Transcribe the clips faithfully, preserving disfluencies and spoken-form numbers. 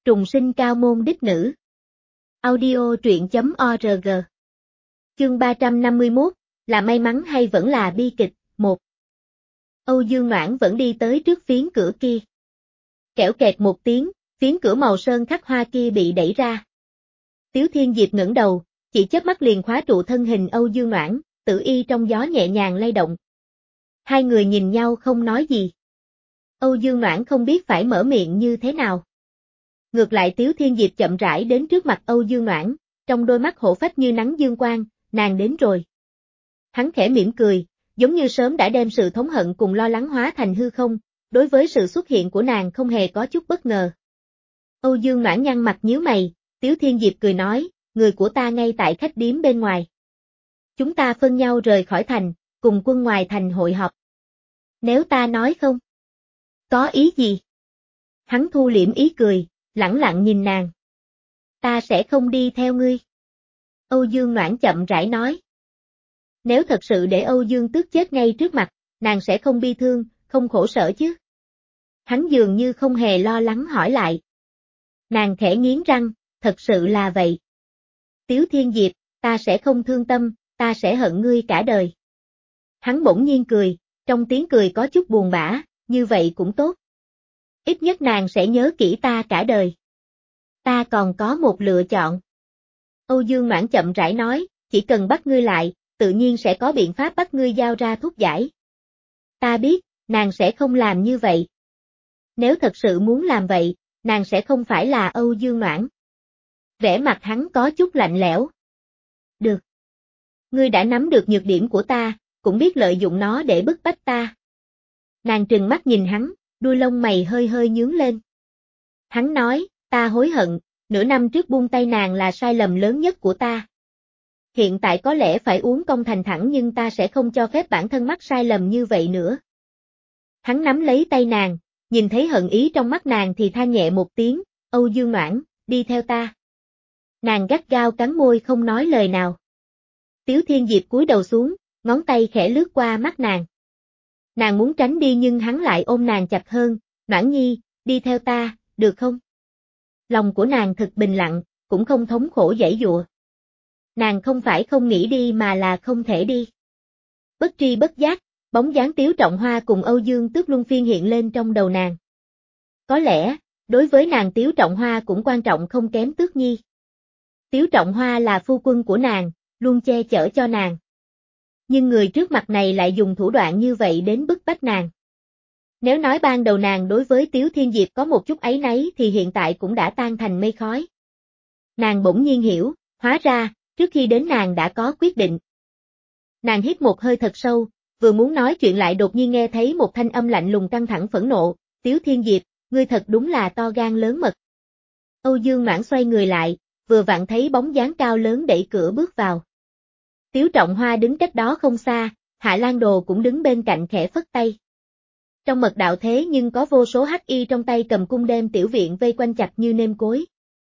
Trùng sinh cao môn đích nữ. Audio truyện chấm org. Chương ba trăm năm mươi mốt, là may mắn hay vẫn là bi kịch, một. Âu Dương Noãn vẫn đi tới trước phiến cửa kia. Kẽo kẹt một tiếng, phiến cửa màu sơn khắc hoa kia bị đẩy ra. Tiếu Thiên Diệp ngẩng đầu, chỉ chớp mắt liền khóa trụ thân hình Âu Dương Noãn, tử y trong gió nhẹ nhàng lay động. Hai người nhìn nhau không nói gì. Âu Dương Noãn không biết phải mở miệng như thế nào. Ngược lại Tiếu Thiên Diệp chậm rãi đến trước mặt Âu Dương Noãn, trong đôi mắt hổ phách như nắng dương quang, nàng đến rồi. Hắn khẽ mỉm cười, giống như sớm đã đem sự thống hận cùng lo lắng hóa thành hư không, đối với sự xuất hiện của nàng không hề có chút bất ngờ. Âu Dương Noãn nhăn mặt nhíu mày, Tiếu Thiên Diệp cười nói, người của ta ngay tại khách điếm bên ngoài. Chúng ta phân nhau rời khỏi thành, cùng quân ngoài thành hội họp. Nếu ta nói không? Có ý gì? Hắn thu liễm ý cười, lẳng lặng nhìn nàng. Ta sẽ không đi theo ngươi. Âu Dương Noãn chậm rãi nói. Nếu thật sự để Âu Dương Tước chết ngay trước mặt, nàng sẽ không bi thương, không khổ sở chứ. Hắn dường như không hề lo lắng hỏi lại. Nàng khẽ nghiến răng, thật sự là vậy. Tiếu Thiên Diệp, ta sẽ không thương tâm, ta sẽ hận ngươi cả đời. Hắn bỗng nhiên cười, trong tiếng cười có chút buồn bã, như vậy cũng tốt. Ít nhất nàng sẽ nhớ kỹ ta cả đời. Ta còn có một lựa chọn. Âu Dương Noãn chậm rãi nói, chỉ cần bắt ngươi lại, tự nhiên sẽ có biện pháp bắt ngươi giao ra thuốc giải. Ta biết, nàng sẽ không làm như vậy. Nếu thật sự muốn làm vậy, nàng sẽ không phải là Âu Dương Noãn. Vẻ mặt hắn có chút lạnh lẽo. Được. Ngươi đã nắm được nhược điểm của ta, cũng biết lợi dụng nó để bức bách ta. Nàng trừng mắt nhìn hắn, đuôi lông mày hơi hơi nhướng lên. Hắn nói, ta hối hận, nửa năm trước buông tay nàng là sai lầm lớn nhất của ta. Hiện tại có lẽ phải uống công thành thẳng nhưng ta sẽ không cho phép bản thân mắc sai lầm như vậy nữa. Hắn nắm lấy tay nàng, nhìn thấy hận ý trong mắt nàng thì than nhẹ một tiếng, Âu Dương Noãn, đi theo ta. Nàng gắt gao cắn môi không nói lời nào. Tiếu Thiên Diệp cúi đầu xuống, ngón tay khẽ lướt qua mắt nàng. Nàng muốn tránh đi nhưng hắn lại ôm nàng chặt hơn, Noãn Nhi, đi theo ta, được không? Lòng của nàng thật bình lặng, cũng không thống khổ giãy giụa. Nàng không phải không nghĩ đi mà là không thể đi. Bất tri bất giác, bóng dáng Tiếu Trọng Hoa cùng Âu Dương Tước luân phiên hiện lên trong đầu nàng. Có lẽ, đối với nàng Tiếu Trọng Hoa cũng quan trọng không kém Tước Nhi. Tiếu Trọng Hoa là phu quân của nàng, luôn che chở cho nàng. Nhưng người trước mặt này lại dùng thủ đoạn như vậy đến bức bách nàng. Nếu nói ban đầu nàng đối với Tiếu Thiên Diệp có một chút áy náy thì hiện tại cũng đã tan thành mây khói. Nàng bỗng nhiên hiểu, hóa ra, trước khi đến nàng đã có quyết định. Nàng hít một hơi thật sâu, vừa muốn nói chuyện lại đột nhiên nghe thấy một thanh âm lạnh lùng căng thẳng phẫn nộ, Tiếu Thiên Diệp, ngươi thật đúng là to gan lớn mật. Âu Dương Noãn xoay người lại, vừa vặn thấy bóng dáng cao lớn đẩy cửa bước vào. Tiếu Trọng Hoa đứng cách đó không xa, Hạ Lan Đồ cũng đứng bên cạnh khẽ phất tay. Trong mật đạo thế nhưng có vô số hắc y trong tay cầm cung đem tiểu viện vây quanh chặt như nêm cối.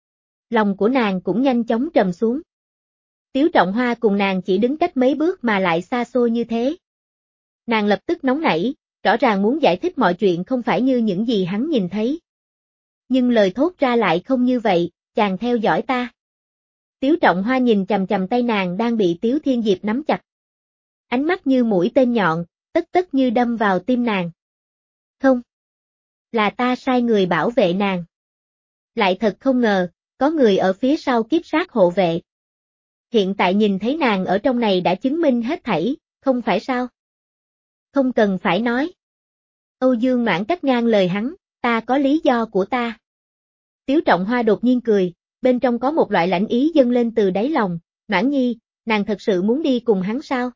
Lòng của nàng cũng nhanh chóng trầm xuống. Tiếu Trọng Hoa cùng nàng chỉ đứng cách mấy bước mà lại xa xôi như thế. Nàng lập tức nóng nảy, rõ ràng muốn giải thích mọi chuyện không phải như những gì hắn nhìn thấy. Nhưng lời thốt ra lại không như vậy, chàng theo dõi ta. Tiếu Trọng Hoa nhìn chằm chằm tay nàng đang bị Tiếu Thiên Diệp nắm chặt. Ánh mắt như mũi tên nhọn, tất tất như đâm vào tim nàng. Không. Là ta sai người bảo vệ nàng. Lại thật không ngờ, có người ở phía sau kiếp sát hộ vệ. Hiện tại nhìn thấy nàng ở trong này đã chứng minh hết thảy, không phải sao? Không cần phải nói. Âu Dương Noãn cắt ngang lời hắn, ta có lý do của ta. Tiếu Trọng Hoa đột nhiên cười, bên trong có một loại lãnh ý dâng lên từ đáy lòng, Noãn Nhi, nàng thật sự muốn đi cùng hắn sao?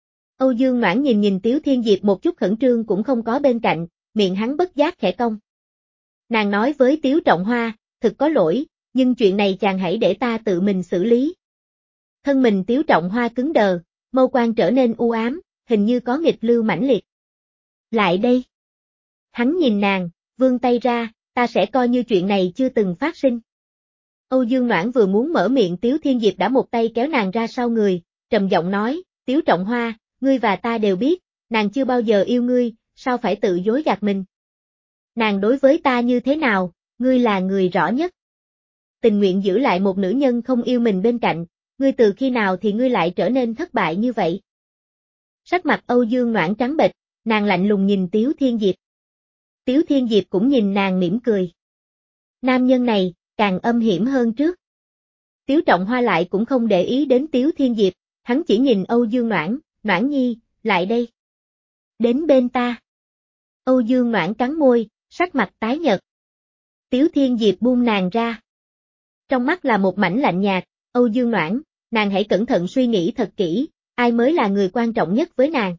Âu Dương Noãn nhìn nhìn Tiếu Thiên Diệp một chút khẩn trương cũng không có bên cạnh, miệng hắn bất giác khẽ cong. Nàng nói với Tiếu Trọng Hoa, thực có lỗi, nhưng chuyện này chàng hãy để ta tự mình xử lý. Thân mình Tiếu Trọng Hoa cứng đờ, mâu quang trở nên u ám, hình như có nghịch lưu mãnh liệt. Lại đây. Hắn nhìn nàng, vươn tay ra, ta sẽ coi như chuyện này chưa từng phát sinh. Âu Dương Noãn vừa muốn mở miệng Tiếu Thiên Diệp đã một tay kéo nàng ra sau người, trầm giọng nói, Tiếu Trọng Hoa, ngươi và ta đều biết, nàng chưa bao giờ yêu ngươi, sao phải tự dối gạt mình. Nàng đối với ta như thế nào, ngươi là người rõ nhất. tình nguyện giữ lại một nữ nhân không yêu mình bên cạnh, ngươi từ khi nào thì ngươi lại trở nên thất bại như vậy? Sắc mặt Âu Dương Noãn trắng bệch, nàng lạnh lùng nhìn Tiếu Thiên Diệp. Tiếu Thiên Diệp cũng nhìn nàng mỉm cười. Nam nhân này, càng âm hiểm hơn trước. Tiếu Trọng Hoa lại cũng không để ý đến Tiếu Thiên Diệp, hắn chỉ nhìn Âu Dương Noãn, Noãn nhi, lại đây. Đến bên ta. Âu Dương Noãn cắn môi, sắc mặt tái nhợt. Tiếu Thiên Diệp buông nàng ra. Trong mắt là một mảnh lạnh nhạt, Âu Dương Noãn, nàng hãy cẩn thận suy nghĩ thật kỹ, ai mới là người quan trọng nhất với nàng.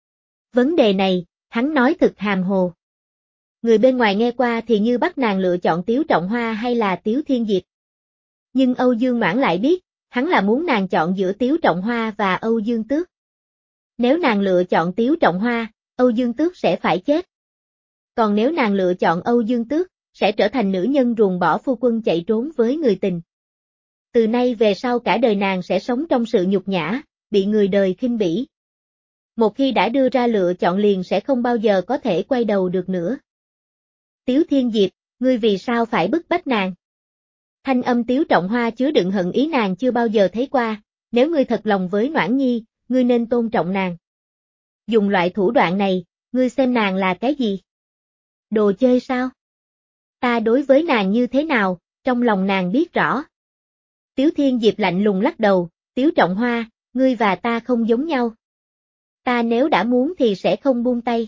Vấn đề này, hắn nói thực hàm hồ. Người bên ngoài nghe qua thì như bắt nàng lựa chọn Tiếu Trọng Hoa hay là Tiếu Thiên Diệp. Nhưng Âu Dương Noãn lại biết, hắn là muốn nàng chọn giữa Tiếu Trọng Hoa và Âu Dương Tước. Nếu nàng lựa chọn Tiếu Trọng Hoa, Âu Dương Tước sẽ phải chết. Còn nếu nàng lựa chọn Âu Dương Tước, sẽ trở thành nữ nhân ruồng bỏ phu quân chạy trốn với người tình. Từ nay về sau cả đời nàng sẽ sống trong sự nhục nhã, bị người đời khinh bỉ. Một khi đã đưa ra lựa chọn liền sẽ không bao giờ có thể quay đầu được nữa. Tiếu Thiên Diệp, ngươi vì sao phải bức bách nàng? Thanh âm Tiếu Trọng Hoa chứa đựng hận ý nàng chưa bao giờ thấy qua, nếu ngươi thật lòng với Noãn nhi, ngươi nên tôn trọng nàng. Dùng loại thủ đoạn này, ngươi xem nàng là cái gì? Đồ chơi sao? Ta đối với nàng như thế nào, trong lòng nàng biết rõ. Tiếu Thiên Diệp lạnh lùng lắc đầu, Tiếu Trọng Hoa, ngươi và ta không giống nhau. Ta nếu đã muốn thì sẽ không buông tay.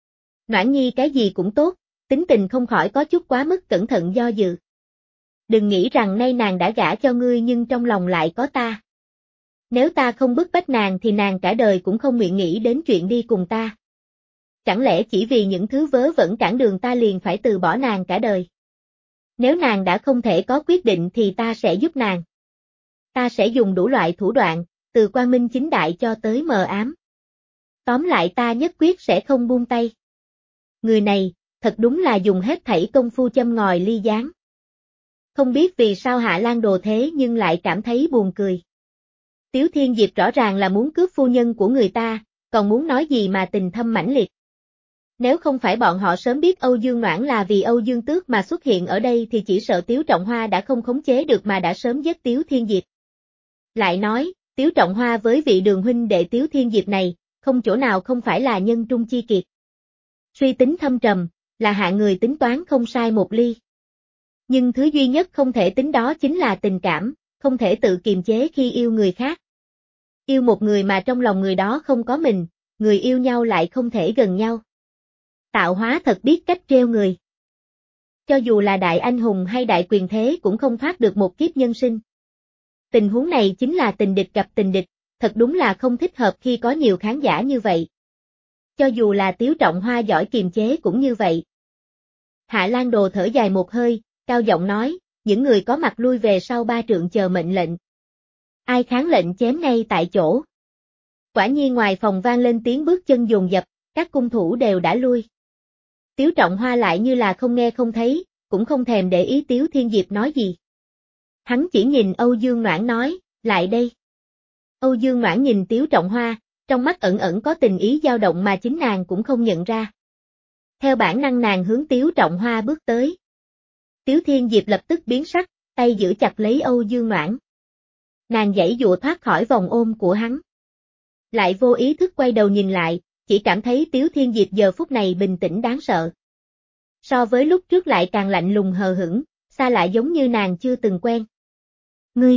Noãn nhi cái gì cũng tốt, tính tình không khỏi có chút quá mức cẩn thận do dự. Đừng nghĩ rằng nay nàng đã gả cho ngươi nhưng trong lòng lại có ta. Nếu ta không bức bách nàng thì nàng cả đời cũng không nguyện nghĩ đến chuyện đi cùng ta. Chẳng lẽ chỉ vì những thứ vớ vẩn cản đường ta liền phải từ bỏ nàng cả đời? Nếu nàng đã không thể có quyết định thì ta sẽ giúp nàng. Ta sẽ dùng đủ loại thủ đoạn, từ quang minh chính đại cho tới mờ ám. Tóm lại ta nhất quyết sẽ không buông tay. Người này, thật đúng là dùng hết thảy công phu châm ngòi ly gián. Không biết vì sao Hạ Lan đồ thế nhưng lại cảm thấy buồn cười. Tiếu Thiên Diệp rõ ràng là muốn cướp phu nhân của người ta, còn muốn nói gì mà tình thâm mãnh liệt. Nếu không phải bọn họ sớm biết Âu Dương Noãn là vì Âu Dương Tước mà xuất hiện ở đây thì chỉ sợ Tiếu Trọng Hoa đã không khống chế được mà đã sớm giết Tiếu Thiên Diệp. Lại nói, Tiếu Trọng Hoa với vị đường huynh đệ Tiếu Thiên Diệp này, không chỗ nào không phải là nhân trung chi kiệt. Suy tính thâm trầm, là hạ người tính toán không sai một ly. Nhưng thứ duy nhất không thể tính đó chính là tình cảm, không thể tự kiềm chế khi yêu người khác. Yêu một người mà trong lòng người đó không có mình, người yêu nhau lại không thể gần nhau. Tạo hóa thật biết cách trêu người. Cho dù là đại anh hùng hay đại quyền thế cũng không thoát được một kiếp nhân sinh. Tình huống này chính là tình địch gặp tình địch, thật đúng là không thích hợp khi có nhiều khán giả như vậy. Cho dù là Tiếu Trọng Hoa giỏi kiềm chế cũng như vậy. Hạ Lan Đồ thở dài một hơi, cao giọng nói, những người có mặt lui về sau ba trượng chờ mệnh lệnh. Ai kháng lệnh chém ngay tại chỗ. Quả nhiên ngoài phòng vang lên tiếng bước chân dồn dập, các cung thủ đều đã lui. Tiếu Trọng Hoa lại như là không nghe không thấy, cũng không thèm để ý Tiếu Thiên Diệp nói gì. Hắn chỉ nhìn Âu Dương Noãn nói, lại đây. Âu Dương Noãn nhìn Tiếu Trọng Hoa, trong mắt ẩn ẩn có tình ý dao động mà chính nàng cũng không nhận ra. Theo bản năng nàng hướng Tiếu Trọng Hoa bước tới. Tiếu Thiên Diệp lập tức biến sắc, tay giữ chặt lấy Âu Dương Noãn. Nàng giãy dụa thoát khỏi vòng ôm của hắn. Lại vô ý thức quay đầu nhìn lại, chỉ cảm thấy Tiếu Thiên Diệp giờ phút này bình tĩnh đáng sợ. So với lúc trước lại càng lạnh lùng hờ hững, xa lại giống như nàng chưa từng quen. Ngươi!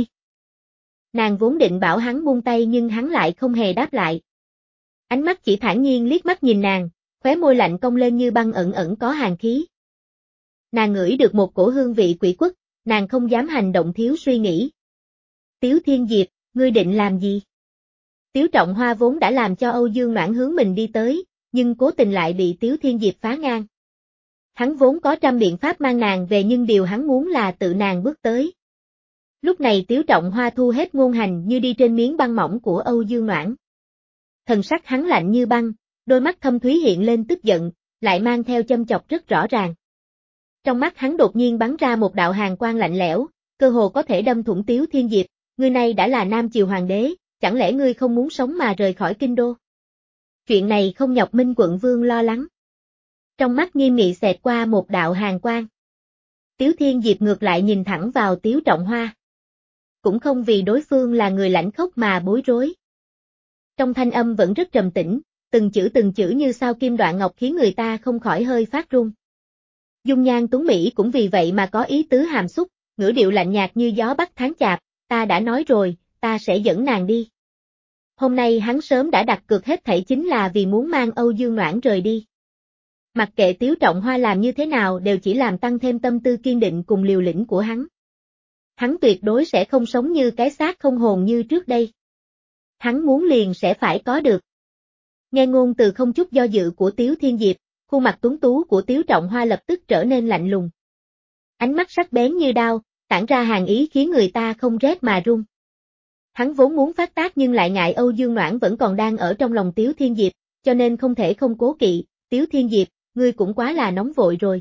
Nàng vốn định bảo hắn buông tay nhưng hắn lại không hề đáp lại. Ánh mắt chỉ thản nhiên liếc mắt nhìn nàng, khóe môi lạnh cong lên như băng ẩn ẩn có hàn khí. Nàng ngửi được một cổ hương vị quỷ quất, nàng không dám hành động thiếu suy nghĩ. Tiếu Thiên Diệp, ngươi định làm gì? Tiếu Trọng Hoa vốn đã làm cho Âu Dương Noãn hướng mình đi tới, nhưng cố tình lại bị Tiếu Thiên Diệp phá ngang. Hắn vốn có trăm biện pháp mang nàng về nhưng điều hắn muốn là tự nàng bước tới. Lúc này Tiếu Trọng Hoa thu hết ngôn hành như đi trên miếng băng mỏng của Âu Dương Noãn. Thần sắc hắn lạnh như băng, đôi mắt thâm thúy hiện lên tức giận, lại mang theo châm chọc rất rõ ràng. Trong mắt hắn đột nhiên bắn ra một đạo hàn quang lạnh lẽo, cơ hồ có thể đâm thủng Tiếu Thiên Diệp, ngươi này đã là Nam Triều Hoàng đế, chẳng lẽ ngươi không muốn sống mà rời khỏi kinh đô? Chuyện này không nhọc Minh quận vương lo lắng. Trong mắt Nghiêm Nghị xẹt qua một đạo hàn quang. Tiếu Thiên Diệp ngược lại nhìn thẳng vào Tiếu Trọng Hoa. Cũng không vì đối phương là người lãnh khốc mà bối rối. Trong thanh âm vẫn rất trầm tĩnh, từng chữ từng chữ như sao kim đoạn ngọc khiến người ta không khỏi hơi phát run. Dung nhan tuấn mỹ cũng vì vậy mà có ý tứ hàm xúc, ngữ điệu lạnh nhạt như gió bắc tháng chạp, ta đã nói rồi, ta sẽ dẫn nàng đi. Hôm nay hắn sớm đã đặt cược hết thảy chính là vì muốn mang Âu Dương Noãn rời đi. Mặc kệ Tiếu Trọng Hoa làm như thế nào đều chỉ làm tăng thêm tâm tư kiên định cùng liều lĩnh của hắn. Hắn tuyệt đối sẽ không sống như cái xác không hồn như trước đây. Hắn muốn liền sẽ phải có được. Nghe ngôn từ không chút do dự của Tiếu Thiên Diệp, khuôn mặt tuấn tú của Tiếu Trọng Hoa lập tức trở nên lạnh lùng. Ánh mắt sắc bén như đao, tản ra hàn ý khiến người ta không rét mà run. Hắn vốn muốn phát tác nhưng lại ngại Âu Dương Noãn vẫn còn đang ở trong lòng Tiếu Thiên Diệp, cho nên không thể không cố kỵ, Tiếu Thiên Diệp, ngươi cũng quá là nóng vội rồi.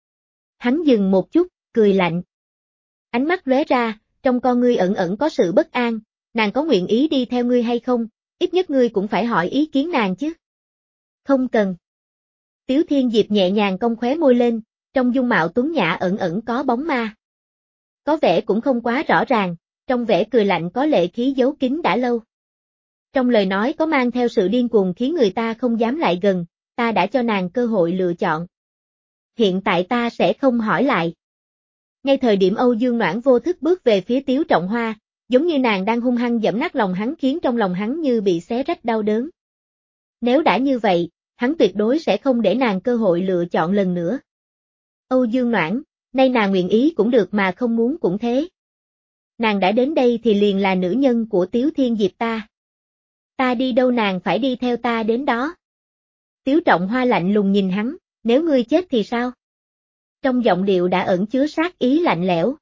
Hắn dừng một chút, cười lạnh. Ánh mắt lóe ra, trong con ngươi ẩn ẩn có sự bất an, nàng có nguyện ý đi theo ngươi hay không, ít nhất ngươi cũng phải hỏi ý kiến nàng chứ. Không cần. Tiếu Thiên Diệp nhẹ nhàng cong khóe môi lên, trong dung mạo tuấn nhã ẩn ẩn có bóng ma. Có vẻ cũng không quá rõ ràng, trong vẻ cười lạnh có lệ khí giấu kín đã lâu. Trong lời nói có mang theo sự điên cuồng khiến người ta không dám lại gần, ta đã cho nàng cơ hội lựa chọn. Hiện tại ta sẽ không hỏi lại. Ngay thời điểm Âu Dương Noãn vô thức bước về phía Tiếu Trọng Hoa, giống như nàng đang hung hăng giẫm nát lòng hắn khiến trong lòng hắn như bị xé rách đau đớn. Nếu đã như vậy, hắn tuyệt đối sẽ không để nàng cơ hội lựa chọn lần nữa. Âu Dương Noãn, nay nàng nguyện ý cũng được mà không muốn cũng thế. Nàng đã đến đây thì liền là nữ nhân của Tiếu Thiên Diệp ta. Ta đi đâu nàng phải đi theo ta đến đó. Tiếu Trọng Hoa lạnh lùng nhìn hắn, nếu ngươi chết thì sao? Trong giọng điệu đã ẩn chứa sát ý lạnh lẽo.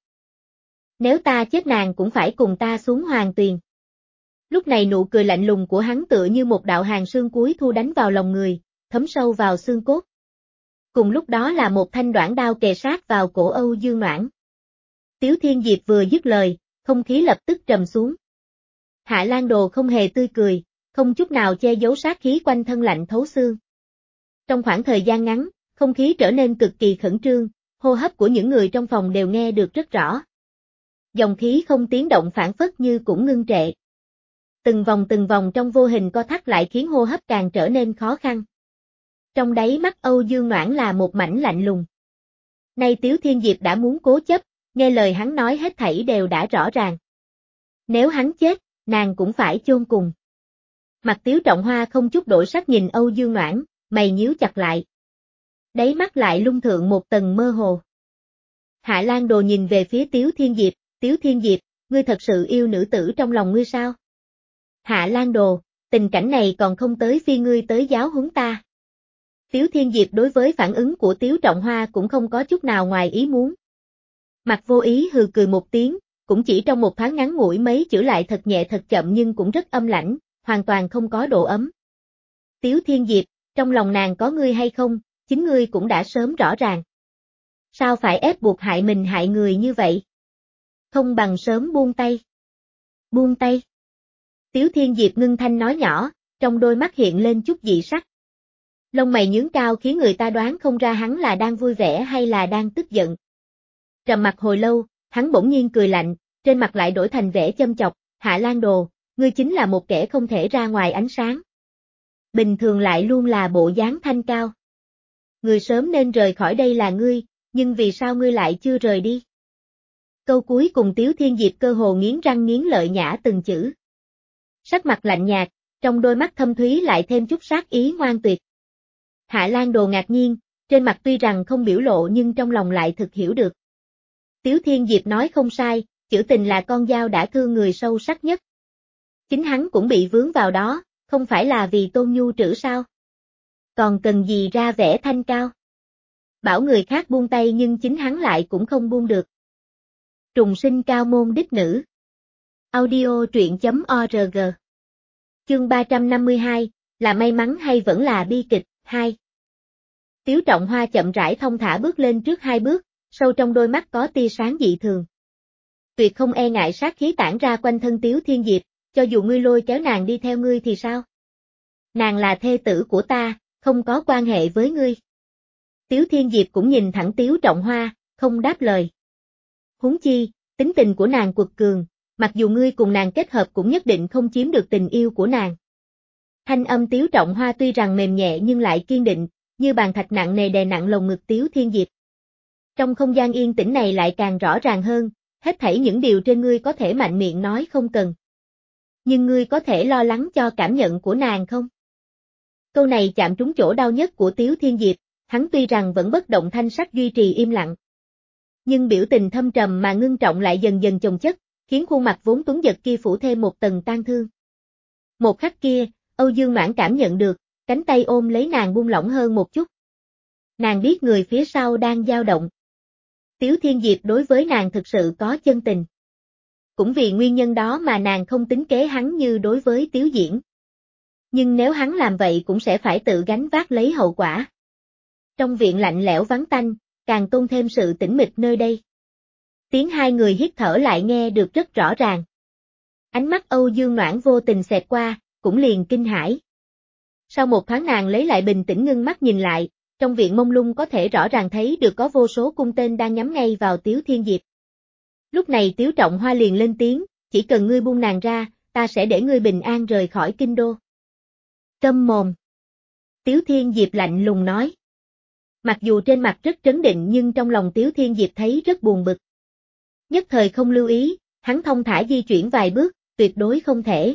Nếu ta chết nàng cũng phải cùng ta xuống hoàng tuyền. Lúc này nụ cười lạnh lùng của hắn tựa như một đạo hàng sương cuối thu đánh vào lòng người, thấm sâu vào xương cốt. Cùng lúc đó là một thanh đoản đao kề sát vào cổ Âu Dương Noãn. Tiếu Thiên Diệp vừa dứt lời, không khí lập tức trầm xuống. Hạ Lan Đồ không hề tươi cười, không chút nào che giấu sát khí quanh thân lạnh thấu xương. Trong khoảng thời gian ngắn, không khí trở nên cực kỳ khẩn trương, hô hấp của những người trong phòng đều nghe được rất rõ. Dòng khí không tiếng động phản phất như cũng ngưng trệ. Từng vòng từng vòng trong vô hình co thắt lại khiến hô hấp càng trở nên khó khăn. Trong đáy mắt Âu Dương Noãn là một mảnh lạnh lùng. Nay Tiếu Thiên Diệp đã muốn cố chấp, nghe lời hắn nói hết thảy đều đã rõ ràng. Nếu hắn chết, nàng cũng phải chôn cùng. Mặt Tiếu Trọng Hoa không chút đổi sắc nhìn Âu Dương Noãn, mày nhíu chặt lại. Đáy mắt lại lung thượng một tầng mơ hồ. Hạ Lan Đồ nhìn về phía Tiếu Thiên Diệp, Tiếu Thiên Diệp, ngươi thật sự yêu nữ tử trong lòng ngươi sao? Hạ Lan Đồ, tình cảnh này còn không tới phi ngươi tới giáo huấn ta. Tiếu Thiên Diệp đối với phản ứng của Tiếu Trọng Hoa cũng không có chút nào ngoài ý muốn. Mặt vô ý hừ cười một tiếng, cũng chỉ trong một thoáng ngắn ngủi mấy chữ lại thật nhẹ thật chậm nhưng cũng rất âm lãnh, hoàn toàn không có độ ấm. Tiếu Thiên Diệp, trong lòng nàng có ngươi hay không, chính ngươi cũng đã sớm rõ ràng. Sao phải ép buộc hại mình hại người như vậy? Không bằng sớm buông tay. Buông tay. Tiếu Thiên Diệp ngưng thanh nói nhỏ, trong đôi mắt hiện lên chút dị sắc. Lông mày nhướng cao khiến người ta đoán không ra hắn là đang vui vẻ hay là đang tức giận. Trầm mặc hồi lâu, hắn bỗng nhiên cười lạnh, trên mặt lại đổi thành vẻ châm chọc, Hạ Lan Đồ, ngươi chính là một kẻ không thể ra ngoài ánh sáng. Bình thường lại luôn là bộ dáng thanh cao. Người sớm nên rời khỏi đây là ngươi, nhưng vì sao ngươi lại chưa rời đi? Câu cuối cùng Tiếu Thiên Diệp cơ hồ nghiến răng nghiến lợi nhả từng chữ. Sắc mặt lạnh nhạt, trong đôi mắt thâm thúy lại thêm chút sát ý ngoan tuyệt. Hạ Lan Đồ ngạc nhiên, trên mặt tuy rằng không biểu lộ nhưng trong lòng lại thực hiểu được. Tiếu Thiên Diệp nói không sai, chữ tình là con dao đã thương người sâu sắc nhất. Chính hắn cũng bị vướng vào đó, không phải là vì Tôn Nhu trữ sao? Còn cần gì ra vẻ thanh cao? Bảo người khác buông tay nhưng chính hắn lại cũng không buông được. Trùng sinh cao môn đích nữ. Audio truyện chấm org. Chương ba trăm năm mươi hai, là may mắn hay vẫn là bi kịch, hai. Tiếu Trọng Hoa chậm rãi thong thả bước lên trước hai bước, sâu trong đôi mắt có tia sáng dị thường. Tuyệt không e ngại sát khí tản ra quanh thân Tiếu Thiên Diệp, cho dù ngươi lôi kéo nàng đi theo ngươi thì sao? Nàng là thê tử của ta, không có quan hệ với ngươi. Tiếu Thiên Diệp cũng nhìn thẳng Tiếu Trọng Hoa, không đáp lời. Huống chi, tính tình của nàng quật cường, mặc dù ngươi cùng nàng kết hợp cũng nhất định không chiếm được tình yêu của nàng. Thanh âm Tiếu Trọng Hoa tuy rằng mềm nhẹ nhưng lại kiên định, như bàn thạch nặng nề đè nặng lồng ngực Tiếu Thiên Diệp. Trong không gian yên tĩnh này lại càng rõ ràng hơn, hết thảy những điều trên ngươi có thể mạnh miệng nói không cần. Nhưng ngươi có thể lo lắng cho cảm nhận của nàng không? Câu này chạm trúng chỗ đau nhất của Tiếu Thiên Diệp, hắn tuy rằng vẫn bất động thanh sắc duy trì im lặng. Nhưng biểu tình thâm trầm mà ngưng trọng lại dần dần chồng chất, khiến khuôn mặt vốn tuấn giật kia phủ thêm một tầng tang thương. Một khắc kia, Âu Dương Noãn cảm nhận được, cánh tay ôm lấy nàng buông lỏng hơn một chút. Nàng biết người phía sau đang dao động. Tiếu Thiên Diệp đối với nàng thực sự có chân tình. Cũng vì nguyên nhân đó mà nàng không tính kế hắn như đối với Tiếu Diễn. Nhưng nếu hắn làm vậy cũng sẽ phải tự gánh vác lấy hậu quả. Trong viện lạnh lẽo vắng tanh, càng tôn thêm sự tĩnh mịch nơi đây. Tiếng hai người hít thở lại nghe được rất rõ ràng. Ánh mắt Âu Dương Noãn vô tình xẹt qua, cũng liền kinh hãi. Sau một thoáng nàng lấy lại bình tĩnh ngưng mắt nhìn lại, trong viện mông lung có thể rõ ràng thấy được có vô số cung tên đang nhắm ngay vào Tiếu Thiên Diệp. Lúc này Tiếu Trọng Hoa liền lên tiếng, chỉ cần ngươi buông nàng ra, ta sẽ để ngươi bình an rời khỏi kinh đô. Câm mồm. Tiếu Thiên Diệp lạnh lùng nói. Mặc dù trên mặt rất trấn định nhưng trong lòng Tiếu Thiên Diệp thấy rất buồn bực. Nhất thời không lưu ý, hắn thông thả di chuyển vài bước, tuyệt đối không thể.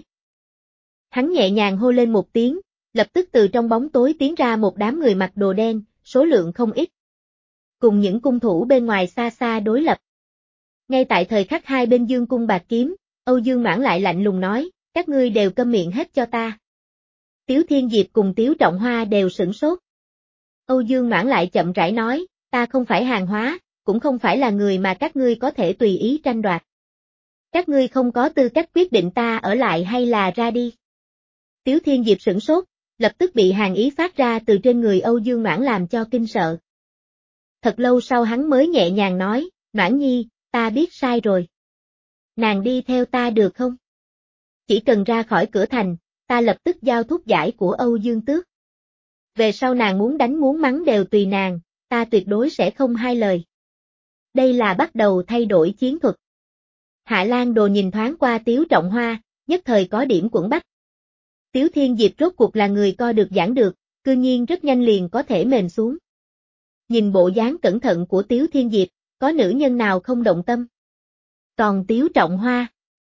Hắn nhẹ nhàng hô lên một tiếng, lập tức từ trong bóng tối tiến ra một đám người mặc đồ đen, số lượng không ít. Cùng những cung thủ bên ngoài xa xa đối lập. Ngay tại thời khắc hai bên dương cung bạc kiếm, Âu Dương Noãn lại lạnh lùng nói, các ngươi đều câm miệng hết cho ta. Tiếu Thiên Diệp cùng Tiếu Trọng Hoa đều sửng sốt. Âu Dương Noãn lại chậm rãi nói, ta không phải hàng hóa, cũng không phải là người mà các ngươi có thể tùy ý tranh đoạt. Các ngươi không có tư cách quyết định ta ở lại hay là ra đi. Tiếu Thiên Diệp sửng sốt, lập tức bị hàn ý phát ra từ trên người Âu Dương Noãn làm cho kinh sợ. Thật lâu sau hắn mới nhẹ nhàng nói, Noãn Nhi, ta biết sai rồi. Nàng đi theo ta được không? Chỉ cần ra khỏi cửa thành, ta lập tức giao thúc giải của Âu Dương Tước. Về sau nàng muốn đánh muốn mắng đều tùy nàng, ta tuyệt đối sẽ không hai lời. Đây là bắt đầu thay đổi chiến thuật. Hạ Lan Đồ nhìn thoáng qua Tiếu Trọng Hoa, nhất thời có điểm quẫn bách. Tiếu Thiên Diệp rốt cuộc là người co được giãn được, cư nhiên rất nhanh liền có thể mềm xuống. Nhìn bộ dáng cẩn thận của Tiếu Thiên Diệp, có nữ nhân nào không động tâm? Còn Tiếu Trọng Hoa,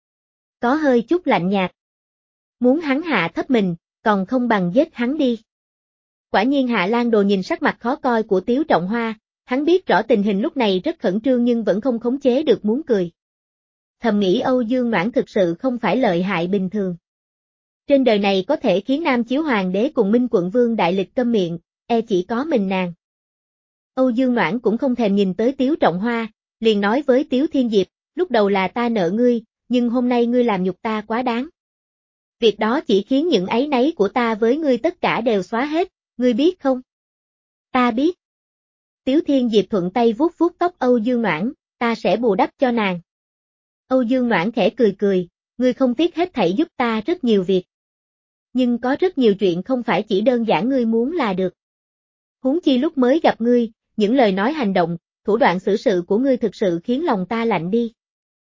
có hơi chút lạnh nhạt. Muốn hắn hạ thấp mình, còn không bằng giết hắn đi. Quả nhiên Hạ Lan Đồ nhìn sắc mặt khó coi của Tiếu Trọng Hoa, hắn biết rõ tình hình lúc này rất khẩn trương nhưng vẫn không khống chế được muốn cười. Thầm nghĩ Âu Dương Noãn thực sự không phải lợi hại bình thường. Trên đời này có thể khiến Nam Chiếu Hoàng đế cùng Minh Quận Vương đại lịch câm miệng, e chỉ có mình nàng. Âu Dương Noãn cũng không thèm nhìn tới Tiếu Trọng Hoa, liền nói với Tiếu Thiên Diệp, lúc đầu là ta nợ ngươi, nhưng hôm nay ngươi làm nhục ta quá đáng. Việc đó chỉ khiến những áy náy của ta với ngươi tất cả đều xóa hết, ngươi biết không? Ta biết. Tiếu Thiên Diệp thuận tay vuốt vuốt tóc Âu Dương Noãn, ta sẽ bù đắp cho nàng. Âu Dương Noãn khẽ cười cười, ngươi không tiếc hết thảy giúp ta rất nhiều việc. Nhưng có rất nhiều chuyện không phải chỉ đơn giản ngươi muốn là được. Huống chi lúc mới gặp ngươi, những lời nói hành động, thủ đoạn xử sự của ngươi thực sự khiến lòng ta lạnh đi.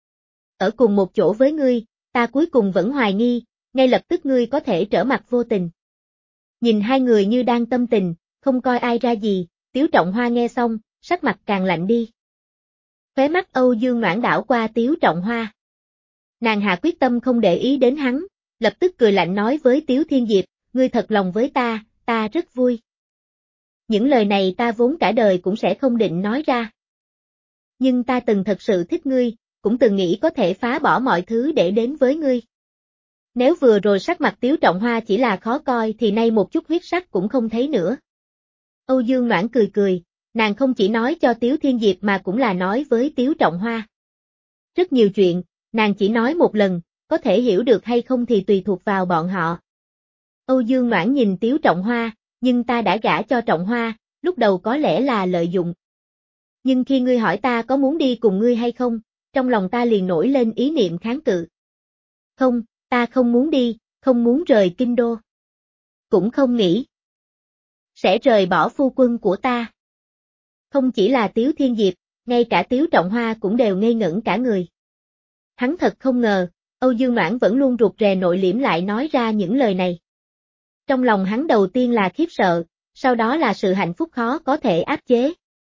Ở cùng một chỗ với ngươi, ta cuối cùng vẫn hoài nghi, ngay lập tức ngươi có thể trở mặt vô tình. Nhìn hai người như đang tâm tình, không coi ai ra gì, Tiếu Trọng Hoa nghe xong, sắc mặt càng lạnh đi. Khóe mắt Âu Dương Noãn đảo qua Tiếu Trọng Hoa. Nàng hạ quyết tâm không để ý đến hắn, lập tức cười lạnh nói với Tiếu Thiên Diệp, ngươi thật lòng với ta, ta rất vui. Những lời này ta vốn cả đời cũng sẽ không định nói ra. Nhưng ta từng thật sự thích ngươi, cũng từng nghĩ có thể phá bỏ mọi thứ để đến với ngươi. Nếu vừa rồi sắc mặt Tiếu Trọng Hoa chỉ là khó coi thì nay một chút huyết sắc cũng không thấy nữa. Âu Dương Noãn cười cười, nàng không chỉ nói cho Tiếu Thiên Diệp mà cũng là nói với Tiếu Trọng Hoa. Rất nhiều chuyện, nàng chỉ nói một lần, có thể hiểu được hay không thì tùy thuộc vào bọn họ. Âu Dương Noãn nhìn Tiếu Trọng Hoa, nhưng ta đã gả cho Trọng Hoa, lúc đầu có lẽ là lợi dụng. Nhưng khi ngươi hỏi ta có muốn đi cùng ngươi hay không, trong lòng ta liền nổi lên ý niệm kháng cự. Không, ta không muốn đi, không muốn rời kinh đô. Cũng không nghĩ sẽ rời bỏ phu quân của ta. Không chỉ là Tiếu Thiên Diệp, ngay cả Tiếu Trọng Hoa cũng đều ngây ngẩn cả người. Hắn thật không ngờ, Âu Dương Noãn vẫn luôn rụt rè nội liễm lại nói ra những lời này. Trong lòng hắn đầu tiên là khiếp sợ, sau đó là sự hạnh phúc khó có thể áp chế.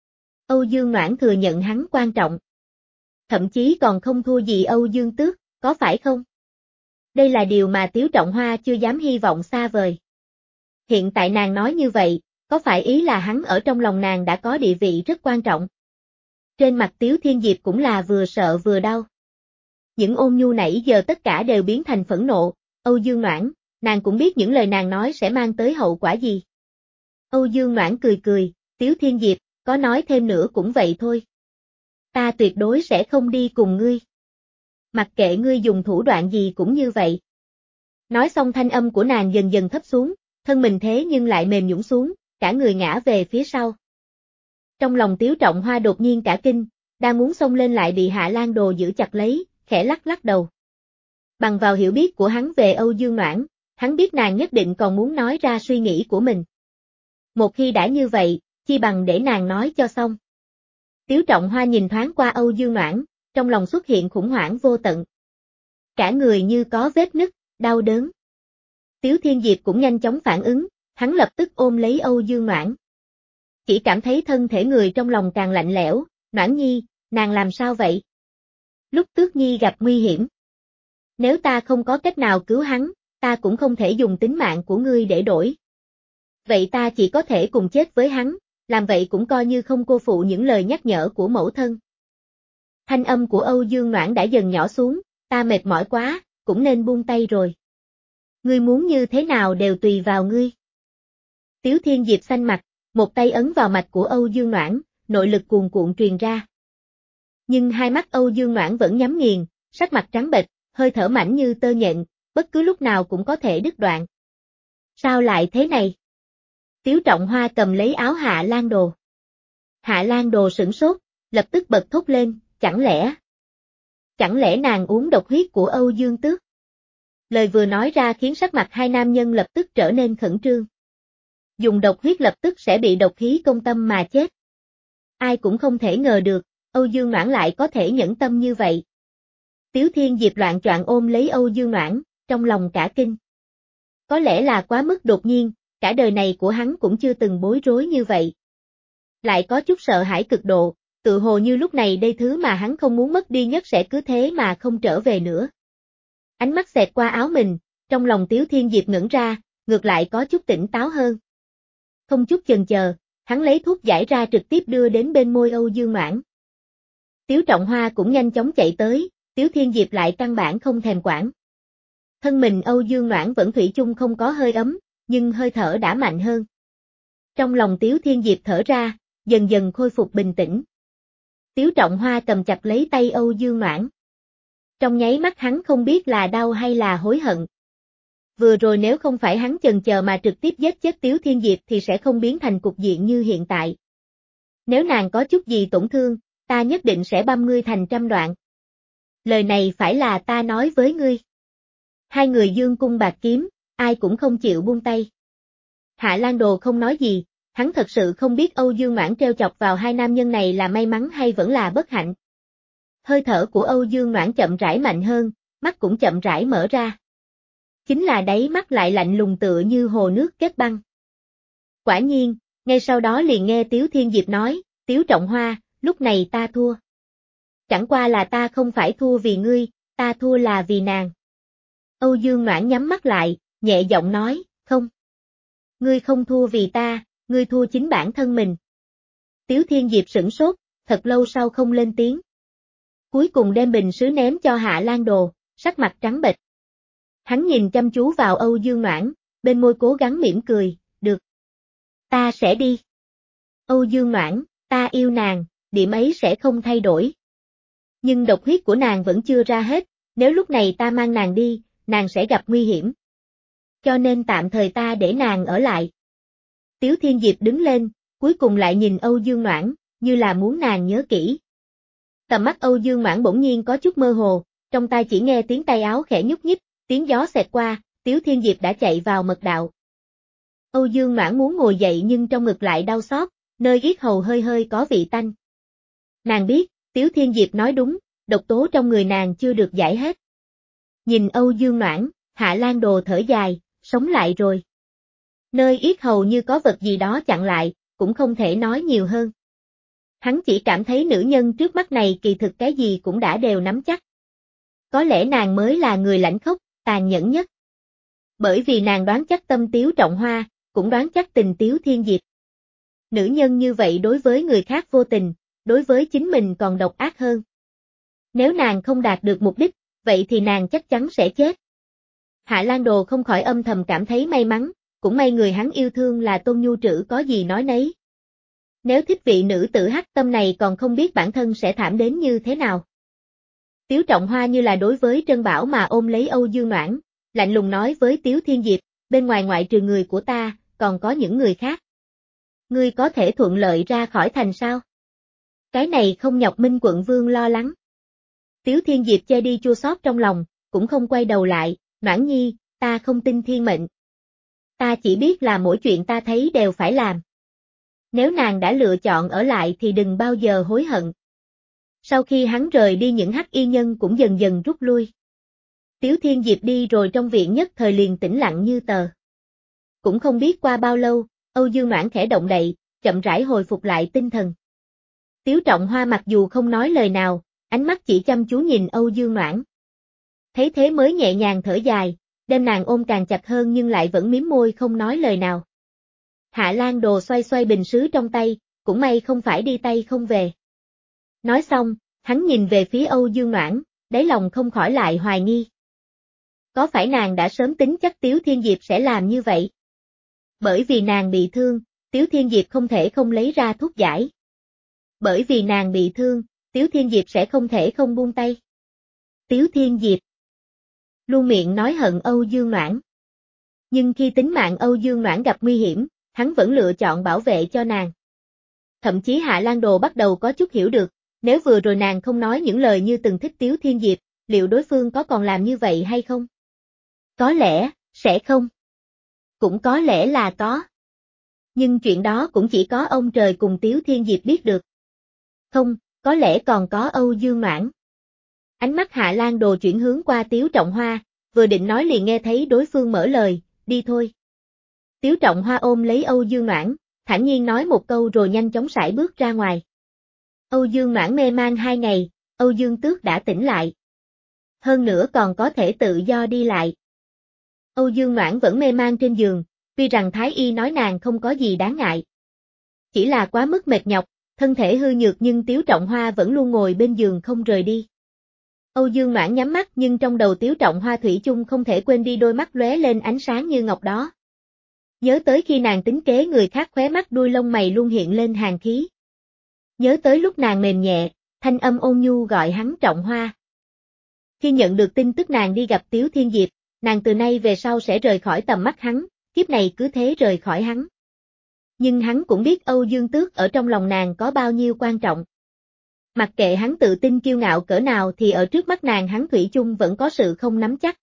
Âu Dương Noãn thừa nhận hắn quan trọng. Thậm chí còn không thua gì Âu Dương Tước, có phải không? Đây là điều mà Tiếu Trọng Hoa chưa dám hy vọng xa vời. Hiện tại nàng nói như vậy, có phải ý là hắn ở trong lòng nàng đã có địa vị rất quan trọng? Trên mặt Tiếu Thiên Diệp cũng là vừa sợ vừa đau. Những ôn nhu nãy giờ tất cả đều biến thành phẫn nộ, Âu Dương Noãn, nàng cũng biết những lời nàng nói sẽ mang tới hậu quả gì. Âu Dương Noãn cười cười, Tiếu Thiên Diệp, có nói thêm nữa cũng vậy thôi. Ta tuyệt đối sẽ không đi cùng ngươi. Mặc kệ ngươi dùng thủ đoạn gì cũng như vậy. Nói xong thanh âm của nàng dần dần thấp xuống, thân mình thế nhưng lại mềm nhũn xuống, cả người ngã về phía sau. Trong lòng Tiếu Trọng Hoa đột nhiên cả kinh, đang muốn xông lên lại bị Hạ Lan Đồ giữ chặt lấy, khẽ lắc lắc đầu. Bằng vào hiểu biết của hắn về Âu Dương Noãn, hắn biết nàng nhất định còn muốn nói ra suy nghĩ của mình. Một khi đã như vậy, chi bằng để nàng nói cho xong. Tiếu Trọng Hoa nhìn thoáng qua Âu Dương Noãn, trong lòng xuất hiện khủng hoảng vô tận. Cả người như có vết nứt, đau đớn. Tiếu Thiên Diệp cũng nhanh chóng phản ứng, hắn lập tức ôm lấy Âu Dương Noãn. Chỉ cảm thấy thân thể người trong lòng càng lạnh lẽo, Noãn Nhi, nàng làm sao vậy? Lúc Tước Nhi gặp nguy hiểm. Nếu ta không có cách nào cứu hắn, ta cũng không thể dùng tính mạng của ngươi để đổi. Vậy ta chỉ có thể cùng chết với hắn, làm vậy cũng coi như không cô phụ những lời nhắc nhở của mẫu thân. Thanh âm của Âu Dương Noãn đã dần nhỏ xuống, ta mệt mỏi quá, cũng nên buông tay rồi. Ngươi muốn như thế nào đều tùy vào ngươi. Tiếu Thiên Diệp xanh mặt, một tay ấn vào mạch của Âu Dương Noãn, nội lực cuồn cuộn truyền ra. Nhưng hai mắt Âu Dương Noãn vẫn nhắm nghiền, sắc mặt trắng bệch, hơi thở mảnh như tơ nhện, bất cứ lúc nào cũng có thể đứt đoạn. Sao lại thế này? Tiếu Trọng Hoa cầm lấy áo Hạ Lan Đồ. Hạ Lan Đồ sửng sốt, lập tức bật thốt lên, chẳng lẽ? Chẳng lẽ nàng uống độc huyết của Âu Dương Tước? Lời vừa nói ra khiến sắc mặt hai nam nhân lập tức trở nên khẩn trương. Dùng độc huyết lập tức sẽ bị độc khí công tâm mà chết. Ai cũng không thể ngờ được, Âu Dương Noãn lại có thể nhẫn tâm như vậy. Tiếu Thiên Diệp loạn choạng ôm lấy Âu Dương Noãn, trong lòng cả kinh. Có lẽ là quá mức đột nhiên, cả đời này của hắn cũng chưa từng bối rối như vậy. Lại có chút sợ hãi cực độ, tự hồ như lúc này đây thứ mà hắn không muốn mất đi nhất sẽ cứ thế mà không trở về nữa. Ánh mắt xẹt qua áo mình, trong lòng Tiếu Thiên Diệp ngẩn ra, ngược lại có chút tỉnh táo hơn. Không chút chần chờ, hắn lấy thuốc giải ra trực tiếp đưa đến bên môi Âu Dương Noãn. Tiếu Trọng Hoa cũng nhanh chóng chạy tới, Tiếu Thiên Diệp lại căn bản không thèm quản. Thân mình Âu Dương Noãn vẫn thủy chung không có hơi ấm, nhưng hơi thở đã mạnh hơn. Trong lòng Tiếu Thiên Diệp thở ra, dần dần khôi phục bình tĩnh. Tiếu Trọng Hoa cầm chặt lấy tay Âu Dương Noãn. Trong nháy mắt hắn không biết là đau hay là hối hận. Vừa rồi nếu không phải hắn chần chờ mà trực tiếp giết chết Tiếu Thiên Diệp thì sẽ không biến thành cục diện như hiện tại. Nếu nàng có chút gì tổn thương, ta nhất định sẽ băm ngươi thành trăm đoạn. Lời này phải là ta nói với ngươi. Hai người dương cung bạc kiếm, ai cũng không chịu buông tay. Hạ Lan Đồ không nói gì, hắn thật sự không biết Âu Dương Noãn treo chọc vào hai nam nhân này là may mắn hay vẫn là bất hạnh. Hơi thở của Âu Dương Noãn chậm rãi mạnh hơn, mắt cũng chậm rãi mở ra. Chính là đáy mắt lại lạnh lùng tựa như hồ nước kết băng. Quả nhiên, ngay sau đó liền nghe Tiếu Thiên Diệp nói, Tiếu Trọng Hoa, lúc này ta thua. Chẳng qua là ta không phải thua vì ngươi, ta thua là vì nàng. Âu Dương Noãn nhắm mắt lại, nhẹ giọng nói, không. Ngươi không thua vì ta, ngươi thua chính bản thân mình. Tiếu Thiên Diệp sửng sốt, thật lâu sau không lên tiếng. Cuối cùng đem bình sứ ném cho Hạ Lan Đồ, sắc mặt trắng bệch. Hắn nhìn chăm chú vào Âu Dương Noãn, bên môi cố gắng mỉm cười, được. Ta sẽ đi. Âu Dương Noãn, ta yêu nàng, điểm ấy sẽ không thay đổi. Nhưng độc huyết của nàng vẫn chưa ra hết, nếu lúc này ta mang nàng đi, nàng sẽ gặp nguy hiểm. Cho nên tạm thời ta để nàng ở lại. Tiếu Thiên Diệp đứng lên, cuối cùng lại nhìn Âu Dương Noãn, như là muốn nàng nhớ kỹ. Tầm mắt Âu Dương Noãn bỗng nhiên có chút mơ hồ, trong tai chỉ nghe tiếng tay áo khẽ nhúc nhích, tiếng gió xẹt qua, Tiếu Thiên Diệp đã chạy vào mật đạo. Âu Dương Noãn muốn ngồi dậy nhưng trong ngực lại đau xót, nơi yết hầu hơi hơi có vị tanh. Nàng biết, Tiếu Thiên Diệp nói đúng, độc tố trong người nàng chưa được giải hết. Nhìn Âu Dương Noãn, Hạ Lan Đồ thở dài, sống lại rồi. Nơi yết hầu như có vật gì đó chặn lại, cũng không thể nói nhiều hơn. Hắn chỉ cảm thấy nữ nhân trước mắt này kỳ thực cái gì cũng đã đều nắm chắc. Có lẽ nàng mới là người lãnh khốc, tàn nhẫn nhất. Bởi vì nàng đoán chắc tâm Tiếu Trọng Hoa, cũng đoán chắc tình Tiếu Thiên Diệp. Nữ nhân như vậy đối với người khác vô tình, đối với chính mình còn độc ác hơn. Nếu nàng không đạt được mục đích, vậy thì nàng chắc chắn sẽ chết. Hạ Lan Đồ không khỏi âm thầm cảm thấy may mắn, cũng may người hắn yêu thương là Tôn Nhu Trữ có gì nói nấy. Nếu thích vị nữ tử hắc tâm này còn không biết bản thân sẽ thảm đến như thế nào. Tiếu Trọng Hoa như là đối với Trân Bảo mà ôm lấy Âu Dương Noãn, lạnh lùng nói với Tiếu Thiên Diệp, bên ngoài ngoại trừ người của ta, còn có những người khác. Ngươi có thể thuận lợi ra khỏi thành sao? Cái này không nhọc Minh Quận Vương lo lắng. Tiếu Thiên Diệp che đi chua xót trong lòng, cũng không quay đầu lại, Noãn Nhi, ta không tin thiên mệnh. Ta chỉ biết là mỗi chuyện ta thấy đều phải làm. Nếu nàng đã lựa chọn ở lại thì đừng bao giờ hối hận. Sau khi hắn rời đi những hắc y nhân cũng dần dần rút lui. Tiếu Thiên Diệp đi rồi trong viện nhất thời liền tĩnh lặng như tờ. Cũng không biết qua bao lâu, Âu Dương Noãn khẽ động đậy, chậm rãi hồi phục lại tinh thần. Tiếu Trọng Hoa mặc dù không nói lời nào, ánh mắt chỉ chăm chú nhìn Âu Dương Noãn. Thấy thế mới nhẹ nhàng thở dài, đem nàng ôm càng chặt hơn nhưng lại vẫn mím môi không nói lời nào. Hạ Lan Đồ xoay xoay bình sứ trong tay, cũng may không phải đi tay không về. Nói xong, hắn nhìn về phía Âu Dương Noãn, đáy lòng không khỏi lại hoài nghi. Có phải nàng đã sớm tính chắc Tiếu Thiên Diệp sẽ làm như vậy? Bởi vì nàng bị thương, Tiếu Thiên Diệp không thể không lấy ra thuốc giải. Bởi vì nàng bị thương, Tiếu Thiên Diệp sẽ không thể không buông tay. Tiếu Thiên Diệp luôn miệng nói hận Âu Dương Noãn. Nhưng khi tính mạng Âu Dương Noãn gặp nguy hiểm, hắn vẫn lựa chọn bảo vệ cho nàng. Thậm chí Hạ Lan Đồ bắt đầu có chút hiểu được, nếu vừa rồi nàng không nói những lời như từng thích Tiếu Thiên Diệp, liệu đối phương có còn làm như vậy hay không? Có lẽ, sẽ không. Cũng có lẽ là có. Nhưng chuyện đó cũng chỉ có ông trời cùng Tiếu Thiên Diệp biết được. Không, có lẽ còn có Âu Dương Noãn. Ánh mắt Hạ Lan Đồ chuyển hướng qua Tiếu Trọng Hoa, vừa định nói liền nghe thấy đối phương mở lời, đi thôi. Tiếu Trọng Hoa ôm lấy Âu Dương Noãn, thản nhiên nói một câu rồi nhanh chóng sải bước ra ngoài. Âu Dương Noãn mê man hai ngày, Âu Dương Tước đã tỉnh lại. Hơn nữa còn có thể tự do đi lại. Âu Dương Noãn vẫn mê man trên giường, tuy rằng Thái Y nói nàng không có gì đáng ngại. Chỉ là quá mức mệt nhọc, thân thể hư nhược nhưng Tiếu Trọng Hoa vẫn luôn ngồi bên giường không rời đi. Âu Dương Noãn nhắm mắt nhưng trong đầu Tiếu Trọng Hoa thủy chung không thể quên đi đôi mắt lóe lên ánh sáng như ngọc đó. Nhớ tới khi nàng tính kế người khác khóe mắt đuôi lông mày luôn hiện lên hàn khí. Nhớ tới lúc nàng mềm nhẹ, thanh âm ôn nhu gọi hắn Trọng Hoa. Khi nhận được tin tức nàng đi gặp Tiếu Thiên Diệp, nàng từ nay về sau sẽ rời khỏi tầm mắt hắn, kiếp này cứ thế rời khỏi hắn. Nhưng hắn cũng biết Âu Dương Tước ở trong lòng nàng có bao nhiêu quan trọng. Mặc kệ hắn tự tin kiêu ngạo cỡ nào thì ở trước mắt nàng hắn thủy chung vẫn có sự không nắm chắc.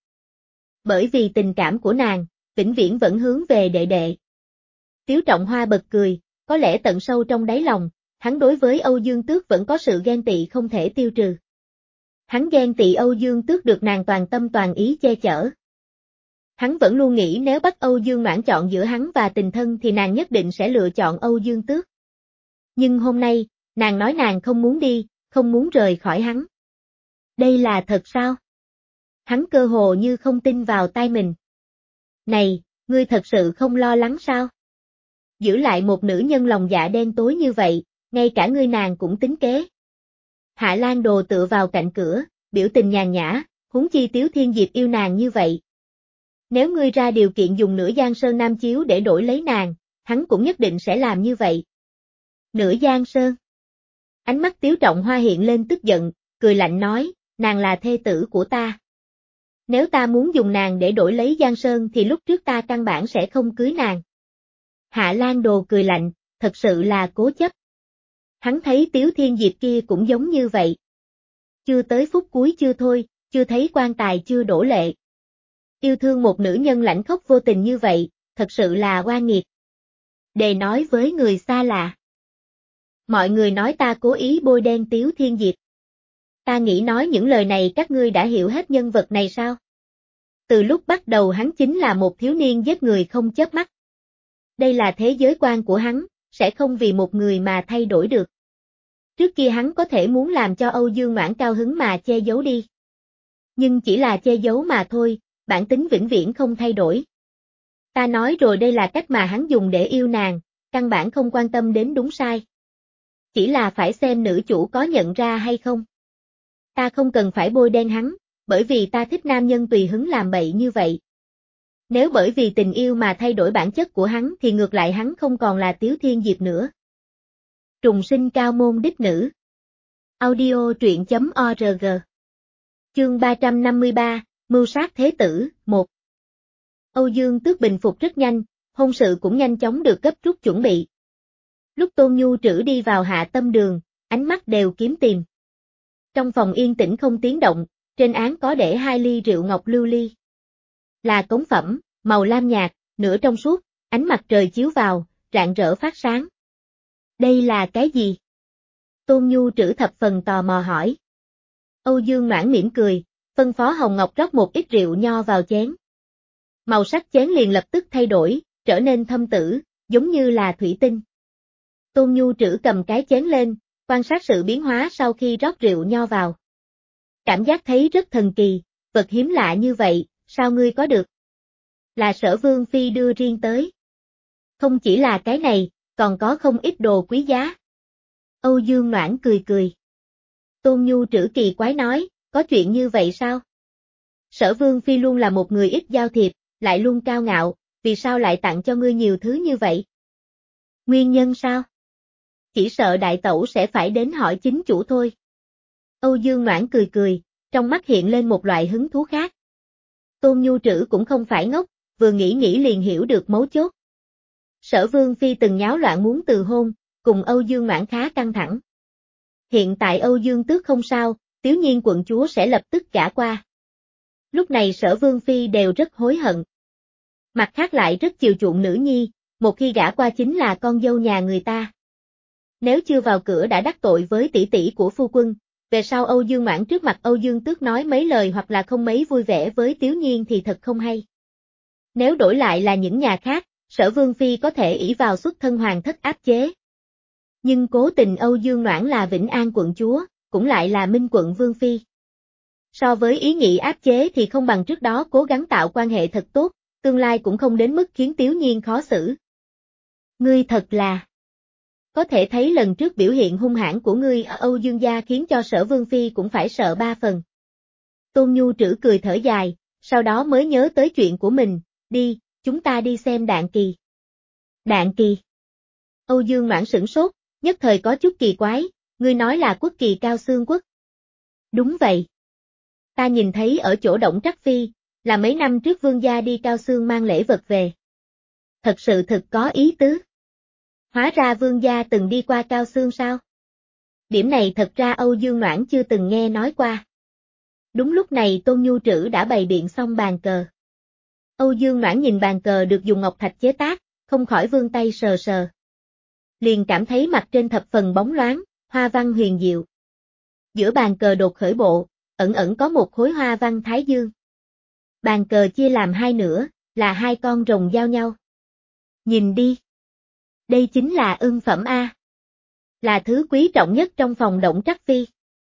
Bởi vì tình cảm của nàng, vĩnh viễn vẫn hướng về đệ đệ. Tiếu Trọng Hoa bật cười, có lẽ tận sâu trong đáy lòng, hắn đối với Âu Dương Tước vẫn có sự ghen tị không thể tiêu trừ. Hắn ghen tị Âu Dương Tước được nàng toàn tâm toàn ý che chở. Hắn vẫn luôn nghĩ nếu bắt Âu Dương Noãn chọn giữa hắn và tình thân thì nàng nhất định sẽ lựa chọn Âu Dương Tước. Nhưng hôm nay, nàng nói nàng không muốn đi, không muốn rời khỏi hắn. Đây là thật sao? Hắn cơ hồ như không tin vào tai mình. Này, ngươi thật sự không lo lắng sao? Giữ lại một nữ nhân lòng dạ đen tối như vậy, ngay cả ngươi nàng cũng tính kế. Hạ Lan Đồ tựa vào cạnh cửa, biểu tình nhàn nhã, huống chi Tiếu Thiên Diệp yêu nàng như vậy. Nếu ngươi ra điều kiện dùng nửa Giang Sơn Nam Chiếu để đổi lấy nàng, hắn cũng nhất định sẽ làm như vậy. Nửa Giang Sơn. Ánh mắt Tiếu Trọng Hoa hiện lên tức giận, cười lạnh nói, nàng là thê tử của ta. Nếu ta muốn dùng nàng để đổi lấy Giang Sơn thì lúc trước ta căn bản sẽ không cưới nàng. Hạ Lan Đồ cười lạnh, thật sự là cố chấp. Hắn thấy Tiếu Thiên Diệp kia cũng giống như vậy. Chưa tới phút cuối chưa thôi, chưa thấy quan tài chưa đổ lệ. Yêu thương một nữ nhân lãnh khốc vô tình như vậy, thật sự là oan nghiệt. Đề nói với người xa lạ. Mọi người nói ta cố ý bôi đen Tiếu Thiên Diệp. Ta nghĩ nói những lời này các ngươi đã hiểu hết nhân vật này sao? Từ lúc bắt đầu hắn chính là một thiếu niên giết người không chớp mắt. Đây là thế giới quan của hắn, sẽ không vì một người mà thay đổi được. Trước kia hắn có thể muốn làm cho Âu Dương Noãn cao hứng mà che giấu đi. Nhưng chỉ là che giấu mà thôi, bản tính vĩnh viễn không thay đổi. Ta nói rồi, đây là cách mà hắn dùng để yêu nàng, căn bản không quan tâm đến đúng sai. Chỉ là phải xem nữ chủ có nhận ra hay không. Ta không cần phải bôi đen hắn, bởi vì ta thích nam nhân tùy hứng làm bậy như vậy. Nếu bởi vì tình yêu mà thay đổi bản chất của hắn thì ngược lại hắn không còn là Tiếu Thiên Diệp nữa. Trùng sinh cao môn đích nữ. Audio truyện chấm org. Chương ba trăm năm mươi ba, Mưu sát thế tử, một. Âu Dương Tước bình phục rất nhanh, hôn sự cũng nhanh chóng được gấp rút chuẩn bị. Lúc Tôn Nhu Trữ đi vào Hạ Tâm Đường, ánh mắt đều kiếm tìm. Trong phòng yên tĩnh không tiếng động, trên án có để hai ly rượu ngọc lưu ly. Là cống phẩm, màu lam nhạt, nửa trong suốt, ánh mặt trời chiếu vào, rạng rỡ phát sáng. Đây là cái gì? Tôn Nhu Trữ thập phần tò mò hỏi. Âu Dương Noãn mỉm cười, phân phó Hồng Ngọc rót một ít rượu nho vào chén. Màu sắc chén liền lập tức thay đổi, trở nên thâm tử, giống như là thủy tinh. Tôn Nhu Trữ cầm cái chén lên, quan sát sự biến hóa sau khi rót rượu nho vào. Cảm giác thấy rất thần kỳ, vật hiếm lạ như vậy, sao ngươi có được? Là Sở Vương Phi đưa riêng tới. Không chỉ là cái này, còn có không ít đồ quý giá. Âu Dương Noãn cười cười. Tôn Nhu Trữ kỳ quái nói, có chuyện như vậy sao? Sở Vương Phi luôn là một người ít giao thiệp, lại luôn cao ngạo, vì sao lại tặng cho ngươi nhiều thứ như vậy? Nguyên nhân sao? Chỉ sợ đại tẩu sẽ phải đến hỏi chính chủ thôi. Âu Dương Noãn cười cười, trong mắt hiện lên một loại hứng thú khác. Tôn Nhu Trữ cũng không phải ngốc, vừa nghĩ nghĩ liền hiểu được mấu chốt. Sở Vương Phi từng nháo loạn muốn từ hôn, cùng Âu Dương Noãn khá căng thẳng. Hiện tại Âu Dương Tước không sao, Tiếu Nhiên quận chúa sẽ lập tức gả qua. Lúc này Sở Vương Phi đều rất hối hận. Mặt khác lại rất chiều chuộng nữ nhi, một khi gả qua chính là con dâu nhà người ta. Nếu chưa vào cửa đã đắc tội với tỷ tỷ của phu quân, về sau Âu Dương Noãn trước mặt Âu Dương Tước nói mấy lời hoặc là không mấy vui vẻ với Tiếu Nhiên thì thật không hay. Nếu đổi lại là những nhà khác, Sở Vương Phi có thể ỷ vào xuất thân hoàng thất áp chế. Nhưng cố tình Âu Dương Noãn là Vĩnh An quận chúa, cũng lại là Minh quận Vương Phi. So với ý nghĩ áp chế thì không bằng trước đó cố gắng tạo quan hệ thật tốt, tương lai cũng không đến mức khiến Tiếu Nhiên khó xử. Ngươi thật là... Có thể thấy lần trước biểu hiện hung hãn của ngươi ở Âu Dương gia khiến cho Sở Vương Phi cũng phải sợ ba phần. Tôn Nhu Trữ cười thở dài, sau đó mới nhớ tới chuyện của mình, đi, chúng ta đi xem Đạn Kỳ. Đạn Kỳ. Âu Dương Noãn sửng sốt, nhất thời có chút kỳ quái, ngươi nói là quốc kỳ Cao Xương Quốc. Đúng vậy. Ta nhìn thấy ở chỗ Đổng Trắc Phi, là mấy năm trước vương gia đi Cao Xương mang lễ vật về. Thật sự thực có ý tứ. Hóa ra vương gia từng đi qua Cao Xương sao? Điểm này thật ra Âu Dương Noãn chưa từng nghe nói qua. Đúng lúc này Tôn Nhu Trữ đã bày biện xong bàn cờ. Âu Dương Noãn nhìn bàn cờ được dùng ngọc thạch chế tác, không khỏi vươn tay sờ sờ. Liền cảm thấy mặt trên thập phần bóng loáng, hoa văn huyền diệu. Giữa bàn cờ đột khởi bộ, ẩn ẩn có một khối hoa văn thái dương. Bàn cờ chia làm hai nửa, là hai con rồng giao nhau. Nhìn đi. Đây chính là ưng phẩm A. Là thứ quý trọng nhất trong phòng Đổng Trắc Phi.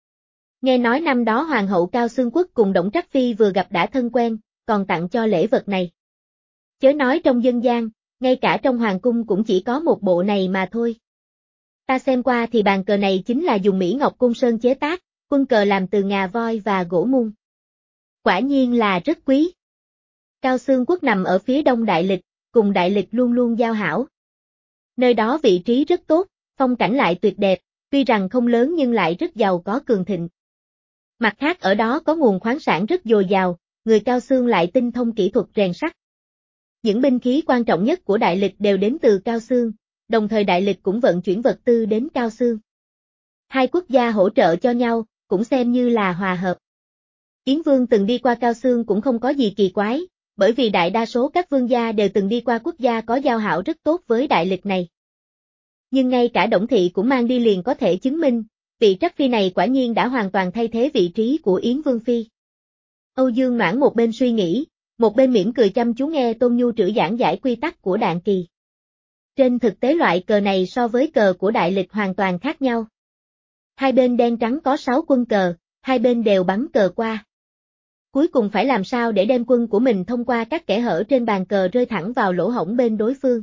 Nghe nói năm đó Hoàng hậu Cao Xương Quốc cùng Đổng Trắc Phi vừa gặp đã thân quen, còn tặng cho lễ vật này. Chớ nói trong dân gian, ngay cả trong hoàng cung cũng chỉ có một bộ này mà thôi. Ta xem qua thì bàn cờ này chính là dùng Mỹ Ngọc Côn Sơn chế tác, quân cờ làm từ ngà voi và gỗ mun. Quả nhiên là rất quý. Cao Xương Quốc nằm ở phía đông Đại Lịch, cùng Đại Lịch luôn luôn giao hảo. Nơi đó vị trí rất tốt, phong cảnh lại tuyệt đẹp, tuy rằng không lớn nhưng lại rất giàu có cường thịnh. Mặt khác ở đó có nguồn khoáng sản rất dồi dào, người Cao Xương lại tinh thông kỹ thuật rèn sắt. Những binh khí quan trọng nhất của Đại Lịch đều đến từ Cao Xương, đồng thời Đại Lịch cũng vận chuyển vật tư đến Cao Xương. Hai quốc gia hỗ trợ cho nhau, cũng xem như là hòa hợp. Yến Vương từng đi qua Cao Xương cũng không có gì kỳ quái, bởi vì đại đa số các vương gia đều từng đi qua quốc gia có giao hảo rất tốt với Đại Lịch này. Nhưng ngay cả Đổng Thị cũng mang đi liền có thể chứng minh, vị Trắc Phi này quả nhiên đã hoàn toàn thay thế vị trí của Yến Vương Phi. Âu Dương Noãn một bên suy nghĩ, một bên mỉm cười chăm chú nghe Tôn Nhu Trữ giảng giải quy tắc của đạn kỳ. Trên thực tế loại cờ này so với cờ của đại lịch hoàn toàn khác nhau. Hai bên đen trắng có sáu quân cờ, hai bên đều bắn cờ qua. Cuối cùng phải làm sao để đem quân của mình thông qua các kẽ hở trên bàn cờ rơi thẳng vào lỗ hổng bên đối phương.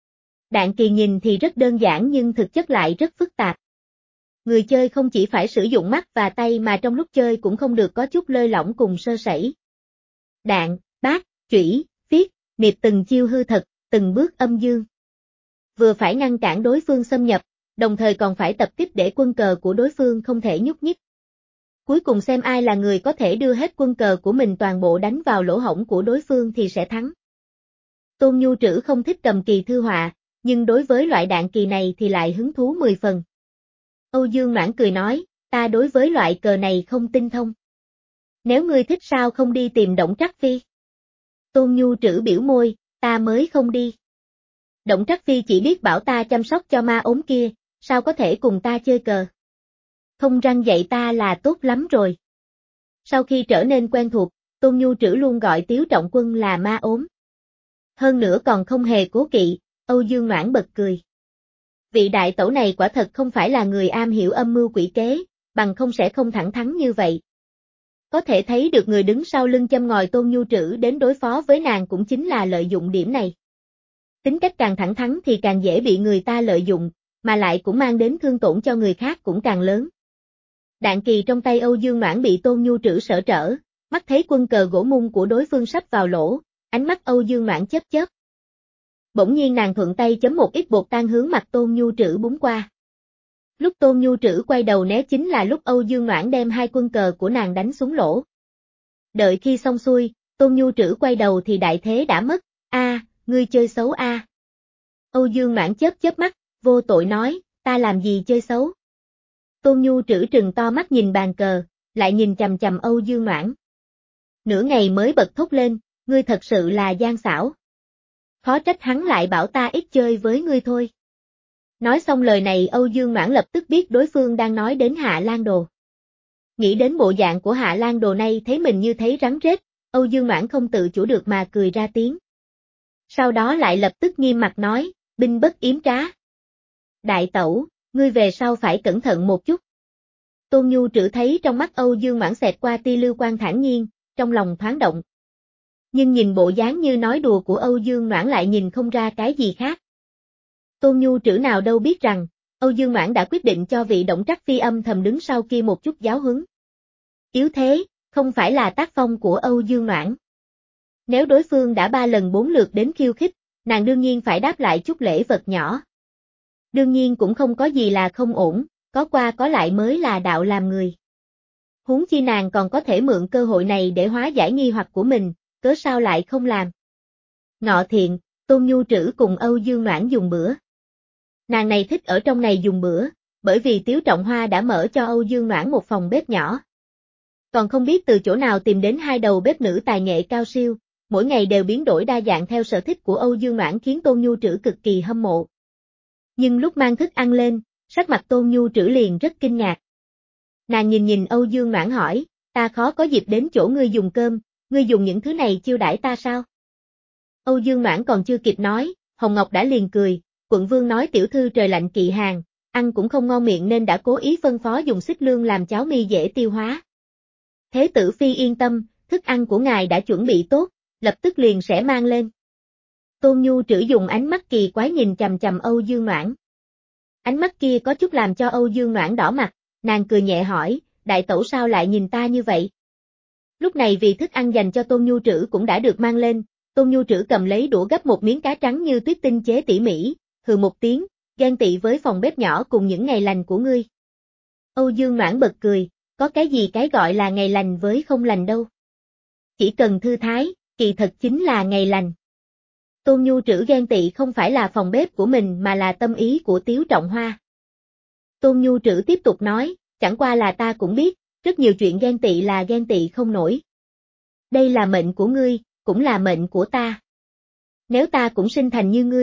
Đạn kỳ nhìn thì rất đơn giản nhưng thực chất lại rất phức tạp. Người chơi không chỉ phải sử dụng mắt và tay mà trong lúc chơi cũng không được có chút lơi lỏng cùng sơ sẩy. Đạn, bát, chủy, phiết, niệp từng chiêu hư thật, từng bước âm dương. Vừa phải ngăn cản đối phương xâm nhập, đồng thời còn phải tập kích để quân cờ của đối phương không thể nhúc nhích. Cuối cùng xem ai là người có thể đưa hết quân cờ của mình toàn bộ đánh vào lỗ hổng của đối phương thì sẽ thắng. Tôn Nhu Trữ không thích cầm kỳ thư họa, nhưng đối với loại đạn kỳ này thì lại hứng thú mười phần. Âu Dương Noãn cười nói, ta đối với loại cờ này không tinh thông. Nếu ngươi thích sao không đi tìm Đổng Trắc Phi? Tôn Nhu Trữ biểu môi, ta mới không đi. Đổng Trắc Phi chỉ biết bảo ta chăm sóc cho ma ốm kia, sao có thể cùng ta chơi cờ? Không răng dạy ta là tốt lắm rồi. Sau khi trở nên quen thuộc, Tôn Nhu Trữ luôn gọi Tiếu Trọng Quân là ma ốm. Hơn nữa còn không hề cố kỵ, Âu Dương Noãn bật cười. Vị đại tẩu này quả thật không phải là người am hiểu âm mưu quỷ kế, bằng không sẽ không thẳng thắn như vậy. Có thể thấy được người đứng sau lưng châm ngòi Tôn Nhu Trữ đến đối phó với nàng cũng chính là lợi dụng điểm này. Tính cách càng thẳng thắn thì càng dễ bị người ta lợi dụng, mà lại cũng mang đến thương tổn cho người khác cũng càng lớn. Đạn kỳ trong tay Âu Dương Noãn bị Tôn Nhu Trữ sở trở, mắt thấy quân cờ gỗ mung của đối phương sắp vào lỗ, ánh mắt Âu Dương Noãn chớp chớp. Bỗng nhiên nàng thuận tay chấm một ít bột tan hướng mặt Tôn Nhu Trữ búng qua. Lúc Tôn Nhu Trữ quay đầu né chính là lúc Âu Dương Noãn đem hai quân cờ của nàng đánh xuống lỗ. Đợi khi xong xuôi, Tôn Nhu Trữ quay đầu thì đại thế đã mất, a, à, ngươi chơi xấu a. À. Âu Dương Noãn chớp chớp mắt, vô tội nói, ta làm gì chơi xấu. Tôn Nhu Trữ trừng to mắt nhìn bàn cờ, lại nhìn chằm chằm Âu Dương Noãn. Nửa ngày mới bật thốt lên, ngươi thật sự là gian xảo. Khó trách hắn lại bảo ta ít chơi với ngươi thôi. Nói xong lời này Âu Dương Noãn lập tức biết đối phương đang nói đến Hạ Lan Đồ. Nghĩ đến bộ dạng của Hạ Lan Đồ này thấy mình như thấy rắn rết, Âu Dương Noãn không tự chủ được mà cười ra tiếng. Sau đó lại lập tức nghiêm mặt nói, binh bất yếm trá. Đại tẩu, ngươi về sau phải cẩn thận một chút. Tôn Nhu Trữ thấy trong mắt Âu Dương Noãn xẹt qua tia lưu quan thản nhiên, trong lòng thoáng động. Nhưng nhìn bộ dáng như nói đùa của Âu Dương Noãn lại nhìn không ra cái gì khác. Tôn Nhu Trữ nào đâu biết rằng, Âu Dương Noãn đã quyết định cho vị Đổng Trắc Phi âm thầm đứng sau kia một chút giáo huấn. Yếu thế, không phải là tác phong của Âu Dương Noãn. Nếu đối phương đã ba lần bốn lượt đến khiêu khích, nàng đương nhiên phải đáp lại chút lễ vật nhỏ. Đương nhiên cũng không có gì là không ổn, có qua có lại mới là đạo làm người. Huống chi nàng còn có thể mượn cơ hội này để hóa giải nghi hoặc của mình, cớ sao lại không làm. Ngọ thiện, Tôn Nhu Trữ cùng Âu Dương Noãn dùng bữa. Nàng này thích ở trong này dùng bữa, bởi vì Tiếu Trọng Hoa đã mở cho Âu Dương Noãn một phòng bếp nhỏ. Còn không biết từ chỗ nào tìm đến hai đầu bếp nữ tài nghệ cao siêu, mỗi ngày đều biến đổi đa dạng theo sở thích của Âu Dương Noãn khiến Tôn Nhu Trữ cực kỳ hâm mộ. Nhưng lúc mang thức ăn lên, sắc mặt Tôn Nhu Trữ liền rất kinh ngạc. Nàng nhìn nhìn Âu Dương Noãn hỏi, ta khó có dịp đến chỗ ngươi dùng cơm, ngươi dùng những thứ này chiêu đãi ta sao? Âu Dương Noãn còn chưa kịp nói, Hồng Ngọc đã liền cười, quận vương nói tiểu thư trời lạnh kỵ hàn, ăn cũng không ngon miệng nên đã cố ý phân phó dùng xích lương làm cháo mi dễ tiêu hóa. Thế tử phi yên tâm, thức ăn của ngài đã chuẩn bị tốt, lập tức liền sẽ mang lên. Tôn Nhu Trữ dùng ánh mắt kỳ quái nhìn chằm chằm Âu Dương Noãn. Ánh mắt kia có chút làm cho Âu Dương Noãn đỏ mặt, nàng cười nhẹ hỏi, đại tẩu sao lại nhìn ta như vậy? Lúc này vì thức ăn dành cho Tôn Nhu Trữ cũng đã được mang lên, Tôn Nhu Trữ cầm lấy đũa gấp một miếng cá trắng như tuyết tinh chế tỉ mỉ, hừ một tiếng, ghen tị với phòng bếp nhỏ cùng những ngày lành của ngươi. Âu Dương Noãn bật cười, có cái gì cái gọi là ngày lành với không lành đâu. Chỉ cần thư thái, kỳ thật chính là ngày lành. Tôn Nhu Trữ ghen tị không phải là phòng bếp của mình mà là tâm ý của Tiếu Trọng Hoa. Tôn Nhu Trữ tiếp tục nói, chẳng qua là ta cũng biết, rất nhiều chuyện ghen tị là ghen tị không nổi. Đây là mệnh của ngươi, cũng là mệnh của ta. Nếu ta cũng sinh thành như ngươi,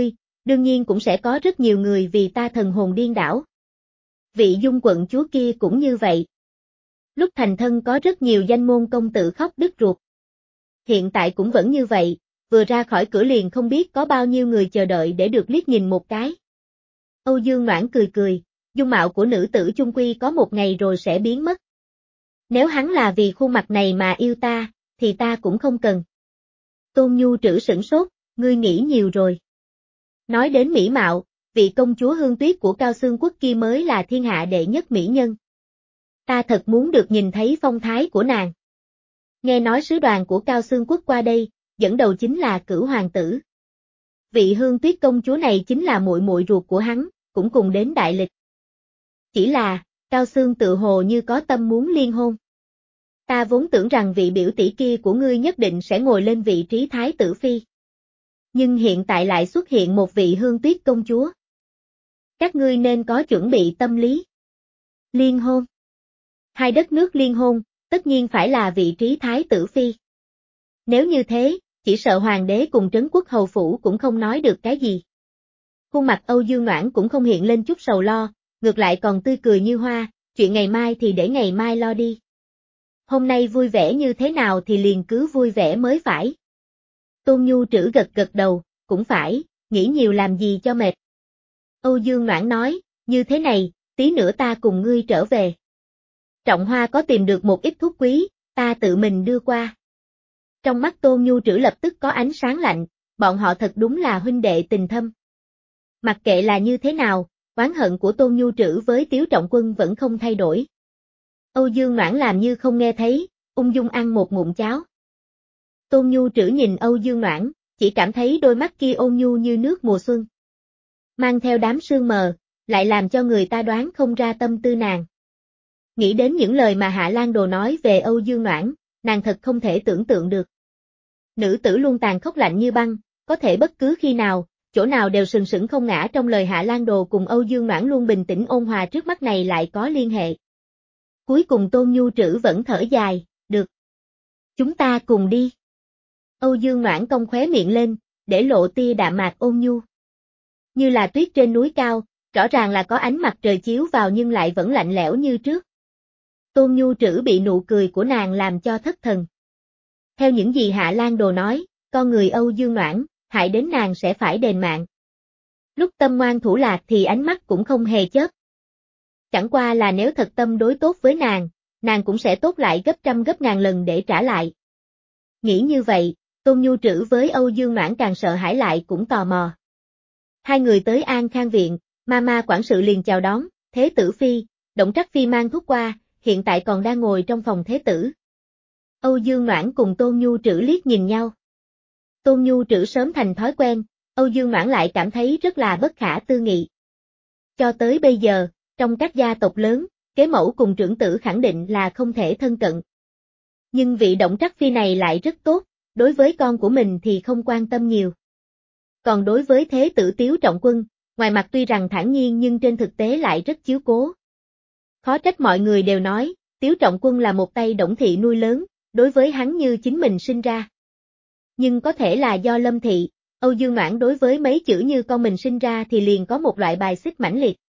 đương nhiên cũng sẽ có rất nhiều người vì ta thần hồn điên đảo. Vị Dung quận chúa kia cũng như vậy. Lúc thành thân có rất nhiều danh môn công tử khóc đứt ruột. Hiện tại cũng vẫn như vậy, vừa ra khỏi cửa liền không biết có bao nhiêu người chờ đợi để được liếc nhìn một cái. Âu Dương Noãn cười cười, dung mạo của nữ tử chung quy có một ngày rồi sẽ biến mất. Nếu hắn là vì khuôn mặt này mà yêu ta, thì ta cũng không cần. Tôn Nhu Trữ sửng sốt, ngươi nghĩ nhiều rồi. Nói đến mỹ mạo, vị công chúa Hương Tuyết của Cao Xương Quốc kia mới là thiên hạ đệ nhất mỹ nhân. Ta thật muốn được nhìn thấy phong thái của nàng. Nghe nói sứ đoàn của Cao Xương Quốc qua đây, dẫn đầu chính là Cửu hoàng tử. Vị Hương Tuyết công chúa này chính là muội muội ruột của hắn, cũng cùng đến đại lịch. Chỉ là, Cao Xương tự hồ như có tâm muốn liên hôn. Ta vốn tưởng rằng vị biểu tỷ kia của ngươi nhất định sẽ ngồi lên vị trí thái tử phi. Nhưng hiện tại lại xuất hiện một vị Hương Tuyết công chúa. Các ngươi nên có chuẩn bị tâm lý. Liên hôn. Hai đất nước liên hôn, tất nhiên phải là vị trí thái tử phi. Nếu như thế, chỉ sợ hoàng đế cùng trấn quốc hầu phủ cũng không nói được cái gì. Khuôn mặt Âu Dương Noãn cũng không hiện lên chút sầu lo, ngược lại còn tươi cười như hoa, chuyện ngày mai thì để ngày mai lo đi. Hôm nay vui vẻ như thế nào thì liền cứ vui vẻ mới phải. Tôn Nhu Trữ gật gật đầu, cũng phải, nghĩ nhiều làm gì cho mệt. Âu Dương Noãn nói, như thế này, tí nữa ta cùng ngươi trở về. Trọng Hoa có tìm được một ít thuốc quý, ta tự mình đưa qua. Trong mắt Tôn Nhu Trữ lập tức có ánh sáng lạnh, bọn họ thật đúng là huynh đệ tình thâm. Mặc kệ là như thế nào, oán hận của Tôn Nhu Trữ với Tiếu Trọng Quân vẫn không thay đổi. Âu Dương Noãn làm như không nghe thấy, ung dung ăn một ngụm cháo. Tôn Nhu Trữ nhìn Âu Dương Noãn, chỉ cảm thấy đôi mắt kia ôn nhu như nước mùa xuân. Mang theo đám sương mờ, lại làm cho người ta đoán không ra tâm tư nàng. Nghĩ đến những lời mà Hạ Lan Đồ nói về Âu Dương Noãn, nàng thật không thể tưởng tượng được. Nữ tử luôn tàn khốc lạnh như băng, có thể bất cứ khi nào, chỗ nào đều sừng sững không ngã, trong lời Hạ Lan Đồ cùng Âu Dương Noãn luôn bình tĩnh ôn hòa trước mắt này lại có liên hệ. Cuối cùng Tôn Nhu Trữ vẫn thở dài, được. Chúng ta cùng đi. Âu Dương Noãn cong khóe miệng lên, để lộ tia đạm mạc ôn nhu. Như là tuyết trên núi cao, rõ ràng là có ánh mặt trời chiếu vào nhưng lại vẫn lạnh lẽo như trước. Tôn Nhu Trữ bị nụ cười của nàng làm cho thất thần. Theo những gì Hạ Lan Đồ nói, con người Âu Dương Noãn, hại đến nàng sẽ phải đền mạng. Lúc tâm ngoan thủ lạc thì ánh mắt cũng không hề chớp. Chẳng qua là nếu thật tâm đối tốt với nàng, nàng cũng sẽ tốt lại gấp trăm gấp ngàn lần để trả lại. Nghĩ như vậy, Tôn Nhu Trữ với Âu Dương Noãn càng sợ hãi lại cũng tò mò. Hai người tới An Khang Viện, Mama quản sự liền chào đón, Thế tử phi, Động Trắc phi mang thuốc qua, hiện tại còn đang ngồi trong phòng Thế tử. Âu Dương Noãn cùng Tôn Nhu Trữ liếc nhìn nhau. Tôn Nhu Trữ sớm thành thói quen, Âu Dương Noãn lại cảm thấy rất là bất khả tư nghị. Cho tới bây giờ, trong các gia tộc lớn, kế mẫu cùng trưởng tử khẳng định là không thể thân cận. Nhưng vị Động Trắc phi này lại rất tốt, đối với con của mình thì không quan tâm nhiều. Còn đối với Thế tử Tiếu Trọng Quân, ngoài mặt tuy rằng thản nhiên nhưng trên thực tế lại rất chiếu cố. Khó trách mọi người đều nói, Tiếu Trọng Quân là một tay Đổng thị nuôi lớn, đối với hắn như chính mình sinh ra. Nhưng có thể là do Lâm thị, Âu Dương Noãn đối với mấy chữ như con mình sinh ra thì liền có một loại bài xích mãnh liệt.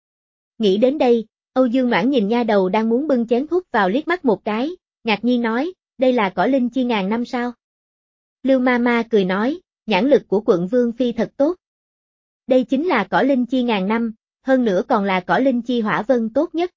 Nghĩ đến đây, Âu Dương Noãn nhìn nha đầu đang muốn bưng chén thuốc vào liếc mắt một cái, ngạc nhiên nói, đây là cỏ linh chi ngàn năm sao? Lưu Mama cười nói, nhãn lực của quận Vương Phi thật tốt. Đây chính là cỏ linh chi ngàn năm, hơn nữa còn là cỏ linh chi hỏa vân tốt nhất.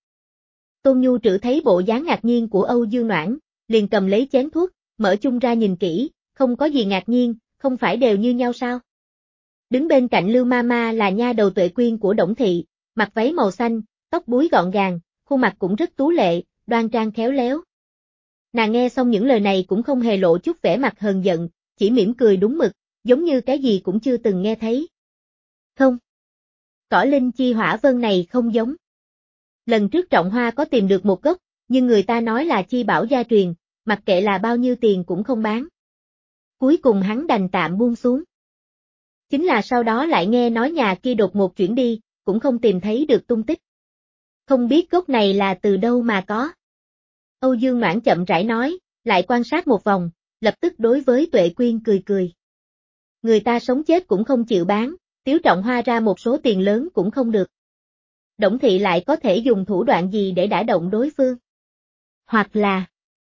Tôn Nhu Trữ thấy bộ dáng ngạc nhiên của Âu Dương Noãn, liền cầm lấy chén thuốc, mở chung ra nhìn kỹ, không có gì ngạc nhiên, không phải đều như nhau sao? Đứng bên cạnh Lưu Mama là nha đầu Tuệ Quyên của Đổng thị, mặc váy màu xanh, tóc búi gọn gàng, khuôn mặt cũng rất tú lệ, đoan trang khéo léo. Nàng nghe xong những lời này cũng không hề lộ chút vẻ mặt hờn giận, chỉ mỉm cười đúng mực, giống như cái gì cũng chưa từng nghe thấy. Không. Cỏ linh chi hỏa vân này không giống. Lần trước Trọng Hoa có tìm được một gốc, nhưng người ta nói là chi bảo gia truyền, mặc kệ là bao nhiêu tiền cũng không bán. Cuối cùng hắn đành tạm buông xuống. Chính là sau đó lại nghe nói nhà kia đột ngột chuyển đi, cũng không tìm thấy được tung tích. Không biết gốc này là từ đâu mà có. Âu Dương Noãn chậm rãi nói, lại quan sát một vòng, lập tức đối với Tuệ Quyên cười cười. Người ta sống chết cũng không chịu bán, Tiếu Trọng Hoa ra một số tiền lớn cũng không được. Đổng Thị lại có thể dùng thủ đoạn gì để đả động đối phương? Hoặc là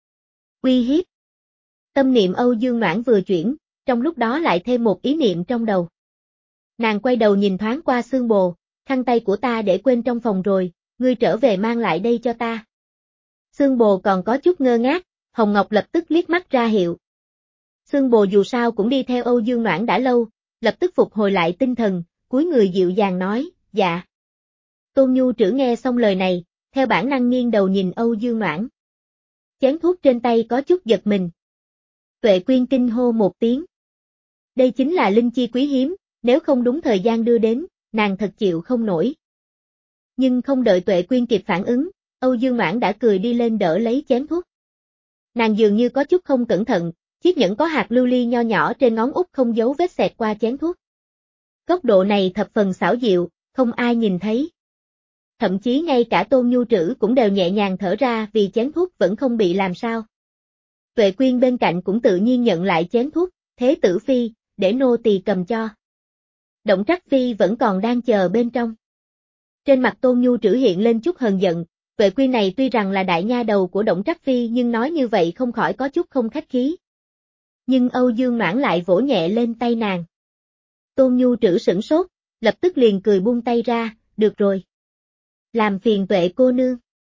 uy hiếp. Tâm niệm Âu Dương Noãn vừa chuyển, trong lúc đó lại thêm một ý niệm trong đầu. Nàng quay đầu nhìn thoáng qua Xương Bồ, khăn tay của ta để quên trong phòng rồi, ngươi trở về mang lại đây cho ta. Xương Bồ còn có chút ngơ ngác, Hồng Ngọc lập tức liếc mắt ra hiệu. Xương Bồ dù sao cũng đi theo Âu Dương Noãn đã lâu, lập tức phục hồi lại tinh thần, cúi người dịu dàng nói, dạ. Tôn Nhu Trữ nghe xong lời này, theo bản năng nghiêng đầu nhìn Âu Dương Noãn. Chén thuốc trên tay có chút giật mình. Tuệ Quyên kinh hô một tiếng. Đây chính là linh chi quý hiếm, nếu không đúng thời gian đưa đến, nàng thật chịu không nổi. Nhưng không đợi Tuệ Quyên kịp phản ứng, Âu Dương Noãn đã cười đi lên đỡ lấy chén thuốc. Nàng dường như có chút không cẩn thận, chiếc nhẫn có hạt lưu ly nho nhỏ trên ngón út không giấu vết xẹt qua chén thuốc. Góc độ này thập phần xảo diệu, không ai nhìn thấy. Thậm chí ngay cả Tôn Nhu Trữ cũng đều nhẹ nhàng thở ra vì chén thuốc vẫn không bị làm sao. Tuệ Quyên bên cạnh cũng tự nhiên nhận lại chén thuốc, thế tử phi, để nô tỳ cầm cho. Động Trắc Phi vẫn còn đang chờ bên trong. Trên mặt Tôn Nhu Trữ hiện lên chút hờn giận, Tuệ Quyên này tuy rằng là đại nha đầu của Động Trắc Phi nhưng nói như vậy không khỏi có chút không khách khí. Nhưng Âu Dương Noãn lại vỗ nhẹ lên tay nàng. Tôn Nhu Trữ sửng sốt, lập tức liền cười buông tay ra, được rồi. Làm phiền Tuệ cô nương.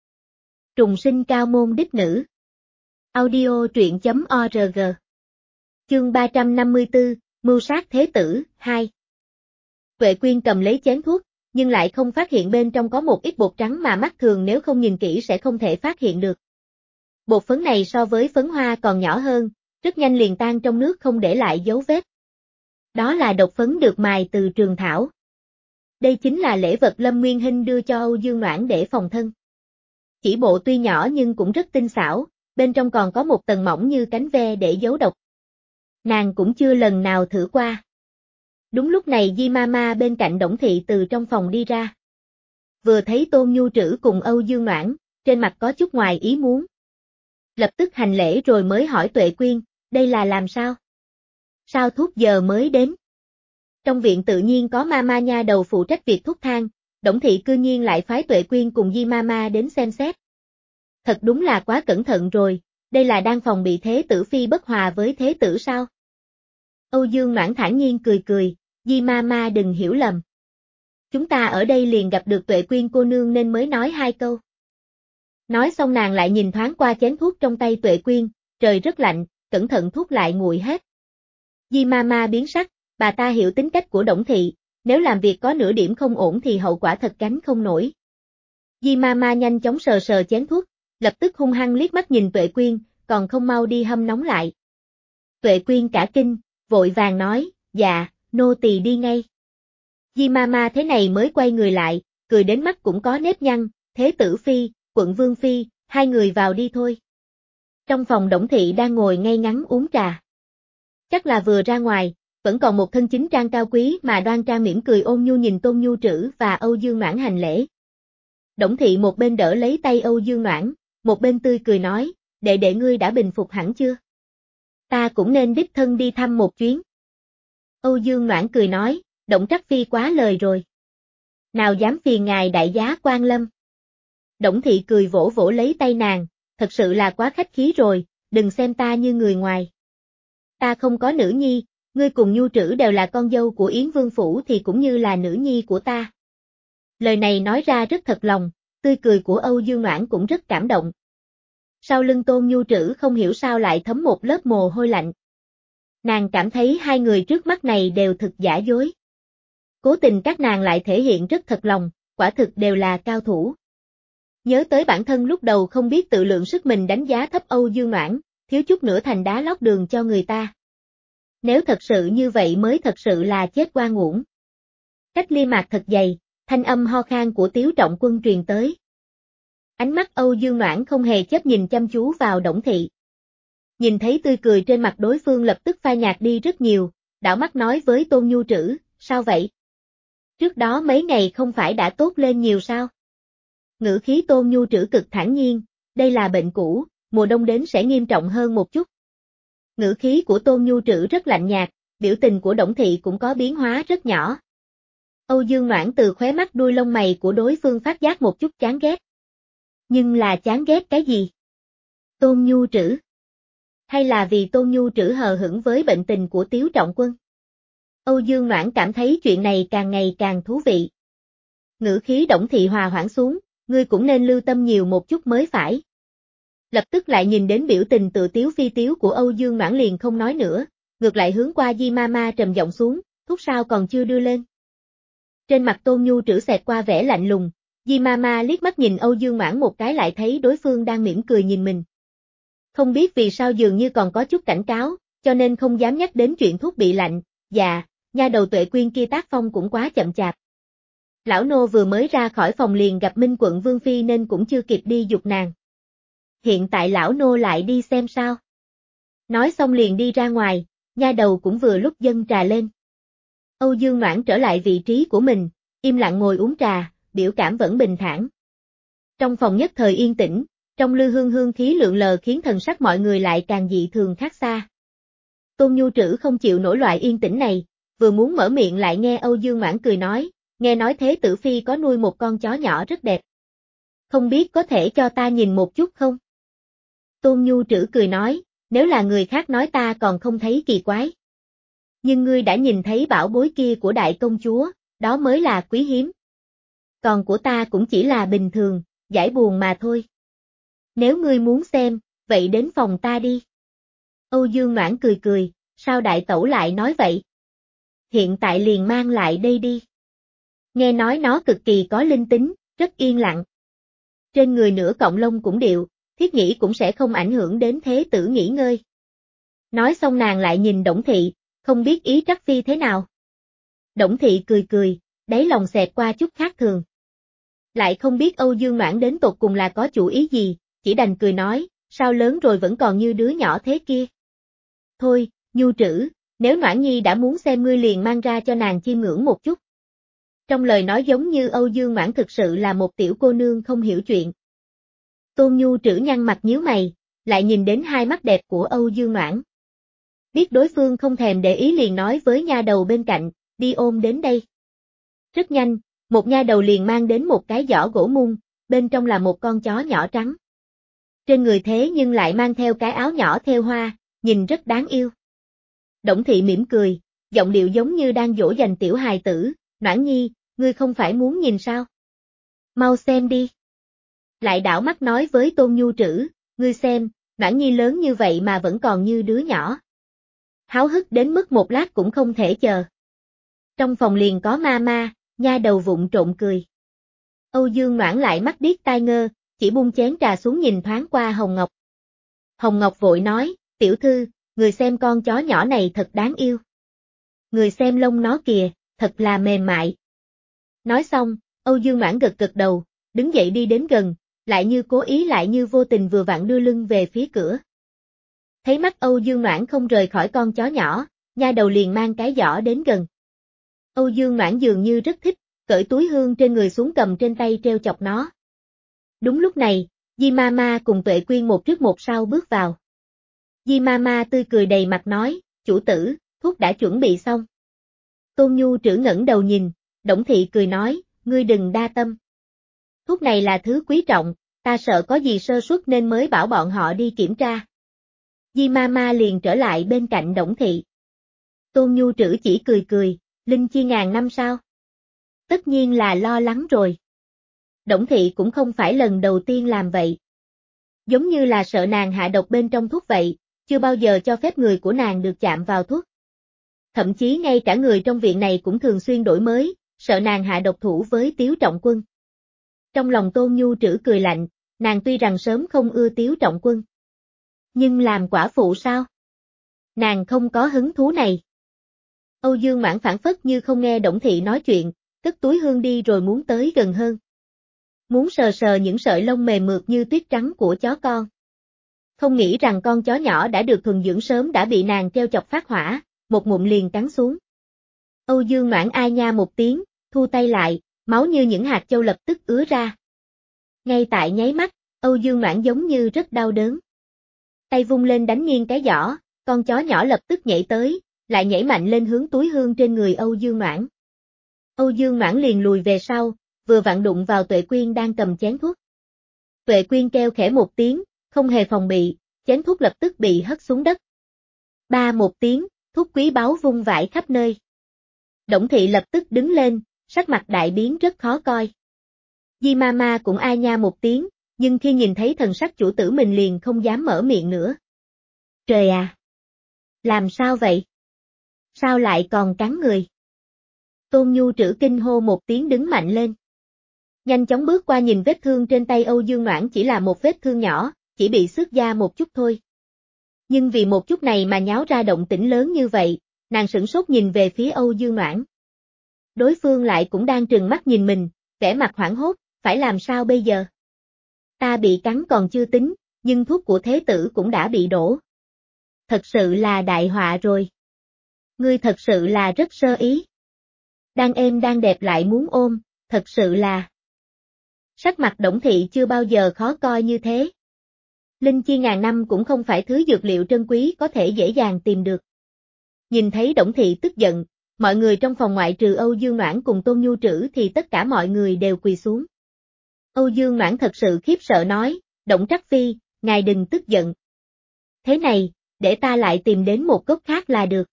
Trùng sinh cao môn đích nữ. Audio truyện chấm org. Chương ba trăm năm mươi tư, Mưu sát thế tử, hai. Tuệ Quyên cầm lấy chén thuốc, nhưng lại không phát hiện bên trong có một ít bột trắng mà mắt thường nếu không nhìn kỹ sẽ không thể phát hiện được. Bột phấn này so với phấn hoa còn nhỏ hơn, rất nhanh liền tan trong nước không để lại dấu vết. Đó là độc phấn được mài từ trường thảo. Đây chính là lễ vật Lâm Nguyên Hinh đưa cho Âu Dương Noãn để phòng thân. Chỉ bộ tuy nhỏ nhưng cũng rất tinh xảo, bên trong còn có một tầng mỏng như cánh ve để giấu độc. Nàng cũng chưa lần nào thử qua. Đúng lúc này Di Mama bên cạnh Đổng Thị từ trong phòng đi ra. Vừa thấy Tôn Nhu Trữ cùng Âu Dương Noãn, trên mặt có chút ngoài ý muốn. Lập tức hành lễ rồi mới hỏi Tuệ Quyên, đây là làm sao? Sao thuốc giờ mới đến? Trong viện tự nhiên có Mama nha đầu phụ trách việc thuốc thang, Đổng Thị cư nhiên lại phái Tuệ Quyên cùng Di Mama đến xem xét. Thật đúng là quá cẩn thận rồi, đây là đang phòng bị thế tử phi bất hòa với thế tử sao? Âu Dương Noãn thản nhiên cười cười, Di Mama đừng hiểu lầm. Chúng ta ở đây liền gặp được Tuệ Quyên cô nương nên mới nói hai câu. Nói xong nàng lại nhìn thoáng qua chén thuốc trong tay Tuệ Quyên, trời rất lạnh, cẩn thận thuốc lại nguội hết. Di Mama biến sắc, bà ta hiểu tính cách của Đổng Thị, nếu làm việc có nửa điểm không ổn thì hậu quả thật gánh không nổi. Di Mama nhanh chóng sờ sờ chén thuốc, lập tức hung hăng liếc mắt nhìn Tuệ Quyên, còn không mau đi hâm nóng lại. Tuệ Quyên cả kinh, vội vàng nói, dạ, nô tỳ đi ngay. Di Mama thế này mới quay người lại, cười đến mắt cũng có nếp nhăn, thế tử phi, quận vương phi, hai người vào đi thôi. Trong phòng Đổng Thị đang ngồi ngay ngắn uống trà. Chắc là vừa ra ngoài, vẫn còn một thân chính trang cao quý mà đoan trang mỉm cười ôn nhu nhìn Tôn Nhu Trữ và Âu Dương Noãn hành lễ. Đổng Thị một bên đỡ lấy tay Âu Dương Noãn, một bên tươi cười nói, đệ đệ ngươi đã bình phục hẳn chưa? Ta cũng nên đích thân đi thăm một chuyến. Âu Dương Noãn cười nói, Động Trắc Phi quá lời rồi. Nào dám phiền ngài đại giá quan lâm. Đổng Thị cười vỗ vỗ lấy tay nàng, thật sự là quá khách khí rồi, đừng xem ta như người ngoài. Ta không có nữ nhi, ngươi cùng Nhu Trữ đều là con dâu của Yến Vương Phủ thì cũng như là nữ nhi của ta. Lời này nói ra rất thật lòng, tươi cười của Âu Dương Noãn cũng rất cảm động. Sau lưng Tôn Nhu Trữ không hiểu sao lại thấm một lớp mồ hôi lạnh. Nàng cảm thấy hai người trước mắt này đều thực giả dối. Cố tình các nàng lại thể hiện rất thật lòng, quả thực đều là cao thủ. Nhớ tới bản thân lúc đầu không biết tự lượng sức mình đánh giá thấp Âu Dương Noãn, thiếu chút nữa thành đá lót đường cho người ta. Nếu thật sự như vậy mới thật sự là chết oan uổng. Cách ly mạc thật dày, thanh âm ho khan của Tiếu Trọng Quân truyền tới. Ánh mắt Âu Dương Noãn không hề chấp nhìn chăm chú vào Đổng Thị. Nhìn thấy tươi cười trên mặt đối phương lập tức phai nhạt đi rất nhiều, đảo mắt nói với Tôn Nhu Trữ, sao vậy? Trước đó mấy ngày không phải đã tốt lên nhiều sao? Ngữ khí Tôn Nhu Trữ cực thản nhiên, đây là bệnh cũ, mùa đông đến sẽ nghiêm trọng hơn một chút. Ngữ khí của Tôn Nhu Trữ rất lạnh nhạt, biểu tình của Đổng Thị cũng có biến hóa rất nhỏ. Âu Dương Noãn từ khóe mắt đuôi lông mày của đối phương phát giác một chút chán ghét. Nhưng là chán ghét cái gì? Tôn Nhu Trữ? Hay là vì Tôn Nhu Trữ hờ hững với bệnh tình của Tiếu Trọng Quân? Âu Dương Noãn cảm thấy chuyện này càng ngày càng thú vị. Ngữ khí Đổng Thị hòa hoãn xuống, ngươi cũng nên lưu tâm nhiều một chút mới phải. Lập tức lại nhìn đến biểu tình tự tiếu phi tiếu của Âu Dương Noãn liền không nói nữa, ngược lại hướng qua Di Mama trầm giọng xuống, thuốc sao còn chưa đưa lên. Trên mặt Tôn Nhu Trữ xẹt qua vẻ lạnh lùng, Di Mama liếc mắt nhìn Âu Dương Noãn một cái lại thấy đối phương đang mỉm cười nhìn mình. Không biết vì sao dường như còn có chút cảnh cáo, cho nên không dám nhắc đến chuyện thuốc bị lạnh, dạ, nha đầu Tuệ Quyên kia tác phong cũng quá chậm chạp. Lão nô vừa mới ra khỏi phòng liền gặp Minh Quận Vương Phi nên cũng chưa kịp đi dục nàng. Hiện tại lão nô lại đi xem sao. Nói xong liền đi ra ngoài, nha đầu cũng vừa lúc dâng trà lên. Âu Dương Noãn trở lại vị trí của mình, im lặng ngồi uống trà, biểu cảm vẫn bình thản. Trong phòng nhất thời yên tĩnh, trong lư hương hương khí lượn lờ khiến thần sắc mọi người lại càng dị thường khác xa. Tôn Nhu Trữ không chịu nổi loại yên tĩnh này, vừa muốn mở miệng lại nghe Âu Dương Noãn cười nói, nghe nói Thế Tử Phi có nuôi một con chó nhỏ rất đẹp. Không biết có thể cho ta nhìn một chút không? Tôn Nhu Trữ cười nói, nếu là người khác nói ta còn không thấy kỳ quái. Nhưng ngươi đã nhìn thấy bảo bối kia của đại công chúa, đó mới là quý hiếm. Còn của ta cũng chỉ là bình thường, giải buồn mà thôi. Nếu ngươi muốn xem, vậy đến phòng ta đi. Âu Dương Noãn cười cười, sao đại tẩu lại nói vậy? Hiện tại liền mang lại đây đi. Nghe nói nó cực kỳ có linh tính, rất yên lặng. Trên người nửa cọng lông cũng điệu, thiết nghĩ cũng sẽ không ảnh hưởng đến thế tử nghỉ ngơi. Nói xong nàng lại nhìn Đổng Thị, không biết ý Trắc Phi thế nào. Đổng Thị cười cười, đáy lòng xẹt qua chút khác thường. Lại không biết Âu Dương Noãn đến tột cùng là có chủ ý gì, chỉ đành cười nói, sao lớn rồi vẫn còn như đứa nhỏ thế kia. Thôi, Nhu Trữ, nếu Noãn Nhi đã muốn xem ngươi liền mang ra cho nàng chiêm ngưỡng một chút. Trong lời nói giống như Âu Dương Noãn thực sự là một tiểu cô nương không hiểu chuyện. Tôn Nhu Trữ nhăn mặt nhíu mày, lại nhìn đến hai mắt đẹp của Âu Dương Noãn. Biết đối phương không thèm để ý liền nói với nha đầu bên cạnh, đi ôm đến đây. Rất nhanh, một nha đầu liền mang đến một cái giỏ gỗ mung, bên trong là một con chó nhỏ trắng. Trên người thế nhưng lại mang theo cái áo nhỏ thêu hoa, nhìn rất đáng yêu. Đổng Thị mỉm cười, giọng điệu giống như đang dỗ dành tiểu hài tử, Noãn Nhi, ngươi không phải muốn nhìn sao? Mau xem đi. Lại đảo mắt nói với Tôn Nhu Trữ, ngươi xem, Noãn Nhi lớn như vậy mà vẫn còn như đứa nhỏ. Háo hức đến mức một lát cũng không thể chờ. Trong phòng liền có ma ma, nha đầu vụng trộn cười. Âu Dương Noãn lại mắt điếc tai ngơ, chỉ buông chén trà xuống nhìn thoáng qua Hồng Ngọc. Hồng Ngọc vội nói, tiểu thư, người xem con chó nhỏ này thật đáng yêu. Người xem lông nó kìa, thật là mềm mại. Nói xong, Âu Dương Noãn gật gật đầu, đứng dậy đi đến gần, lại như cố ý lại như vô tình vừa vặn đưa lưng về phía cửa. Thấy mắt Âu Dương Noãn không rời khỏi con chó nhỏ, nha đầu liền mang cái giỏ đến gần. Âu Dương Noãn dường như rất thích, cởi túi hương trên người xuống cầm trên tay treo chọc nó. Đúng lúc này, Di Mama cùng Tuệ Quyên một trước một sau bước vào. Di Mama tươi cười đầy mặt nói, chủ tử, thuốc đã chuẩn bị xong. Tôn Nhu Trữ ngẩng đầu nhìn, Đổng Thị cười nói, ngươi đừng đa tâm. Thuốc này là thứ quý trọng, ta sợ có gì sơ suất nên mới bảo bọn họ đi kiểm tra. Di Mama liền trở lại bên cạnh Đổng Thị. Tôn Nhu Trữ chỉ cười cười, linh chi ngàn năm sao? Tất nhiên là lo lắng rồi. Đổng Thị cũng không phải lần đầu tiên làm vậy. Giống như là sợ nàng hạ độc bên trong thuốc vậy, chưa bao giờ cho phép người của nàng được chạm vào thuốc. Thậm chí ngay cả người trong viện này cũng thường xuyên đổi mới, sợ nàng hạ độc thủ với Tiếu Trọng Quân. Trong lòng Tôn Nhu Trữ cười lạnh, nàng tuy rằng sớm không ưa Tiếu Trọng Quân. Nhưng làm quả phụ sao? Nàng không có hứng thú này. Âu Dương Mãn phản phất như không nghe Đổng Thị nói chuyện, cất túi hương đi rồi muốn tới gần hơn. Muốn sờ sờ những sợi lông mềm mượt như tuyết trắng của chó con. Không nghĩ rằng con chó nhỏ đã được thuần dưỡng sớm đã bị nàng treo chọc phát hỏa, một ngụm liền cắn xuống. Âu Dương Noãn ai nha một tiếng, thu tay lại, máu như những hạt châu lập tức ứa ra. Ngay tại nháy mắt, Âu Dương Noãn giống như rất đau đớn. Tay vung lên đánh nghiêng cái giỏ, con chó nhỏ lập tức nhảy tới, lại nhảy mạnh lên hướng túi hương trên người Âu Dương Noãn. Âu Dương Noãn liền lùi về sau, vừa vặn đụng vào Tuệ Quyên đang cầm chén thuốc. Tuệ Quyên kêu khẽ một tiếng, không hề phòng bị, chén thuốc lập tức bị hất xuống đất. Ba một tiếng, thuốc quý báu vung vãi khắp nơi. Đổng Thị lập tức đứng lên, sắc mặt đại biến rất khó coi. Di Mama cũng ai nha một tiếng, nhưng khi nhìn thấy thần sắc chủ tử mình liền không dám mở miệng nữa. Trời à! Làm sao vậy? Sao lại còn cắn người? Tôn Nhu Trữ kinh hô một tiếng đứng mạnh lên. Nhanh chóng bước qua nhìn vết thương trên tay Âu Dương Noãn chỉ là một vết thương nhỏ, chỉ bị xước da một chút thôi. Nhưng vì một chút này mà nháo ra động tĩnh lớn như vậy, nàng sửng sốt nhìn về phía Âu Dương Noãn. Đối phương lại cũng đang trừng mắt nhìn mình, vẻ mặt hoảng hốt, phải làm sao bây giờ? Ta bị cắn còn chưa tính, nhưng thuốc của thế tử cũng đã bị đổ. Thật sự là đại họa rồi. Ngươi thật sự là rất sơ ý. Đang êm đang đẹp lại muốn ôm, thật sự là... Sắc mặt Đổng Thị chưa bao giờ khó coi như thế. Linh chi ngàn năm cũng không phải thứ dược liệu trân quý có thể dễ dàng tìm được. Nhìn thấy Đổng Thị tức giận, mọi người trong phòng ngoại trừ Âu Dương Noãn cùng Tôn Nhu Trữ thì tất cả mọi người đều quỳ xuống. Âu Dương Noãn thật sự khiếp sợ nói, Đổng Trắc Phi, ngài đừng tức giận. Thế này, để ta lại tìm đến một gốc khác là được.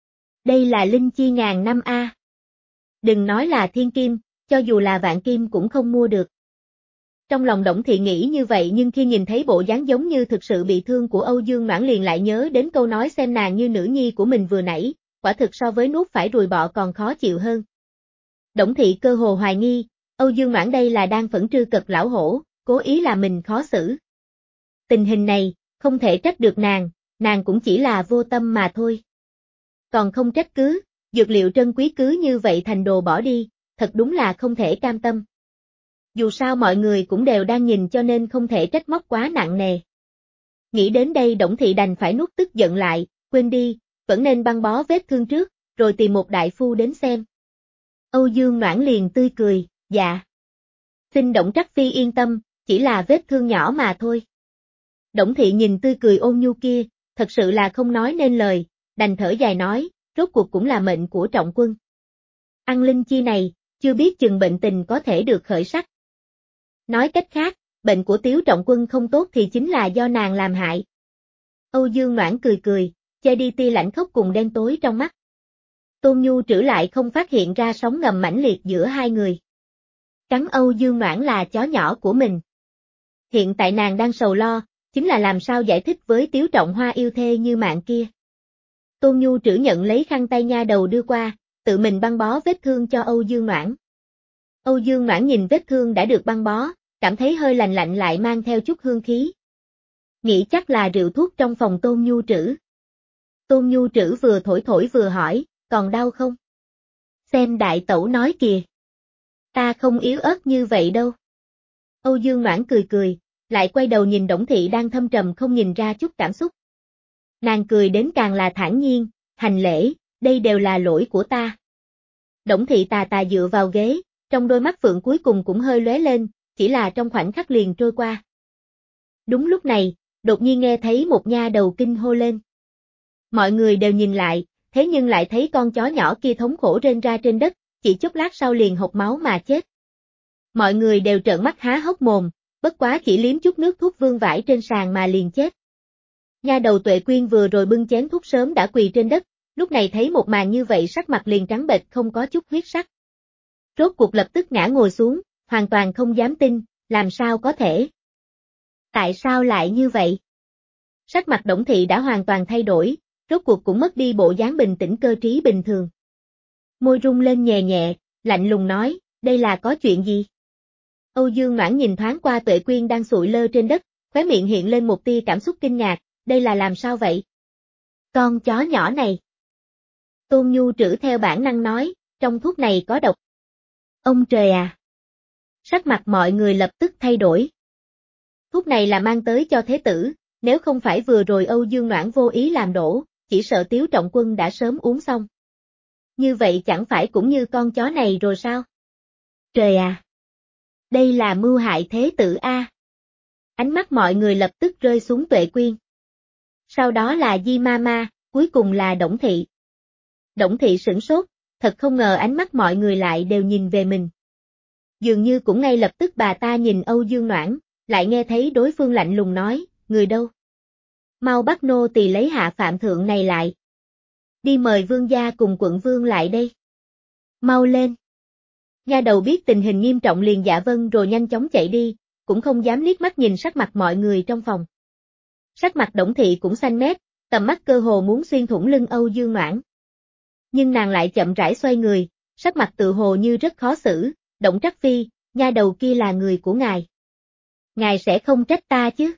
Đây là linh chi ngàn năm a. Đừng nói là thiên kim, cho dù là vạn kim cũng không mua được. Trong lòng Đổng Thị nghĩ như vậy nhưng khi nhìn thấy bộ dáng giống như thực sự bị thương của Âu Dương Noãn liền lại nhớ đến câu nói xem nàng như nữ nhi của mình vừa nãy, quả thực so với nuốt phải ruồi bọ còn khó chịu hơn. Đổng Thị cơ hồ hoài nghi, Âu Dương Noãn đây là đang phẫn trư cật lão hổ, cố ý làm mình khó xử. Tình hình này, không thể trách được nàng, nàng cũng chỉ là vô tâm mà thôi. Còn không trách cứ, dược liệu trân quý cứ như vậy thành đồ bỏ đi, thật đúng là không thể cam tâm. Dù sao mọi người cũng đều đang nhìn cho nên không thể trách móc quá nặng nề. Nghĩ đến đây Đổng Thị đành phải nuốt tức giận lại, quên đi, vẫn nên băng bó vết thương trước, rồi tìm một đại phu đến xem. Âu Dương Noãn liền tươi cười, dạ. Xin Đổng Trắc Phi yên tâm, chỉ là vết thương nhỏ mà thôi. Đổng Thị nhìn tươi cười ôn nhu kia, thật sự là không nói nên lời, đành thở dài nói, rốt cuộc cũng là mệnh của Trọng Quân. Ăn linh chi này, chưa biết chừng bệnh tình có thể được khởi sắc. Nói cách khác, bệnh của Tiếu Trọng Quân không tốt thì chính là do nàng làm hại. Âu Dương Noãn cười cười, che đi tia lạnh khốc cùng đen tối trong mắt. Tôn Nhu Trữ lại không phát hiện ra sóng ngầm mãnh liệt giữa hai người. Cắn Âu Dương Noãn là chó nhỏ của mình. Hiện tại nàng đang sầu lo, chính là làm sao giải thích với Tiếu Trọng Hoa yêu thê như mạng kia. Tôn Nhu Trữ nhận lấy khăn tay nha đầu đưa qua, tự mình băng bó vết thương cho Âu Dương Noãn. Âu Dương Noãn nhìn vết thương đã được băng bó, cảm thấy hơi lạnh lạnh lại mang theo chút hương khí. Nghĩ chắc là rượu thuốc trong phòng Tôn Nhu Trữ. Tôn Nhu Trữ vừa thổi thổi vừa hỏi, còn đau không? Xem đại tẩu nói kìa. Ta không yếu ớt như vậy đâu. Âu Dương Noãn cười cười, lại quay đầu nhìn Đổng Thị đang thâm trầm không nhìn ra chút cảm xúc. Nàng cười đến càng là thản nhiên, hành lễ, đây đều là lỗi của ta. Đổng Thị tà tà dựa vào ghế, trong đôi mắt phượng cuối cùng cũng hơi lóe lên, chỉ là trong khoảnh khắc liền trôi qua. Đúng lúc này, đột nhiên nghe thấy một nha đầu kinh hô lên. Mọi người đều nhìn lại, thế nhưng lại thấy con chó nhỏ kia thống khổ rên ra trên đất, chỉ chốc lát sau liền hộc máu mà chết. Mọi người đều trợn mắt há hốc mồm, bất quá chỉ liếm chút nước thuốc vương vãi trên sàn mà liền chết. Nha đầu Tuệ Quyên vừa rồi bưng chén thuốc sớm đã quỳ trên đất, lúc này thấy một màn như vậy sắc mặt liền trắng bệch không có chút huyết sắc. Rốt cuộc lập tức ngã ngồi xuống, hoàn toàn không dám tin, làm sao có thể? Tại sao lại như vậy? Sắc mặt Đổng Thị đã hoàn toàn thay đổi, rốt cuộc cũng mất đi bộ dáng bình tĩnh cơ trí bình thường. Môi rung lên nhẹ nhẹ, lạnh lùng nói, đây là có chuyện gì? Âu Dương Noãn nhìn thoáng qua Tuệ Quyên đang sụi lơ trên đất, khóe miệng hiện lên một tia cảm xúc kinh ngạc, đây là làm sao vậy? Con chó nhỏ này. Tôn Nhu Trữ theo bản năng nói, trong thuốc này có độc. Ông trời à! Sắc mặt mọi người lập tức thay đổi. Thuốc này là mang tới cho thế tử, nếu không phải vừa rồi Âu Dương Noãn vô ý làm đổ, chỉ sợ Tiếu Trọng Quân đã sớm uống xong. Như vậy chẳng phải cũng như con chó này rồi sao? Trời à! Đây là mưu hại thế tử a. Ánh mắt mọi người lập tức rơi xuống Tuệ Quyên. Sau đó là Di Mama, cuối cùng là Đổng Thị. Đổng Thị sửng sốt, thật không ngờ ánh mắt mọi người lại đều nhìn về mình. Dường như cũng ngay lập tức bà ta nhìn Âu Dương Noãn, lại nghe thấy đối phương lạnh lùng nói, người đâu? Mau bắt nô tỳ lấy hạ phạm thượng này lại. Đi mời vương gia cùng quận vương lại đây. Mau lên. Nha đầu biết tình hình nghiêm trọng liền dạ vâng rồi nhanh chóng chạy đi, cũng không dám liếc mắt nhìn sắc mặt mọi người trong phòng. Sắc mặt Đổng Thị cũng xanh mét, tầm mắt cơ hồ muốn xuyên thủng lưng Âu Dương Noãn. Nhưng nàng lại chậm rãi xoay người, sắc mặt tự hồ như rất khó xử, Đổng Trắc Phi, nha đầu kia là người của ngài. Ngài sẽ không trách ta chứ?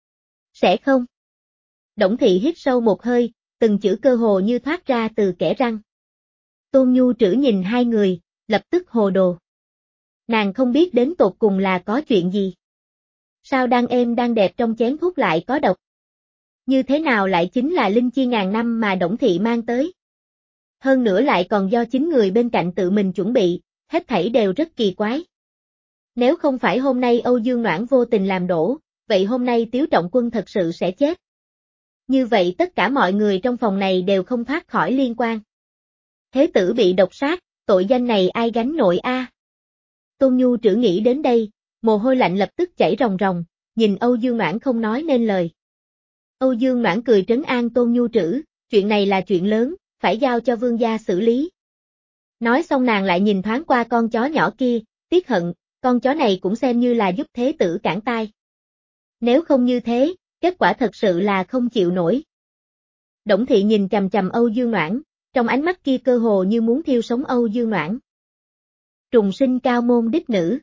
Sẽ không. Đổng Thị hít sâu một hơi, từng chữ cơ hồ như thoát ra từ kẽ răng. Tôn Nhu Trữ nhìn hai người, lập tức hồ đồ. Nàng không biết đến tột cùng là có chuyện gì. Sao đang êm đang đẹp trong chén thuốc lại có độc? Như thế nào lại chính là linh chi ngàn năm mà Đổng Thị mang tới? Hơn nữa lại còn do chính người bên cạnh tự mình chuẩn bị, hết thảy đều rất kỳ quái. Nếu không phải hôm nay Âu Dương Noãn vô tình làm đổ, vậy hôm nay Tiếu Trọng Quân thật sự sẽ chết. Như vậy tất cả mọi người trong phòng này đều không thoát khỏi liên quan. Thế tử bị độc sát, tội danh này ai gánh nổi a? À? Tôn Nhu Trữ nghĩ đến đây, mồ hôi lạnh lập tức chảy ròng ròng, nhìn Âu Dương Noãn không nói nên lời. Âu Dương Noãn cười trấn an Tôn Nhu Trữ, chuyện này là chuyện lớn, phải giao cho vương gia xử lý. Nói xong nàng lại nhìn thoáng qua con chó nhỏ kia, tiếc hận, con chó này cũng xem như là giúp thế tử cản tai. Nếu không như thế, kết quả thật sự là không chịu nổi. Đổng Thị nhìn chằm chằm Âu Dương Noãn, trong ánh mắt kia cơ hồ như muốn thiêu sống Âu Dương Noãn. Trùng sinh cao môn đích nữ.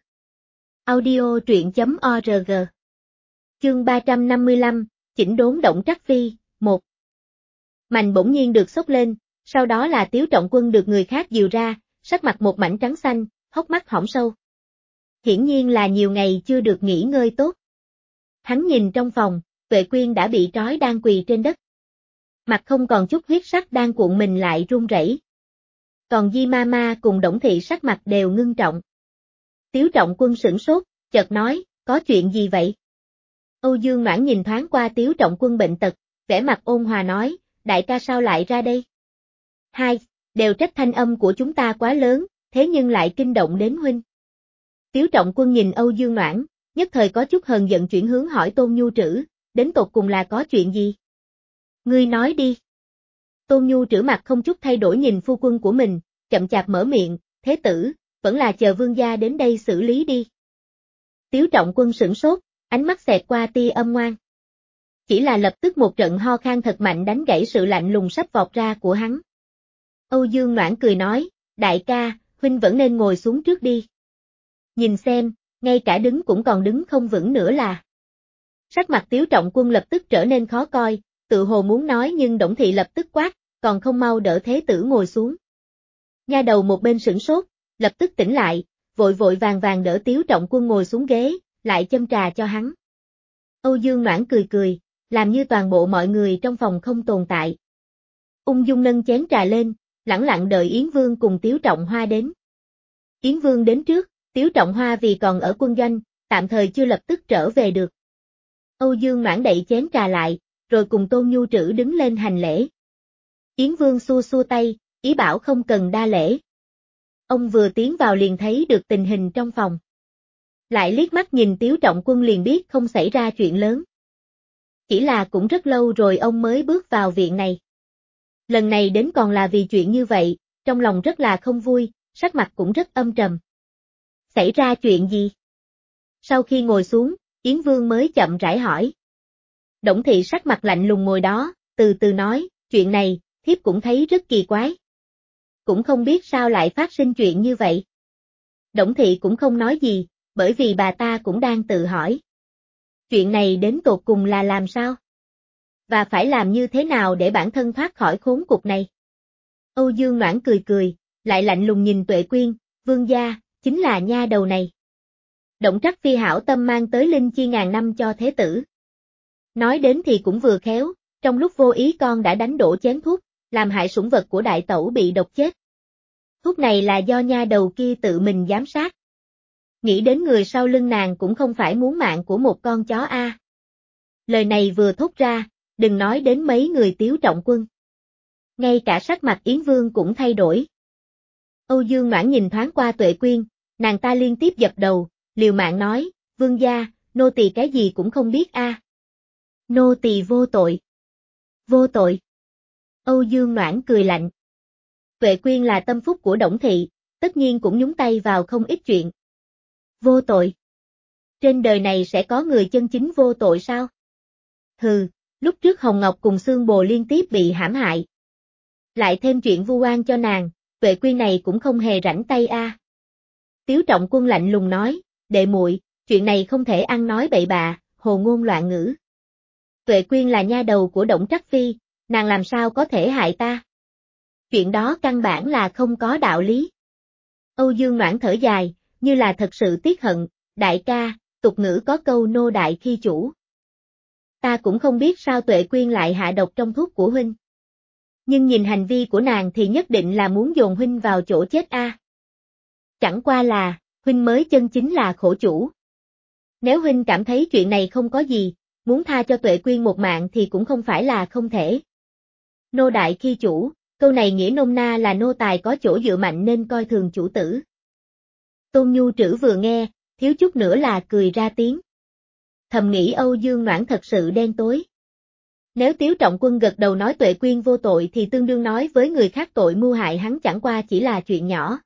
Audio truyện chấm org. Chương ba trăm năm mươi lăm, chỉnh đốn Đổng Trắc Phi, một. Mành bỗng nhiên được xốc lên, sau đó là Tiếu Trọng Quân được người khác dìu ra, sắc mặt một mảnh trắng xanh, hốc mắt hõm sâu. Hiển nhiên là nhiều ngày chưa được nghỉ ngơi tốt. Hắn nhìn trong phòng, Vệ Quyên đã bị trói đang quỳ trên đất. Mặt không còn chút huyết sắc đang cuộn mình lại run rẩy. Còn Di Mama cùng Đổng Thị sắc mặt đều ngưng trọng. Tiếu Trọng Quân sửng sốt, chợt nói, có chuyện gì vậy? Âu Dương Noãn nhìn thoáng qua Tiếu Trọng Quân bệnh tật, vẻ mặt ôn hòa nói, đại ca sao lại ra đây? Hai, đều trách thanh âm của chúng ta quá lớn, thế nhưng lại kinh động đến huynh. Tiếu Trọng Quân nhìn Âu Dương Noãn, nhất thời có chút hờn giận chuyển hướng hỏi Tôn Nhu Trữ, đến tột cùng là có chuyện gì? Ngươi nói đi. Tôn Nhu Trữ mặt không chút thay đổi nhìn phu quân của mình, chậm chạp mở miệng, thế tử, vẫn là chờ vương gia đến đây xử lý đi. Tiếu Trọng Quân sửng sốt, ánh mắt xẹt qua tia âm ngoan. Chỉ là lập tức một trận ho khan thật mạnh đánh gãy sự lạnh lùng sắp vọt ra của hắn. Âu Dương Noãn cười nói, đại ca, huynh vẫn nên ngồi xuống trước đi. Nhìn xem, ngay cả đứng cũng còn đứng không vững nữa là. Sắc mặt Tiếu Trọng Quân lập tức trở nên khó coi, tự hồ muốn nói nhưng Đổng Thị lập tức quát, còn không mau đỡ thế tử ngồi xuống. Nha đầu một bên sửng sốt, lập tức tỉnh lại, vội vội vàng vàng đỡ Tiếu Trọng Quân ngồi xuống ghế, lại châm trà cho hắn. Âu Dương Noãn cười cười, làm như toàn bộ mọi người trong phòng không tồn tại. Ung dung nâng chén trà lên, lẳng lặng đợi Yến Vương cùng Tiếu Trọng Hoa đến. Yến Vương đến trước, Tiếu Trọng Hoa vì còn ở quân doanh, tạm thời chưa lập tức trở về được. Âu Dương Noãn đậy chén trà lại, rồi cùng Tôn Nhu Trữ đứng lên hành lễ. Yến Vương xua xua tay, ý bảo không cần đa lễ. Ông vừa tiến vào liền thấy được tình hình trong phòng. Lại liếc mắt nhìn Tiếu Trọng Quân liền biết không xảy ra chuyện lớn. Chỉ là cũng rất lâu rồi ông mới bước vào viện này. Lần này đến còn là vì chuyện như vậy, trong lòng rất là không vui, sắc mặt cũng rất âm trầm. Xảy ra chuyện gì? Sau khi ngồi xuống, Yến Vương mới chậm rãi hỏi. Đổng Thị sắc mặt lạnh lùng ngồi đó, từ từ nói, chuyện này, thiếp cũng thấy rất kỳ quái. Cũng không biết sao lại phát sinh chuyện như vậy. Đổng Thị cũng không nói gì, bởi vì bà ta cũng đang tự hỏi. Chuyện này đến tột cùng là làm sao? Và phải làm như thế nào để bản thân thoát khỏi khốn cục này? Âu Dương Noãn cười cười, lại lạnh lùng nhìn Tuệ Quyên, vương gia, chính là nha đầu này. Đổng Trắc Phi hảo tâm mang tới linh chi ngàn năm cho thế tử. Nói đến thì cũng vừa khéo, trong lúc vô ý con đã đánh đổ chén thuốc, làm hại sủng vật của đại tẩu bị độc chết. Thuốc này là do nha đầu kia tự mình giám sát. Nghĩ đến người sau lưng nàng cũng không phải muốn mạng của một con chó a. À. Lời này vừa thốt ra, đừng nói đến mấy người Tiếu Trọng Quân. Ngay cả sắc mặt Yến Vương cũng thay đổi. Âu Dương Noãn nhìn thoáng qua Tuệ Quyên, nàng ta liên tiếp dập đầu, liều mạng nói, vương gia, nô tỳ cái gì cũng không biết a. À. Nô tỳ vô tội. Vô tội. Âu Dương Noãn cười lạnh. Tuệ Quyên là tâm phúc của Đổng thị, tất nhiên cũng nhúng tay vào không ít chuyện. Vô tội. Trên đời này sẽ có người chân chính vô tội sao? Hừ, lúc trước Hồng Ngọc cùng Xương Bồ liên tiếp bị hãm hại. Lại thêm chuyện vu oan cho nàng, Tuệ Quyên này cũng không hề rảnh tay a. À. Tiếu Trọng Quân lạnh lùng nói, đệ muội, chuyện này không thể ăn nói bậy bạ, hồ ngôn loạn ngữ. Tuệ Quyên là nha đầu của Đổng Trắc Phi, nàng làm sao có thể hại ta? Chuyện đó căn bản là không có đạo lý. Âu Dương Noãn thở dài, như là thật sự tiếc hận, đại ca, tục ngữ có câu nô đại khi chủ. Ta cũng không biết sao Tuệ Quyên lại hạ độc trong thuốc của huynh. Nhưng nhìn hành vi của nàng thì nhất định là muốn dồn huynh vào chỗ chết a. À. Chẳng qua là, huynh mới chân chính là khổ chủ. Nếu huynh cảm thấy chuyện này không có gì, muốn tha cho Tuệ Quyên một mạng thì cũng không phải là không thể. Nô đại khi chủ, câu này nghĩa nôm na là nô tài có chỗ dựa mạnh nên coi thường chủ tử. Tôn Nhu Trữ vừa nghe, thiếu chút nữa là cười ra tiếng. Thầm nghĩ Âu Dương Noãn thật sự đen tối. Nếu Tiếu Trọng Quân gật đầu nói Tuệ Quyên vô tội thì tương đương nói với người khác tội mưu hại hắn chẳng qua chỉ là chuyện nhỏ.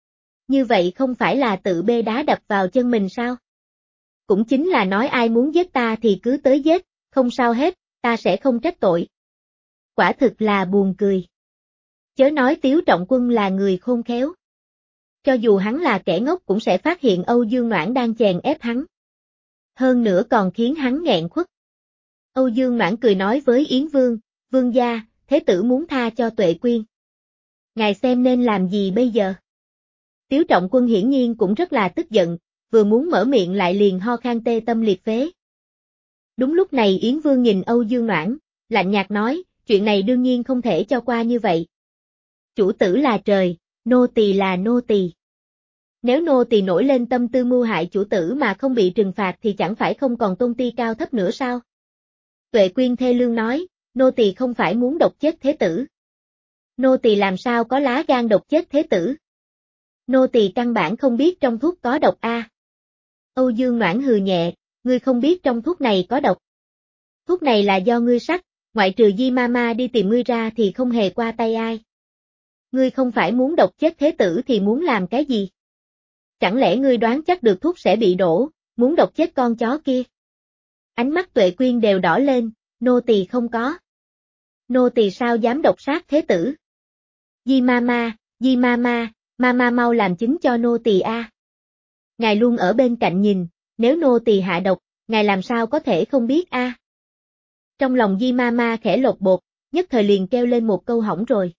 Như vậy không phải là tự bê đá đập vào chân mình sao? Cũng chính là nói ai muốn giết ta thì cứ tới giết, không sao hết, ta sẽ không trách tội. Quả thực là buồn cười. Chớ nói Tiếu Trọng Quân là người khôn khéo. Cho dù hắn là kẻ ngốc cũng sẽ phát hiện Âu Dương Noãn đang chèn ép hắn. Hơn nữa còn khiến hắn nghẹn khuất. Âu Dương Noãn cười nói với Yến Vương, vương gia, thế tử muốn tha cho Tuệ Quyên. Ngài xem nên làm gì bây giờ? Tiếu Trọng Quân hiển nhiên cũng rất là tức giận, vừa muốn mở miệng lại liền ho khan tê tâm liệt phế. Đúng lúc này Yến Vương nhìn Âu Dương Noãn, lạnh nhạt nói, chuyện này đương nhiên không thể cho qua như vậy. Chủ tử là trời, nô tỳ là nô tỳ. Nếu nô tỳ nổi lên tâm tư mưu hại chủ tử mà không bị trừng phạt thì chẳng phải không còn tôn ti cao thấp nữa sao? Tuệ Quyên thê lương nói, nô tỳ không phải muốn độc chết thế tử. Nô tỳ làm sao có lá gan độc chết thế tử? Nô tỳ căn bản không biết trong thuốc có độc a. À. Âu Dương Noãn hừ nhẹ, ngươi không biết trong thuốc này có độc. Thuốc này là do ngươi sắc, ngoại trừ Di Mama đi tìm ngươi ra thì không hề qua tay ai. Ngươi không phải muốn độc chết thế tử thì muốn làm cái gì? Chẳng lẽ ngươi đoán chắc được thuốc sẽ bị đổ, muốn độc chết con chó kia? Ánh mắt Tuệ Quyên đều đỏ lên, nô tỳ không có. Nô tỳ sao dám độc sát thế tử? Di Mama, Di Mama, Mama mau làm chứng cho nô tỳ a. À. Ngài luôn ở bên cạnh nhìn, nếu nô tỳ hạ độc, ngài làm sao có thể không biết a? À. Trong lòng Di Mama khẽ lột bột, nhất thời liền kêu lên một câu hỏng rồi.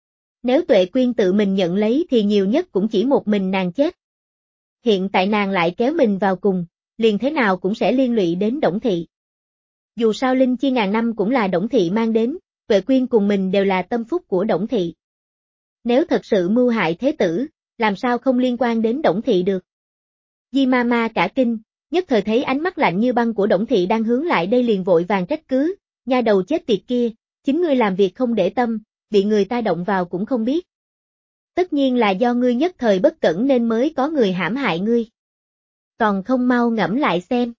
Nếu Tuệ Quyên tự mình nhận lấy thì nhiều nhất cũng chỉ một mình nàng chết. Hiện tại nàng lại kéo mình vào cùng, liền thế nào cũng sẽ liên lụy đến Đổng thị. Dù sao linh chi ngàn năm cũng là Đổng thị mang đến, Tuệ Quyên cùng mình đều là tâm phúc của Đổng thị. Nếu thật sự mưu hại thế tử, làm sao không liên quan đến Đổng thị được? Di Mama cả kinh, nhất thời thấy ánh mắt lạnh như băng của Đổng thị đang hướng lại đây liền vội vàng trách cứ, nha đầu chết tiệt kia, chính ngươi làm việc không để tâm, bị người ta động vào cũng không biết. Tất nhiên là do ngươi nhất thời bất cẩn nên mới có người hãm hại ngươi. Còn không mau ngẫm lại xem.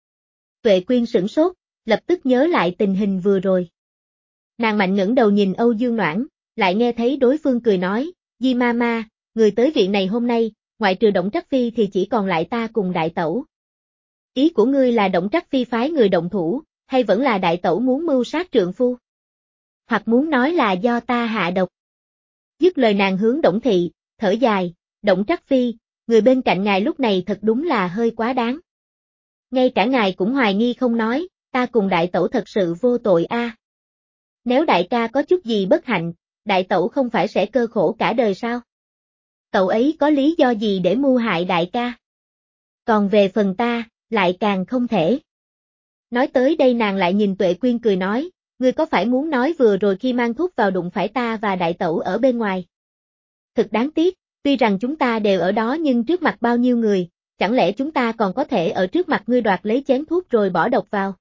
Tuệ Quyên sửng sốt, lập tức nhớ lại tình hình vừa rồi. Nàng mạnh ngẩng đầu nhìn Âu Dương Noãn, lại nghe thấy đối phương cười nói, Di Mama, người tới viện này hôm nay, ngoại trừ Đổng Trắc Phi thì chỉ còn lại ta cùng đại tẩu. Ý của ngươi là Đổng Trắc Phi phái người động thủ, hay vẫn là đại tẩu muốn mưu sát trượng phu? Hoặc muốn nói là do ta hạ độc? Dứt lời nàng hướng Đổng thị, thở dài, Đổng Trắc Phi, người bên cạnh ngài lúc này thật đúng là hơi quá đáng. Ngay cả ngài cũng hoài nghi không nói, ta cùng đại tẩu thật sự vô tội a. À. Nếu đại ca có chút gì bất hạnh, đại tẩu không phải sẽ cơ khổ cả đời sao? Cậu ấy có lý do gì để mưu hại đại ca? Còn về phần ta, lại càng không thể. Nói tới đây nàng lại nhìn Tuệ Quyên cười nói, ngươi có phải muốn nói vừa rồi khi mang thuốc vào đụng phải ta và đại tẩu ở bên ngoài? Thật đáng tiếc, tuy rằng chúng ta đều ở đó nhưng trước mặt bao nhiêu người, chẳng lẽ chúng ta còn có thể ở trước mặt ngươi đoạt lấy chén thuốc rồi bỏ độc vào?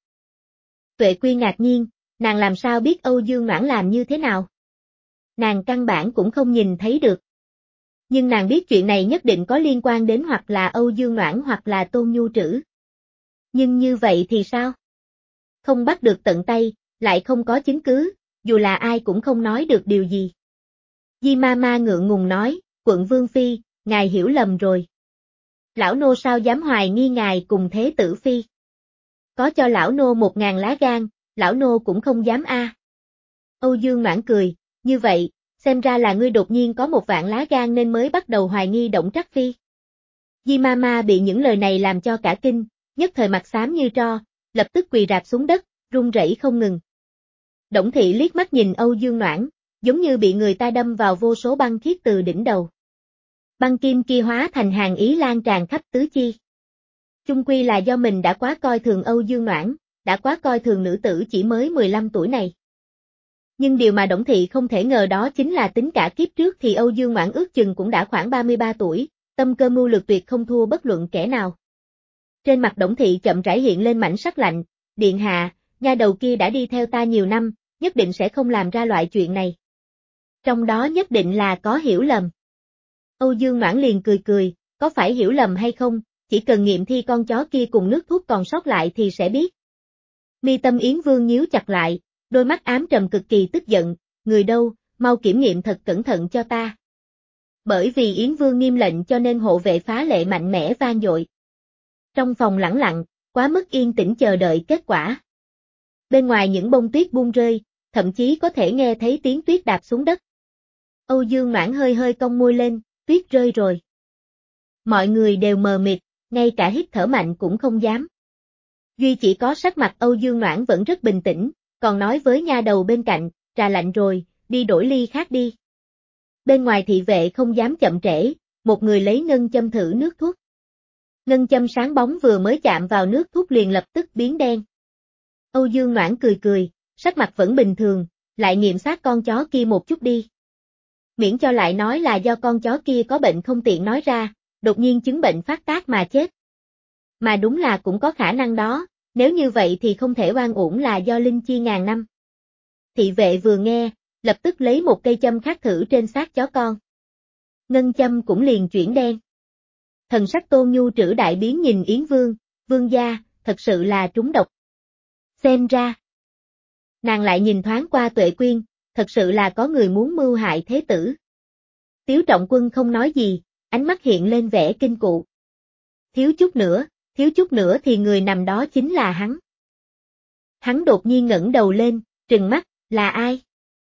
Tuệ Quyên ngạc nhiên, nàng làm sao biết Âu Dương Noãn làm như thế nào? Nàng căn bản cũng không nhìn thấy được. Nhưng nàng biết chuyện này nhất định có liên quan đến hoặc là Âu Dương Noãn hoặc là Tôn Nhu Trữ. Nhưng như vậy thì sao? Không bắt được tận tay, lại không có chứng cứ, dù là ai cũng không nói được điều gì. Di Ma Ma ngượng ngùng nói, quận Vương Phi, ngài hiểu lầm rồi. Lão nô sao dám hoài nghi ngài cùng Thế Tử Phi. Có cho lão nô một ngàn lá gan, lão nô cũng không dám a. Âu Dương Noãn cười, như vậy, xem ra là ngươi đột nhiên có một vạn lá gan nên mới bắt đầu hoài nghi Đổng Trác Phi. Di Ma Ma bị những lời này làm cho cả kinh, nhất thời mặt xám như tro, lập tức quỳ rạp xuống đất, run rẩy không ngừng. Đổng Thị liếc mắt nhìn Âu Dương Noãn, giống như bị người ta đâm vào vô số băng thiết từ đỉnh đầu. Băng kim kia hóa thành hàn ý lan tràn khắp tứ chi. Chung quy là do mình đã quá coi thường Âu Dương Noãn, đã quá coi thường nữ tử chỉ mới mười lăm tuổi này. Nhưng điều mà Đổng Thị không thể ngờ đó chính là tính cả kiếp trước thì Âu Dương Noãn ước chừng cũng đã khoảng ba mươi ba tuổi, tâm cơ mưu lược tuyệt không thua bất luận kẻ nào. Trên mặt Đổng Thị chậm rãi hiện lên mảnh sắc lạnh, điện hạ, nha đầu kia đã đi theo ta nhiều năm, nhất định sẽ không làm ra loại chuyện này. Trong đó nhất định là có hiểu lầm. Âu Dương Noãn liền cười cười, có phải hiểu lầm hay không, chỉ cần nghiệm thi con chó kia cùng nước thuốc còn sót lại thì sẽ biết. Mi tâm Yến Vương nhíu chặt lại, đôi mắt ám trầm cực kỳ tức giận, người đâu, mau kiểm nghiệm thật cẩn thận cho ta. Bởi vì Yến Vương nghiêm lệnh cho nên hộ vệ phá lệ mạnh mẽ vang dội. Trong phòng lẳng lặng, quá mức yên tĩnh chờ đợi kết quả. Bên ngoài những bông tuyết buông rơi, thậm chí có thể nghe thấy tiếng tuyết đạp xuống đất. Âu Dương Noãn hơi hơi cong môi lên, tuyết rơi rồi. Mọi người đều mờ mịt, ngay cả hít thở mạnh cũng không dám. Duy chỉ có sắc mặt Âu Dương Noãn vẫn rất bình tĩnh, còn nói với nha đầu bên cạnh, trà lạnh rồi, đi đổi ly khác đi. Bên ngoài thị vệ không dám chậm trễ, một người lấy ngân châm thử nước thuốc. Ngân châm sáng bóng vừa mới chạm vào nước thuốc liền lập tức biến đen. Âu Dương Noãn cười cười, sắc mặt vẫn bình thường, lại nghiệm xác con chó kia một chút đi. Miễn cho lại nói là do con chó kia có bệnh không tiện nói ra, đột nhiên chứng bệnh phát tác mà chết. Mà đúng là cũng có khả năng đó, nếu như vậy thì không thể oan uổng là do linh chi ngàn năm. Thị vệ vừa nghe, lập tức lấy một cây châm khác thử trên xác chó con. Ngân châm cũng liền chuyển đen. Thần sắc Tôn Nhu Trữ đại biến nhìn Yến Vương, vương gia, thật sự là trúng độc. Xem ra. Nàng lại nhìn thoáng qua Tuệ Quyên, thật sự là có người muốn mưu hại thế tử. Tiếu Trọng Quân không nói gì, ánh mắt hiện lên vẻ kinh cụ. Thiếu chút nữa, thiếu chút nữa thì người nằm đó chính là hắn. Hắn đột nhiên ngẩng đầu lên, trừng mắt, là ai?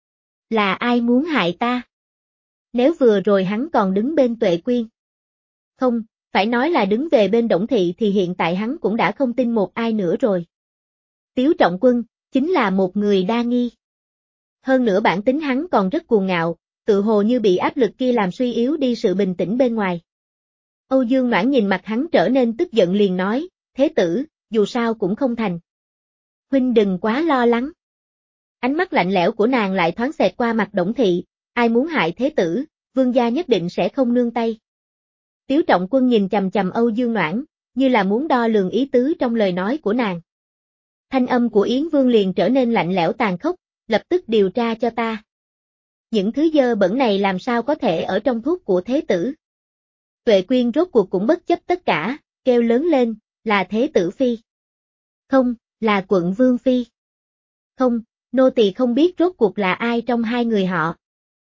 Là ai muốn hại ta? Nếu vừa rồi hắn còn đứng bên Tuệ Quyên. Không, phải nói là đứng về bên Đổng Thị thì hiện tại hắn cũng đã không tin một ai nữa rồi. Tiếu Trọng Quân, chính là một người đa nghi. Hơn nữa bản tính hắn còn rất cuồng ngạo, tự hồ như bị áp lực kia làm suy yếu đi sự bình tĩnh bên ngoài. Âu Dương Noãn nhìn mặt hắn trở nên tức giận liền nói, thế tử, dù sao cũng không thành. Huynh đừng quá lo lắng. Ánh mắt lạnh lẽo của nàng lại thoáng xẹt qua mặt Đổng Thị, ai muốn hại thế tử, vương gia nhất định sẽ không nương tay. Tiếu Trọng Quân nhìn chằm chằm Âu Dương Noãn, như là muốn đo lường ý tứ trong lời nói của nàng. Thanh âm của Yến Vương liền trở nên lạnh lẽo tàn khốc, lập tức điều tra cho ta. Những thứ dơ bẩn này làm sao có thể ở trong thuốc của thế tử. Tuệ Quyên rốt cuộc cũng bất chấp tất cả, kêu lớn lên, là thế tử phi. Không, là quận Vương phi. Không, nô tỳ không biết rốt cuộc là ai trong hai người họ.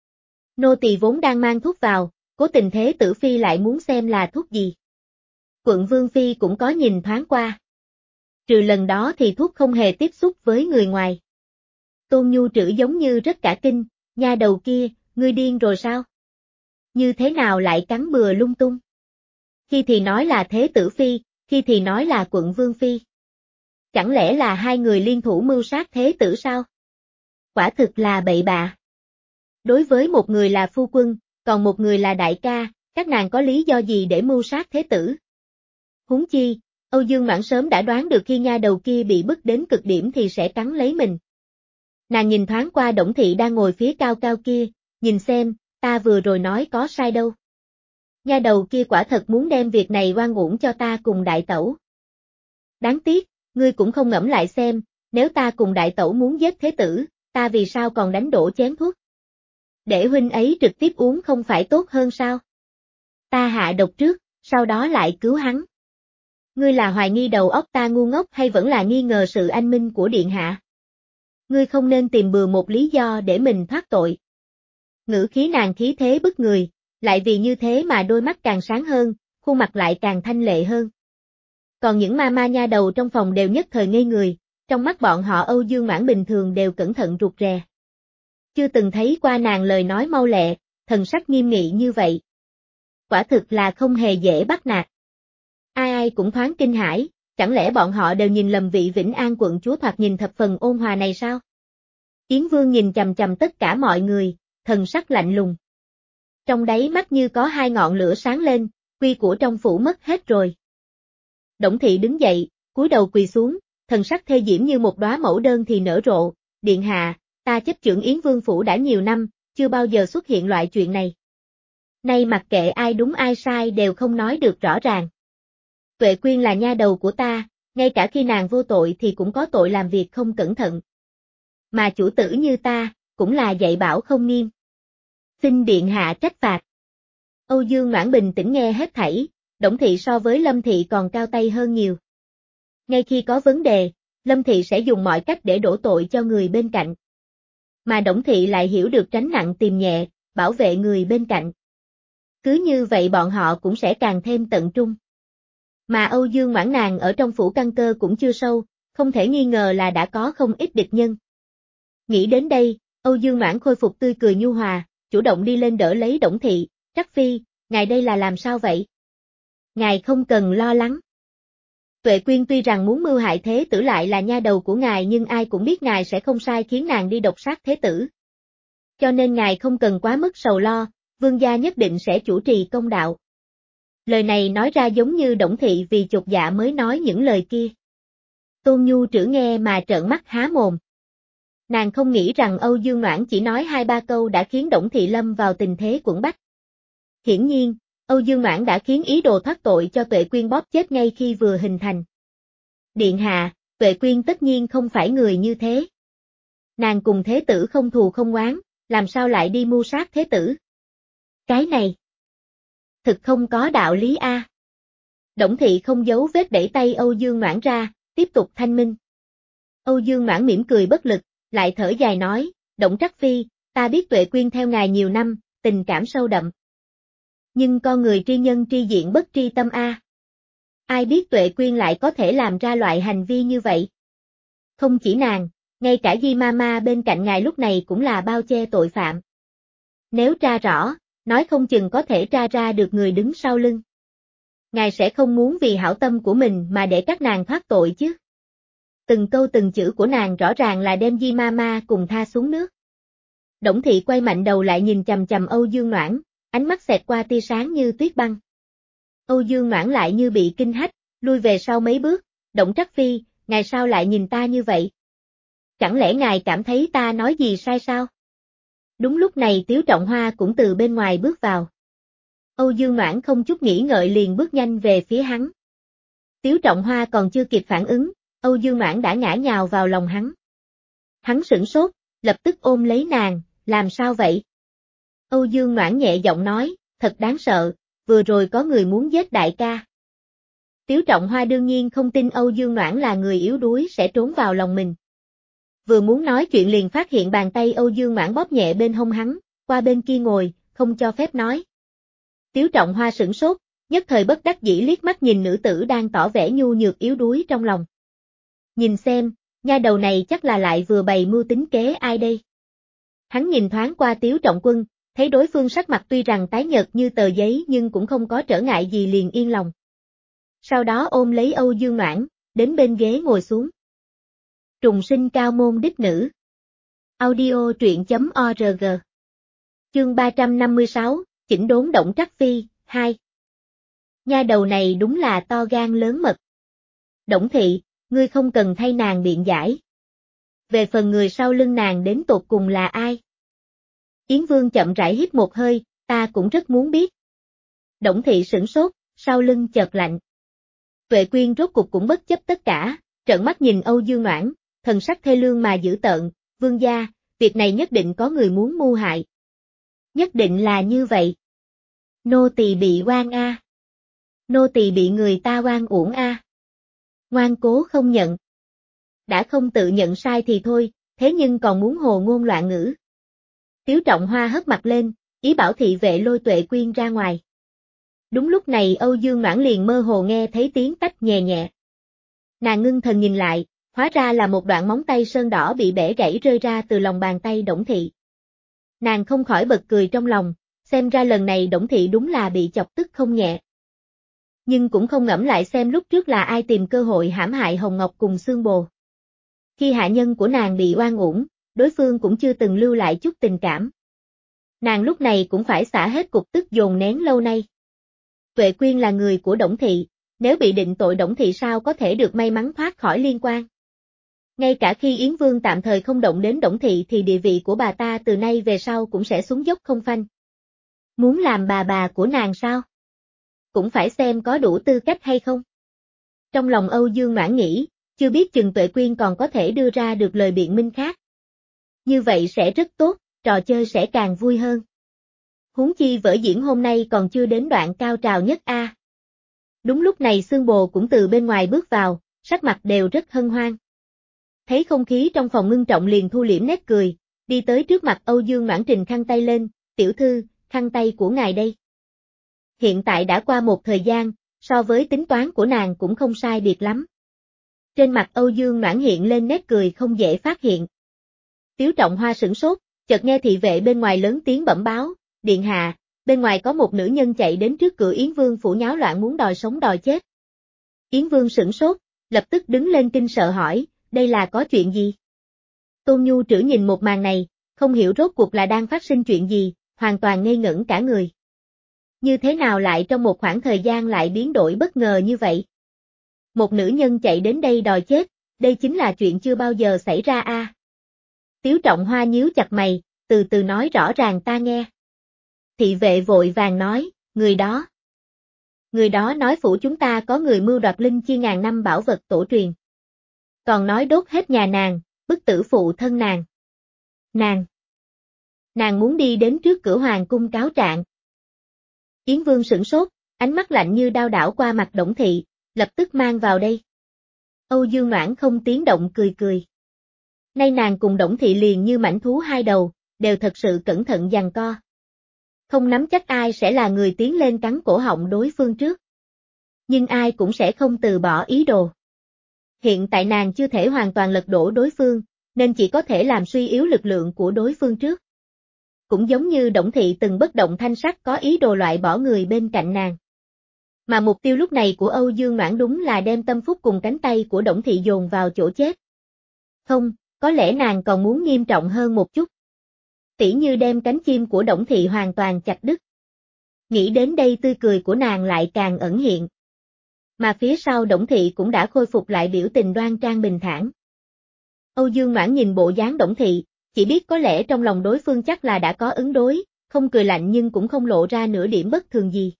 Nô tỳ vốn đang mang thuốc vào, cố tình thế tử phi lại muốn xem là thuốc gì. Quận Vương phi cũng có nhìn thoáng qua. Trừ lần đó thì thuốc không hề tiếp xúc với người ngoài. Tôn Nhu Trữ giống như rất cả kinh, nha đầu kia, ngươi điên rồi sao? Như thế nào lại cắn bừa lung tung? Khi thì nói là thế tử phi, khi thì nói là quận Vương phi. Chẳng lẽ là hai người liên thủ mưu sát thế tử sao? Quả thực là bậy bạ. Đối với một người là phu quân, còn một người là đại ca, các nàng có lý do gì để mưu sát thế tử? Huống chi, Âu Dương Noãn sớm đã đoán được khi nha đầu kia bị bức đến cực điểm thì sẽ cắn lấy mình. Nàng nhìn thoáng qua Đổng Thị đang ngồi phía cao cao kia, nhìn xem, ta vừa rồi nói có sai đâu. Nha đầu kia quả thật muốn đem việc này oan uổng cho ta cùng đại tẩu. Đáng tiếc, ngươi cũng không ngẫm lại xem, nếu ta cùng đại tẩu muốn giết thế tử, ta vì sao còn đánh đổ chén thuốc? Để huynh ấy trực tiếp uống không phải tốt hơn sao? Ta hạ độc trước, sau đó lại cứu hắn. Ngươi là hoài nghi đầu óc ta ngu ngốc hay vẫn là nghi ngờ sự anh minh của điện hạ? Ngươi không nên tìm bừa một lý do để mình thoát tội. Ngữ khí nàng khí thế bức người, lại vì như thế mà đôi mắt càng sáng hơn, khuôn mặt lại càng thanh lệ hơn. Còn những ma ma nha đầu trong phòng đều nhất thời ngây người, trong mắt bọn họ Âu Dương Mãn bình thường đều cẩn thận rụt rè. Chưa từng thấy qua nàng lời nói mau lẹ, thần sắc nghiêm nghị như vậy. Quả thực là không hề dễ bắt nạt. Ai ai cũng thoáng kinh hãi, chẳng lẽ bọn họ đều nhìn lầm vị Vĩnh An quận chúa thoạt nhìn thập phần ôn hòa này sao? Yến Vương nhìn chằm chằm tất cả mọi người, thần sắc lạnh lùng. Trong đáy mắt như có hai ngọn lửa sáng lên, quy của trong phủ mất hết rồi. Đổng thị đứng dậy, cúi đầu quỳ xuống, thần sắc thê diễm như một đóa mẫu đơn thì nở rộ, điện hạ, ta chấp chưởng Yến Vương phủ đã nhiều năm, chưa bao giờ xuất hiện loại chuyện này. Nay mặc kệ ai đúng ai sai đều không nói được rõ ràng. Tuệ Quyên là nha đầu của ta, ngay cả khi nàng vô tội thì cũng có tội làm việc không cẩn thận. Mà chủ tử như ta, cũng là dạy bảo không nghiêm. Xin điện hạ trách phạt. Âu Dương Noãn bình tĩnh nghe hết thảy, Đổng thị so với Lâm thị còn cao tay hơn nhiều. Ngay khi có vấn đề, Lâm thị sẽ dùng mọi cách để đổ tội cho người bên cạnh. Mà Đổng thị lại hiểu được tránh nặng tìm nhẹ, bảo vệ người bên cạnh. Cứ như vậy bọn họ cũng sẽ càng thêm tận trung. Mà Âu Dương Noãn nàng ở trong phủ căn cơ cũng chưa sâu, không thể nghi ngờ là đã có không ít địch nhân. Nghĩ đến đây, Âu Dương Noãn khôi phục tươi cười nhu hòa, chủ động đi lên đỡ lấy Đổng thị, Trắc Phi, ngài đây là làm sao vậy? Ngài không cần lo lắng. Tuệ Quyên tuy rằng muốn mưu hại thế tử lại là nha đầu của ngài nhưng ai cũng biết ngài sẽ không sai khiến nàng đi độc sát thế tử. Cho nên ngài không cần quá mức sầu lo, vương gia nhất định sẽ chủ trì công đạo. Lời này nói ra giống như Đổng thị vì chột dạ mới nói những lời kia. Tôn Nhu trữ nghe mà trợn mắt há mồm. Nàng không nghĩ rằng Âu Dương Noãn chỉ nói hai ba câu đã khiến Đổng thị lâm vào tình thế quẫn bách. Hiển nhiên, Âu Dương Noãn đã khiến ý đồ thoát tội cho Tuệ Quyên bóp chết ngay khi vừa hình thành. Điện hạ, Tuệ Quyên tất nhiên không phải người như thế. Nàng cùng thế tử không thù không oán, làm sao lại đi mưu sát thế tử? Cái này thực không có đạo lý a. À. Đổng thị không giấu vết đẩy tay Âu Dương Noãn ra, tiếp tục thanh minh. Âu Dương Noãn mỉm cười bất lực, lại thở dài nói, Đổng Trắc Phi, ta biết Tuệ Quyên theo ngài nhiều năm, tình cảm sâu đậm. Nhưng con người tri nhân tri diện bất tri tâm a. À. Ai biết Tuệ Quyên lại có thể làm ra loại hành vi như vậy? Không chỉ nàng, ngay cả Di Mama bên cạnh ngài lúc này cũng là bao che tội phạm. Nếu tra rõ, nói không chừng có thể tra ra được người đứng sau lưng. Ngài sẽ không muốn vì hảo tâm của mình mà để các nàng thoát tội chứ. Từng câu từng chữ của nàng rõ ràng là đem Di Mama cùng tha xuống nước. Đổng thị quay mạnh đầu lại nhìn chằm chằm Âu Dương Noãn, ánh mắt xẹt qua tia sáng như tuyết băng. Âu Dương Noãn lại như bị kinh hách, lui về sau mấy bước, Đổng Trắc Phi, ngài sao lại nhìn ta như vậy? Chẳng lẽ ngài cảm thấy ta nói gì sai sao? Đúng lúc này Tiếu Trọng Hoa cũng từ bên ngoài bước vào. Âu Dương Noãn không chút nghĩ ngợi liền bước nhanh về phía hắn. Tiếu Trọng Hoa còn chưa kịp phản ứng, Âu Dương Noãn đã ngã nhào vào lòng hắn. Hắn sửng sốt, lập tức ôm lấy nàng, làm sao vậy? Âu Dương Noãn nhẹ giọng nói, thật đáng sợ, vừa rồi có người muốn giết đại ca. Tiếu Trọng Hoa đương nhiên không tin Âu Dương Noãn là người yếu đuối sẽ trốn vào lòng mình. Vừa muốn nói chuyện liền phát hiện bàn tay Âu Dương Noãn bóp nhẹ bên hông hắn, qua bên kia ngồi, không cho phép nói. Tiếu Trọng Hoa sửng sốt, nhất thời bất đắc dĩ liếc mắt nhìn nữ tử đang tỏ vẻ nhu nhược yếu đuối trong lòng. Nhìn xem, nha đầu này chắc là lại vừa bày mưu tính kế ai đây? Hắn nhìn thoáng qua Tiếu Trọng Quân, thấy đối phương sắc mặt tuy rằng tái nhợt như tờ giấy nhưng cũng không có trở ngại gì liền yên lòng. Sau đó ôm lấy Âu Dương Noãn, đến bên ghế ngồi xuống. Trùng sinh cao môn đích nữ. Audio truyện chấm org. Chương ba trăm năm mươi sáu, chỉnh đốn Đổng Trắc Phi, hai. Nha đầu này đúng là to gan lớn mật. Đổng thị, ngươi không cần thay nàng biện giải. Về phần người sau lưng nàng đến tột cùng là ai? Yến Vương chậm rãi hít một hơi, ta cũng rất muốn biết. Đổng thị sửng sốt, sau lưng chợt lạnh. Tuệ Quyên rốt cục cũng bất chấp tất cả, trợn mắt nhìn Âu Dương Noãn, thần sắc thê lương mà dữ tợn, vương gia, việc này nhất định có người muốn mưu hại. Nhất định là như vậy. Nô tỳ bị oan a. Nô tỳ bị người ta oan uổng a. Ngoan cố không nhận. Đã không tự nhận sai thì thôi, thế nhưng còn muốn hồ ngôn loạn ngữ. Tiếu Trọng Hoa hất mặt lên, ý bảo thị vệ lôi Tuệ Quyên ra ngoài. Đúng lúc này Âu Dương Noãn liền mơ hồ nghe thấy tiếng tách nhẹ nhẹ. Nàng ngưng thần nhìn lại, hóa ra là một đoạn móng tay sơn đỏ bị bẻ gãy rơi ra từ lòng bàn tay Đổng Thị. Nàng không khỏi bật cười trong lòng, xem ra lần này Đổng Thị đúng là bị chọc tức không nhẹ. Nhưng cũng không ngẫm lại xem lúc trước là ai tìm cơ hội hãm hại Hồng Ngọc cùng Xương Bồ. Khi hạ nhân của nàng bị oan uổng, đối phương cũng chưa từng lưu lại chút tình cảm. Nàng lúc này cũng phải xả hết cục tức dồn nén lâu nay. Tuệ Quyên là người của Đổng Thị, nếu bị định tội Đổng Thị sao có thể được may mắn thoát khỏi liên quan. Ngay cả khi Yến Vương tạm thời không động đến Đổng Thị thì địa vị của bà ta từ nay về sau cũng sẽ xuống dốc không phanh. Muốn làm bà bà của nàng sao? Cũng phải xem có đủ tư cách hay không. Trong lòng Âu Dương Noãn nghĩ, chưa biết chừng Tuệ Quyên còn có thể đưa ra được lời biện minh khác. Như vậy sẽ rất tốt, trò chơi sẽ càng vui hơn. Huống chi vở diễn hôm nay còn chưa đến đoạn cao trào nhất a. À. Đúng lúc này Xương Bồ cũng từ bên ngoài bước vào, sắc mặt đều rất hân hoan. Thấy không khí trong phòng ngưng trọng liền thu liễm nét cười, đi tới trước mặt Âu Dương Noãn trình khăn tay lên, tiểu thư, khăn tay của ngài đây. Hiện tại đã qua một thời gian, so với tính toán của nàng cũng không sai biệt lắm. Trên mặt Âu Dương Noãn hiện lên nét cười không dễ phát hiện. Tiếu Trọng Hoa sửng sốt, chợt nghe thị vệ bên ngoài lớn tiếng bẩm báo, điện hạ, bên ngoài có một nữ nhân chạy đến trước cửa Yến Vương phủ nháo loạn muốn đòi sống đòi chết. Yến Vương sửng sốt, lập tức đứng lên kinh sợ hỏi, đây là có chuyện gì? Tôn Nhu Trữ nhìn một màn này, không hiểu rốt cuộc là đang phát sinh chuyện gì, hoàn toàn ngây ngẩn cả người. Như thế nào lại trong một khoảng thời gian lại biến đổi bất ngờ như vậy? Một nữ nhân chạy đến đây đòi chết, đây chính là chuyện chưa bao giờ xảy ra a. À. Tiếu Trọng Hoa nhíu chặt mày, từ từ nói rõ ràng ta nghe. Thị vệ vội vàng nói, người đó. Người đó nói phủ chúng ta có người mưu đoạt linh chi ngàn năm bảo vật tổ truyền. Còn nói đốt hết nhà nàng, bức tử phụ thân nàng. Nàng. Nàng muốn đi đến trước cửa hoàng cung cáo trạng. Yến Vương sửng sốt, ánh mắt lạnh như đao đảo qua mặt Đổng Thị, lập tức mang vào đây. Âu Dương Noãn không tiếng động cười cười. Nay nàng cùng Đổng Thị liền như mãnh thú hai đầu, đều thật sự cẩn thận giằng co. Không nắm chắc ai sẽ là người tiến lên cắn cổ họng đối phương trước. Nhưng ai cũng sẽ không từ bỏ ý đồ. Hiện tại nàng chưa thể hoàn toàn lật đổ đối phương, nên chỉ có thể làm suy yếu lực lượng của đối phương trước. Cũng giống như Đổng Thị từng bất động thanh sắc có ý đồ loại bỏ người bên cạnh nàng. Mà mục tiêu lúc này của Âu Dương Noãn đúng là đem tâm phúc cùng cánh tay của Đổng Thị dồn vào chỗ chết. Không, có lẽ nàng còn muốn nghiêm trọng hơn một chút. Tỉ như đem cánh chim của Đổng Thị hoàn toàn chặt đứt. Nghĩ đến đây tươi cười của nàng lại càng ẩn hiện. Mà phía sau Đổng Thị cũng đã khôi phục lại biểu tình đoan trang bình thản. Âu Dương Noãn nhìn bộ dáng Đổng Thị, chỉ biết có lẽ trong lòng đối phương chắc là đã có ứng đối, không cười lạnh nhưng cũng không lộ ra nửa điểm bất thường gì.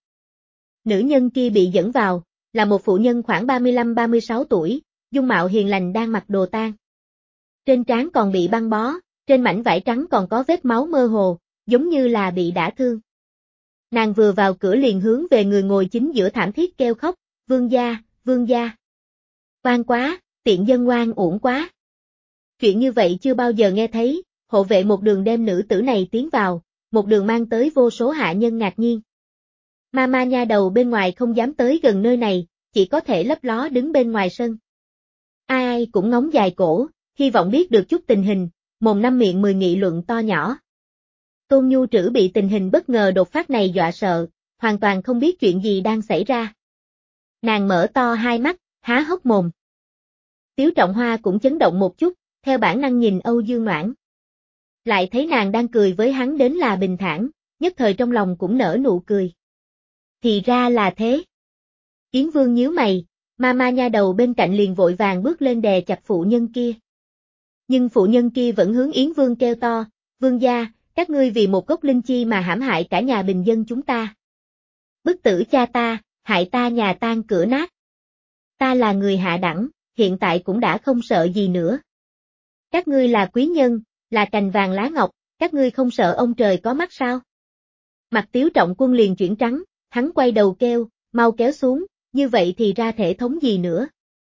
Nữ nhân kia bị dẫn vào, là một phụ nhân khoảng ba mươi lăm ba mươi sáu tuổi, dung mạo hiền lành đang mặc đồ tang. Trên trán còn bị băng bó, trên mảnh vải trắng còn có vết máu mơ hồ, giống như là bị đả thương. Nàng vừa vào cửa liền hướng về người ngồi chính giữa thảm thiết kêu khóc, vương gia, vương gia. Oan quá, tiện dân oan uổng quá. Chuyện như vậy chưa bao giờ nghe thấy, hộ vệ một đường đem nữ tử này tiến vào, một đường mang tới vô số hạ nhân ngạc nhiên. Mama nha đầu bên ngoài không dám tới gần nơi này, chỉ có thể lấp ló đứng bên ngoài sân. Ai ai cũng ngóng dài cổ, hy vọng biết được chút tình hình, mồm năm miệng mười nghị luận to nhỏ. Tôn Nhu Trữ bị tình hình bất ngờ đột phát này dọa sợ, hoàn toàn không biết chuyện gì đang xảy ra. Nàng mở to hai mắt, há hốc mồm. Tiếu Trọng Hoa cũng chấn động một chút, theo bản năng nhìn Âu Dương Noãn. Lại thấy nàng đang cười với hắn đến là bình thản, nhất thời trong lòng cũng nở nụ cười. Thì ra là thế. Yến Vương nhíu mày, Mama nha đầu bên cạnh liền vội vàng bước lên đè chặt phụ nhân kia. Nhưng phụ nhân kia vẫn hướng Yến Vương kêu to, vương gia, các ngươi vì một gốc linh chi mà hãm hại cả nhà bình dân chúng ta. Bức tử cha ta, hại ta nhà tan cửa nát. Ta là người hạ đẳng, hiện tại cũng đã không sợ gì nữa. Các ngươi là quý nhân, là cành vàng lá ngọc, các ngươi không sợ ông trời có mắt sao? Mặt Tiếu Trọng Quân liền chuyển trắng, hắn quay đầu kêu, mau kéo xuống, như vậy thì ra thể thống gì nữa.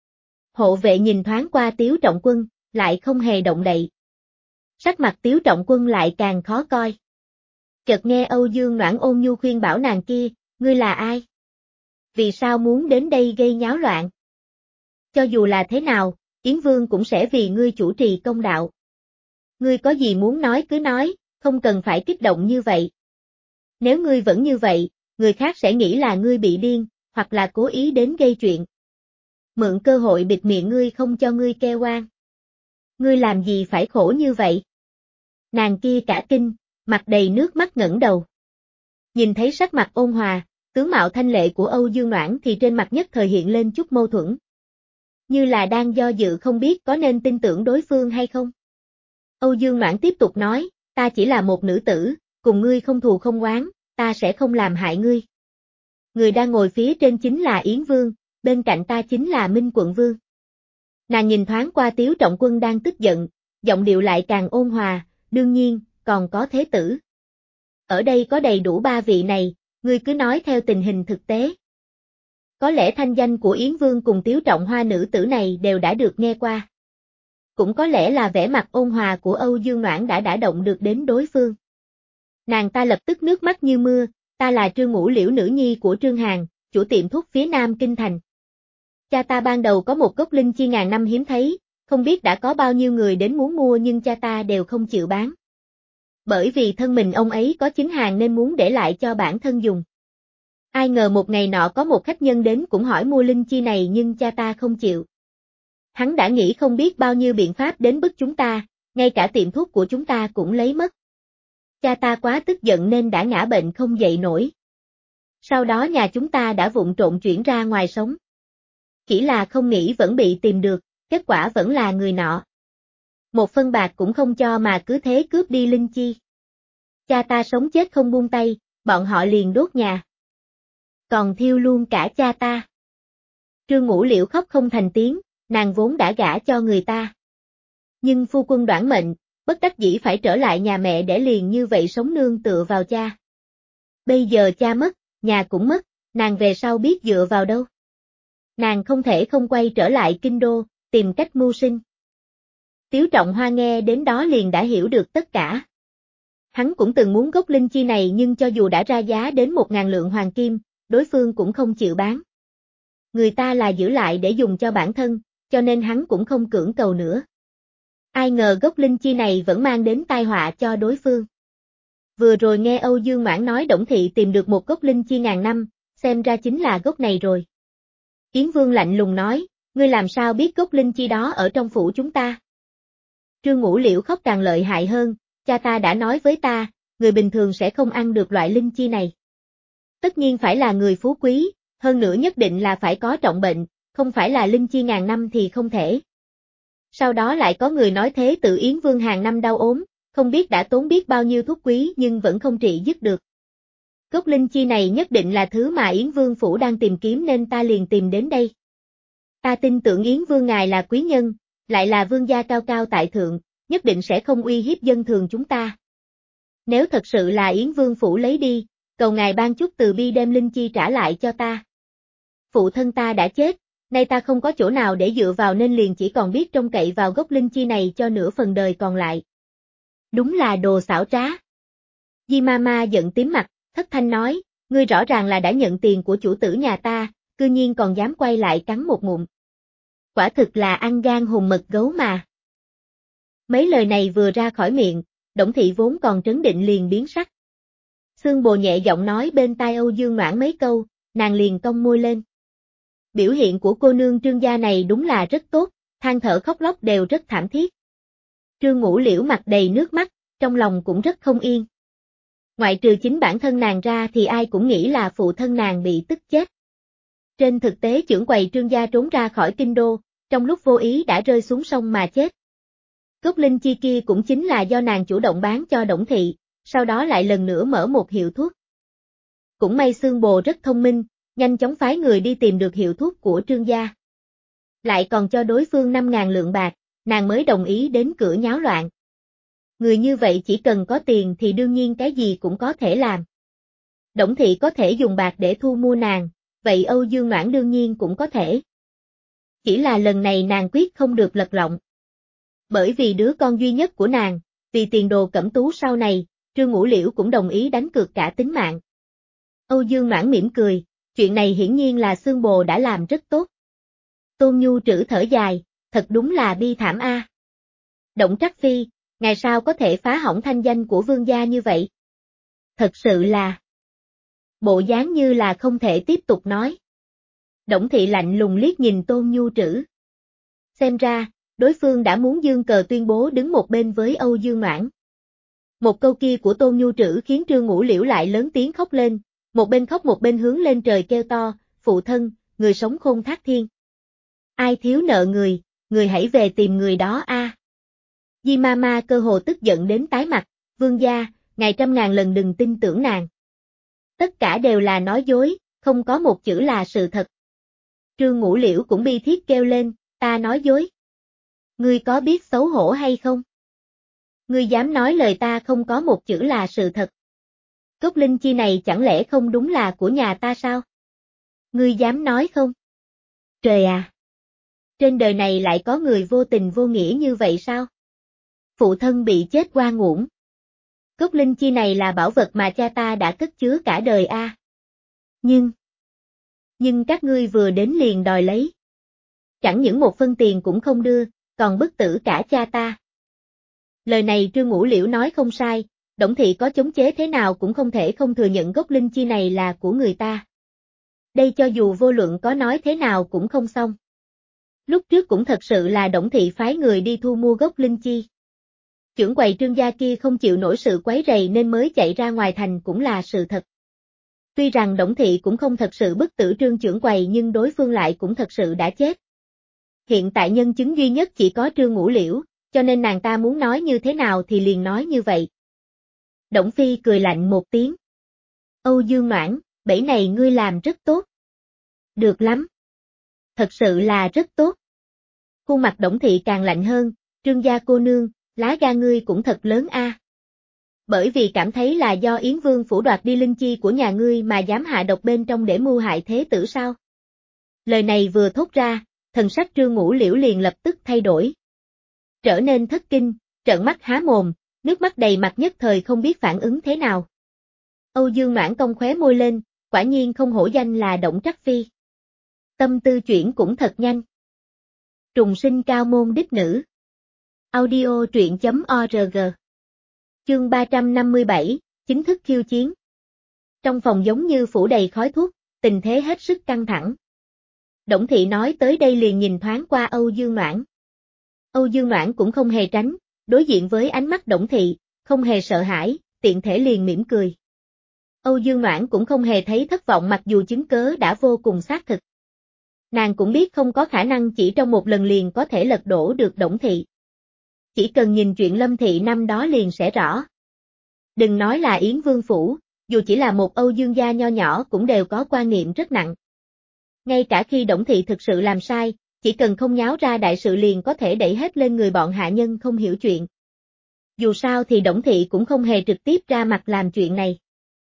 Hộ vệ nhìn thoáng qua Tiếu Trọng Quân, lại không hề động đậy. Sắc mặt Tiếu Trọng Quân lại càng khó coi. Chợt nghe Âu Dương Noãn ôn nhu khuyên bảo nàng kia, ngươi là ai? Vì sao muốn đến đây gây nháo loạn? Cho dù là thế nào, Yến Vương cũng sẽ vì ngươi chủ trì công đạo. Ngươi có gì muốn nói cứ nói, không cần phải kích động như vậy. Nếu ngươi vẫn như vậy, người khác sẽ nghĩ là ngươi bị điên, hoặc là cố ý đến gây chuyện. Mượn cơ hội bịt miệng ngươi không cho ngươi kêu oan. Ngươi làm gì phải khổ như vậy? Nàng kia cả kinh, mặt đầy nước mắt ngẩng đầu. Nhìn thấy sắc mặt ôn hòa, tướng mạo thanh lệ của Âu Dương Noãn thì trên mặt nhất thời hiện lên chút mâu thuẫn. Như là đang do dự không biết có nên tin tưởng đối phương hay không. Âu Dương Noãn tiếp tục nói, ta chỉ là một nữ tử, cùng ngươi không thù không oán, ta sẽ không làm hại ngươi. Người đang ngồi phía trên chính là Yến Vương, bên cạnh ta chính là Minh Quận Vương. Nàng nhìn thoáng qua Tiếu Trọng Quân đang tức giận, giọng điệu lại càng ôn hòa, đương nhiên, còn có thế tử. Ở đây có đầy đủ ba vị này, ngươi cứ nói theo tình hình thực tế. Có lẽ thanh danh của Yến Vương cùng Tiếu Trọng Hoa nữ tử này đều đã được nghe qua. Cũng có lẽ là vẻ mặt ôn hòa của Âu Dương Noãn đã đả động được đến đối phương. Nàng ta lập tức nước mắt như mưa, ta là Trương Ngũ Liễu nữ nhi của Trương Hàn, chủ tiệm thuốc phía Nam Kinh Thành. Cha ta ban đầu có một gốc linh chi ngàn năm hiếm thấy, không biết đã có bao nhiêu người đến muốn mua nhưng cha ta đều không chịu bán. Bởi vì thân mình ông ấy có chính hàng nên muốn để lại cho bản thân dùng. Ai ngờ một ngày nọ có một khách nhân đến cũng hỏi mua linh chi này nhưng cha ta không chịu. Hắn đã nghĩ không biết bao nhiêu biện pháp đến bức chúng ta, ngay cả tiệm thuốc của chúng ta cũng lấy mất. Cha ta quá tức giận nên đã ngã bệnh không dậy nổi. Sau đó nhà chúng ta đã vụng trộn chuyển ra ngoài sống. Chỉ là không nghĩ vẫn bị tìm được, kết quả vẫn là người nọ. Một phân bạc cũng không cho mà cứ thế cướp đi linh chi. Cha ta sống chết không buông tay, bọn họ liền đốt nhà. Còn thiêu luôn cả cha ta. Trương Ngũ Liễu khóc không thành tiếng, nàng vốn đã gả cho người ta. Nhưng phu quân đoản mệnh, bất đắc dĩ phải trở lại nhà mẹ để liền như vậy sống nương tựa vào cha. Bây giờ cha mất, nhà cũng mất, nàng về sau biết dựa vào đâu. Nàng không thể không quay trở lại kinh đô, tìm cách mưu sinh. Tiếu Trọng Hoa nghe đến đó liền đã hiểu được tất cả. Hắn cũng từng muốn gốc linh chi này nhưng cho dù đã ra giá đến một ngàn lượng hoàng kim, đối phương cũng không chịu bán. Người ta là giữ lại để dùng cho bản thân, cho nên hắn cũng không cưỡng cầu nữa. Ai ngờ gốc linh chi này vẫn mang đến tai họa cho đối phương. Vừa rồi nghe Âu Dương Noãn nói Đổng Thị tìm được một gốc linh chi ngàn năm, xem ra chính là gốc này rồi. Yến Vương lạnh lùng nói, ngươi làm sao biết gốc linh chi đó ở trong phủ chúng ta? Trương Ngũ Liễu khóc càng lợi hại hơn, cha ta đã nói với ta, người bình thường sẽ không ăn được loại linh chi này. Tất nhiên phải là người phú quý, hơn nữa nhất định là phải có trọng bệnh, không phải là linh chi ngàn năm thì không thể. Sau đó lại có người nói thế tự Yến Vương hàng năm đau ốm, không biết đã tốn biết bao nhiêu thuốc quý nhưng vẫn không trị dứt được. Gốc linh chi này nhất định là thứ mà Yến Vương phủ đang tìm kiếm nên ta liền tìm đến đây. Ta tin tưởng Yến Vương ngài là quý nhân, lại là vương gia cao cao tại thượng, nhất định sẽ không uy hiếp dân thường chúng ta. Nếu thật sự là Yến Vương phủ lấy đi, cầu ngài ban chút từ bi đem linh chi trả lại cho ta. Phụ thân ta đã chết, nay ta không có chỗ nào để dựa vào nên liền chỉ còn biết trông cậy vào gốc linh chi này cho nửa phần đời còn lại. Đúng là đồ xảo trá. Di Mama giận tím mặt, thất thanh nói, ngươi rõ ràng là đã nhận tiền của chủ tử nhà ta, cư nhiên còn dám quay lại cắn một ngụm. Quả thực là ăn gan hùm mật gấu mà. Mấy lời này vừa ra khỏi miệng, Đổng Thị vốn còn trấn định liền biến sắc. Xương Bồ nhẹ giọng nói bên tai Âu Dương Noãn mấy câu, nàng liền cong môi lên. Biểu hiện của cô nương Trương gia này đúng là rất tốt, than thở khóc lóc đều rất thảm thiết. Trương Ngũ Liễu mặt đầy nước mắt, trong lòng cũng rất không yên. Ngoại trừ chính bản thân nàng ra thì ai cũng nghĩ là phụ thân nàng bị tức chết. Trên thực tế trưởng quầy Trương gia trốn ra khỏi kinh đô, trong lúc vô ý đã rơi xuống sông mà chết. Gốc linh chi kia cũng chính là do nàng chủ động bán cho Đổng Thị, sau đó lại lần nữa mở một hiệu thuốc. Cũng may Xương Bồ rất thông minh, nhanh chóng phái người đi tìm được hiệu thuốc của Trương gia. Lại còn cho đối phương năm ngàn lượng bạc, nàng mới đồng ý đến cửa nháo loạn. Người như vậy chỉ cần có tiền thì đương nhiên cái gì cũng có thể làm. Đổng Thị có thể dùng bạc để thu mua nàng, vậy Âu Dương Noãn đương nhiên cũng có thể. Chỉ là lần này nàng quyết không được lật lọng. Bởi vì đứa con duy nhất của nàng, vì tiền đồ cẩm tú sau này, Trương Ngũ Liễu cũng đồng ý đánh cược cả tính mạng. Âu Dương Noãn mỉm cười, chuyện này hiển nhiên là Xương Bồ đã làm rất tốt. Tôn Nhu Trữ thở dài, thật đúng là bi thảm a. Đổng Trắc Phi, ngày sau có thể phá hỏng thanh danh của vương gia như vậy? Thật sự là... Bộ dáng như là không thể tiếp tục nói. Đổng Thị lạnh lùng liếc nhìn Tôn Nhu Trữ. Xem ra, đối phương đã muốn giương cờ tuyên bố đứng một bên với Âu Dương Noãn. Một câu kia của Tôn Nhu Trữ khiến Trương Ngũ Liễu lại lớn tiếng khóc lên, một bên khóc một bên hướng lên trời kêu to, phụ thân, người sống khôn thác thiên. Ai thiếu nợ người, người hãy về tìm người đó a. Di Mama cơ hồ tức giận đến tái mặt, vương gia, ngài trăm ngàn lần đừng tin tưởng nàng. Tất cả đều là nói dối, không có một chữ là sự thật. Trương Ngũ Liễu cũng bi thiết kêu lên, ta nói dối. Ngươi có biết xấu hổ hay không? Ngươi dám nói lời ta không có một chữ là sự thật. Cốc linh chi này chẳng lẽ không đúng là của nhà ta sao? Ngươi dám nói không? Trời à! Trên đời này lại có người vô tình vô nghĩa như vậy sao? Phụ thân bị chết oan uổng. Cốc linh chi này là bảo vật mà cha ta đã cất chứa cả đời a. À. Nhưng... Nhưng các ngươi vừa đến liền đòi lấy. Chẳng những một phân tiền cũng không đưa, còn bức tử cả cha ta. Lời này Trương Ngũ Liễu nói không sai, Đổng Thị có chống chế thế nào cũng không thể không thừa nhận gốc linh chi này là của người ta. Đây cho dù vô luận có nói thế nào cũng không xong. Lúc trước cũng thật sự là Đổng Thị phái người đi thu mua gốc linh chi. Chưởng quầy Trương gia kia không chịu nổi sự quấy rầy nên mới chạy ra ngoài thành cũng là sự thật. Tuy rằng Đổng Thị cũng không thật sự bức tử Trương chưởng quầy nhưng đối phương lại cũng thật sự đã chết. Hiện tại nhân chứng duy nhất chỉ có Trương Ngũ Liễu, cho nên nàng ta muốn nói như thế nào thì liền nói như vậy. Đổng Phi cười lạnh một tiếng. Âu Dương Noãn, bẫy này ngươi làm rất tốt. Được lắm. Thật sự là rất tốt. Khuôn mặt Đổng Thị càng lạnh hơn, Trương gia cô nương, lá gan ngươi cũng thật lớn a. À. Bởi vì cảm thấy là do Yến Vương phủ đoạt đi linh chi của nhà ngươi mà dám hạ độc bên trong để mưu hại thế tử sao? Lời này vừa thốt ra, thần sắc Trương Ngũ Liễu liền lập tức thay đổi. Trở nên thất kinh, trợn mắt há mồm, nước mắt đầy mặt nhất thời không biết phản ứng thế nào. Âu Dương Noãn cong khóe môi lên, quả nhiên không hổ danh là Đổng Trắc Phi. Tâm tư chuyển cũng thật nhanh. Trùng sinh cao môn đích nữ. Audio truyện chấm org. Chương ba trăm năm mươi bảy, chính thức khiêu chiến. Trong phòng giống như phủ đầy khói thuốc, tình thế hết sức căng thẳng. Đổng Thị nói tới đây liền nhìn thoáng qua Âu Dương Noãn. Âu Dương Noãn cũng không hề tránh, đối diện với ánh mắt Đổng Thị, không hề sợ hãi, tiện thể liền mỉm cười. Âu Dương Noãn cũng không hề thấy thất vọng mặc dù chứng cớ đã vô cùng xác thực. Nàng cũng biết không có khả năng chỉ trong một lần liền có thể lật đổ được Đổng Thị. Chỉ cần nhìn chuyện Lâm Thị năm đó liền sẽ rõ. Đừng nói là Yến Vương Phủ, dù chỉ là một Âu Dương gia nho nhỏ cũng đều có quan niệm rất nặng. Ngay cả khi Đổng Thị thực sự làm sai, chỉ cần không nháo ra đại sự liền có thể đẩy hết lên người bọn hạ nhân không hiểu chuyện. Dù sao thì Đổng Thị cũng không hề trực tiếp ra mặt làm chuyện này.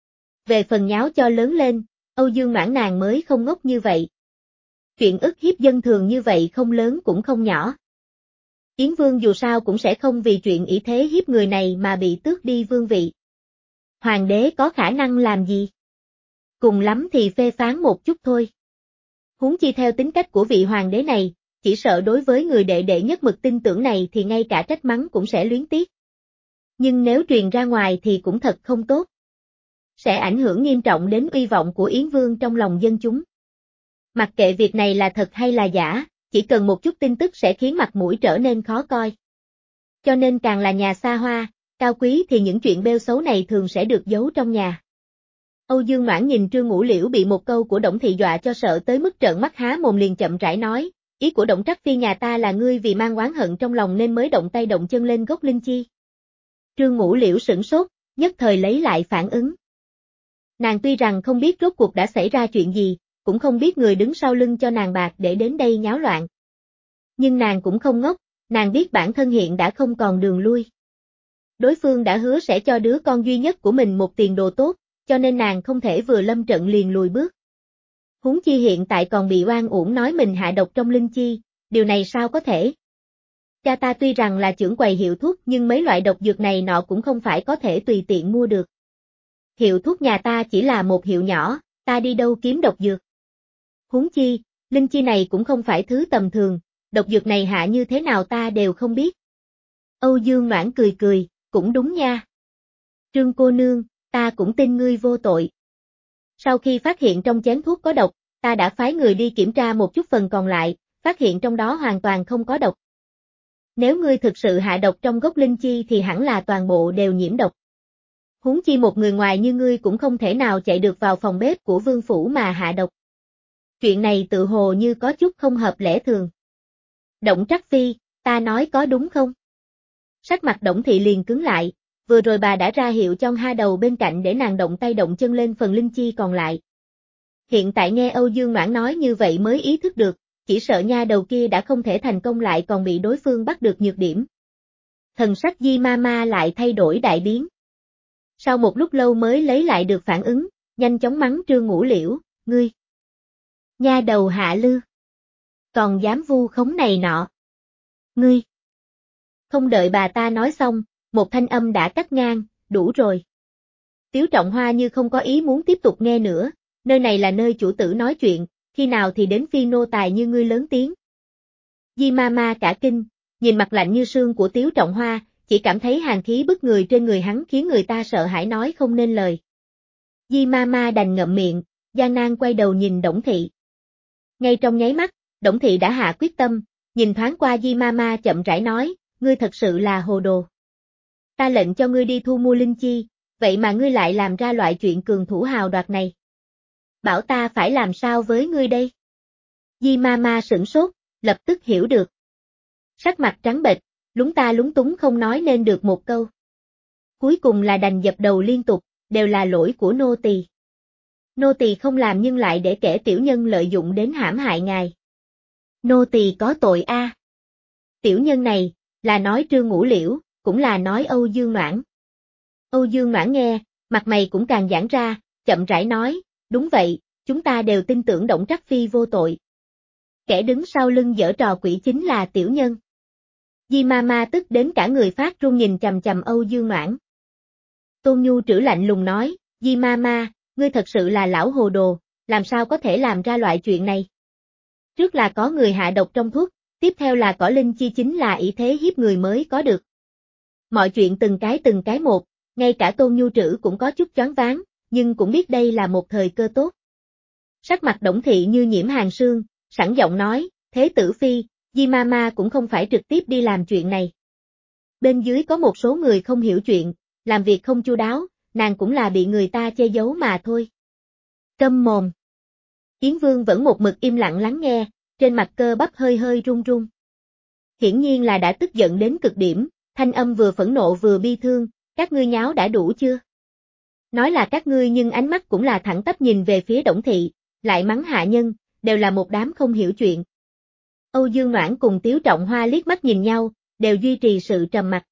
Về phần nháo cho lớn lên, Âu Dương Noãn nàng mới không ngốc như vậy. Chuyện ức hiếp dân thường như vậy không lớn cũng không nhỏ. Yến Vương dù sao cũng sẽ không vì chuyện ỷ thế hiếp người này mà bị tước đi vương vị. Hoàng đế có khả năng làm gì? Cùng lắm thì phê phán một chút thôi. Huống chi theo tính cách của vị hoàng đế này, chỉ sợ đối với người đệ đệ nhất mực tin tưởng này thì ngay cả trách mắng cũng sẽ luyến tiếc. Nhưng nếu truyền ra ngoài thì cũng thật không tốt. Sẽ ảnh hưởng nghiêm trọng đến uy vọng của Yến Vương trong lòng dân chúng. Mặc kệ việc này là thật hay là giả, chỉ cần một chút tin tức sẽ khiến mặt mũi trở nên khó coi. Cho nên càng là nhà xa hoa, cao quý thì những chuyện bêu xấu này thường sẽ được giấu trong nhà. Âu Dương Noãn nhìn Trương Ngũ Liễu bị một câu của Đổng Thị dọa cho sợ tới mức trợn mắt há mồm liền chậm rãi nói, ý của Đổng Trắc Phi nhà ta là ngươi vì mang oán hận trong lòng nên mới động tay động chân lên gốc linh chi. Trương Ngũ Liễu sửng sốt, nhất thời lấy lại phản ứng. Nàng tuy rằng không biết rốt cuộc đã xảy ra chuyện gì, cũng không biết người đứng sau lưng cho nàng bạc để đến đây nháo loạn. Nhưng nàng cũng không ngốc, nàng biết bản thân hiện đã không còn đường lui. Đối phương đã hứa sẽ cho đứa con duy nhất của mình một tiền đồ tốt, cho nên nàng không thể vừa lâm trận liền lùi bước. Huống chi hiện tại còn bị oan uổng nói mình hạ độc trong linh chi, điều này sao có thể? Cha ta tuy rằng là trưởng quầy hiệu thuốc nhưng mấy loại độc dược này nọ cũng không phải có thể tùy tiện mua được. Hiệu thuốc nhà ta chỉ là một hiệu nhỏ, ta đi đâu kiếm độc dược? Huống chi, linh chi này cũng không phải thứ tầm thường, độc dược này hạ như thế nào ta đều không biết. Âu Dương Noãn cười cười, cũng đúng nha. Trương cô nương, ta cũng tin ngươi vô tội. Sau khi phát hiện trong chén thuốc có độc, ta đã phái người đi kiểm tra một chút phần còn lại, phát hiện trong đó hoàn toàn không có độc. Nếu ngươi thực sự hạ độc trong gốc linh chi thì hẳn là toàn bộ đều nhiễm độc. Huống chi một người ngoài như ngươi cũng không thể nào chạy được vào phòng bếp của vương phủ mà hạ độc. Chuyện này tự hồ như có chút không hợp lẽ thường. Đổng Trắc Phi, ta nói có đúng không? Sắc mặt Đổng Thị liền cứng lại, vừa rồi bà đã ra hiệu cho ha đầu bên cạnh để nàng động tay động chân lên phần linh chi còn lại. Hiện tại nghe Âu Dương Noãn nói như vậy mới ý thức được, chỉ sợ nha đầu kia đã không thể thành công lại còn bị đối phương bắt được nhược điểm. Thần sắc Di Mama lại thay đổi đại biến. Sau một lúc lâu mới lấy lại được phản ứng, nhanh chóng mắng Trương Ngũ Liễu, ngươi. Nha đầu hạ lư. Còn dám vu khống này nọ. Ngươi. Không đợi bà ta nói xong, một thanh âm đã cắt ngang, đủ rồi. Tiếu Trọng Hoa như không có ý muốn tiếp tục nghe nữa, nơi này là nơi chủ tử nói chuyện, khi nào thì đến phiên nô tài như ngươi lớn tiếng. Di Mama cả kinh, nhìn mặt lạnh như sương của Tiếu Trọng Hoa, chỉ cảm thấy hàn khí bức người trên người hắn khiến người ta sợ hãi nói không nên lời. Di Mama đành ngậm miệng, gian nan quay đầu nhìn Đổng Thị. Ngay trong nháy mắt, Đổng Thị đã hạ quyết tâm, nhìn thoáng qua Di Mama chậm rãi nói, ngươi thật sự là hồ đồ. Ta lệnh cho ngươi đi thu mua linh chi, vậy mà ngươi lại làm ra loại chuyện cường thủ hào đoạt này. Bảo ta phải làm sao với ngươi đây? Di Mama sửng sốt, lập tức hiểu được. Sắc mặt trắng bệch, lúng ta lúng túng không nói nên được một câu. Cuối cùng là đành dập đầu liên tục, đều là lỗi của nô tỳ. Nô tỳ không làm nhưng lại để kẻ tiểu nhân lợi dụng đến hãm hại ngài. Nô tỳ có tội a. À. Tiểu nhân này, là nói Trương Ngũ Liễu, cũng là nói Âu Dương Noãn. Âu Dương Noãn nghe, mặt mày cũng càng giãn ra, chậm rãi nói, đúng vậy, chúng ta đều tin tưởng Đổng Trắc Phi vô tội. Kẻ đứng sau lưng giở trò quỷ chính là tiểu nhân. Di Mama tức đến cả người phát run nhìn chằm chằm Âu Dương Noãn. Tôn Nhu Trữ lạnh lùng nói, Di Mama, ngươi thật sự là lão hồ đồ, làm sao có thể làm ra loại chuyện này? Trước là có người hạ độc trong thuốc, tiếp theo là cỏ linh chi chính là ý thế hiếp người mới có được. Mọi chuyện từng cái từng cái một, ngay cả Tôn Nhu Trữ cũng có chút choáng váng, nhưng cũng biết đây là một thời cơ tốt. Sắc mặt Đổng Thị như nhiễm hàn sương, sẵn giọng nói, thế tử phi, Di Mama cũng không phải trực tiếp đi làm chuyện này. Bên dưới có một số người không hiểu chuyện, làm việc không chu đáo, nàng cũng là bị người ta che giấu mà thôi. Câm mồm. Yến Vương vẫn một mực im lặng lắng nghe, trên mặt cơ bắp hơi hơi run run. Hiển nhiên là đã tức giận đến cực điểm, thanh âm vừa phẫn nộ vừa bi thương, các ngươi nháo đã đủ chưa? Nói là các ngươi nhưng ánh mắt cũng là thẳng tắp nhìn về phía Đổng Thị, lại mắng hạ nhân, đều là một đám không hiểu chuyện. Âu Dương Noãn cùng Tiếu Trọng Hoa liếc mắt nhìn nhau, đều duy trì sự trầm mặc.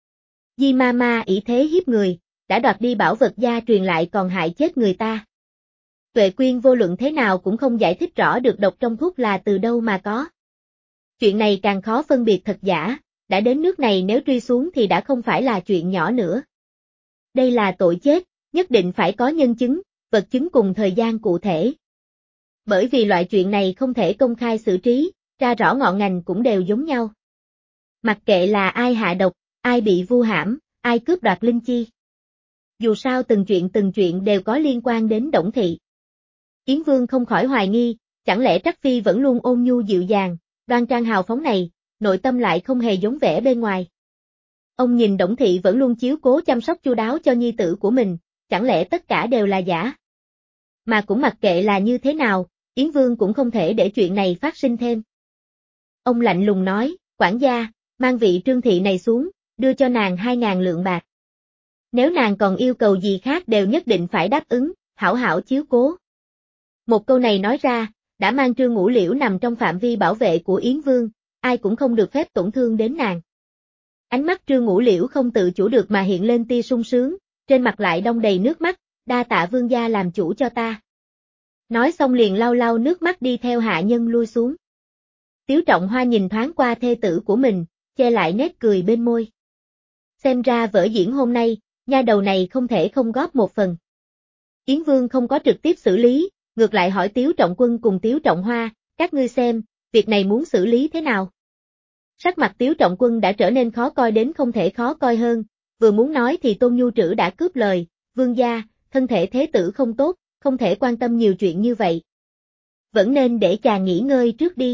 Di Mama ỷ thế hiếp người, đã đoạt đi bảo vật gia truyền lại còn hại chết người ta. Tuệ Quyên vô luận thế nào cũng không giải thích rõ được độc trong thuốc là từ đâu mà có. Chuyện này càng khó phân biệt thật giả, đã đến nước này nếu truy xuống thì đã không phải là chuyện nhỏ nữa. Đây là tội chết, nhất định phải có nhân chứng, vật chứng cùng thời gian cụ thể. Bởi vì loại chuyện này không thể công khai xử trí, ra rõ ngọn ngành cũng đều giống nhau. Mặc kệ là ai hạ độc, ai bị vu hãm, ai cướp đoạt linh chi. Dù sao từng chuyện từng chuyện đều có liên quan đến Đổng Thị. Yến Vương không khỏi hoài nghi, chẳng lẽ Trắc Phi vẫn luôn ôn nhu dịu dàng, đoan trang hào phóng này, nội tâm lại không hề giống vẻ bên ngoài. Ông nhìn Đổng Thị vẫn luôn chiếu cố chăm sóc chu đáo cho nhi tử của mình, chẳng lẽ tất cả đều là giả? Mà cũng mặc kệ là như thế nào, Yến Vương cũng không thể để chuyện này phát sinh thêm. Ông lạnh lùng nói, quản gia, mang vị Trương Thị này xuống, đưa cho nàng hai ngàn lượng bạc. Nếu nàng còn yêu cầu gì khác đều nhất định phải đáp ứng, hảo hảo chiếu cố. Một câu này nói ra, đã mang Trương Ngũ Liễu nằm trong phạm vi bảo vệ của Yến Vương, ai cũng không được phép tổn thương đến nàng. Ánh mắt Trương Ngũ Liễu không tự chủ được mà hiện lên tia sung sướng, trên mặt lại đong đầy nước mắt, đa tạ vương gia làm chủ cho ta. Nói xong liền lau lau nước mắt đi theo hạ nhân lui xuống. Tiếu Trọng Hoa nhìn thoáng qua thê tử của mình, che lại nét cười bên môi. Xem ra vở diễn hôm nay, nha đầu này không thể không góp một phần. Yến Vương không có trực tiếp xử lý, ngược lại hỏi Tiếu Trọng Quân cùng Tiếu Trọng Hoa, các ngươi xem, việc này muốn xử lý thế nào? Sắc mặt Tiếu Trọng Quân đã trở nên khó coi đến không thể khó coi hơn, vừa muốn nói thì Tôn Nhu Trữ đã cướp lời, vương gia, thân thể thế tử không tốt, không thể quan tâm nhiều chuyện như vậy. Vẫn nên để chàng nghỉ ngơi trước đi.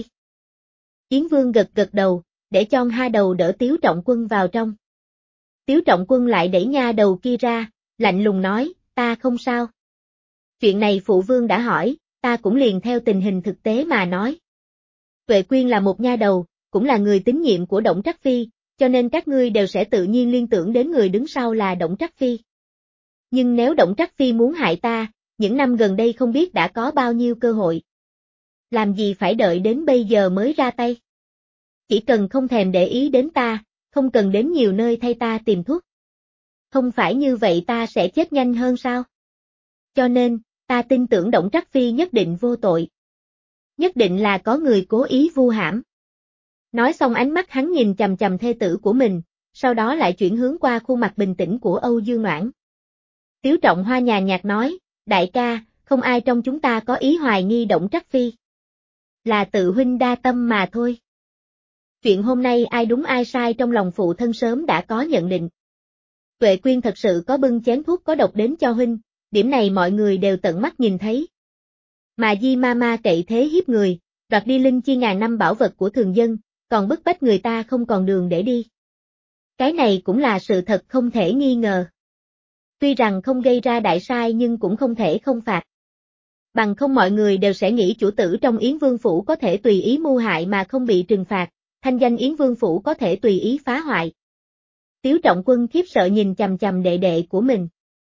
Yến Vương gật gật đầu, để cho ha đầu đỡ Tiếu Trọng Quân vào trong. Tiếu Trọng Quân lại đẩy nha đầu kia ra, lạnh lùng nói, ta không sao. Chuyện này phụ vương đã hỏi, ta cũng liền theo tình hình thực tế mà nói. Tuệ Quyên là một nha đầu, cũng là người tín nhiệm của Đổng Trắc Phi, cho nên các ngươi đều sẽ tự nhiên liên tưởng đến người đứng sau là Đổng Trắc Phi. Nhưng nếu Đổng Trắc Phi muốn hại ta, những năm gần đây không biết đã có bao nhiêu cơ hội. Làm gì phải đợi đến bây giờ mới ra tay. Chỉ cần không thèm để ý đến ta, không cần đến nhiều nơi thay ta tìm thuốc. Không phải như vậy ta sẽ chết nhanh hơn sao? Cho nên, ta tin tưởng Đổng Trắc Phi nhất định vô tội. Nhất định là có người cố ý vu hãm. Nói xong ánh mắt hắn nhìn chằm chằm thê tử của mình, sau đó lại chuyển hướng qua khuôn mặt bình tĩnh của Âu Dương Noãn. Tiếu Trọng Hoa nhàn nhạt nói, đại ca, không ai trong chúng ta có ý hoài nghi Đổng Trắc Phi. Là tự huynh đa tâm mà thôi. Chuyện hôm nay ai đúng ai sai trong lòng phụ thân sớm đã có nhận định. Tuệ Quyên thật sự có bưng chén thuốc có độc đến cho huynh, điểm này mọi người đều tận mắt nhìn thấy. Mà Di Mama cậy thế hiếp người, đoạt đi linh chi ngàn năm bảo vật của thường dân, còn bức bách người ta không còn đường để đi. Cái này cũng là sự thật không thể nghi ngờ. Tuy rằng không gây ra đại sai nhưng cũng không thể không phạt. Bằng không mọi người đều sẽ nghĩ chủ tử trong Yến Vương Phủ có thể tùy ý mưu hại mà không bị trừng phạt, thanh danh Yến Vương Phủ có thể tùy ý phá hoại. Tiếu Trọng Quân khiếp sợ nhìn chằm chằm đệ đệ của mình.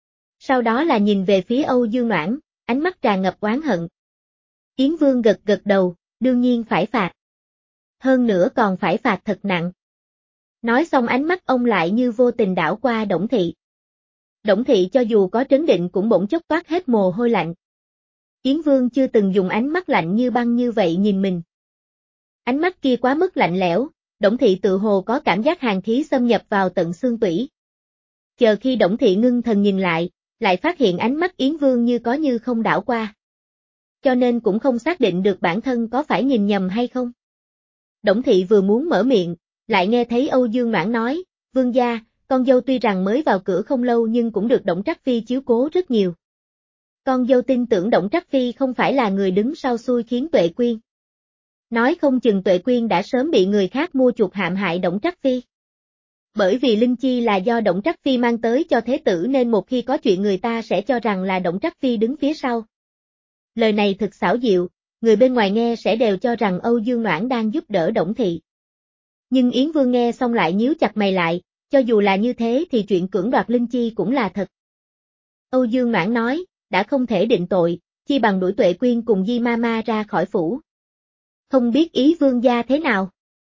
Sau đó là nhìn về phía Âu Dương Noãn, ánh mắt tràn ngập oán hận. Yến Vương gật gật đầu, đương nhiên phải phạt. Hơn nữa còn phải phạt thật nặng. Nói xong ánh mắt ông lại như vô tình đảo qua Đổng Thị. Đổng Thị cho dù có trấn định cũng bỗng chốc toát hết mồ hôi lạnh. Yến Vương chưa từng dùng ánh mắt lạnh như băng như vậy nhìn mình. Ánh mắt kia quá mức lạnh lẽo, Đổng Thị tự hồ có cảm giác hàn khí xâm nhập vào tận xương tủy. Chờ khi Đổng Thị ngưng thần nhìn lại, lại phát hiện ánh mắt Yến Vương như có như không đảo qua. Cho nên cũng không xác định được bản thân có phải nhìn nhầm hay không. Đổng Thị vừa muốn mở miệng, lại nghe thấy Âu Dương Noãn nói, vương gia, con dâu tuy rằng mới vào cửa không lâu nhưng cũng được Đổng Trắc Phi chiếu cố rất nhiều. Con dâu tin tưởng Đổng Trắc Phi không phải là người đứng sau xui khiến Tuệ Quyên. Nói không chừng Tuệ Quyên đã sớm bị người khác mua chuộc hãm hại Đổng Trắc Phi. Bởi vì linh chi là do Đổng Trắc Phi mang tới cho thế tử nên một khi có chuyện người ta sẽ cho rằng là Đổng Trắc Phi đứng phía sau. Lời này thực xảo diệu, người bên ngoài nghe sẽ đều cho rằng Âu Dương Noãn đang giúp đỡ Đổng Thị. Nhưng Yến Vương nghe xong lại nhíu chặt mày lại, cho dù là như thế thì chuyện cưỡng đoạt linh chi cũng là thật. Âu Dương Noãn nói, đã không thể định tội, chi bằng đuổi Tuệ Quyên cùng Di Mama ra khỏi phủ. Không biết ý vương gia thế nào?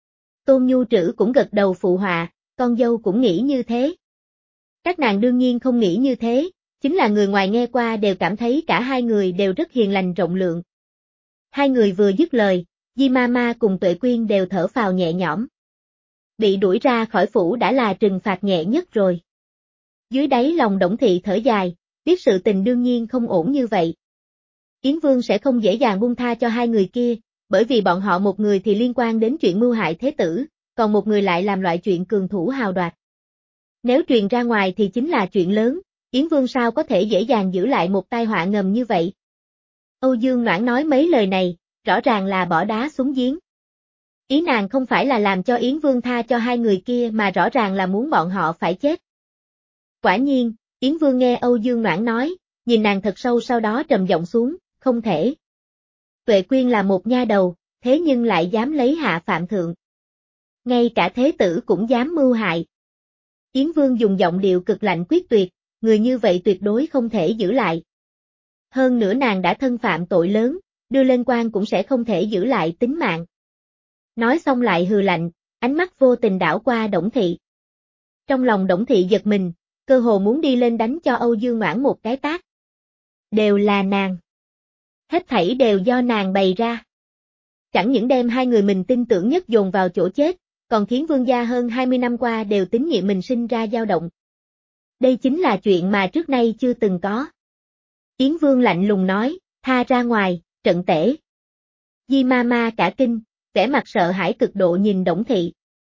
Tôn Nhu Trữ cũng gật đầu phụ họa, con dâu cũng nghĩ như thế. Các nàng đương nhiên không nghĩ như thế, chính là người ngoài nghe qua đều cảm thấy cả hai người đều rất hiền lành rộng lượng. Hai người vừa dứt lời, Di Mama cùng Tuệ Quyên đều thở phào nhẹ nhõm. Bị đuổi ra khỏi phủ đã là trừng phạt nhẹ nhất rồi. Dưới đáy lòng Đổng Thị thở dài, biết sự tình đương nhiên không ổn như vậy. Yến Vương sẽ không dễ dàng buông tha cho hai người kia, bởi vì bọn họ một người thì liên quan đến chuyện mưu hại thế tử, còn một người lại làm loại chuyện cường thủ hào đoạt. Nếu truyền ra ngoài thì chính là chuyện lớn, Yến Vương sao có thể dễ dàng giữ lại một tai họa ngầm như vậy? Âu Dương Noãn nói mấy lời này, rõ ràng là bỏ đá xuống giếng. Ý nàng không phải là làm cho Yến Vương tha cho hai người kia mà rõ ràng là muốn bọn họ phải chết. Quả nhiên, Yến Vương nghe Âu Dương Noãn nói, nhìn nàng thật sâu sau đó trầm giọng xuống, không thể. Tuệ Quyên là một nha đầu, thế nhưng lại dám lấy hạ phạm thượng. Ngay cả thế tử cũng dám mưu hại. Yến Vương dùng giọng điệu cực lạnh quyết tuyệt, người như vậy tuyệt đối không thể giữ lại. Hơn nữa nàng đã thân phạm tội lớn, đưa lên quan cũng sẽ không thể giữ lại tính mạng. Nói xong lại hừ lạnh, ánh mắt vô tình đảo qua Đổng Thị. Trong lòng Đổng Thị giật mình, cơ hồ muốn đi lên đánh cho Âu Dương Noãn một cái tát. Đều là nàng. Hết thảy đều do nàng bày ra. Chẳng những đem hai người mình tin tưởng nhất dồn vào chỗ chết, còn khiến vương gia hơn hai mươi năm qua đều tín nhiệm mình sinh ra dao động. Đây chính là chuyện mà trước nay chưa từng có. Yến Vương lạnh lùng nói, tha ra ngoài, trận tể. Di ma ma cả kinh, vẻ mặt sợ hãi cực độ nhìn Đổng Thị.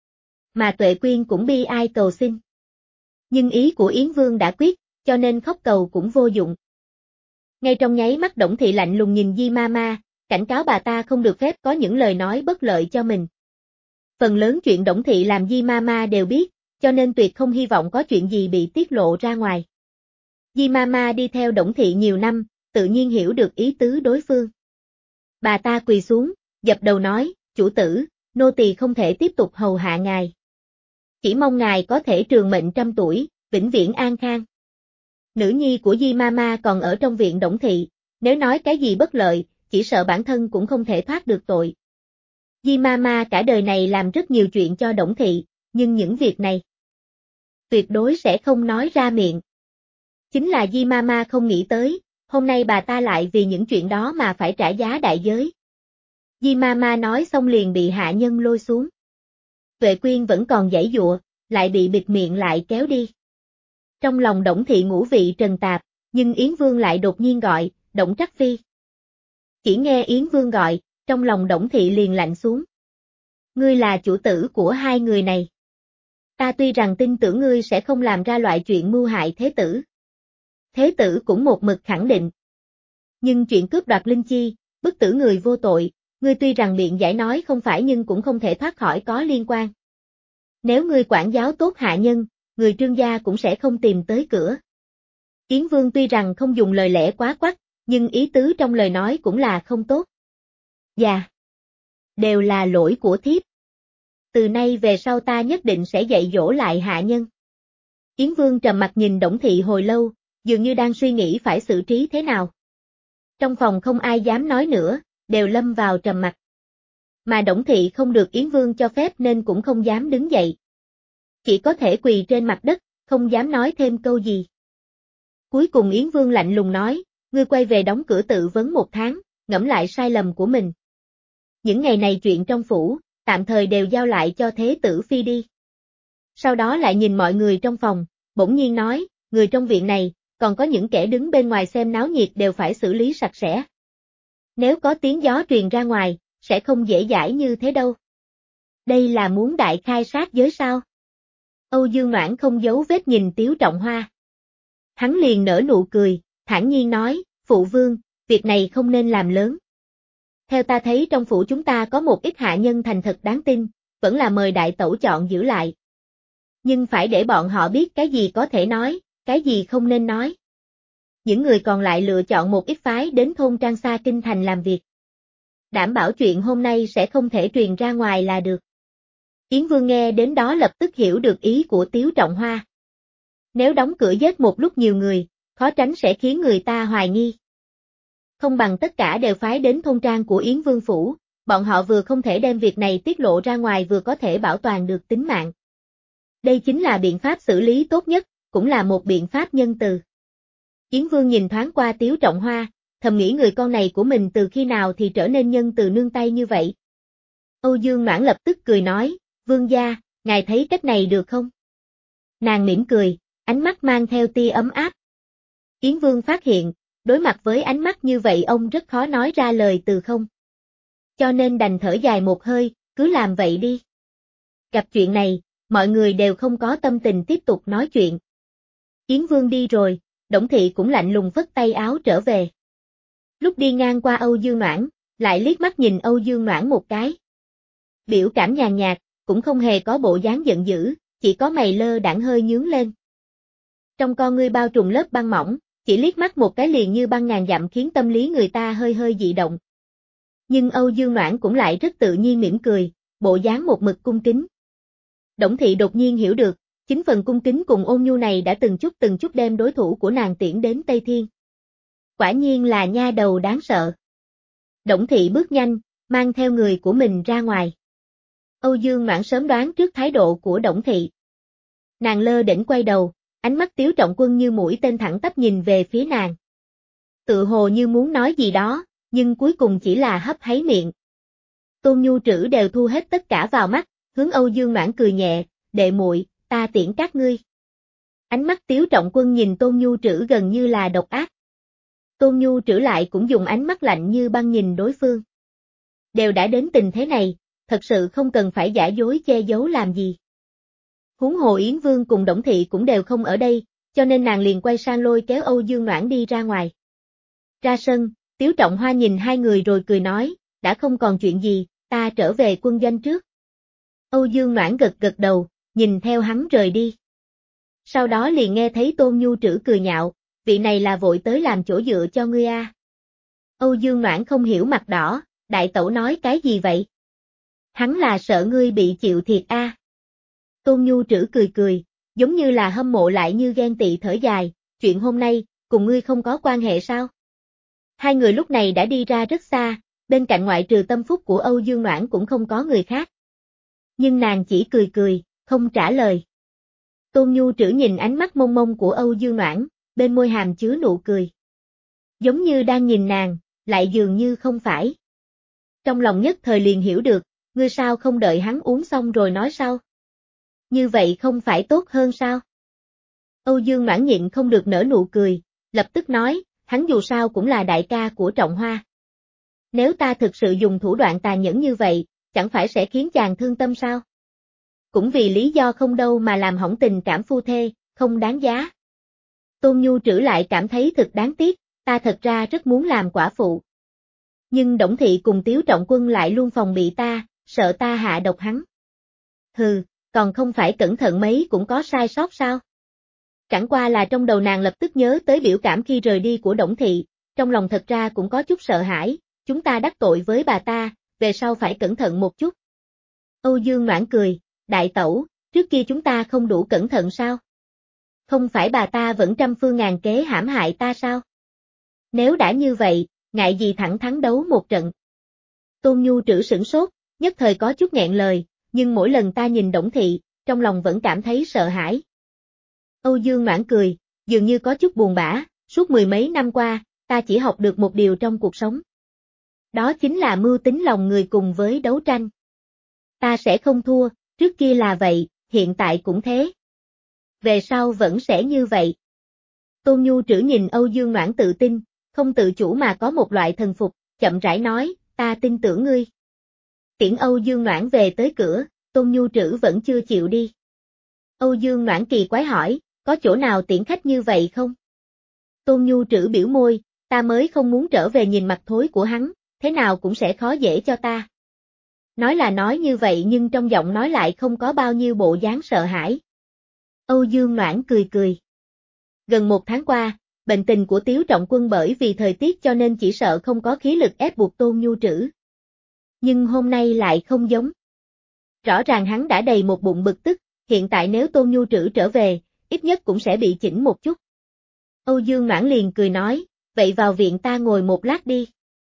Mà Tuệ Quyên cũng bi ai cầu xin. Nhưng ý của Yến Vương đã quyết, cho nên khóc cầu cũng vô dụng. Ngay trong nháy mắt Đổng Thị lạnh lùng nhìn Di ma ma, cảnh cáo bà ta không được phép có những lời nói bất lợi cho mình. Phần lớn chuyện Đổng Thị làm Di ma ma đều biết, cho nên tuyệt không hy vọng có chuyện gì bị tiết lộ ra ngoài. Di ma ma đi theo Đổng Thị nhiều năm, tự nhiên hiểu được ý tứ đối phương. Bà ta quỳ xuống, dập đầu nói, chủ tử, nô tỳ không thể tiếp tục hầu hạ ngài. Chỉ mong ngài có thể trường mệnh trăm tuổi, vĩnh viễn an khang. Nữ nhi của Di ma ma còn ở trong viện Đổng Thị, nếu nói cái gì bất lợi, chỉ sợ bản thân cũng không thể thoát được tội. Di ma ma cả đời này làm rất nhiều chuyện cho Đổng Thị, nhưng những việc này tuyệt đối sẽ không nói ra miệng. Chính là Di ma ma không nghĩ tới, hôm nay bà ta lại vì những chuyện đó mà phải trả giá đại giới. Di ma ma nói xong liền bị hạ nhân lôi xuống. Tuệ Quyên vẫn còn giãy giụa, lại bị bịt miệng lại kéo đi. Trong lòng Đổng Thị ngũ vị trần tạp, nhưng Yến Vương lại đột nhiên gọi, Đổng Trắc Phi. Chỉ nghe Yến Vương gọi, trong lòng Đổng Thị liền lạnh xuống. Ngươi là chủ tử của hai người này. Ta tuy rằng tin tưởng ngươi sẽ không làm ra loại chuyện mưu hại thế tử. Thế tử cũng một mực khẳng định. Nhưng chuyện cướp đoạt linh chi, bức tử người vô tội, ngươi tuy rằng biện giải nói không phải nhưng cũng không thể thoát khỏi có liên quan. Nếu ngươi quản giáo tốt hạ nhân, người Trương gia cũng sẽ không tìm tới cửa. Yến Vương tuy rằng không dùng lời lẽ quá quắt, nhưng ý tứ trong lời nói cũng là không tốt. Dạ. Đều là lỗi của thiếp. Từ nay về sau ta nhất định sẽ dạy dỗ lại hạ nhân. Yến Vương trầm mặt nhìn Đổng Thị hồi lâu, dường như đang suy nghĩ phải xử trí thế nào. Trong phòng không ai dám nói nữa, đều lâm vào trầm mặc. Mà Đổng Thị không được Yến Vương cho phép nên cũng không dám đứng dậy. Chỉ có thể quỳ trên mặt đất, không dám nói thêm câu gì. Cuối cùng Yến Vương lạnh lùng nói, ngươi quay về đóng cửa tự vấn một tháng, ngẫm lại sai lầm của mình. Những ngày này chuyện trong phủ, tạm thời đều giao lại cho thế tử phi đi. Sau đó lại nhìn mọi người trong phòng, bỗng nhiên nói, người trong viện này, còn có những kẻ đứng bên ngoài xem náo nhiệt đều phải xử lý sạch sẽ. Nếu có tiếng gió truyền ra ngoài, sẽ không dễ dãi như thế đâu. Đây là muốn đại khai sát giới sao? Âu Dương Noãn không giấu vết nhìn Tiếu Trọng Hoa. Hắn liền nở nụ cười, thản nhiên nói, phụ vương, việc này không nên làm lớn. Theo ta thấy trong phủ chúng ta có một ít hạ nhân thành thật đáng tin, vẫn là mời đại tẩu chọn giữ lại. Nhưng phải để bọn họ biết cái gì có thể nói, cái gì không nên nói. Những người còn lại lựa chọn một ít phái đến thôn trang xa kinh thành làm việc. Đảm bảo chuyện hôm nay sẽ không thể truyền ra ngoài là được. Yến Vương nghe đến đó lập tức hiểu được ý của Tiếu Trọng Hoa. Nếu đóng cửa giết một lúc nhiều người, khó tránh sẽ khiến người ta hoài nghi. Không bằng tất cả đều phái đến thôn trang của Yến Vương phủ, bọn họ vừa không thể đem việc này tiết lộ ra ngoài vừa có thể bảo toàn được tính mạng. Đây chính là biện pháp xử lý tốt nhất, cũng là một biện pháp nhân từ. Yến Vương nhìn thoáng qua Tiếu Trọng Hoa, thầm nghĩ người con này của mình từ khi nào thì trở nên nhân từ nương tay như vậy. Âu Dương Noãn lập tức cười nói, Vương gia, ngài thấy cách này được không? Nàng mỉm cười, ánh mắt mang theo tia ấm áp. Yến Vương phát hiện, đối mặt với ánh mắt như vậy ông rất khó nói ra lời từ không. Cho nên đành thở dài một hơi, cứ làm vậy đi. Gặp chuyện này, mọi người đều không có tâm tình tiếp tục nói chuyện. Yến Vương đi rồi, Đổng Thị cũng lạnh lùng phất tay áo trở về. Lúc đi ngang qua Âu Dương Noãn, lại liếc mắt nhìn Âu Dương Noãn một cái. Biểu cảm nhàn nhạt, cũng không hề có bộ dáng giận dữ, chỉ có mày lơ đãng hơi nhướng lên. Trong con ngươi bao trùm lớp băng mỏng, chỉ liếc mắt một cái liền như băng ngàn dặm khiến tâm lý người ta hơi hơi dị động. Nhưng Âu Dương Noãn cũng lại rất tự nhiên mỉm cười, bộ dáng một mực cung kính. Đổng Thị đột nhiên hiểu được, chính phần cung kính cùng ôn nhu này đã từng chút từng chút đem đối thủ của nàng tiễn đến Tây Thiên. Quả nhiên là nha đầu đáng sợ. Đổng Thị bước nhanh, mang theo người của mình ra ngoài. Âu Dương Noãn sớm đoán trước thái độ của Đổng Thị. Nàng lơ đễnh quay đầu, ánh mắt Tiếu Trọng Quân như mũi tên thẳng tắp nhìn về phía nàng. Tự hồ như muốn nói gì đó, nhưng cuối cùng chỉ là hấp háy miệng. Tôn Nhu Trữ đều thu hết tất cả vào mắt, hướng Âu Dương Noãn cười nhẹ, đệ muội, ta tiễn các ngươi. Ánh mắt Tiếu Trọng Quân nhìn Tôn Nhu Trữ gần như là độc ác. Tôn Nhu Trữ lại cũng dùng ánh mắt lạnh như băng nhìn đối phương. Đều đã đến tình thế này, thật sự không cần phải giả dối che giấu làm gì. Huống hồ Yến Vương cùng Đổng Thị cũng đều không ở đây, cho nên nàng liền quay sang lôi kéo Âu Dương Noãn đi ra ngoài. Ra sân, Tiếu Trọng Hoa nhìn hai người rồi cười nói, đã không còn chuyện gì, ta trở về quân doanh trước. Âu Dương Noãn gật gật đầu, nhìn theo hắn rời đi. Sau đó liền nghe thấy Tôn Nhu Trữ cười nhạo, vị này là vội tới làm chỗ dựa cho ngươi a. À. Âu Dương Noãn không hiểu mặt đỏ, đại tẩu nói cái gì vậy? Hắn là sợ ngươi bị chịu thiệt a. À. Tôn Nhu Trữ cười cười, giống như là hâm mộ lại như ghen tị thở dài, chuyện hôm nay, cùng ngươi không có quan hệ sao? Hai người lúc này đã đi ra rất xa, bên cạnh ngoại trừ tâm phúc của Âu Dương Noãn cũng không có người khác. Nhưng nàng chỉ cười cười, không trả lời. Tôn Nhu Trữ nhìn ánh mắt mông mông của Âu Dương Noãn, bên môi hàm chứa nụ cười. Giống như đang nhìn nàng, lại dường như không phải. Trong lòng nhất thời liền hiểu được, ngươi sao không đợi hắn uống xong rồi nói sao? Như vậy không phải tốt hơn sao? Âu Dương Noãn nhịn không được nở nụ cười, lập tức nói, hắn dù sao cũng là đại ca của Trọng Hoa. Nếu ta thực sự dùng thủ đoạn tàn nhẫn như vậy, chẳng phải sẽ khiến chàng thương tâm sao? Cũng vì lý do không đâu mà làm hỏng tình cảm phu thê, không đáng giá. Tôn Nhu Trữ lại cảm thấy thật đáng tiếc, ta thật ra rất muốn làm quả phụ. Nhưng Đổng Thị cùng Tiếu Trọng Quân lại luôn phòng bị ta, sợ ta hạ độc hắn. Hừ, còn không phải cẩn thận mấy cũng có sai sót sao? Chẳng qua là trong đầu nàng lập tức nhớ tới biểu cảm khi rời đi của Đổng Thị, trong lòng thật ra cũng có chút sợ hãi, chúng ta đắc tội với bà ta, về sau phải cẩn thận một chút. Âu Dương Noãn cười, đại tẩu, trước kia chúng ta không đủ cẩn thận sao? Không phải bà ta vẫn trăm phương ngàn kế hãm hại ta sao? Nếu đã như vậy, ngại gì thẳng thắn đấu một trận. Tôn Nhu Trữ sửng sốt, nhất thời có chút nghẹn lời, nhưng mỗi lần ta nhìn Đổng Thị, trong lòng vẫn cảm thấy sợ hãi. Âu Dương Noãn cười, dường như có chút buồn bã, suốt mười mấy năm qua, ta chỉ học được một điều trong cuộc sống. Đó chính là mưu tính lòng người cùng với đấu tranh. Ta sẽ không thua, trước kia là vậy, hiện tại cũng thế. Về sau vẫn sẽ như vậy. Tôn Nhu Trữ nhìn Âu Dương Noãn tự tin, không tự chủ mà có một loại thần phục, chậm rãi nói, ta tin tưởng ngươi. Tiễn Âu Dương Noãn về tới cửa, Tôn Nhu Trữ vẫn chưa chịu đi. Âu Dương Noãn kỳ quái hỏi, có chỗ nào tiễn khách như vậy không? Tôn Nhu Trữ biểu môi, ta mới không muốn trở về nhìn mặt thối của hắn, thế nào cũng sẽ khó dễ cho ta. Nói là nói như vậy nhưng trong giọng nói lại không có bao nhiêu bộ dáng sợ hãi. Âu Dương Noãn cười cười. Gần một tháng qua, bệnh tình của Tiếu Trọng Quân bởi vì thời tiết cho nên chỉ sợ không có khí lực ép buộc Tôn Nhu Trữ. Nhưng hôm nay lại không giống. Rõ ràng hắn đã đầy một bụng bực tức, hiện tại nếu Tôn Nhu Trữ trở về, ít nhất cũng sẽ bị chỉnh một chút. Âu Dương Noãn liền cười nói, vậy vào viện ta ngồi một lát đi.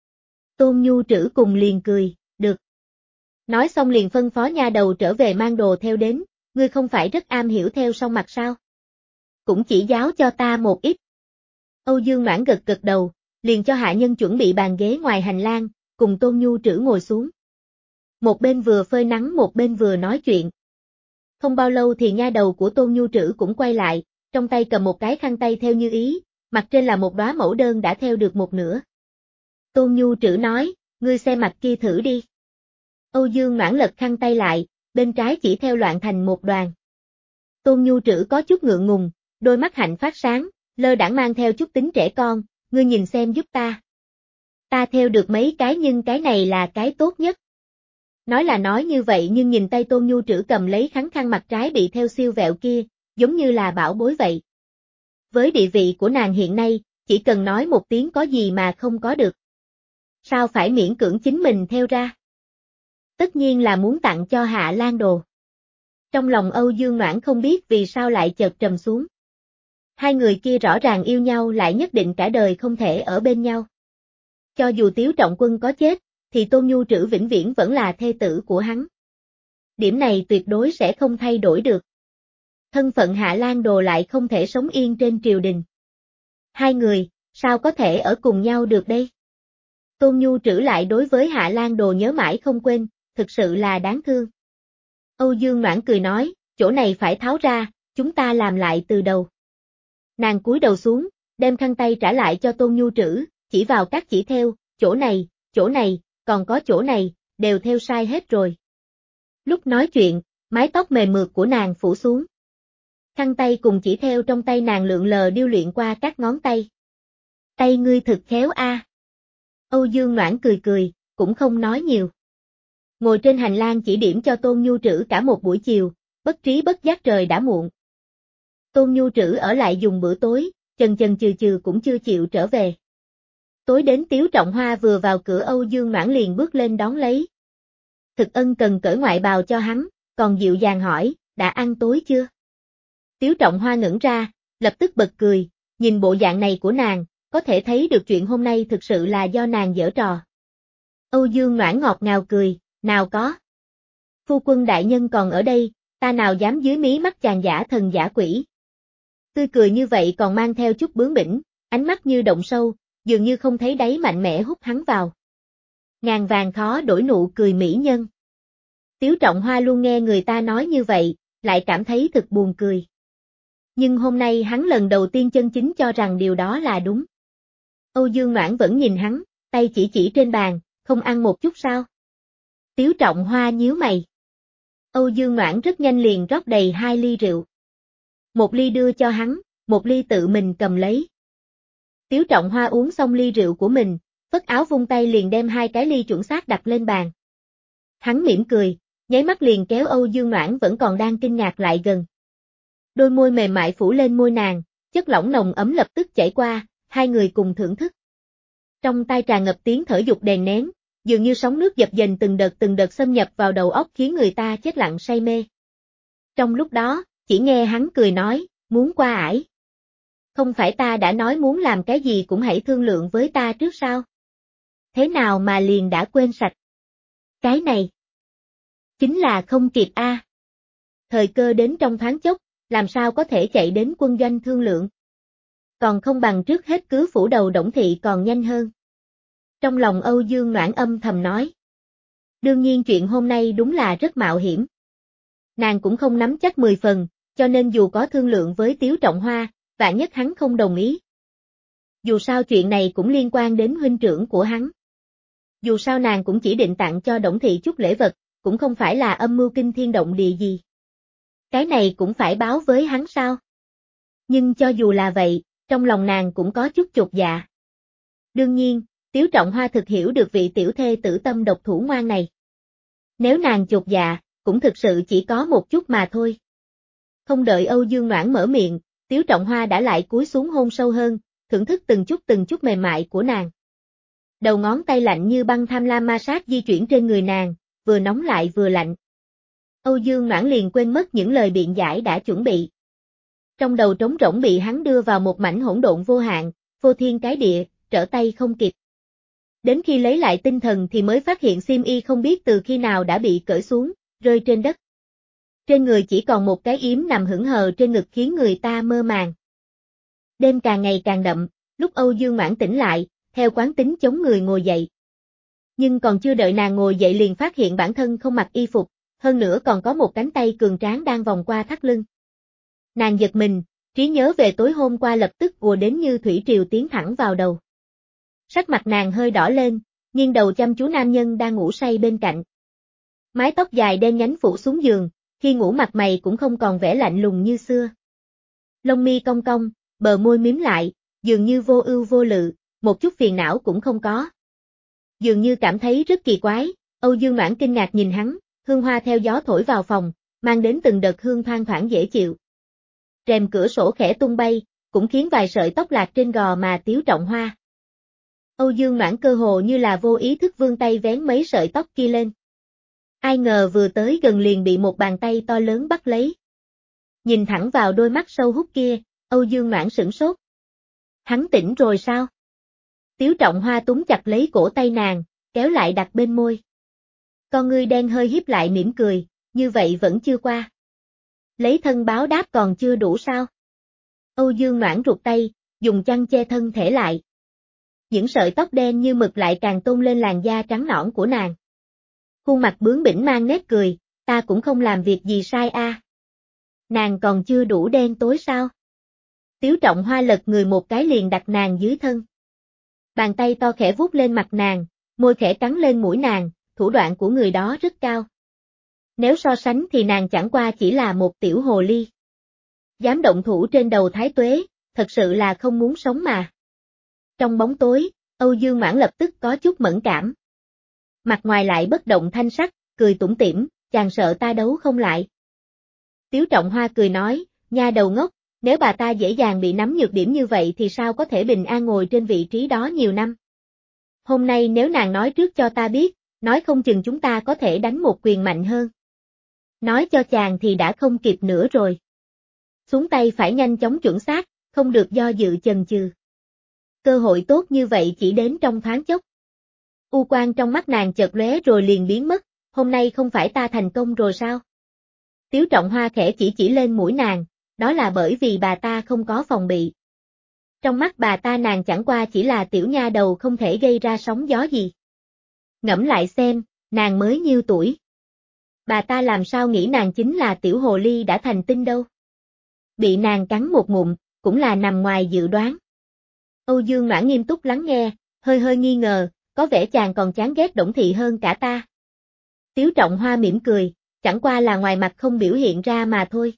Tôn Nhu Trữ cùng liền cười, được. Nói xong liền phân phó nha đầu trở về mang đồ theo đến, ngươi không phải rất am hiểu theo song mặt sao? Cũng chỉ giáo cho ta một ít. Âu Dương Noãn gật gật đầu, liền cho hạ nhân chuẩn bị bàn ghế ngoài hành lang, cùng Tôn Nhu Trữ ngồi xuống. Một bên vừa phơi nắng một bên vừa nói chuyện. Không bao lâu thì nha đầu của Tôn Nhu Trữ cũng quay lại, trong tay cầm một cái khăn tay theo như ý, mặt trên là một đóa mẫu đơn đã theo được một nửa. Tôn Nhu Trữ nói, ngươi xem mặt kia thử đi. Âu Dương Noãn lật khăn tay lại, bên trái chỉ theo loạn thành một đoàn. Tôn Nhu Trữ có chút ngượng ngùng, đôi mắt hạnh phát sáng, lơ đãng mang theo chút tính trẻ con, ngươi nhìn xem giúp ta. Ta theo được mấy cái nhưng cái này là cái tốt nhất. Nói là nói như vậy nhưng nhìn tay Tôn Nhu Trữ cầm lấy khăn khăn mặt trái bị theo siêu vẹo kia, giống như là bảo bối vậy. Với địa vị của nàng hiện nay, chỉ cần nói một tiếng có gì mà không có được. Sao phải miễn cưỡng chính mình theo ra? Tất nhiên là muốn tặng cho Hạ Lan đồ. Trong lòng Âu Dương Noãn không biết vì sao lại chợt trầm xuống. Hai người kia rõ ràng yêu nhau lại nhất định cả đời không thể ở bên nhau. Cho dù Tiếu Trọng Quân có chết, thì Tôn Nhu Trữ vĩnh viễn vẫn là thê tử của hắn. Điểm này tuyệt đối sẽ không thay đổi được. Thân phận Hạ Lan đồ lại không thể sống yên trên triều đình. Hai người, Sao có thể ở cùng nhau được đây? Tôn Nhu Trữ lại đối với Hạ Lan Đồ nhớ mãi không quên, thực sự là đáng thương. Âu Dương Noãn cười nói, chỗ này phải tháo ra, chúng ta làm lại từ đầu. Nàng cúi đầu xuống, đem khăn tay trả lại cho Tôn Nhu Trữ, chỉ vào các chỉ theo, chỗ này, chỗ này, còn có chỗ này, đều theo sai hết rồi. Lúc nói chuyện, mái tóc mềm mượt của nàng phủ xuống. Khăn tay cùng chỉ theo trong tay nàng lượn lờ điêu luyện qua các ngón tay. Tay ngươi thực khéo a. Âu Dương Noãn cười cười, cũng không nói nhiều. Ngồi trên hành lang chỉ điểm cho Tôn Nhu Trữ cả một buổi chiều, bất trí bất giác trời đã muộn. Tôn Nhu Trữ ở lại dùng bữa tối, chần chần chừ chừ cũng chưa chịu trở về. Tối đến Tiếu Trọng Hoa vừa vào cửa Âu Dương Noãn liền bước lên đón lấy. Thực ân cần cởi ngoại bào cho hắn, còn dịu dàng hỏi, đã ăn tối chưa? Tiếu Trọng Hoa ngẩn ra, lập tức bật cười, nhìn bộ dạng này của nàng, có thể thấy được chuyện hôm nay thực sự là do nàng giở trò. Âu Dương Noãn ngọt ngào cười, nào có. Phu quân đại nhân còn ở đây, ta nào dám dưới mí mắt chàng giả thần giả quỷ. Tươi cười như vậy còn mang theo chút bướng bỉnh, ánh mắt như động sâu, dường như không thấy đáy mạnh mẽ hút hắn vào. Ngàn vàng khó đổi nụ cười mỹ nhân. Tiếu Trọng Hoa luôn nghe người ta nói như vậy, lại cảm thấy thật buồn cười. Nhưng hôm nay hắn lần đầu tiên chân chính cho rằng điều đó là đúng. Âu Dương Noãn vẫn nhìn hắn, tay chỉ chỉ trên bàn, không ăn một chút sao? Tiếu Trọng Hoa nhíu mày. Âu Dương Noãn rất nhanh liền rót đầy hai ly rượu. Một ly đưa cho hắn, một ly tự mình cầm lấy. Tiếu Trọng Hoa uống xong ly rượu của mình, phất áo vung tay liền đem hai cái ly chuẩn xác đặt lên bàn. Hắn mỉm cười, nháy mắt liền kéo Âu Dương Noãn vẫn còn đang kinh ngạc lại gần. Đôi môi mềm mại phủ lên môi nàng, chất lỏng nồng ấm lập tức chảy qua, hai người cùng thưởng thức. Trong tai tràn ngập tiếng thở dục đè nén, dường như sóng nước dập dềnh từng đợt từng đợt xâm nhập vào đầu óc khiến người ta chết lặng say mê. Trong lúc đó, chỉ nghe hắn cười nói, muốn qua ải. Không phải ta đã nói muốn làm cái gì cũng hãy thương lượng với ta trước sao? Thế nào mà liền đã quên sạch? Cái này chính là không kịp a. À. Thời cơ đến trong thoáng chốc, làm sao có thể chạy đến quân doanh thương lượng? Còn không bằng trước hết cứ phủ đầu Đổng thị còn nhanh hơn. Trong lòng Âu Dương Noãn âm thầm nói. Đương nhiên chuyện hôm nay đúng là rất mạo hiểm. Nàng cũng không nắm chắc mười phần, cho nên dù có thương lượng với Tiếu Trọng Hoa, vạn nhất hắn không đồng ý. Dù sao chuyện này cũng liên quan đến huynh trưởng của hắn. Dù sao nàng cũng chỉ định tặng cho Đổng thị chút lễ vật, cũng không phải là âm mưu kinh thiên động địa gì. Cái này cũng phải báo với hắn sao? Nhưng cho dù là vậy, trong lòng nàng cũng có chút chột dạ. Đương nhiên, Tiếu Trọng Hoa thực hiểu được vị tiểu thê tử tâm độc thủ ngoan này. Nếu nàng chột dạ, cũng thực sự chỉ có một chút mà thôi. Không đợi Âu Dương Noãn mở miệng, Tiếu Trọng Hoa đã lại cúi xuống hôn sâu hơn, thưởng thức từng chút từng chút mềm mại của nàng. Đầu ngón tay lạnh như băng tham lam ma sát di chuyển trên người nàng, vừa nóng lại vừa lạnh. Âu Dương Noãn liền quên mất những lời biện giải đã chuẩn bị. Trong đầu trống rỗng bị hắn đưa vào một mảnh hỗn độn vô hạn, vô thiên cái địa, trở tay không kịp. Đến khi lấy lại tinh thần thì mới phát hiện xiêm y không biết từ khi nào đã bị cởi xuống, rơi trên đất. Trên người chỉ còn một cái yếm nằm hững hờ trên ngực khiến người ta mơ màng. Đêm càng ngày càng đậm, lúc Âu Dương Noãn tỉnh lại, theo quán tính chống người ngồi dậy. Nhưng còn chưa đợi nàng ngồi dậy liền phát hiện bản thân không mặc y phục, hơn nữa còn có một cánh tay cường tráng đang vòng qua thắt lưng. Nàng giật mình, trí nhớ về tối hôm qua lập tức ùa đến như thủy triều tiến thẳng vào đầu. Sắc mặt nàng hơi đỏ lên, nghiêng đầu chăm chú nam nhân đang ngủ say bên cạnh. Mái tóc dài đen nhánh phủ xuống giường, khi ngủ mặt mày cũng không còn vẻ lạnh lùng như xưa. Lông mi cong cong, bờ môi mím lại, dường như vô ưu vô lự, một chút phiền não cũng không có. Dường như cảm thấy rất kỳ quái, Âu Dương Noãn kinh ngạc nhìn hắn, hương hoa theo gió thổi vào phòng, mang đến từng đợt hương thoang thoảng dễ chịu. Rèm cửa sổ khẽ tung bay, cũng khiến vài sợi tóc lạc trên gò mà Tiếu Trọng Hoa. Âu Dương Noãn cơ hồ như là vô ý thức vươn tay vén mấy sợi tóc kia lên. Ai ngờ vừa tới gần liền bị một bàn tay to lớn bắt lấy. Nhìn thẳng vào đôi mắt sâu hút kia, Âu Dương Noãn sửng sốt. Hắn tỉnh rồi sao? Tiếu Trọng Hoa túm chặt lấy cổ tay nàng, kéo lại đặt bên môi. Con ngươi đen hơi híp lại mỉm cười, như vậy vẫn chưa qua. Lấy thân báo đáp còn chưa đủ sao? Âu Dương Noãn rụt tay, dùng chăn che thân thể lại, Những sợi tóc đen như mực lại càng tôn lên làn da trắng nõn của nàng. Khuôn mặt bướng bỉnh mang nét cười, ta cũng không làm việc gì sai a. À. Nàng còn chưa đủ đen tối sao? Tiếu Trọng Hoa lật người một cái liền đặt nàng dưới thân. Bàn tay to khẽ vuốt lên mặt nàng, môi khẽ cắn lên mũi nàng, thủ đoạn của người đó rất cao. Nếu so sánh thì nàng chẳng qua chỉ là một tiểu hồ ly. Dám động thủ trên đầu Thái Tuế, thật sự là không muốn sống mà. Trong bóng tối, Âu Dương Mãn lập tức có chút mẫn cảm. Mặt ngoài lại bất động thanh sắc, cười tủm tỉm, chàng sợ ta đấu không lại. Tiếu Trọng Hoa cười nói, nha đầu ngốc, nếu bà ta dễ dàng bị nắm nhược điểm như vậy thì sao có thể bình an ngồi trên vị trí đó nhiều năm. Hôm nay nếu nàng nói trước cho ta biết, nói không chừng chúng ta có thể đánh một quyền mạnh hơn. Nói cho chàng thì đã không kịp nữa rồi. Xuống tay phải nhanh chóng chuẩn xác, không được do dự chần chừ. Cơ hội tốt như vậy chỉ đến trong thoáng chốc. U quang trong mắt nàng chợt lóe rồi liền biến mất, hôm nay không phải ta thành công rồi sao? Tiếu Trọng Hoa khẽ chỉ chỉ lên mũi nàng, đó là bởi vì bà ta không có phòng bị. Trong mắt bà ta nàng chẳng qua chỉ là tiểu nha đầu không thể gây ra sóng gió gì. Ngẫm lại xem, nàng mới nhiêu tuổi. Bà ta làm sao nghĩ nàng chính là tiểu hồ ly đã thành tinh đâu. Bị nàng cắn một ngụm, cũng là nằm ngoài dự đoán. Âu Dương Mãn nghiêm túc lắng nghe, hơi hơi nghi ngờ, có vẻ chàng còn chán ghét Đổng Thị hơn cả ta. Tiếu Trọng Hoa mỉm cười, chẳng qua là ngoài mặt không biểu hiện ra mà thôi.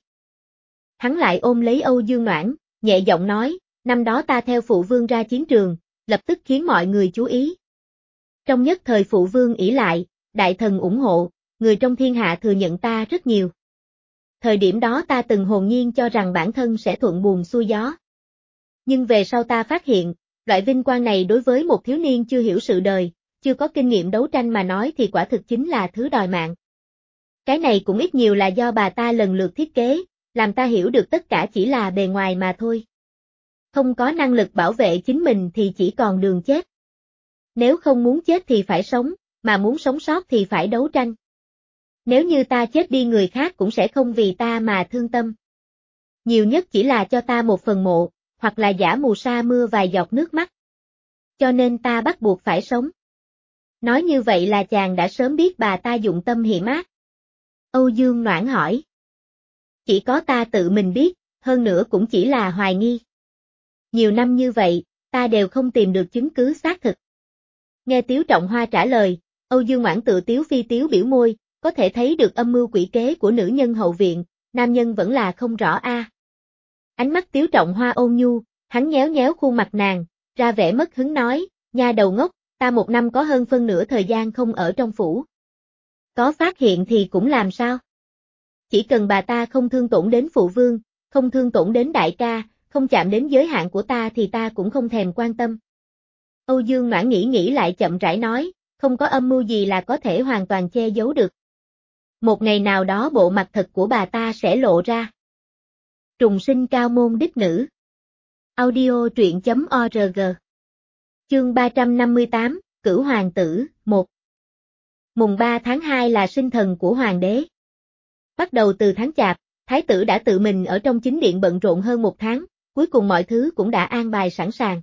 Hắn lại ôm lấy Âu Dương Noãn, nhẹ giọng nói, năm đó ta theo phụ vương ra chiến trường, lập tức khiến mọi người chú ý. Trong nhất thời phụ vương ỷ lại, đại thần ủng hộ, người trong thiên hạ thừa nhận ta rất nhiều. Thời điểm đó ta từng hồn nhiên cho rằng bản thân sẽ thuận buồm xuôi gió. Nhưng về sau ta phát hiện, loại vinh quang này đối với một thiếu niên chưa hiểu sự đời, chưa có kinh nghiệm đấu tranh mà nói thì quả thực chính là thứ đòi mạng. Cái này cũng ít nhiều là do bà ta lần lượt thiết kế, làm ta hiểu được tất cả chỉ là bề ngoài mà thôi. Không có năng lực bảo vệ chính mình thì chỉ còn đường chết. Nếu không muốn chết thì phải sống, mà muốn sống sót thì phải đấu tranh. Nếu như ta chết đi người khác cũng sẽ không vì ta mà thương tâm. Nhiều nhất chỉ là cho ta một phần mộ, hoặc là giả mù sa mưa vài giọt nước mắt. Cho nên ta bắt buộc phải sống. Nói như vậy là chàng đã sớm biết bà ta dụng tâm hiểm ác. Âu Dương Noãn hỏi. Chỉ có ta tự mình biết, hơn nữa cũng chỉ là hoài nghi. Nhiều năm như vậy, ta đều không tìm được chứng cứ xác thực. Nghe Tiếu Trọng Hoa trả lời, Âu Dương Noãn tự tiếu phi tiếu biểu môi, có thể thấy được âm mưu quỷ kế của nữ nhân hậu viện, nam nhân vẫn là không rõ a. À. Ánh mắt Tiếu Trọng Hoa ôn nhu, hắn nhéo nhéo khuôn mặt nàng, ra vẻ mất hứng nói, nha đầu ngốc, ta một năm có hơn phân nửa thời gian không ở trong phủ. Có phát hiện thì cũng làm sao? Chỉ cần bà ta không thương tổn đến phụ vương, không thương tổn đến đại ca, không chạm đến giới hạn của ta thì ta cũng không thèm quan tâm. Âu Dương Noãn nghĩ nghĩ lại chậm rãi nói, không có âm mưu gì là có thể hoàn toàn che giấu được. Một ngày nào đó bộ mặt thật của bà ta sẽ lộ ra. Trùng sinh cao môn đích nữ. Audio truyện chấm org. Chương ba trăm năm mươi tám, Cửu Hoàng tử, một. Mùng ba tháng hai là sinh thần của Hoàng đế. Bắt đầu từ tháng Chạp, Thái tử đã tự mình ở trong chính điện bận rộn hơn một tháng, cuối cùng mọi thứ cũng đã an bài sẵn sàng.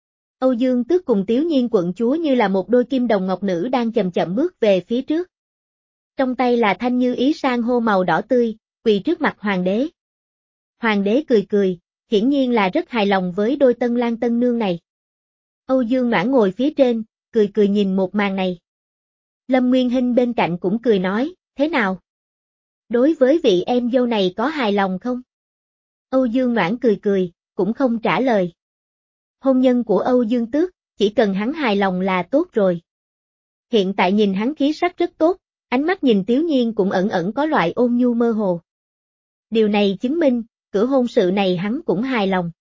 Âu Dương Tước cùng Tiếu Nhiên quận chúa như là một đôi kim đồng ngọc nữ đang chậm chậm bước về phía trước. Trong tay là thanh như ý sang hô màu đỏ tươi, quỳ trước mặt Hoàng đế. Hoàng đế cười cười, hiển nhiên là rất hài lòng với đôi tân lang tân nương này. Âu Dương Noãn ngồi phía trên, cười cười nhìn một màn này. Lâm Nguyên Hinh bên cạnh cũng cười nói, thế nào? Đối với vị em dâu này có hài lòng không? Âu Dương Noãn cười cười, cũng không trả lời. Hôn nhân của Âu Dương Tước, chỉ cần hắn hài lòng là tốt rồi. Hiện tại nhìn hắn khí sắc rất tốt, ánh mắt nhìn Tiếu Nhiên cũng ẩn ẩn có loại ôn nhu mơ hồ. Điều này chứng minh, cửa hôn sự này hắn cũng hài lòng.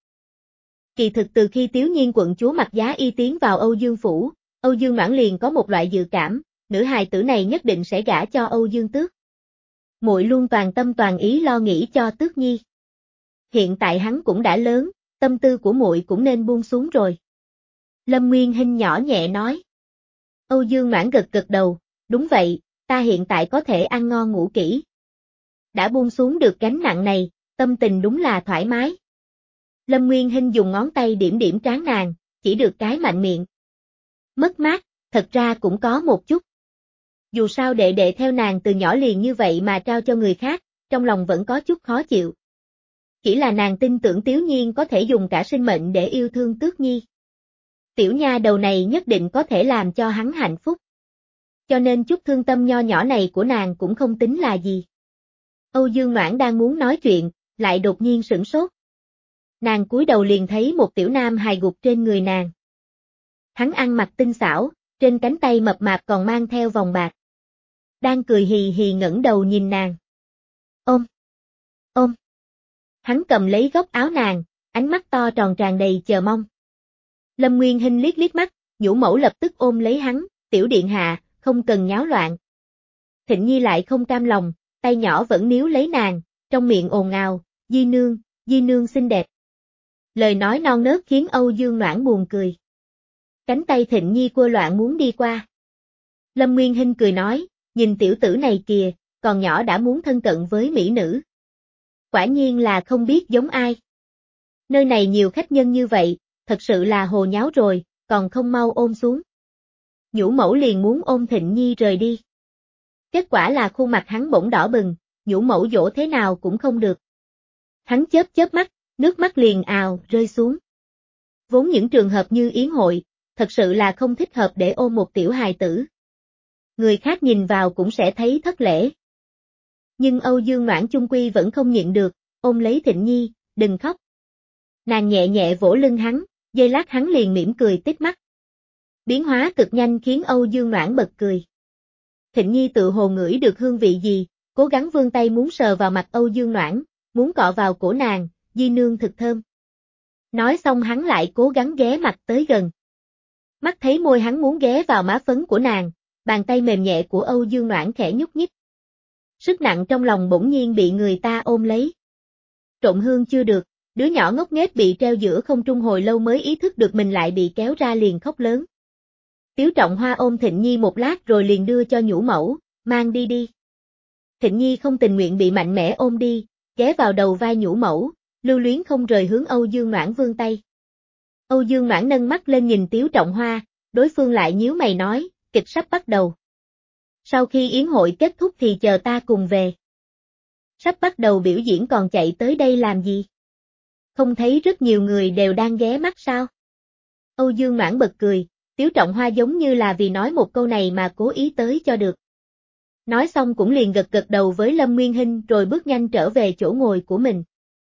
Kỳ thực từ khi Tiếu Nhiên quận chúa mặc giá y tiến vào Âu Dương Phủ, Âu Dương Noãn liền có một loại dự cảm, nữ hài tử này nhất định sẽ gả cho Âu Dương Tước. Muội luôn toàn tâm toàn ý lo nghĩ cho Tước Nhi. Hiện tại hắn cũng đã lớn, tâm tư của muội cũng nên buông xuống rồi. Lâm Nguyên Hinh nhỏ nhẹ nói. Âu Dương Noãn gật gật đầu, đúng vậy, ta hiện tại có thể ăn ngon ngủ kỹ. Đã buông xuống được gánh nặng này, tâm tình đúng là thoải mái. Lâm Nguyên Hinh dùng ngón tay điểm điểm trán nàng, chỉ được cái mạnh miệng. Mất mát, thật ra cũng có một chút. Dù sao đệ đệ theo nàng từ nhỏ liền như vậy mà trao cho người khác, trong lòng vẫn có chút khó chịu. Chỉ là nàng tin tưởng Tiếu Nhiên có thể dùng cả sinh mệnh để yêu thương Tước Nhi. Tiểu nha đầu này nhất định có thể làm cho hắn hạnh phúc. Cho nên chút thương tâm nho nhỏ này của nàng cũng không tính là gì. Âu Dương Noãn đang muốn nói chuyện, lại đột nhiên sửng sốt. Nàng cúi đầu liền thấy một tiểu nam hài gục trên người nàng. Hắn ăn mặc tinh xảo, trên cánh tay mập mạp còn mang theo vòng bạc. Đang cười hì hì ngẩng đầu nhìn nàng. Ôm! Ôm! Hắn cầm lấy góc áo nàng, ánh mắt to tròn tràn đầy chờ mong. Lâm Nguyên Hinh liếc liếc mắt, nhũ mẫu lập tức ôm lấy hắn, tiểu điện hạ, không cần nháo loạn. Thịnh Nhi lại không cam lòng, tay nhỏ vẫn níu lấy nàng, trong miệng ồn ào, Di nương, Di nương xinh đẹp. Lời nói non nớt khiến Âu Dương Noãn buồn cười. Cánh tay Thịnh Nhi cua loạn muốn đi qua. Lâm Nguyên Hinh cười nói, nhìn tiểu tử này kìa, còn nhỏ đã muốn thân cận với mỹ nữ. Quả nhiên là không biết giống ai. Nơi này nhiều khách nhân như vậy, thật sự là hồ nháo rồi, còn không mau ôm xuống. Nhũ mẫu liền muốn ôm Thịnh Nhi rời đi. Kết quả là khuôn mặt hắn bỗng đỏ bừng, nhũ mẫu dỗ thế nào cũng không được. Hắn chớp chớp mắt, nước mắt liền ào rơi xuống. Vốn những trường hợp như yến hội, thật sự là không thích hợp để ôm một tiểu hài tử. Người khác nhìn vào cũng sẽ thấy thất lễ. Nhưng Âu Dương Noãn chung quy vẫn không nhịn được, ôm lấy Thịnh Nhi, đừng khóc. Nàng nhẹ nhẹ vỗ lưng hắn, giây lát hắn liền mỉm cười tít mắt. Biến hóa cực nhanh khiến Âu Dương Noãn bật cười. Thịnh Nhi tự hồ ngửi được hương vị gì, cố gắng vươn tay muốn sờ vào mặt Âu Dương Noãn, muốn cọ vào cổ nàng, Di nương thực thơm. Nói xong hắn lại cố gắng ghé mặt tới gần. Mắt thấy môi hắn muốn ghé vào má phấn của nàng, bàn tay mềm nhẹ của Âu Dương Noãn khẽ nhúc nhích. Sức nặng trong lòng bỗng nhiên bị người ta ôm lấy. Trộn hương chưa được, đứa nhỏ ngốc nghếch bị treo giữa không trung hồi lâu mới ý thức được mình lại bị kéo ra liền khóc lớn. Tiếu Trọng Hoa ôm Thịnh Nhi một lát rồi liền đưa cho nhũ mẫu, mang đi đi. Thịnh Nhi không tình nguyện bị mạnh mẽ ôm đi, ghé vào đầu vai nhũ mẫu, lưu luyến không rời hướng Âu Dương Noãn vươn tay. Âu Dương Noãn nâng mắt lên nhìn Tiếu Trọng Hoa, đối phương lại nhíu mày nói, kịch sắp bắt đầu. Sau khi yến hội kết thúc thì chờ ta cùng về. Sắp bắt đầu biểu diễn còn chạy tới đây làm gì? Không thấy rất nhiều người đều đang ghé mắt sao? Âu Dương Noãn bật cười, Tiếu Trọng Hoa giống như là vì nói một câu này mà cố ý tới cho được. Nói xong cũng liền gật gật đầu với Lâm Nguyên Hinh rồi bước nhanh trở về chỗ ngồi của mình.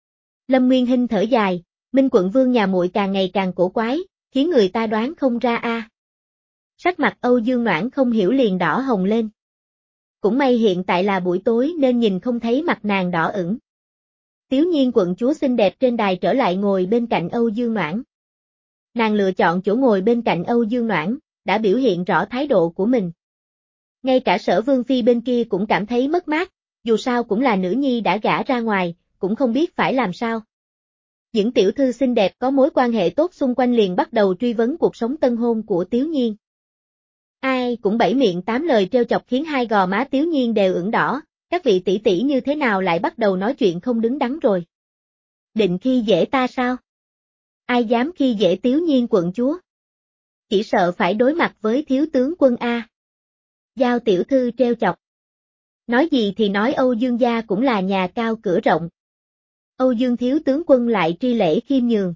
Lâm Nguyên Hinh thở dài, Minh Quận Vương nhà muội càng ngày càng cổ quái, khiến người ta đoán không ra a. À. Sắc mặt Âu Dương Noãn không hiểu liền đỏ hồng lên. Cũng may hiện tại là buổi tối nên nhìn không thấy mặt nàng đỏ ửng. Tiếu Nhiên quận chúa xinh đẹp trên đài trở lại ngồi bên cạnh Âu Dương Noãn. Nàng lựa chọn chỗ ngồi bên cạnh Âu Dương Noãn, đã biểu hiện rõ thái độ của mình. Ngay cả Sở Vương Phi bên kia cũng cảm thấy mất mát, dù sao cũng là nữ nhi đã gả ra ngoài, cũng không biết phải làm sao. Những tiểu thư xinh đẹp có mối quan hệ tốt xung quanh liền bắt đầu truy vấn cuộc sống tân hôn của Tiếu Nhiên. Ai cũng bảy miệng tám lời trêu chọc khiến hai gò má Tiếu Nhiên đều ửng đỏ, các vị tỷ tỷ như thế nào lại bắt đầu nói chuyện không đứng đắn rồi. Định khi dễ ta sao? Ai dám khi dễ Tiếu Nhiên quận chúa? Chỉ sợ phải đối mặt với thiếu tướng quân A. Giao tiểu thư trêu chọc. Nói gì thì nói Âu Dương gia cũng là nhà cao cửa rộng. Âu Dương thiếu tướng quân lại tri lễ khiêm nhường.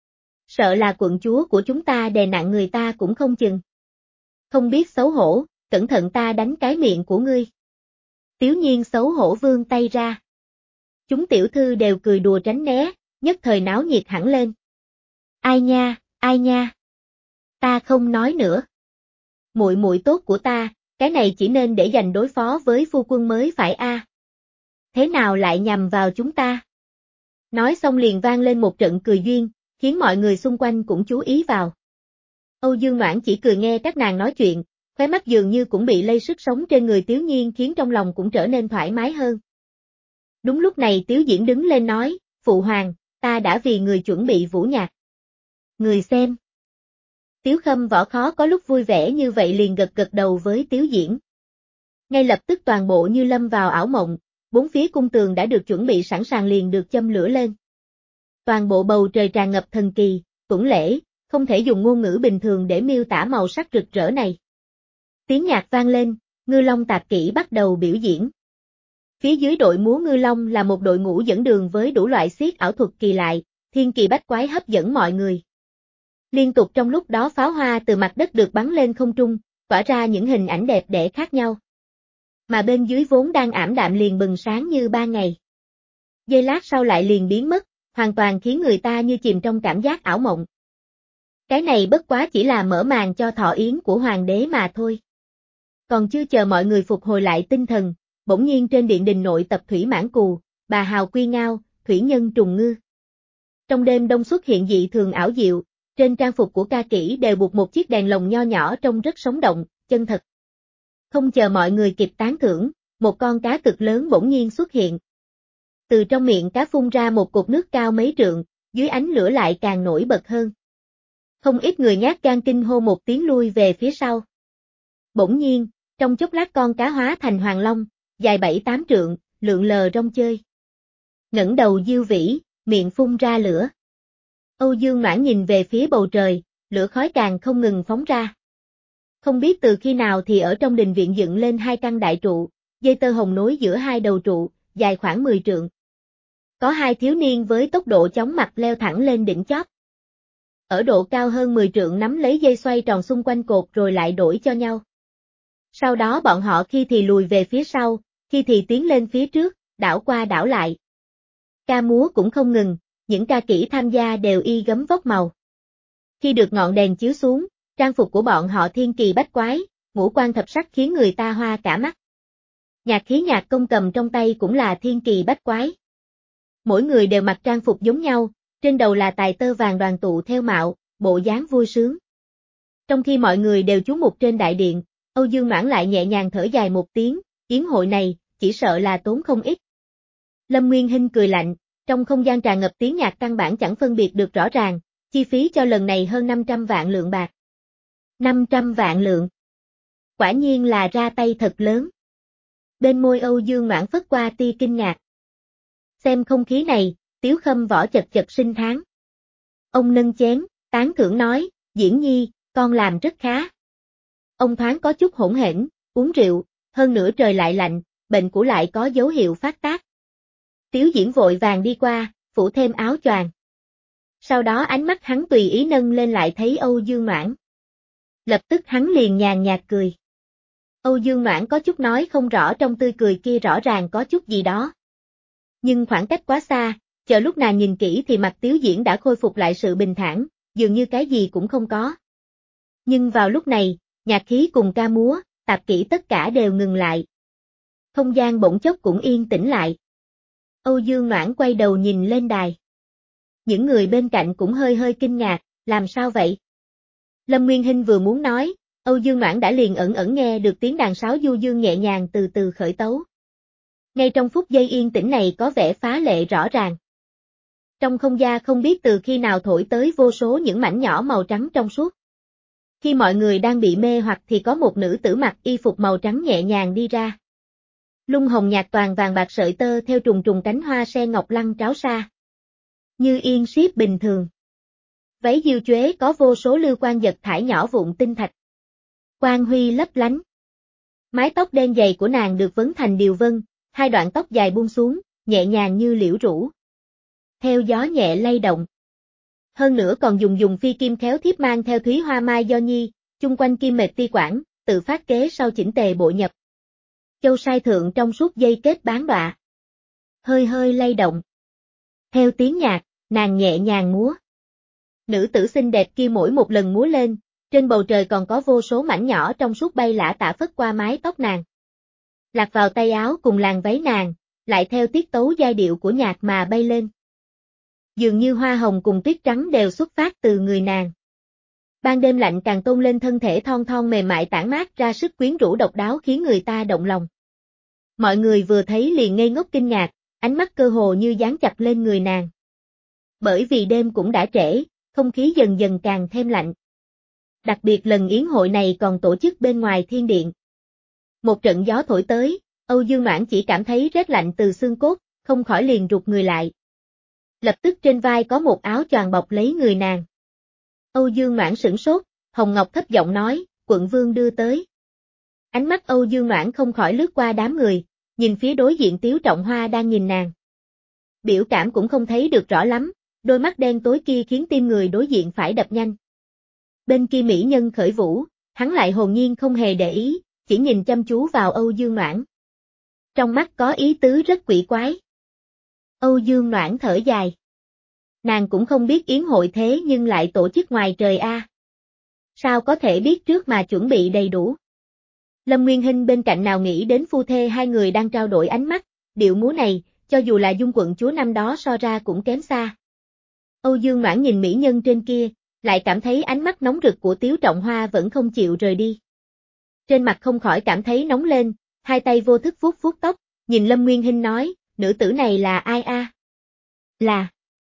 Sợ là quận chúa của chúng ta đè nặng người ta cũng không chừng. Không biết xấu hổ, cẩn thận ta đánh cái miệng của ngươi. Tiếu Nhiên xấu hổ vươn tay ra. Chúng tiểu thư đều cười đùa tránh né, nhất thời náo nhiệt hẳn lên. Ai nha, ai nha. Ta không nói nữa. Muội muội tốt của ta, cái này chỉ nên để dành đối phó với phu quân mới phải a. Thế nào lại nhằm vào chúng ta? Nói xong liền vang lên một trận cười duyên, khiến mọi người xung quanh cũng chú ý vào. Âu Dương Noãn chỉ cười nghe các nàng nói chuyện, khóe mắt dường như cũng bị lây sức sống trên người Tiếu Nhiên khiến trong lòng cũng trở nên thoải mái hơn. Đúng lúc này Tiếu Diễn đứng lên nói, Phụ Hoàng, ta đã vì người chuẩn bị vũ nhạc. Người xem. Tiếu Khâm Võ Khó có lúc vui vẻ như vậy liền gật gật đầu với Tiếu Diễn. Ngay lập tức toàn bộ như lâm vào ảo mộng, bốn phía cung tường đã được chuẩn bị sẵn sàng liền được châm lửa lên. Toàn bộ bầu trời tràn ngập thần kỳ, tuẩn lễ, không thể dùng ngôn ngữ bình thường để miêu tả màu sắc rực rỡ này. Tiếng nhạc vang lên, ngư long tạp kỹ bắt đầu biểu diễn. Phía dưới đội múa ngư long là một đội ngũ dẫn đường với đủ loại xiết ảo thuật kỳ lạ, thiên kỳ bách quái hấp dẫn mọi người. Liên tục trong lúc đó pháo hoa từ mặt đất được bắn lên không trung, tỏa ra những hình ảnh đẹp đẽ khác nhau. Mà bên dưới vốn đang ảm đạm liền bừng sáng như ban ngày. Giây lát sau lại liền biến mất, hoàn toàn khiến người ta như chìm trong cảm giác ảo mộng. Cái này bất quá chỉ là mở màn cho thọ yến của hoàng đế mà thôi. Còn chưa chờ mọi người phục hồi lại tinh thần, bỗng nhiên trên điện đình nội tập Thủy Mãn Cù, Bà Hào Quy Ngao, Thủy Nhân Trùng Ngư. Trong đêm đông xuất hiện dị thường ảo diệu, trên trang phục của ca kỹ đều buộc một chiếc đèn lồng nho nhỏ trông rất sống động, chân thật. Không chờ mọi người kịp tán thưởng, một con cá cực lớn bỗng nhiên xuất hiện. Từ trong miệng cá phun ra một cột nước cao mấy trượng, dưới ánh lửa lại càng nổi bật hơn. Không ít người nhát gan kinh hô một tiếng lui về phía sau. Bỗng nhiên, trong chốc lát con cá hóa thành hoàng long, dài bảy tám trượng, lượn lờ rong chơi. Ngẩng đầu diêu vĩ, miệng phun ra lửa. Âu Dương Noãn nhìn về phía bầu trời, lửa khói càng không ngừng phóng ra. Không biết từ khi nào thì ở trong đình viện dựng lên hai căn đại trụ, dây tơ hồng nối giữa hai đầu trụ, dài khoảng mười trượng. Có hai thiếu niên với tốc độ chóng mặt leo thẳng lên đỉnh chóp. Ở độ cao hơn mười trượng nắm lấy dây xoay tròn xung quanh cột rồi lại đổi cho nhau. Sau đó bọn họ khi thì lùi về phía sau, khi thì tiến lên phía trước, đảo qua đảo lại. Ca múa cũng không ngừng, những ca kỹ tham gia đều y gấm vóc màu. Khi được ngọn đèn chiếu xuống, trang phục của bọn họ thiên kỳ bách quái, ngũ quan thập sắc khiến người ta hoa cả mắt. Nhạc khí nhạc công cầm trong tay cũng là thiên kỳ bách quái. Mỗi người đều mặc trang phục giống nhau, trên đầu là tài tơ vàng đoàn tụ theo mạo, bộ dáng vui sướng. Trong khi mọi người đều chú mục trên đại điện, Âu Dương Noãn lại nhẹ nhàng thở dài một tiếng, yến hội này, chỉ sợ là tốn không ít. Lâm Nguyên Hinh cười lạnh, trong không gian tràn ngập tiếng nhạc căn bản chẳng phân biệt được rõ ràng, chi phí cho lần này hơn năm trăm vạn lượng bạc. năm trăm vạn lượng. Quả nhiên là ra tay thật lớn. Bên môi Âu Dương Noãn phất qua tia kinh ngạc. Xem không khí này, Tiếu Khâm Võ chật chật sinh tháng. Ông nâng chén, tán thưởng nói, Diễn Nhi, con làm rất khá. Ông thoáng có chút hỗn hển, uống rượu, hơn nữa trời lại lạnh, bệnh cũ lại có dấu hiệu phát tác. Tiếu Diễn vội vàng đi qua, phủ thêm áo choàng. Sau đó ánh mắt hắn tùy ý nâng lên lại thấy Âu Dương Noãn. Lập tức hắn liền nhàn nhạt cười. Âu Dương Noãn có chút nói không rõ trong tươi cười kia rõ ràng có chút gì đó. Nhưng khoảng cách quá xa, chờ lúc nàng nhìn kỹ thì mặt Tiếu Diễn đã khôi phục lại sự bình thản, dường như cái gì cũng không có. Nhưng vào lúc này, nhạc khí cùng ca múa, tạp kỹ tất cả đều ngừng lại. Không gian bỗng chốc cũng yên tĩnh lại. Âu Dương Noãn quay đầu nhìn lên đài. Những người bên cạnh cũng hơi hơi kinh ngạc, làm sao vậy? Lâm Nguyên Hinh vừa muốn nói, Âu Dương Noãn đã liền ẩn ẩn nghe được tiếng đàn sáo du dương nhẹ nhàng từ từ khởi tấu. Ngay trong phút giây yên tĩnh này có vẻ phá lệ rõ ràng. Trong không gian không biết từ khi nào thổi tới vô số những mảnh nhỏ màu trắng trong suốt. Khi mọi người đang bị mê hoặc thì có một nữ tử mặc y phục màu trắng nhẹ nhàng đi ra. Lung hồng nhạt toàn vàng bạc sợi tơ theo trùng trùng cánh hoa sen ngọc lăng tráo xa. Như yên siếp bình thường. Váy diêu chuế có vô số lưu quan giật thải nhỏ vụn tinh thạch. Quang huy lấp lánh. Mái tóc đen dày của nàng được vấn thành điều vân, hai đoạn tóc dài buông xuống, nhẹ nhàng như liễu rũ. Theo gió nhẹ lay động. Hơn nữa còn dùng dùng phi kim khéo thiếp mang theo thúy hoa mai do nhi, chung quanh kim mệt ti quản, tự phát kế sau chỉnh tề bộ nhập. Châu sai thượng trong suốt dây kết bán đọa. Hơi hơi lay động. Theo tiếng nhạc, nàng nhẹ nhàng múa. Nữ tử xinh đẹp kia mỗi một lần múa lên, trên bầu trời còn có vô số mảnh nhỏ trong suốt bay lả tả phất qua mái tóc nàng. Lạc vào tay áo cùng làn váy nàng, lại theo tiết tấu giai điệu của nhạc mà bay lên. Dường như hoa hồng cùng tuyết trắng đều xuất phát từ người nàng. Ban đêm lạnh càng tôn lên thân thể thon thon mềm mại tản mát ra sức quyến rũ độc đáo khiến người ta động lòng. Mọi người vừa thấy liền ngây ngốc kinh ngạc, ánh mắt cơ hồ như dán chặt lên người nàng. Bởi vì đêm cũng đã trễ, không khí dần dần càng thêm lạnh. Đặc biệt lần yến hội này còn tổ chức bên ngoài thiên điện. Một trận gió thổi tới, Âu Dương Noãn chỉ cảm thấy rét lạnh từ xương cốt, không khỏi liền rụt người lại. Lập tức trên vai có một áo choàng bọc lấy người nàng. Âu Dương Noãn sửng sốt, Hồng Ngọc thấp giọng nói, quận vương đưa tới. Ánh mắt Âu Dương Noãn không khỏi lướt qua đám người, nhìn phía đối diện Tiếu Trọng Hoa đang nhìn nàng. Biểu cảm cũng không thấy được rõ lắm, đôi mắt đen tối kia khiến tim người đối diện phải đập nhanh. Bên kia mỹ nhân khởi vũ, hắn lại hồn nhiên không hề để ý, chỉ nhìn chăm chú vào Âu Dương Noãn. Trong mắt có ý tứ rất quỷ quái. Âu Dương Noãn thở dài. Nàng cũng không biết yến hội thế nhưng lại tổ chức ngoài trời a. À. Sao có thể biết trước mà chuẩn bị đầy đủ? Lâm Nguyên Hinh bên cạnh nào nghĩ đến phu thê hai người đang trao đổi ánh mắt, điệu múa này, cho dù là Dung quận chúa năm đó so ra cũng kém xa. Âu Dương Noãn nhìn mỹ nhân trên kia, lại cảm thấy ánh mắt nóng rực của Tiếu Trọng Hoa vẫn không chịu rời đi. Trên mặt không khỏi cảm thấy nóng lên, hai tay vô thức vuốt vuốt tóc, nhìn Lâm Nguyên Hinh nói, nữ tử này là ai a? À? Là.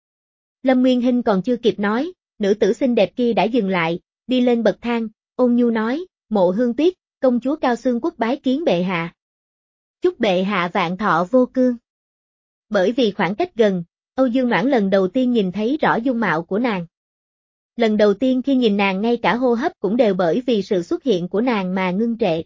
Lâm Nguyên Hinh còn chưa kịp nói, nữ tử xinh đẹp kia đã dừng lại, đi lên bậc thang, ôn nhu nói, Mộ Hương Tuyết, công chúa Cao Xương Quốc bái kiến bệ hạ. Chúc bệ hạ vạn thọ vô cương. Bởi vì khoảng cách gần, Âu Dương Noãn lần đầu tiên nhìn thấy rõ dung mạo của nàng. Lần đầu tiên khi nhìn nàng ngay cả hô hấp cũng đều bởi vì sự xuất hiện của nàng mà ngưng trệ.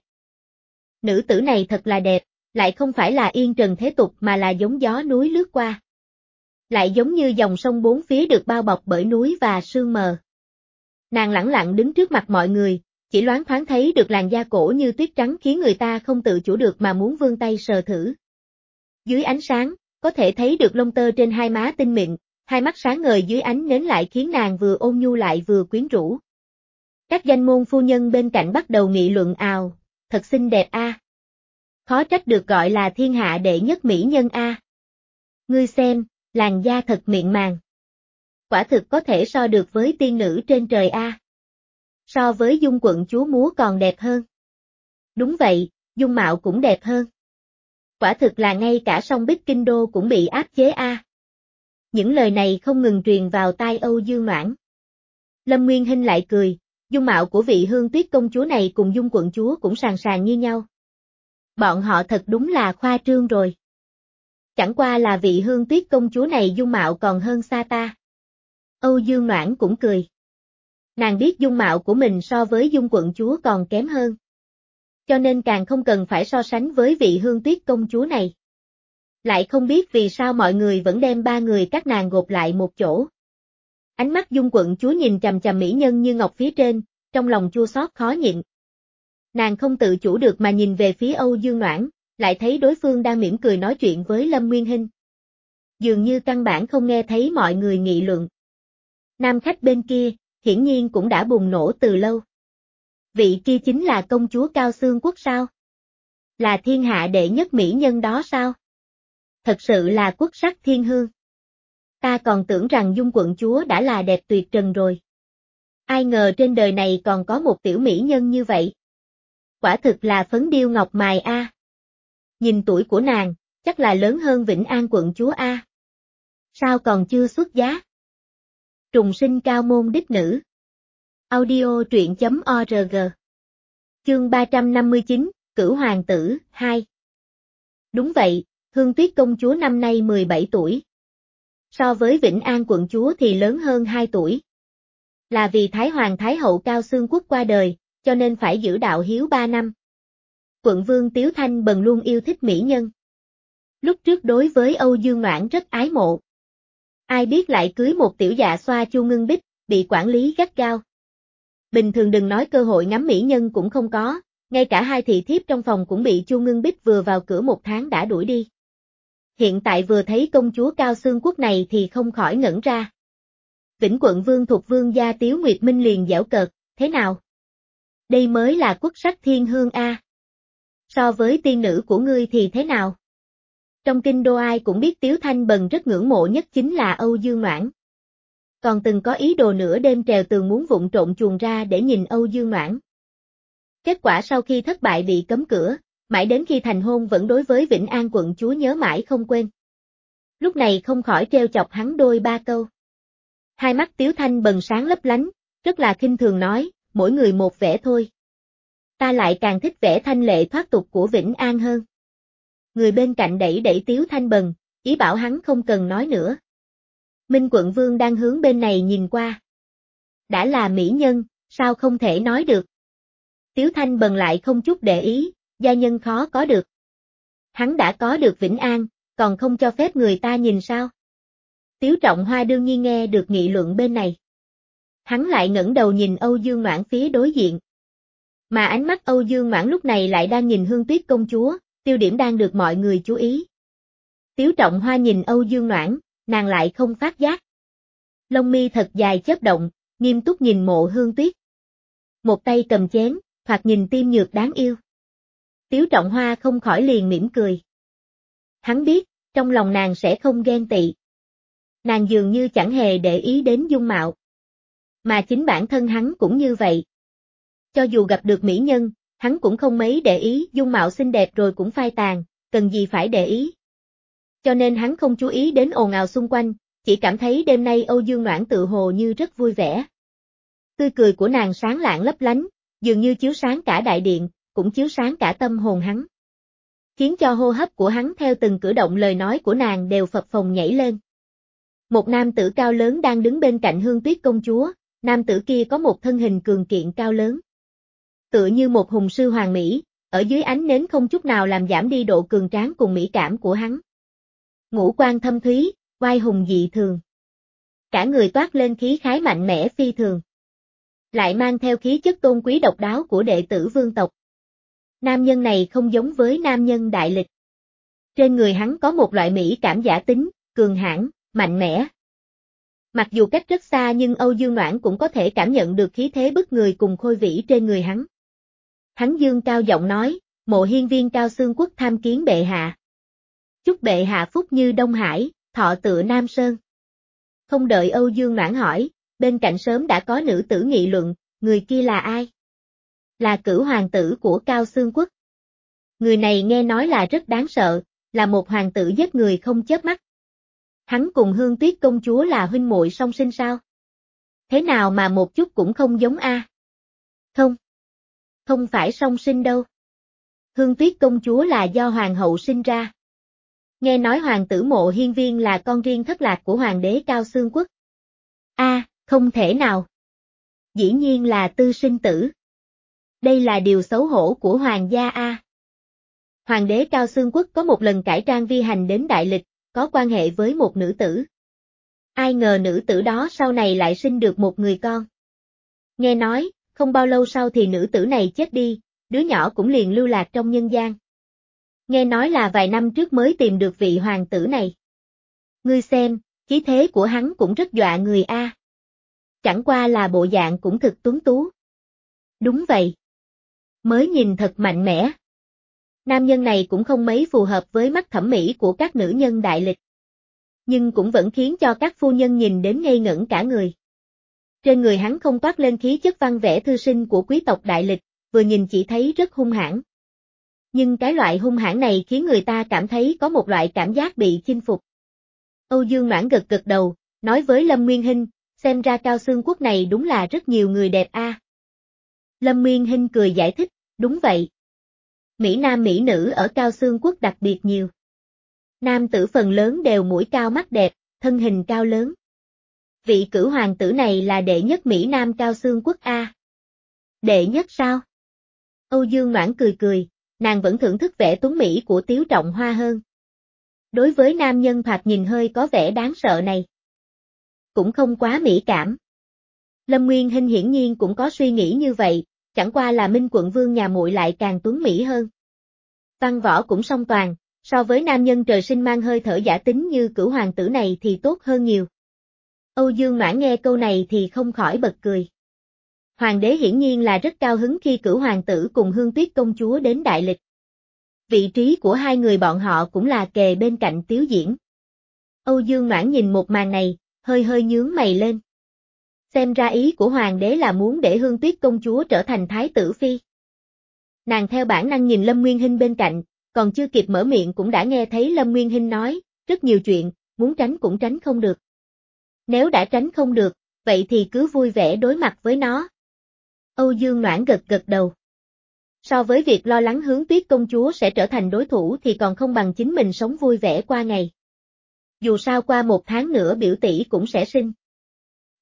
Nữ tử này thật là đẹp, lại không phải là yên trần thế tục mà là giống gió núi lướt qua. Lại giống như dòng sông bốn phía được bao bọc bởi núi và sương mờ. Nàng lẳng lặng đứng trước mặt mọi người, chỉ loáng thoáng thấy được làn da cổ như tuyết trắng khiến người ta không tự chủ được mà muốn vươn tay sờ thử. Dưới ánh sáng, có thể thấy được lông tơ trên hai má tinh mịn, hai mắt sáng ngời dưới ánh nến lại khiến nàng vừa ôn nhu lại vừa quyến rũ. Các danh môn phu nhân bên cạnh bắt đầu nghị luận ào, thật xinh đẹp a. À. Khó trách được gọi là thiên hạ đệ nhất mỹ nhân a. À. Ngươi xem, làn da thật mịn màng. Quả thực có thể so được với tiên nữ trên trời a. À. So với Dung quận chúa múa còn đẹp hơn. Đúng vậy, dung mạo cũng đẹp hơn. Quả thực là ngay cả song Bích Kinh Đô cũng bị áp chế a. À. Những lời này không ngừng truyền vào tai Âu Dương Noãn. Lâm Nguyên Hinh lại cười, dung mạo của vị Hương Tuyết công chúa này cùng Dung quận chúa cũng sàn sàn như nhau. Bọn họ thật đúng là khoa trương rồi. Chẳng qua là vị Hương Tuyết công chúa này dung mạo còn hơn xa ta. Âu Dương Noãn cũng cười. Nàng biết dung mạo của mình so với Dung quận chúa còn kém hơn. Cho nên càng không cần phải so sánh với vị Hương Tuyết công chúa này. Lại không biết vì sao mọi người vẫn đem ba người các nàng gộp lại một chỗ. Ánh mắt Dung quận chúa nhìn chằm chằm mỹ nhân như ngọc phía trên, trong lòng chua xót khó nhịn. Nàng không tự chủ được mà nhìn về phía Âu Dương Noãn, lại thấy đối phương đang mỉm cười nói chuyện với Lâm Nguyên Hinh. Dường như căn bản không nghe thấy mọi người nghị luận. Nam khách bên kia, hiển nhiên cũng đã bùng nổ từ lâu. Vị kia chính là công chúa Cao Xương Quốc sao? Là thiên hạ đệ nhất mỹ nhân đó sao? Thật sự là quốc sắc thiên hương. Ta còn tưởng rằng Dung quận chúa đã là đẹp tuyệt trần rồi. Ai ngờ trên đời này còn có một tiểu mỹ nhân như vậy. Quả thực là phấn điêu ngọc mài a. À. Nhìn tuổi của nàng, chắc là lớn hơn Vĩnh An quận chúa a. À. Sao còn chưa xuất giá? Trùng sinh cao môn đích nữ. Audio truyện chấm org. Chương ba trăm năm mươi chín, Cửu Hoàng tử, hai. Đúng vậy, Hương Tuyết công chúa năm nay mười bảy tuổi. So với Vĩnh An quận chúa thì lớn hơn hai tuổi. Là vì Thái Hoàng Thái hậu Cao Xương Quốc qua đời, cho nên phải giữ đạo hiếu ba năm. Quận vương Tiếu Thanh Bần luôn yêu thích mỹ nhân. Lúc trước đối với Âu Dương Noãn rất ái mộ. Ai biết lại cưới một tiểu dạ xoa Chu Ngưng Bích, bị quản lý gắt gao. Bình thường đừng nói cơ hội ngắm mỹ nhân cũng không có, ngay cả hai thị thiếp trong phòng cũng bị Chu Ngưng Bích vừa vào cửa một tháng đã đuổi đi. Hiện tại vừa thấy công chúa Cao Xương Quốc này thì không khỏi ngẩn ra. Vĩnh quận vương thuộc vương gia Tiếu Nguyệt Minh liền giễu cợt, thế nào? Đây mới là quốc sắc thiên hương a. So với tiên nữ của ngươi thì thế nào? Trong kinh đô ai cũng biết Tiếu Thanh Bần rất ngưỡng mộ nhất chính là Âu Dương Noãn. Còn từng có ý đồ nửa đêm trèo tường muốn vụng trộm chuồn ra để nhìn Âu Dương Noãn. Kết quả sau khi thất bại bị cấm cửa, mãi đến khi thành hôn vẫn đối với Vĩnh An quận chúa nhớ mãi không quên. Lúc này không khỏi treo chọc hắn đôi ba câu. Hai mắt Tiếu Thanh Bần sáng lấp lánh, rất là khinh thường nói, mỗi người một vẻ thôi. Ta lại càng thích vẻ thanh lệ thoát tục của Vĩnh An hơn. Người bên cạnh đẩy đẩy Tiếu Thanh Bần, ý bảo hắn không cần nói nữa. Minh quận vương đang hướng bên này nhìn qua. Đã là mỹ nhân, sao không thể nói được. Tiếu Thanh Bần lại không chút để ý, gia nhân khó có được. Hắn đã có được Vĩnh An, còn không cho phép người ta nhìn sao? Tiếu Trọng Hoa đương nhiên nghe được nghị luận bên này. Hắn lại ngẩng đầu nhìn Âu Dương Noãn phía đối diện. Mà ánh mắt Âu Dương Noãn lúc này lại đang nhìn Hương Tuyết công chúa, tiêu điểm đang được mọi người chú ý. Tiếu Trọng Hoa nhìn Âu Dương Noãn, nàng lại không phát giác. Lông mi thật dài chớp động, nghiêm túc nhìn Mộ Hương Tuyết. Một tay cầm chén, thoạt nhìn tiêm nhược đáng yêu. Tiếu Trọng Hoa không khỏi liền mỉm cười. Hắn biết, trong lòng nàng sẽ không ghen tị. Nàng dường như chẳng hề để ý đến dung mạo. Mà chính bản thân hắn cũng như vậy. Cho dù gặp được mỹ nhân, hắn cũng không mấy để ý, dung mạo xinh đẹp rồi cũng phai tàn, cần gì phải để ý. Cho nên hắn không chú ý đến ồn ào xung quanh, chỉ cảm thấy đêm nay Âu Dương Noãn tự hồ như rất vui vẻ. Tươi cười của nàng sáng lạng lấp lánh, dường như chiếu sáng cả đại điện, cũng chiếu sáng cả tâm hồn hắn. Khiến cho hô hấp của hắn theo từng cử động lời nói của nàng đều phập phồng nhảy lên. Một nam tử cao lớn đang đứng bên cạnh Hương Tuyết công chúa, nam tử kia có một thân hình cường kiện cao lớn. Tựa như một hùng sư hoàng mỹ, ở dưới ánh nến không chút nào làm giảm đi độ cường tráng cùng mỹ cảm của hắn. Ngũ quan thâm thúy, oai hùng dị thường. Cả người toát lên khí khái mạnh mẽ phi thường. Lại mang theo khí chất tôn quý độc đáo của đệ tử vương tộc. Nam nhân này không giống với nam nhân đại lịch. Trên người hắn có một loại mỹ cảm giả tính, cường hãn, mạnh mẽ. Mặc dù cách rất xa nhưng Âu Dương Noãn cũng có thể cảm nhận được khí thế bức người cùng khôi vĩ trên người hắn. Hắn dương cao giọng nói, Mộ hiên viên Cao Xương Quốc tham kiến bệ hạ. Chúc bệ hạ phúc như Đông Hải, thọ tựa Nam Sơn. Không đợi Âu Dương Noãn hỏi, bên cạnh sớm đã có nữ tử nghị luận, người kia là ai? Là cửu hoàng tử của Cao Xương Quốc. Người này nghe nói là rất đáng sợ, là một hoàng tử giết người không chớp mắt. Hắn cùng Hương Tuyết công chúa là huynh muội song sinh sao? Thế nào mà một chút cũng không giống a? À? Không. Không phải song sinh đâu. Hương Tuyết công chúa là do hoàng hậu sinh ra. Nghe nói hoàng tử Mộ hiên viên là con riêng thất lạc của hoàng đế Cao Xương Quốc. A, à, không thể nào. Dĩ nhiên là tư sinh tử. Đây là điều xấu hổ của hoàng gia a. À. Hoàng đế Cao Xương Quốc có một lần cải trang vi hành đến đại lịch, có quan hệ với một nữ tử. Ai ngờ nữ tử đó sau này lại sinh được một người con. Nghe nói, không bao lâu sau thì nữ tử này chết đi, đứa nhỏ cũng liền lưu lạc trong nhân gian. Nghe nói là vài năm trước mới tìm được vị hoàng tử này. Ngươi xem, khí thế của hắn cũng rất dọa người a. À. Chẳng qua là bộ dạng cũng thực tuấn tú. Đúng vậy. Mới nhìn thật mạnh mẽ. Nam nhân này cũng không mấy phù hợp với mắt thẩm mỹ của các nữ nhân đại lịch. Nhưng cũng vẫn khiến cho các phu nhân nhìn đến ngây ngẩn cả người. Trên người hắn không toát lên khí chất văn vẻ thư sinh của quý tộc đại lịch, vừa nhìn chỉ thấy rất hung hãn. Nhưng cái loại hung hãn này khiến người ta cảm thấy có một loại cảm giác bị chinh phục. Âu Dương Noãn gật gật đầu, nói với Lâm Nguyên Hinh, xem ra Cao Xương Quốc này đúng là rất nhiều người đẹp a. À. Lâm Nguyên Hinh cười giải thích, đúng vậy. Mỹ nam mỹ nữ ở Cao Xương Quốc đặc biệt nhiều. Nam tử phần lớn đều mũi cao mắt đẹp, thân hình cao lớn. Vị cửu hoàng tử này là đệ nhất Mỹ Nam Cao Xương Quốc a. À. Đệ nhất sao? Âu Dương Noãn cười cười, nàng vẫn thưởng thức vẻ tuấn mỹ của Tiếu Trọng Hoa hơn. Đối với nam nhân thoạt nhìn hơi có vẻ đáng sợ này. Cũng không quá mỹ cảm. Lâm Nguyên Hinh hiển nhiên cũng có suy nghĩ như vậy, chẳng qua là Minh quận vương nhà muội lại càng tuấn mỹ hơn. Văn võ cũng song toàn, so với nam nhân trời sinh mang hơi thở giả tính như cửu hoàng tử này thì tốt hơn nhiều. Âu Dương Noãn nghe câu này thì không khỏi bật cười. Hoàng đế hiển nhiên là rất cao hứng khi cửu hoàng tử cùng Hương Tuyết công chúa đến đại lịch. Vị trí của hai người bọn họ cũng là kề bên cạnh Tiếu Diễn. Âu Dương Noãn nhìn một màn này, hơi hơi nhướng mày lên. Xem ra ý của hoàng đế là muốn để Hương Tuyết công chúa trở thành thái tử phi. Nàng theo bản năng nhìn Lâm Nguyên Hinh bên cạnh, còn chưa kịp mở miệng cũng đã nghe thấy Lâm Nguyên Hinh nói, rất nhiều chuyện, muốn tránh cũng tránh không được. Nếu đã tránh không được, vậy thì cứ vui vẻ đối mặt với nó. Âu Dương Noãn gật gật đầu. So với việc lo lắng Hương Tuyết công chúa sẽ trở thành đối thủ thì còn không bằng chính mình sống vui vẻ qua ngày. Dù sao qua một tháng nữa biểu tỷ cũng sẽ sinh.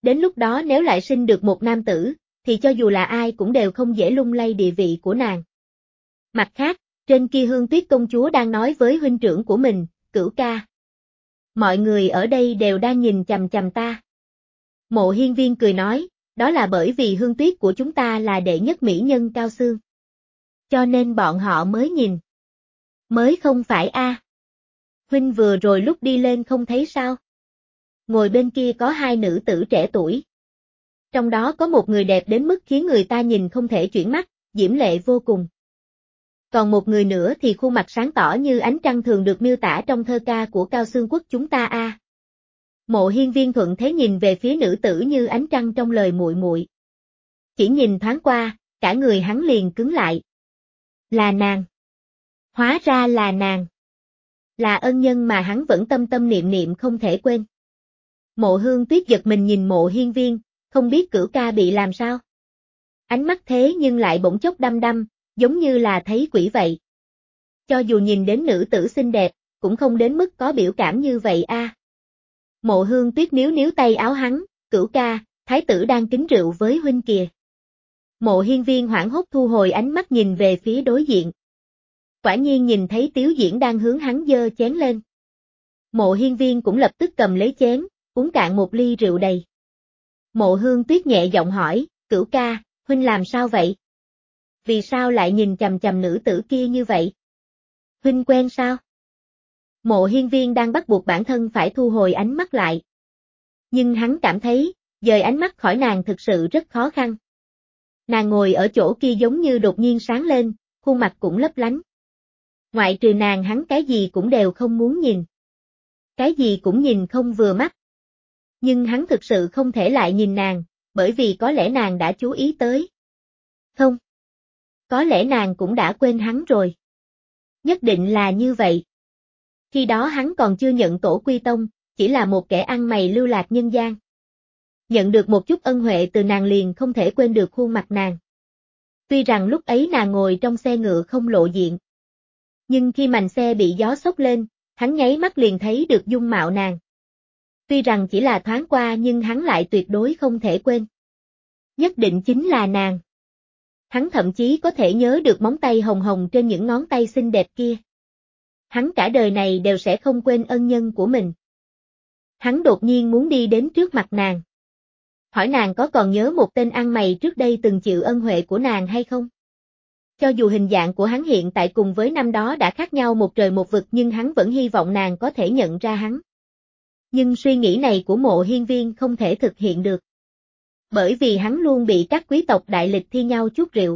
Đến lúc đó nếu lại sinh được một nam tử, thì cho dù là ai cũng đều không dễ lung lay địa vị của nàng. Mặt khác, trên kia Hương Tuyết công chúa đang nói với huynh trưởng của mình, Cửu ca. Mọi người ở đây đều đang nhìn chằm chằm ta. Mộ Hiên Viên cười nói, đó là bởi vì Hương Tuyết của chúng ta là đệ nhất mỹ nhân cao xương. Cho nên bọn họ mới nhìn. Mới không phải a? Huynh vừa rồi lúc đi lên không thấy sao? Ngồi bên kia có hai nữ tử trẻ tuổi. Trong đó có một người đẹp đến mức khiến người ta nhìn không thể chuyển mắt, diễm lệ vô cùng. Còn một người nữa thì khuôn mặt sáng tỏ như ánh trăng thường được miêu tả trong thơ ca của Cao Xương Quốc chúng ta a. À. Mộ Hiên Viên thuận thế nhìn về phía nữ tử như ánh trăng trong lời muội muội. Chỉ nhìn thoáng qua, cả người hắn liền cứng lại. Là nàng. Hóa ra là nàng. Là ân nhân mà hắn vẫn tâm tâm niệm niệm không thể quên. Mộ Hương Tuyết giật mình nhìn Mộ Hiên Viên, không biết Cửu ca bị làm sao. Ánh mắt thế nhưng lại bỗng chốc đăm đăm, giống như là thấy quỷ vậy. Cho dù nhìn đến nữ tử xinh đẹp, cũng không đến mức có biểu cảm như vậy a. À. Mộ Hương Tuyết níu níu tay áo hắn, Cửu ca, thái tử đang kính rượu với huynh kìa. Mộ Hiên Viên hoảng hốt thu hồi ánh mắt nhìn về phía đối diện. Quả nhiên nhìn thấy Tiếu Diễn đang hướng hắn giơ chén lên. Mộ Hiên Viên cũng lập tức cầm lấy chén, uống cạn một ly rượu đầy. Mộ Hương Tuyết nhẹ giọng hỏi, Cửu ca, huynh làm sao vậy? Vì sao lại nhìn chằm chằm nữ tử kia như vậy? Huynh quen sao? Mộ Hiên Viên đang bắt buộc bản thân phải thu hồi ánh mắt lại. Nhưng hắn cảm thấy, dời ánh mắt khỏi nàng thực sự rất khó khăn. Nàng ngồi ở chỗ kia giống như đột nhiên sáng lên, khuôn mặt cũng lấp lánh. Ngoại trừ nàng hắn cái gì cũng đều không muốn nhìn. Cái gì cũng nhìn không vừa mắt. Nhưng hắn thực sự không thể lại nhìn nàng, bởi vì có lẽ nàng đã chú ý tới. Không. Có lẽ nàng cũng đã quên hắn rồi. Nhất định là như vậy. Khi đó hắn còn chưa nhận tổ quy tông, chỉ là một kẻ ăn mày lưu lạc nhân gian. Nhận được một chút ân huệ từ nàng liền không thể quên được khuôn mặt nàng. Tuy rằng lúc ấy nàng ngồi trong xe ngựa không lộ diện. Nhưng khi mành xe bị gió xốc lên, hắn nháy mắt liền thấy được dung mạo nàng. Tuy rằng chỉ là thoáng qua nhưng hắn lại tuyệt đối không thể quên. Nhất định chính là nàng. Hắn thậm chí có thể nhớ được móng tay hồng hồng trên những ngón tay xinh đẹp kia. Hắn cả đời này đều sẽ không quên ân nhân của mình. Hắn đột nhiên muốn đi đến trước mặt nàng. Hỏi nàng có còn nhớ một tên ăn mày trước đây từng chịu ân huệ của nàng hay không? Cho dù hình dạng của hắn hiện tại cùng với năm đó đã khác nhau một trời một vực nhưng hắn vẫn hy vọng nàng có thể nhận ra hắn. Nhưng suy nghĩ này của Mộ Hiên Viên không thể thực hiện được. Bởi vì hắn luôn bị các quý tộc đại lịch thi nhau chuốt rượu.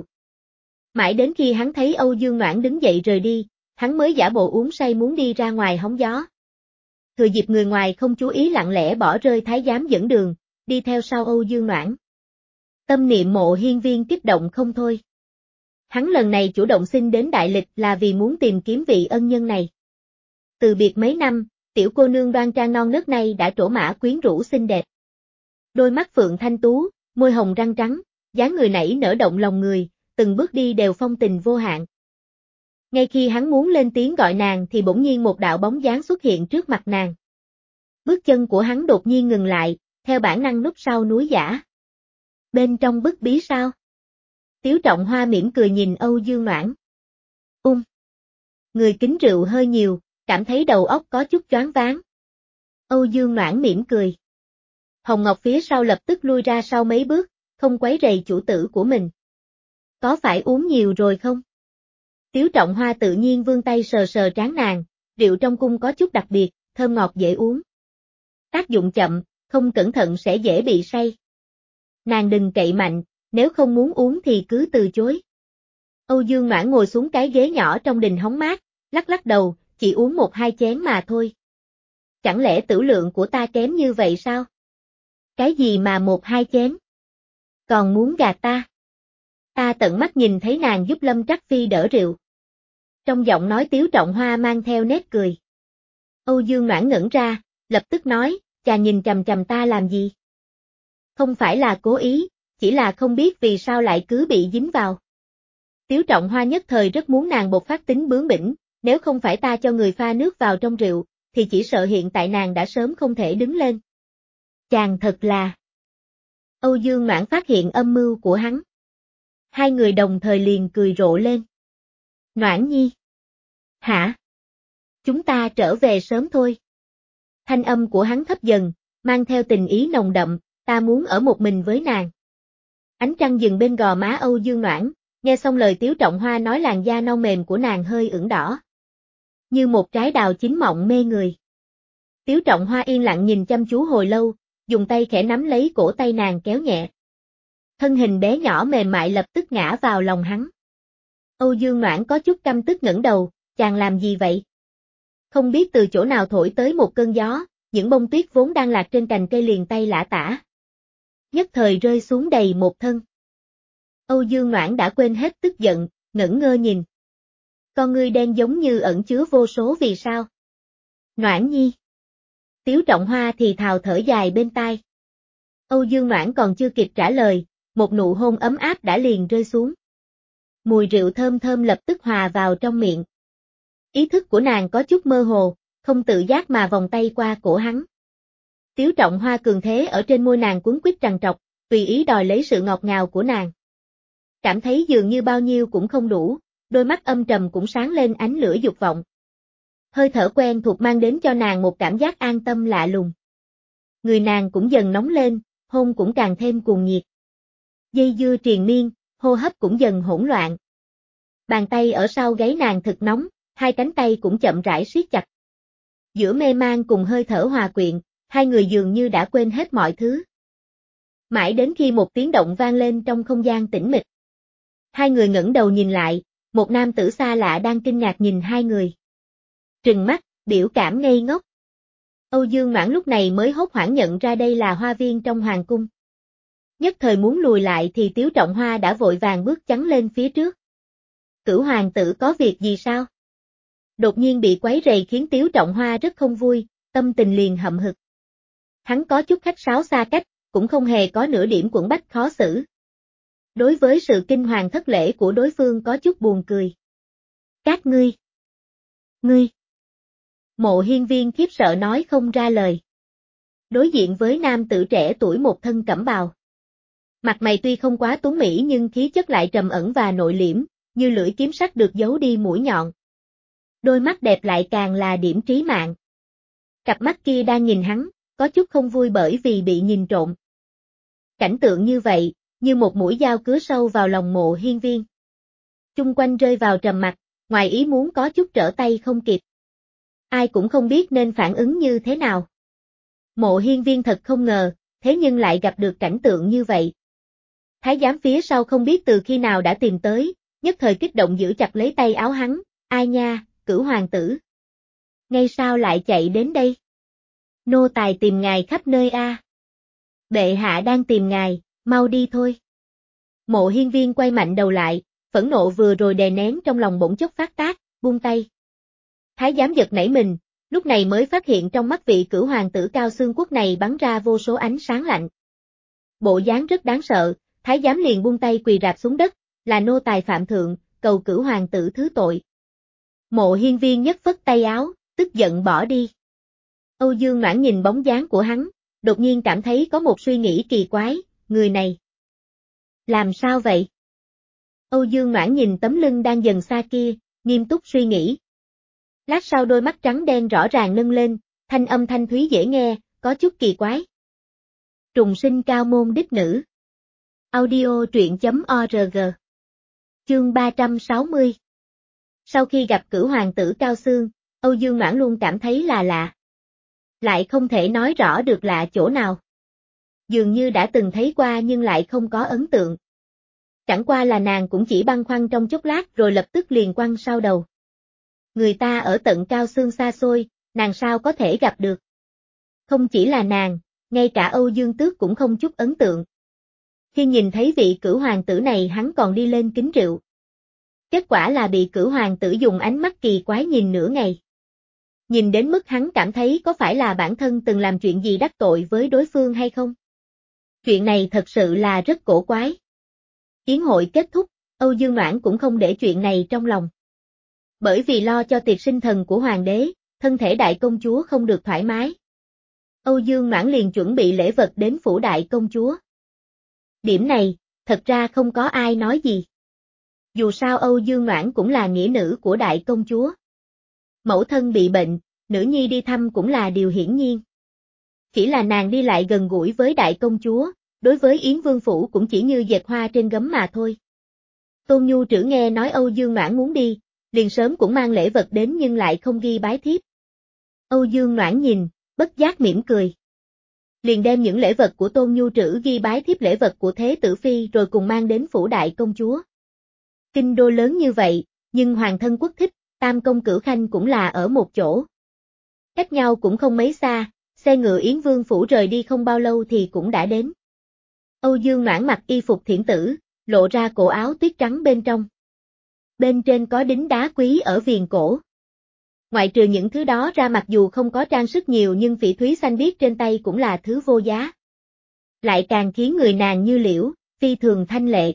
Mãi đến khi hắn thấy Âu Dương Noãn đứng dậy rời đi, hắn mới giả bộ uống say muốn đi ra ngoài hóng gió. Thừa dịp người ngoài không chú ý lặng lẽ bỏ rơi thái giám dẫn đường, đi theo sau Âu Dương Noãn. Tâm niệm Mộ Hiên Viên kích động không thôi. Hắn lần này chủ động xin đến đại lịch là vì muốn tìm kiếm vị ân nhân này. Từ biệt mấy năm, tiểu cô nương đoan trang non nớt này đã trổ mã quyến rũ xinh đẹp. Đôi mắt phượng thanh tú, môi hồng răng trắng, dáng người nảy nở động lòng người, từng bước đi đều phong tình vô hạn. Ngay khi hắn muốn lên tiếng gọi nàng thì bỗng nhiên một đạo bóng dáng xuất hiện trước mặt nàng. Bước chân của hắn đột nhiên ngừng lại, theo bản năng núp sau núi giả. Bên trong bức bí sao? Tiếu Trọng Hoa mỉm cười nhìn Âu Dương Noãn. Ung. Người kính rượu hơi nhiều, cảm thấy đầu óc có chút choáng váng. Âu Dương Noãn mỉm cười. Hồng Ngọc phía sau lập tức lui ra sau mấy bước, không quấy rầy chủ tử của mình. Có phải uống nhiều rồi không? Tiếu Trọng Hoa tự nhiên vươn tay sờ sờ trán nàng, rượu trong cung có chút đặc biệt, thơm ngọt dễ uống. Tác dụng chậm, không cẩn thận sẽ dễ bị say. Nàng đừng cậy mạnh, nếu không muốn uống thì cứ từ chối. Âu Dương Noãn ngồi xuống cái ghế nhỏ trong đình hóng mát, lắc lắc đầu, chỉ uống một hai chén mà thôi. Chẳng lẽ tửu lượng của ta kém như vậy sao? Cái gì mà một hai chén? Còn muốn gạt ta? Ta tận mắt nhìn thấy nàng giúp Lâm Trắc Phi đỡ rượu. Trong giọng nói Tiếu Trọng Hoa mang theo nét cười. Âu Dương Noãn ngẩn ra, lập tức nói, chà nhìn chằm chằm ta làm gì? Không phải là cố ý, chỉ là không biết vì sao lại cứ bị dính vào. Tiếu Trọng Hoa nhất thời rất muốn nàng bộc phát tính bướng bỉnh, nếu không phải ta cho người pha nước vào trong rượu, thì chỉ sợ hiện tại nàng đã sớm không thể đứng lên. Chàng thật là... Âu Dương Noãn phát hiện âm mưu của hắn. Hai người đồng thời liền cười rộ lên. Noãn nhi. Hả? Chúng ta trở về sớm thôi. Thanh âm của hắn thấp dần, mang theo tình ý nồng đậm, ta muốn ở một mình với nàng. Ánh trăng dừng bên gò má Âu Dương Noãn, nghe xong lời Tiếu Trọng Hoa nói làn da non mềm của nàng hơi ửng đỏ. Như một trái đào chín mọng mê người. Tiếu Trọng Hoa yên lặng nhìn chăm chú hồi lâu, dùng tay khẽ nắm lấy cổ tay nàng kéo nhẹ. Thân hình bé nhỏ mềm mại lập tức ngã vào lòng hắn. Âu Dương Noãn có chút căm tức ngẩng đầu, chàng làm gì vậy? Không biết từ chỗ nào thổi tới một cơn gió, những bông tuyết vốn đang lạc trên cành cây liền tay lả tả. Nhất thời rơi xuống đầy một thân. Âu Dương Noãn đã quên hết tức giận, ngẩn ngơ nhìn. Con ngươi đen giống như ẩn chứa vô số vì sao. Noãn nhi. Tiếu Trọng Hoa thì thào thở dài bên tai. Âu Dương Noãn còn chưa kịp trả lời, một nụ hôn ấm áp đã liền rơi xuống. Mùi rượu thơm thơm lập tức hòa vào trong miệng. Ý thức của nàng có chút mơ hồ, không tự giác mà vòng tay qua cổ hắn. Tiếu Trọng Hoa cường thế ở trên môi nàng cuốn quýt trằn trọc, tùy ý đòi lấy sự ngọt ngào của nàng. Cảm thấy dường như bao nhiêu cũng không đủ, đôi mắt âm trầm cũng sáng lên ánh lửa dục vọng. Hơi thở quen thuộc mang đến cho nàng một cảm giác an tâm lạ lùng. Người nàng cũng dần nóng lên, hôn cũng càng thêm cuồng nhiệt. Dây dưa triền miên, hô hấp cũng dần hỗn loạn. Bàn tay ở sau gáy nàng thực nóng, hai cánh tay cũng chậm rãi siết chặt. Giữa mê mang cùng hơi thở hòa quyện, hai người dường như đã quên hết mọi thứ. Mãi đến khi một tiếng động vang lên trong không gian tĩnh mịch. Hai người ngẩng đầu nhìn lại, một nam tử xa lạ đang kinh ngạc nhìn hai người. Trừng mắt, biểu cảm ngây ngốc. Âu Dương Noãn lúc này mới hốt hoảng nhận ra đây là hoa viên trong hoàng cung. Nhất thời muốn lùi lại thì Tiếu Trọng Hoa đã vội vàng bước chắn lên phía trước. Cửu hoàng tử có việc gì sao? Đột nhiên bị quấy rầy khiến Tiếu Trọng Hoa rất không vui, tâm tình liền hậm hực. Hắn có chút khách sáo xa cách, cũng không hề có nửa điểm quẫn bách khó xử. Đối với sự kinh hoàng thất lễ của đối phương có chút buồn cười. Các ngươi. Ngươi. Mộ Hiên Viên khiếp sợ nói không ra lời. Đối diện với nam tử trẻ tuổi một thân cẩm bào. Mặt mày tuy không quá tuấn mỹ nhưng khí chất lại trầm ẩn và nội liễm, như lưỡi kiếm sắc được giấu đi mũi nhọn. Đôi mắt đẹp lại càng là điểm trí mạng. Cặp mắt kia đang nhìn hắn, có chút không vui bởi vì bị nhìn trộm. Cảnh tượng như vậy, như một mũi dao cứa sâu vào lòng Mộ Hiên Viên. Chung quanh rơi vào trầm mặc, ngoài ý muốn có chút trở tay không kịp. Ai cũng không biết nên phản ứng như thế nào. Mộ Hiên Viên thật không ngờ, thế nhưng lại gặp được cảnh tượng như vậy. Thái giám phía sau không biết từ khi nào đã tìm tới, nhất thời kích động giữ chặt lấy tay áo hắn, ai nha, Cửu hoàng tử. Ngay sao lại chạy đến đây? Nô tài tìm ngài khắp nơi a. À. Bệ hạ đang tìm ngài, mau đi thôi. Mộ Hiên Viên quay mạnh đầu lại, phẫn nộ vừa rồi đè nén trong lòng bỗng chốc phát tác, buông tay. Thái giám giật nảy mình, lúc này mới phát hiện trong mắt vị Cửu hoàng tử cao xương quốc này bắn ra vô số ánh sáng lạnh. Bộ dáng rất đáng sợ, thái giám liền buông tay quỳ rạp xuống đất, là nô tài phạm thượng, cầu Cửu hoàng tử thứ tội. Mộ Hiên Viên nhất phất tay áo, tức giận bỏ đi. Âu Dương Noãn nhìn bóng dáng của hắn, đột nhiên cảm thấy có một suy nghĩ kỳ quái, người này. Làm sao vậy? Âu Dương Noãn nhìn tấm lưng đang dần xa kia, nghiêm túc suy nghĩ. Lát sau đôi mắt trắng đen rõ ràng nâng lên, thanh âm thanh thúy dễ nghe, có chút kỳ quái. Trùng sinh cao môn đích nữ. Audio truyện chấm org. Chương ba trăm sáu mươi. Sau khi gặp Cửu hoàng tử Cao Xương, Âu Dương Noãn luôn cảm thấy là lạ. Lại không thể nói rõ được lạ chỗ nào. Dường như đã từng thấy qua nhưng lại không có ấn tượng. Chẳng qua là nàng cũng chỉ băn khoăn trong chốc lát rồi lập tức liền quăng sau đầu. Người ta ở tận Cao Xương xa xôi, nàng sao có thể gặp được. Không chỉ là nàng, ngay cả Âu Dương Tước cũng không chút ấn tượng. Khi nhìn thấy vị Cửu hoàng tử này hắn còn đi lên kính rượu. Kết quả là bị Cửu hoàng tử dùng ánh mắt kỳ quái nhìn nửa ngày. Nhìn đến mức hắn cảm thấy có phải là bản thân từng làm chuyện gì đắc tội với đối phương hay không? Chuyện này thật sự là rất cổ quái. Yến hội kết thúc, Âu Dương Noãn cũng không để chuyện này trong lòng. Bởi vì lo cho tiệc sinh thần của hoàng đế, thân thể đại công chúa không được thoải mái. Âu Dương Noãn liền chuẩn bị lễ vật đến phủ đại công chúa. Điểm này, thật ra không có ai nói gì. Dù sao Âu Dương Noãn cũng là nghĩa nữ của đại công chúa. Mẫu thân bị bệnh, nữ nhi đi thăm cũng là điều hiển nhiên. Chỉ là nàng đi lại gần gũi với đại công chúa, đối với Yến Vương Phủ cũng chỉ như dệt hoa trên gấm mà thôi. Tôn Nhu Trữ nghe nói Âu Dương Noãn muốn đi, liền sớm cũng mang lễ vật đến nhưng lại không ghi bái thiếp. Âu Dương Noãn nhìn, bất giác mỉm cười. Liền đem những lễ vật của Tôn Nhu Trữ ghi bái thiếp lễ vật của Thế Tử Phi rồi cùng mang đến phủ đại công chúa. Kinh đô lớn như vậy, nhưng hoàng thân quốc thích, tam công cửu khanh cũng là ở một chỗ. Cách nhau cũng không mấy xa, xe ngựa Yến Vương Phủ rời đi không bao lâu thì cũng đã đến. Âu Dương Noãn mặc y phục thiển tử, lộ ra cổ áo tuyết trắng bên trong. Bên trên có đính đá quý ở viền cổ. Ngoại trừ những thứ đó ra mặc dù không có trang sức nhiều nhưng phỉ thúy xanh biếc trên tay cũng là thứ vô giá. Lại càng khiến người nàng như liễu, phi thường thanh lệ.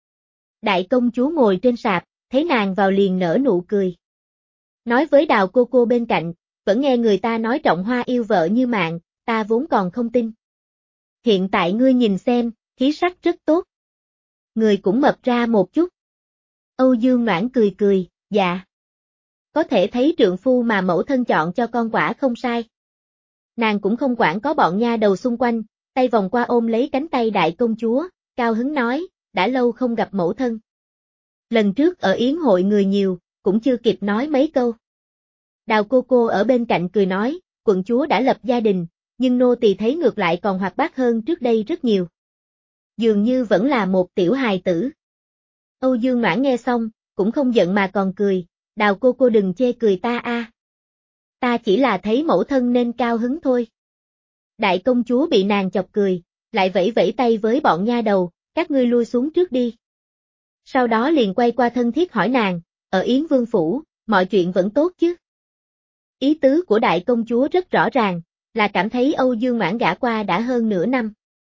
Đại công chúa ngồi trên sạp, thấy nàng vào liền nở nụ cười. Nói với Đào cô cô bên cạnh, vẫn nghe người ta nói Trọng Hoa yêu vợ như mạng, ta vốn còn không tin. Hiện tại ngươi nhìn xem, khí sắc rất tốt. Người cũng mập ra một chút. Âu Dương Noãn cười cười, dạ. Có thể thấy trượng phu mà mẫu thân chọn cho con quả không sai. Nàng cũng không quản có bọn nha đầu xung quanh, tay vòng qua ôm lấy cánh tay đại công chúa, cao hứng nói, đã lâu không gặp mẫu thân. Lần trước ở yến hội người nhiều, cũng chưa kịp nói mấy câu. Đào cô cô ở bên cạnh cười nói, quận chúa đã lập gia đình, nhưng nô tỳ thấy ngược lại còn hoạt bát hơn trước đây rất nhiều. Dường như vẫn là một tiểu hài tử. Âu Dương Noãn nghe xong, cũng không giận mà còn cười, Đào cô cô đừng chê cười ta a. Ta chỉ là thấy mẫu thân nên cao hứng thôi. Đại công chúa bị nàng chọc cười, lại vẫy vẫy tay với bọn nha đầu, các ngươi lui xuống trước đi. Sau đó liền quay qua thân thiết hỏi nàng, ở Yến Vương Phủ, mọi chuyện vẫn tốt chứ? Ý tứ của đại công chúa rất rõ ràng, là cảm thấy Âu Dương Noãn gả qua đã hơn nửa năm.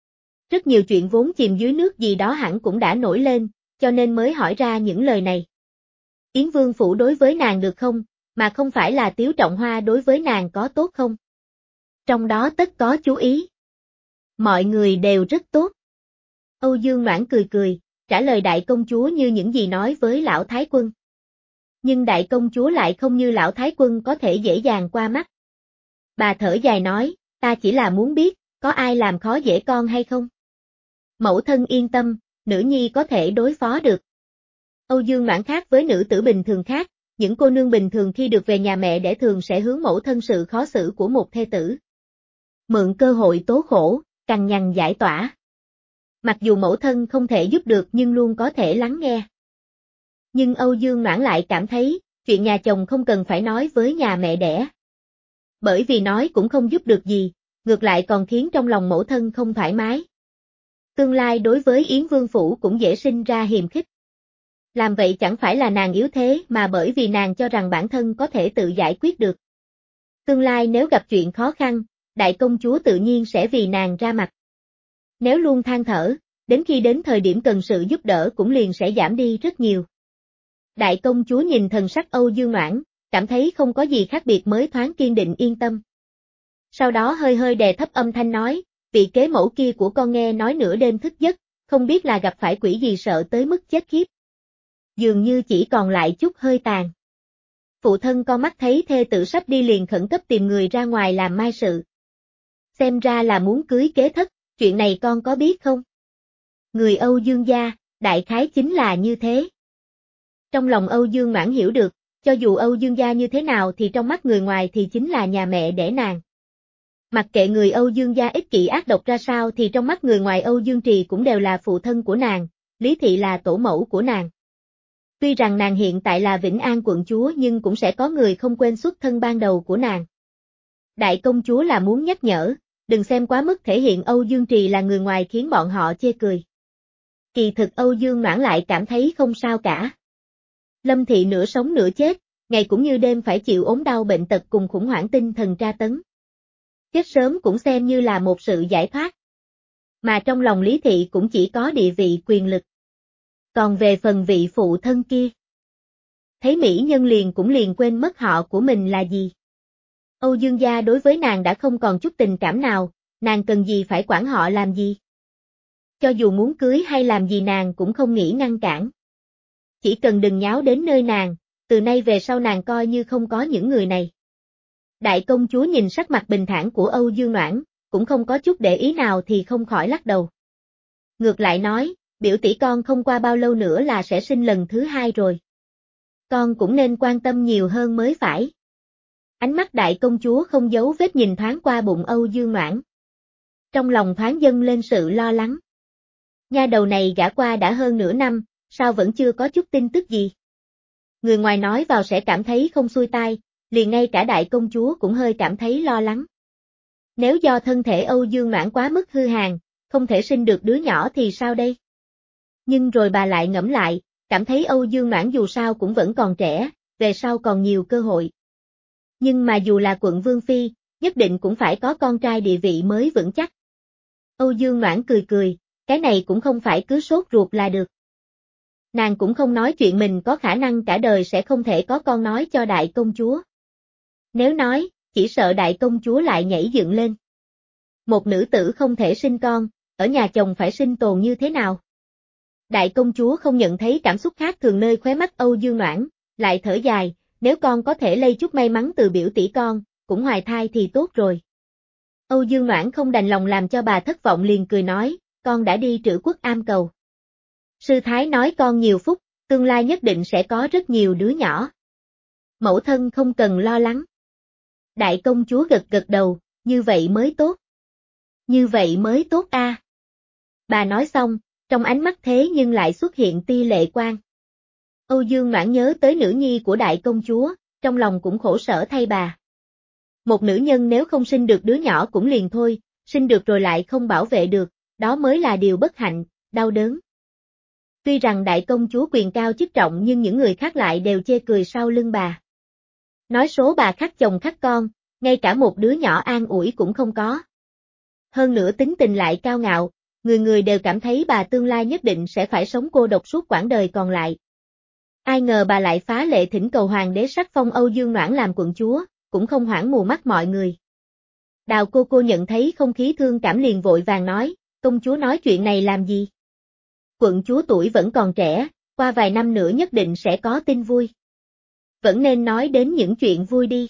Rất nhiều chuyện vốn chìm dưới nước gì đó hẳn cũng đã nổi lên, cho nên mới hỏi ra những lời này. Yến Vương Phủ đối với nàng được không, mà không phải là Tiếu Trọng Hoa đối với nàng có tốt không? Trong đó tất có chú ý. Mọi người đều rất tốt. Âu Dương Noãn cười cười, trả lời đại công chúa như những gì nói với lão thái quân. Nhưng đại công chúa lại không như lão thái quân có thể dễ dàng qua mắt. Bà thở dài nói, ta chỉ là muốn biết, có ai làm khó dễ con hay không? Mẫu thân yên tâm, nữ nhi có thể đối phó được. Âu Dương Noãn khác với nữ tử bình thường khác, những cô nương bình thường khi được về nhà mẹ đẻ thường sẽ hướng mẫu thân sự khó xử của một thê tử. Mượn cơ hội tố khổ, cằn nhằn giải tỏa. Mặc dù mẫu thân không thể giúp được nhưng luôn có thể lắng nghe. Nhưng Âu Dương Noãn lại cảm thấy, chuyện nhà chồng không cần phải nói với nhà mẹ đẻ. Bởi vì nói cũng không giúp được gì, ngược lại còn khiến trong lòng mẫu thân không thoải mái. Tương lai đối với Yến Vương Phủ cũng dễ sinh ra hiềm khích. Làm vậy chẳng phải là nàng yếu thế mà bởi vì nàng cho rằng bản thân có thể tự giải quyết được. Tương lai nếu gặp chuyện khó khăn, đại công chúa tự nhiên sẽ vì nàng ra mặt. Nếu luôn than thở, đến khi đến thời điểm cần sự giúp đỡ cũng liền sẽ giảm đi rất nhiều. Đại công chúa nhìn thần sắc Âu Dương Noãn, cảm thấy không có gì khác biệt mới thoáng kiên định yên tâm. Sau đó hơi hơi đè thấp âm thanh nói, vị kế mẫu kia của con nghe nói nửa đêm thức giấc, không biết là gặp phải quỷ gì sợ tới mức chết khiếp. Dường như chỉ còn lại chút hơi tàn. Phụ thân con mắt thấy thê tử sắp đi liền khẩn cấp tìm người ra ngoài làm mai sự. Xem ra là muốn cưới kế thất, chuyện này con có biết không? Người Âu Dương gia, đại khái chính là như thế. Trong lòng Âu Dương Noãn hiểu được, cho dù Âu Dương gia như thế nào thì trong mắt người ngoài thì chính là nhà mẹ đẻ nàng. Mặc kệ người Âu Dương gia ích kỷ ác độc ra sao thì trong mắt người ngoài Âu Dương Trì cũng đều là phụ thân của nàng, Lý Thị là tổ mẫu của nàng. Tuy rằng nàng hiện tại là Vĩnh An quận chúa nhưng cũng sẽ có người không quên xuất thân ban đầu của nàng. Đại công chúa là muốn nhắc nhở, đừng xem quá mức thể hiện Âu Dương Trì là người ngoài khiến bọn họ chê cười. Kỳ thực Âu Dương Noãn lại cảm thấy không sao cả. Lâm Thị nửa sống nửa chết, ngày cũng như đêm phải chịu ốm đau bệnh tật cùng khủng hoảng tinh thần tra tấn. Chết sớm cũng xem như là một sự giải thoát. Mà trong lòng Lý Thị cũng chỉ có địa vị quyền lực. Còn về phần vị phụ thân kia, thấy mỹ nhân liền cũng liền quên mất họ của mình là gì. Âu Dương gia đối với nàng đã không còn chút tình cảm nào, nàng cần gì phải quản họ làm gì. Cho dù muốn cưới hay làm gì nàng cũng không nghĩ ngăn cản. Chỉ cần đừng nháo đến nơi nàng, từ nay về sau nàng coi như không có những người này. Đại công chúa nhìn sắc mặt bình thản của Âu Dương Noãn, cũng không có chút để ý nào thì không khỏi lắc đầu. Ngược lại nói, biểu tỷ con không qua bao lâu nữa là sẽ sinh lần thứ hai rồi. Con cũng nên quan tâm nhiều hơn mới phải. Ánh mắt đại công chúa không giấu vết nhìn thoáng qua bụng Âu Dương Noãn. Trong lòng thoáng dâng lên sự lo lắng. Nha đầu này gả qua đã hơn nửa năm, sao vẫn chưa có chút tin tức gì? Người ngoài nói vào sẽ cảm thấy không xuôi tai, liền ngay cả đại công chúa cũng hơi cảm thấy lo lắng. Nếu do thân thể Âu Dương Noãn quá mức hư hàn, không thể sinh được đứa nhỏ thì sao đây? Nhưng rồi bà lại ngẫm lại, cảm thấy Âu Dương Noãn dù sao cũng vẫn còn trẻ, về sau còn nhiều cơ hội. Nhưng mà dù là quận Vương Phi, nhất định cũng phải có con trai địa vị mới vững chắc. Âu Dương Noãn cười cười, cái này cũng không phải cứ sốt ruột là được. Nàng cũng không nói chuyện mình có khả năng cả đời sẽ không thể có con nói cho đại công chúa. Nếu nói, chỉ sợ đại công chúa lại nhảy dựng lên. Một nữ tử không thể sinh con, ở nhà chồng phải sinh tồn như thế nào? Đại công chúa không nhận thấy cảm xúc khác thường nơi khóe mắt Âu Dương Noãn, lại thở dài, nếu con có thể lây chút may mắn từ biểu tỷ con, cũng hoài thai thì tốt rồi. Âu Dương Noãn không đành lòng làm cho bà thất vọng liền cười nói, con đã đi Trữ Quốc am cầu. Sư Thái nói con nhiều phúc, tương lai nhất định sẽ có rất nhiều đứa nhỏ. Mẫu thân không cần lo lắng. Đại công chúa gật gật đầu, như vậy mới tốt. Như vậy mới tốt a. À. Bà nói xong, trong ánh mắt thế nhưng lại xuất hiện tia lệ quang. Âu Dương Noãn nhớ tới nữ nhi của đại công chúa, trong lòng cũng khổ sở thay bà. Một nữ nhân nếu không sinh được đứa nhỏ cũng liền thôi, sinh được rồi lại không bảo vệ được, đó mới là điều bất hạnh, đau đớn. Tuy rằng đại công chúa quyền cao chức trọng nhưng những người khác lại đều chê cười sau lưng bà. Nói số bà khắc chồng khắc con, ngay cả một đứa nhỏ an ủi cũng không có. Hơn nữa tính tình lại cao ngạo, người người đều cảm thấy bà tương lai nhất định sẽ phải sống cô độc suốt quãng đời còn lại. Ai ngờ bà lại phá lệ thỉnh cầu hoàng đế sắc phong Âu Dương Noãn làm quận chúa, cũng không hoảng mù mắt mọi người. Đào cô cô nhận thấy không khí thương cảm liền vội vàng nói, công chúa nói chuyện này làm gì? Quận chúa tuổi vẫn còn trẻ, qua vài năm nữa nhất định sẽ có tin vui. Vẫn nên nói đến những chuyện vui đi.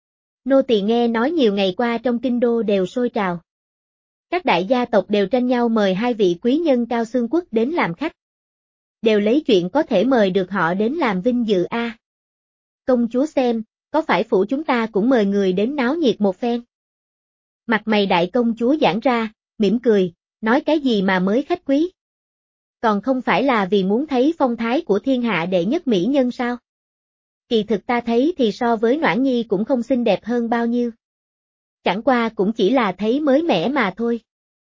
Nô tỳ nghe nói nhiều ngày qua trong kinh đô đều sôi trào. Các đại gia tộc đều tranh nhau mời hai vị quý nhân Cao Xương Quốc đến làm khách. Đều lấy chuyện có thể mời được họ đến làm vinh dự a. À. Công chúa xem, có phải phủ chúng ta cũng mời người đến náo nhiệt một phen? Mặt mày đại công chúa giãn ra, mỉm cười, nói cái gì mà mới khách quý? Còn không phải là vì muốn thấy phong thái của thiên hạ đệ nhất mỹ nhân sao? Kỳ thực ta thấy thì so với Noãn Nhi cũng không xinh đẹp hơn bao nhiêu. Chẳng qua cũng chỉ là thấy mới mẻ mà thôi.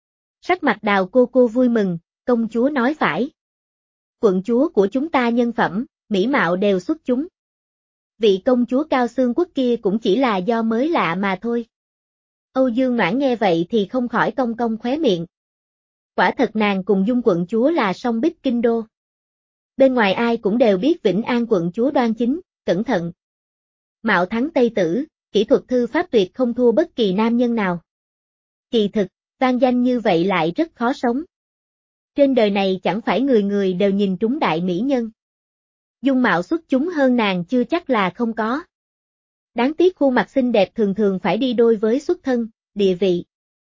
Sắc mặt Đào cô cô vui mừng, công chúa nói phải. Quận chúa của chúng ta nhân phẩm, mỹ mạo đều xuất chúng. Vị công chúa Cao Xương Quốc kia cũng chỉ là do mới lạ mà thôi. Âu Dương Noãn nghe vậy thì không khỏi cong cong khóe miệng. Quả thật nàng cùng Dung quận chúa là song bích kinh đô. Bên ngoài ai cũng đều biết Vĩnh An quận chúa đoan chính, cẩn thận. Mạo thắng Tây Tử, kỹ thuật thư pháp tuyệt không thua bất kỳ nam nhân nào. Kỳ thực, vang danh như vậy lại rất khó sống. Trên đời này chẳng phải người người đều nhìn trúng đại mỹ nhân. Dung mạo xuất chúng hơn nàng chưa chắc là không có. Đáng tiếc khuôn mặt xinh đẹp thường thường phải đi đôi với xuất thân, địa vị.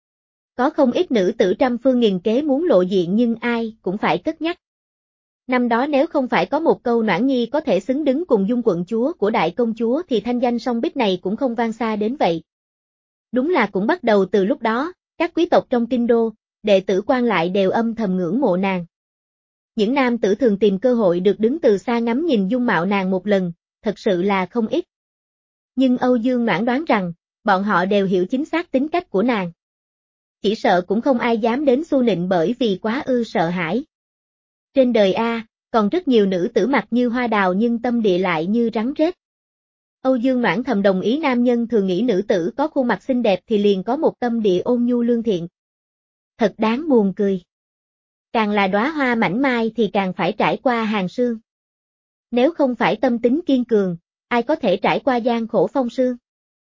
Có không ít nữ tử trăm phương nghìn kế muốn lộ diện nhưng ai cũng phải cất nhắc. Năm đó nếu không phải có một câu Noãn Nhi có thể xứng đứng cùng Dung quận chúa của đại công chúa thì thanh danh song bích này cũng không vang xa đến vậy. Đúng là cũng bắt đầu từ lúc đó, các quý tộc trong kinh đô, đệ tử quan lại đều âm thầm ngưỡng mộ nàng. Những nam tử thường tìm cơ hội được đứng từ xa ngắm nhìn dung mạo nàng một lần, thật sự là không ít. Nhưng Âu Dương Noãn đoán rằng, bọn họ đều hiểu chính xác tính cách của nàng. Chỉ sợ cũng không ai dám đến xu nịnh bởi vì quá ư sợ hãi. Trên đời A, còn rất nhiều nữ tử mặt như hoa đào nhưng tâm địa lại như rắn rết. Âu Dương Noãn thầm đồng ý nam nhân thường nghĩ nữ tử có khuôn mặt xinh đẹp thì liền có một tâm địa ôn nhu lương thiện. Thật đáng buồn cười. Càng là đóa hoa mảnh mai thì càng phải trải qua hàng sương. Nếu không phải tâm tính kiên cường, ai có thể trải qua gian khổ phong sương.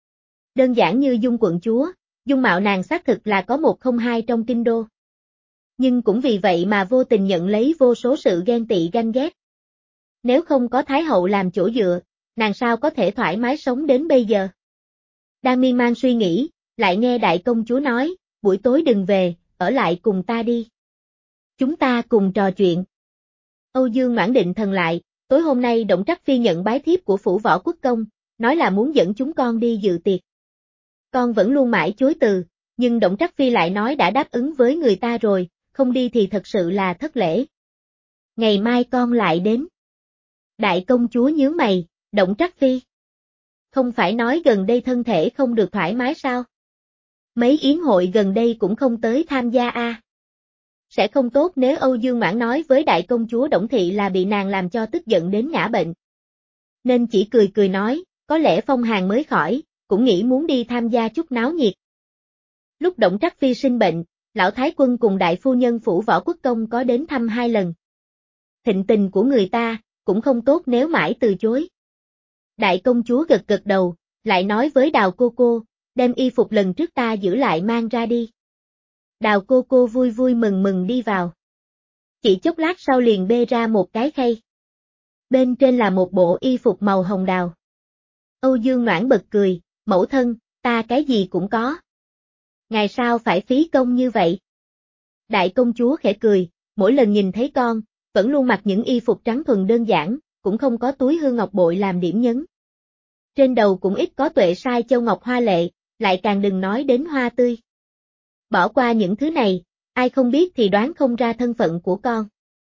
Đơn giản như Dung quận chúa, dung mạo nàng xác thực là có một không hai trong kinh đô. Nhưng cũng vì vậy mà vô tình nhận lấy vô số sự ghen tị ganh ghét. Nếu không có Thái hậu làm chỗ dựa, nàng sao có thể thoải mái sống đến bây giờ? Đang miên man suy nghĩ, lại nghe đại công chúa nói, buổi tối đừng về, ở lại cùng ta đi. Chúng ta cùng trò chuyện. Âu Dương Noãn định thần lại, tối hôm nay Động Trắc Phi nhận bái thiếp của phủ Võ Quốc Công, nói là muốn dẫn chúng con đi dự tiệc. Con vẫn luôn mãi chối từ, nhưng Động Trắc Phi lại nói đã đáp ứng với người ta rồi, không đi thì thật sự là thất lễ. Ngày mai con lại đến. Đại công chúa nhướng mày, Động Trắc Phi. Không phải nói gần đây thân thể không được thoải mái sao? Mấy yến hội gần đây cũng không tới tham gia a. À. Sẽ không tốt nếu Âu Dương Mãn nói với đại công chúa Động Thị là bị nàng làm cho tức giận đến ngã bệnh. Nên chỉ cười cười nói, có lẽ phong hàn mới khỏi, cũng nghĩ muốn đi tham gia chút náo nhiệt. Lúc Động Trắc Phi sinh bệnh, lão thái quân cùng đại phu nhân phủ Võ Quốc Công có đến thăm hai lần. Thịnh tình của người ta, cũng không tốt nếu mãi từ chối. Đại công chúa gật gật đầu, lại nói với Đào cô cô, đem y phục lần trước ta giữ lại mang ra đi. Đào cô cô vui vui mừng mừng đi vào. Chỉ chốc lát sau liền bê ra một cái khay. Bên trên là một bộ y phục màu hồng đào. Âu Dương Noãn bật cười, mẫu thân, ta cái gì cũng có. Ngày sao phải phí công như vậy? Đại công chúa khẽ cười, mỗi lần nhìn thấy con, vẫn luôn mặc những y phục trắng thuần đơn giản, cũng không có túi hương ngọc bội làm điểm nhấn. Trên đầu cũng ít có tuệ sai châu ngọc hoa lệ, lại càng đừng nói đến hoa tươi. Bỏ qua những thứ này, ai không biết thì đoán không ra thân phận của con.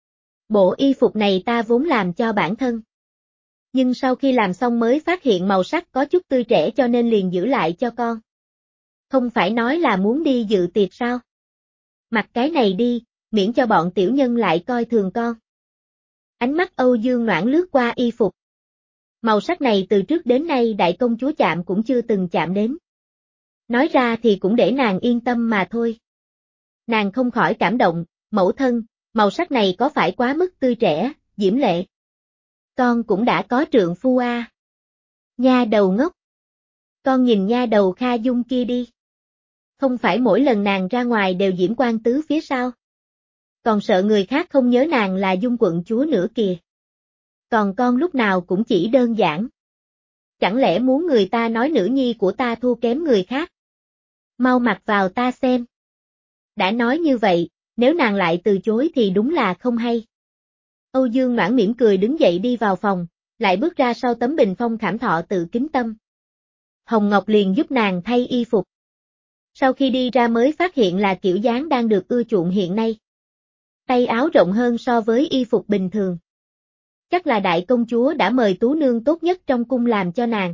Bộ y phục này ta vốn làm cho bản thân. Nhưng sau khi làm xong mới phát hiện màu sắc có chút tươi trẻ cho nên liền giữ lại cho con. Không phải nói là muốn đi dự tiệc sao? Mặc cái này đi, miễn cho bọn tiểu nhân lại coi thường con. Ánh mắt Âu Dương Noãn lướt qua y phục. Màu sắc này từ trước đến nay đại công chúa chạm cũng chưa từng chạm đến. Nói ra thì cũng để nàng yên tâm mà thôi. Nàng không khỏi cảm động, mẫu thân, màu sắc này có phải quá mức tươi trẻ, diễm lệ. Con cũng đã có trượng phu a. À. Nha đầu ngốc. Con nhìn nha đầu Kha Dung kia đi. Không phải mỗi lần nàng ra ngoài đều diễm quan tứ phía sau. Còn sợ người khác không nhớ nàng là Dung quận chúa nữa kìa. Còn con lúc nào cũng chỉ đơn giản. Chẳng lẽ muốn người ta nói nữ nhi của ta thua kém người khác? Mau mặc vào ta xem. Đã nói như vậy, nếu nàng lại từ chối thì đúng là không hay. Âu Dương Noãn mỉm cười đứng dậy đi vào phòng, lại bước ra sau tấm bình phong Khảm Thọ Tự Kính Tâm. Hồng Ngọc liền giúp nàng thay y phục. Sau khi đi ra mới phát hiện là kiểu dáng đang được ưa chuộng hiện nay. Tay áo rộng hơn so với y phục bình thường. Chắc là đại công chúa đã mời tú nương tốt nhất trong cung làm cho nàng.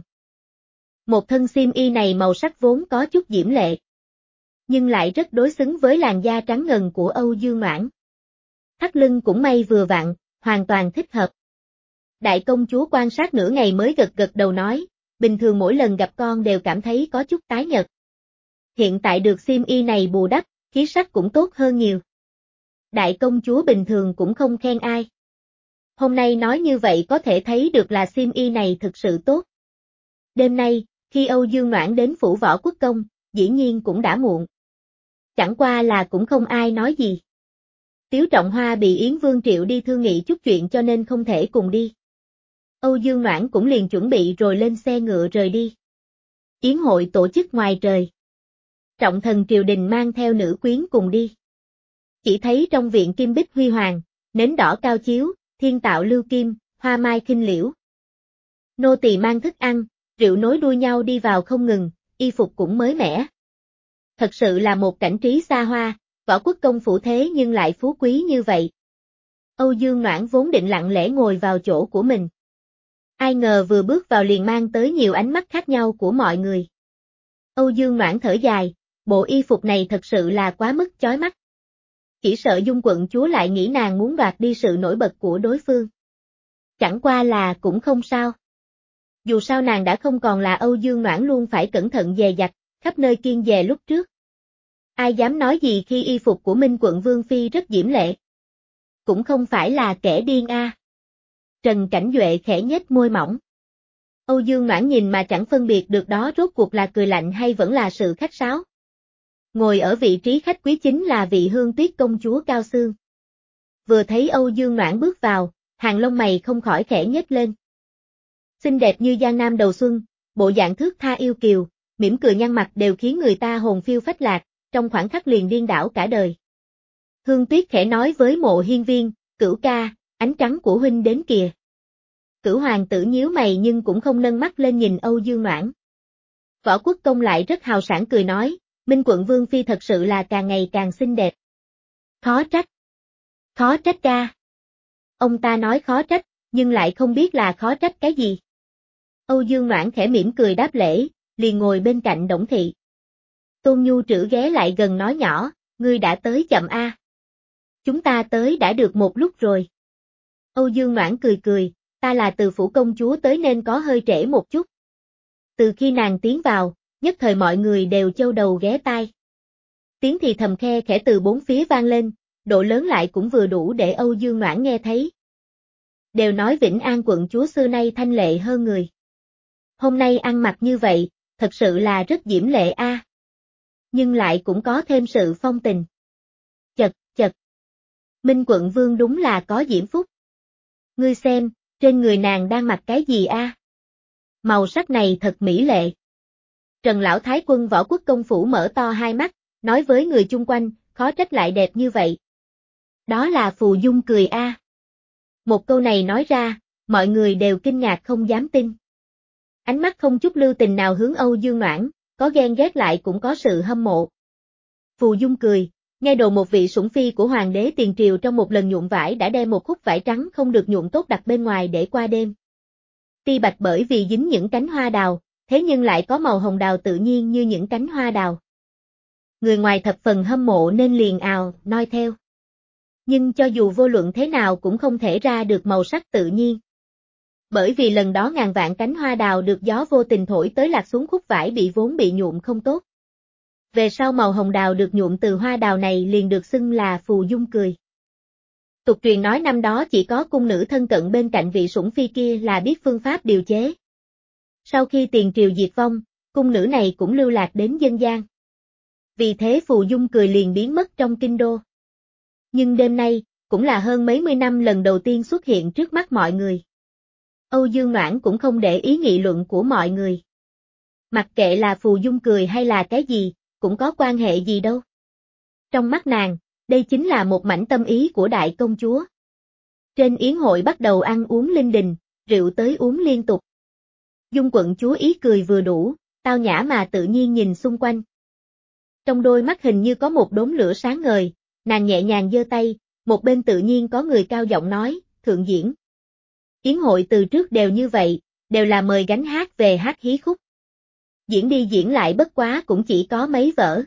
Một thân xiêm y này màu sắc vốn có chút diễm lệ. Nhưng lại rất đối xứng với làn da trắng ngần của Âu Dương Noãn. Thắt lưng cũng may vừa vặn, hoàn toàn thích hợp. Đại công chúa quan sát nửa ngày mới gật gật đầu nói, bình thường mỗi lần gặp con đều cảm thấy có chút tái nhợt. Hiện tại được xiêm y này bù đắp, khí sắc cũng tốt hơn nhiều. Đại công chúa bình thường cũng không khen ai. Hôm nay nói như vậy có thể thấy được là xiêm y này thực sự tốt. Đêm nay, khi Âu Dương Noãn đến phủ Võ Quốc Công, dĩ nhiên cũng đã muộn. Chẳng qua là cũng không ai nói gì. Tiếu Trọng Hoa bị Yến Vương triệu đi thương nghị chút chuyện cho nên không thể cùng đi. Âu Dương Noãn cũng liền chuẩn bị rồi lên xe ngựa rời đi. Yến hội tổ chức ngoài trời. Trọng thần triều đình mang theo nữ quyến cùng đi. Chỉ thấy trong viện kim bích huy hoàng, nến đỏ cao chiếu, thiên tạo lưu kim, hoa mai khinh liễu. Nô tỳ mang thức ăn, rượu nối đuôi nhau đi vào không ngừng, y phục cũng mới mẻ. Thật sự là một cảnh trí xa hoa, Võ Quốc Công phủ thế nhưng lại phú quý như vậy. Âu Dương Noãn vốn định lặng lẽ ngồi vào chỗ của mình. Ai ngờ vừa bước vào liền mang tới nhiều ánh mắt khác nhau của mọi người. Âu Dương Noãn thở dài, bộ y phục này thật sự là quá mức chói mắt. Chỉ sợ Dung quận chúa lại nghĩ nàng muốn đoạt đi sự nổi bật của đối phương. Chẳng qua là cũng không sao. Dù sao nàng đã không còn là Âu Dương Noãn luôn phải cẩn thận dè dặt, khắp nơi kiêng dè lúc trước. Ai dám nói gì khi y phục của Minh quận Vương Phi rất diễm lệ. Cũng không phải là kẻ điên a. À. Trần Cảnh Duệ khẽ nhếch môi mỏng. Âu Dương Noãn nhìn mà chẳng phân biệt được đó rốt cuộc là cười lạnh hay vẫn là sự khách sáo. Ngồi ở vị trí khách quý chính là vị Hương Tuyết công chúa Cao Xương. Vừa thấy Âu Dương Noãn bước vào, hàng lông mày không khỏi khẽ nhếch lên. Xinh đẹp như giang nam đầu xuân, bộ dạng thước tha yêu kiều, mỉm cười nhăn mặt đều khiến người ta hồn phiêu phách lạc, trong khoảnh khắc liền điên đảo cả đời. Hương Tuyết khẽ nói với Mộ Hiên Viên, Cửu ca, ánh trắng của huynh đến kìa. Cửu hoàng tử nhíu mày nhưng cũng không nâng mắt lên nhìn Âu Dương Noãn. Võ Quốc Công lại rất hào sảng cười nói, Minh quận Vương phi thật sự là càng ngày càng xinh đẹp. Khó trách. Khó trách ca. Ông ta nói khó trách, nhưng lại không biết là khó trách cái gì. Âu Dương Noãn khẽ mỉm cười đáp lễ, liền ngồi bên cạnh Đổng Thị. Tôn Nhu Trữ ghé lại gần nói nhỏ, ngươi đã tới chậm a. À. Chúng ta tới đã được một lúc rồi. Âu Dương Noãn cười cười, ta là từ phủ công chúa tới nên có hơi trễ một chút. Từ khi nàng tiến vào, nhất thời mọi người đều châu đầu ghé tai. Tiếng thì thầm khe khẽ từ bốn phía vang lên, độ lớn lại cũng vừa đủ để Âu Dương Noãn nghe thấy. Đều nói Vĩnh An quận chúa xưa nay thanh lệ hơn người. Hôm nay ăn mặc như vậy, thật sự là rất diễm lệ a. À. Nhưng lại cũng có thêm sự phong tình. Chật, chật. Minh quận Vương đúng là có diễm phúc. Ngươi xem, trên người nàng đang mặc cái gì a? À? Màu sắc này thật mỹ lệ. Trần Lão Thái Quân Võ Quốc Công phủ mở to hai mắt, nói với người chung quanh, khó trách lại đẹp như vậy. Đó là phù dung cười a. À. Một câu này nói ra, mọi người đều kinh ngạc không dám tin. Ánh mắt không chút lưu tình nào hướng Âu Dương Noãn, có ghen ghét lại cũng có sự hâm mộ. Phù dung cười, nghe đồn một vị sủng phi của hoàng đế tiền triều trong một lần nhuộm vải đã đem một khúc vải trắng không được nhuộm tốt đặt bên ngoài để qua đêm. Ti bạch bởi vì dính những cánh hoa đào, thế nhưng lại có màu hồng đào tự nhiên như những cánh hoa đào. Người ngoài thập phần hâm mộ nên liền ào, noi theo. Nhưng cho dù vô luận thế nào cũng không thể ra được màu sắc tự nhiên. Bởi vì lần đó ngàn vạn cánh hoa đào được gió vô tình thổi tới lạc xuống khúc vải bị vốn bị nhuộm không tốt. Về sau màu hồng đào được nhuộm từ hoa đào này liền được xưng là phù dung cười. Tục truyền nói năm đó chỉ có cung nữ thân cận bên cạnh vị sủng phi kia là biết phương pháp điều chế. Sau khi tiền triều diệt vong, cung nữ này cũng lưu lạc đến dân gian. Vì thế phù dung cười liền biến mất trong kinh đô. Nhưng đêm nay, cũng là hơn mấy mươi năm lần đầu tiên xuất hiện trước mắt mọi người. Âu Dương Noãn cũng không để ý nghị luận của mọi người. Mặc kệ là phù dung cười hay là cái gì, cũng có quan hệ gì đâu. Trong mắt nàng, đây chính là một mảnh tâm ý của đại công chúa. Trên yến hội bắt đầu ăn uống linh đình, rượu tới uống liên tục. Dung quận chúa ý cười vừa đủ, tao nhã mà tự nhiên nhìn xung quanh. Trong đôi mắt hình như có một đốm lửa sáng ngời, nàng nhẹ nhàng giơ tay, một bên tự nhiên có người cao giọng nói, thượng diễn. Yến hội từ trước đều như vậy, đều là mời gánh hát về hát hí khúc. Diễn đi diễn lại bất quá cũng chỉ có mấy vở.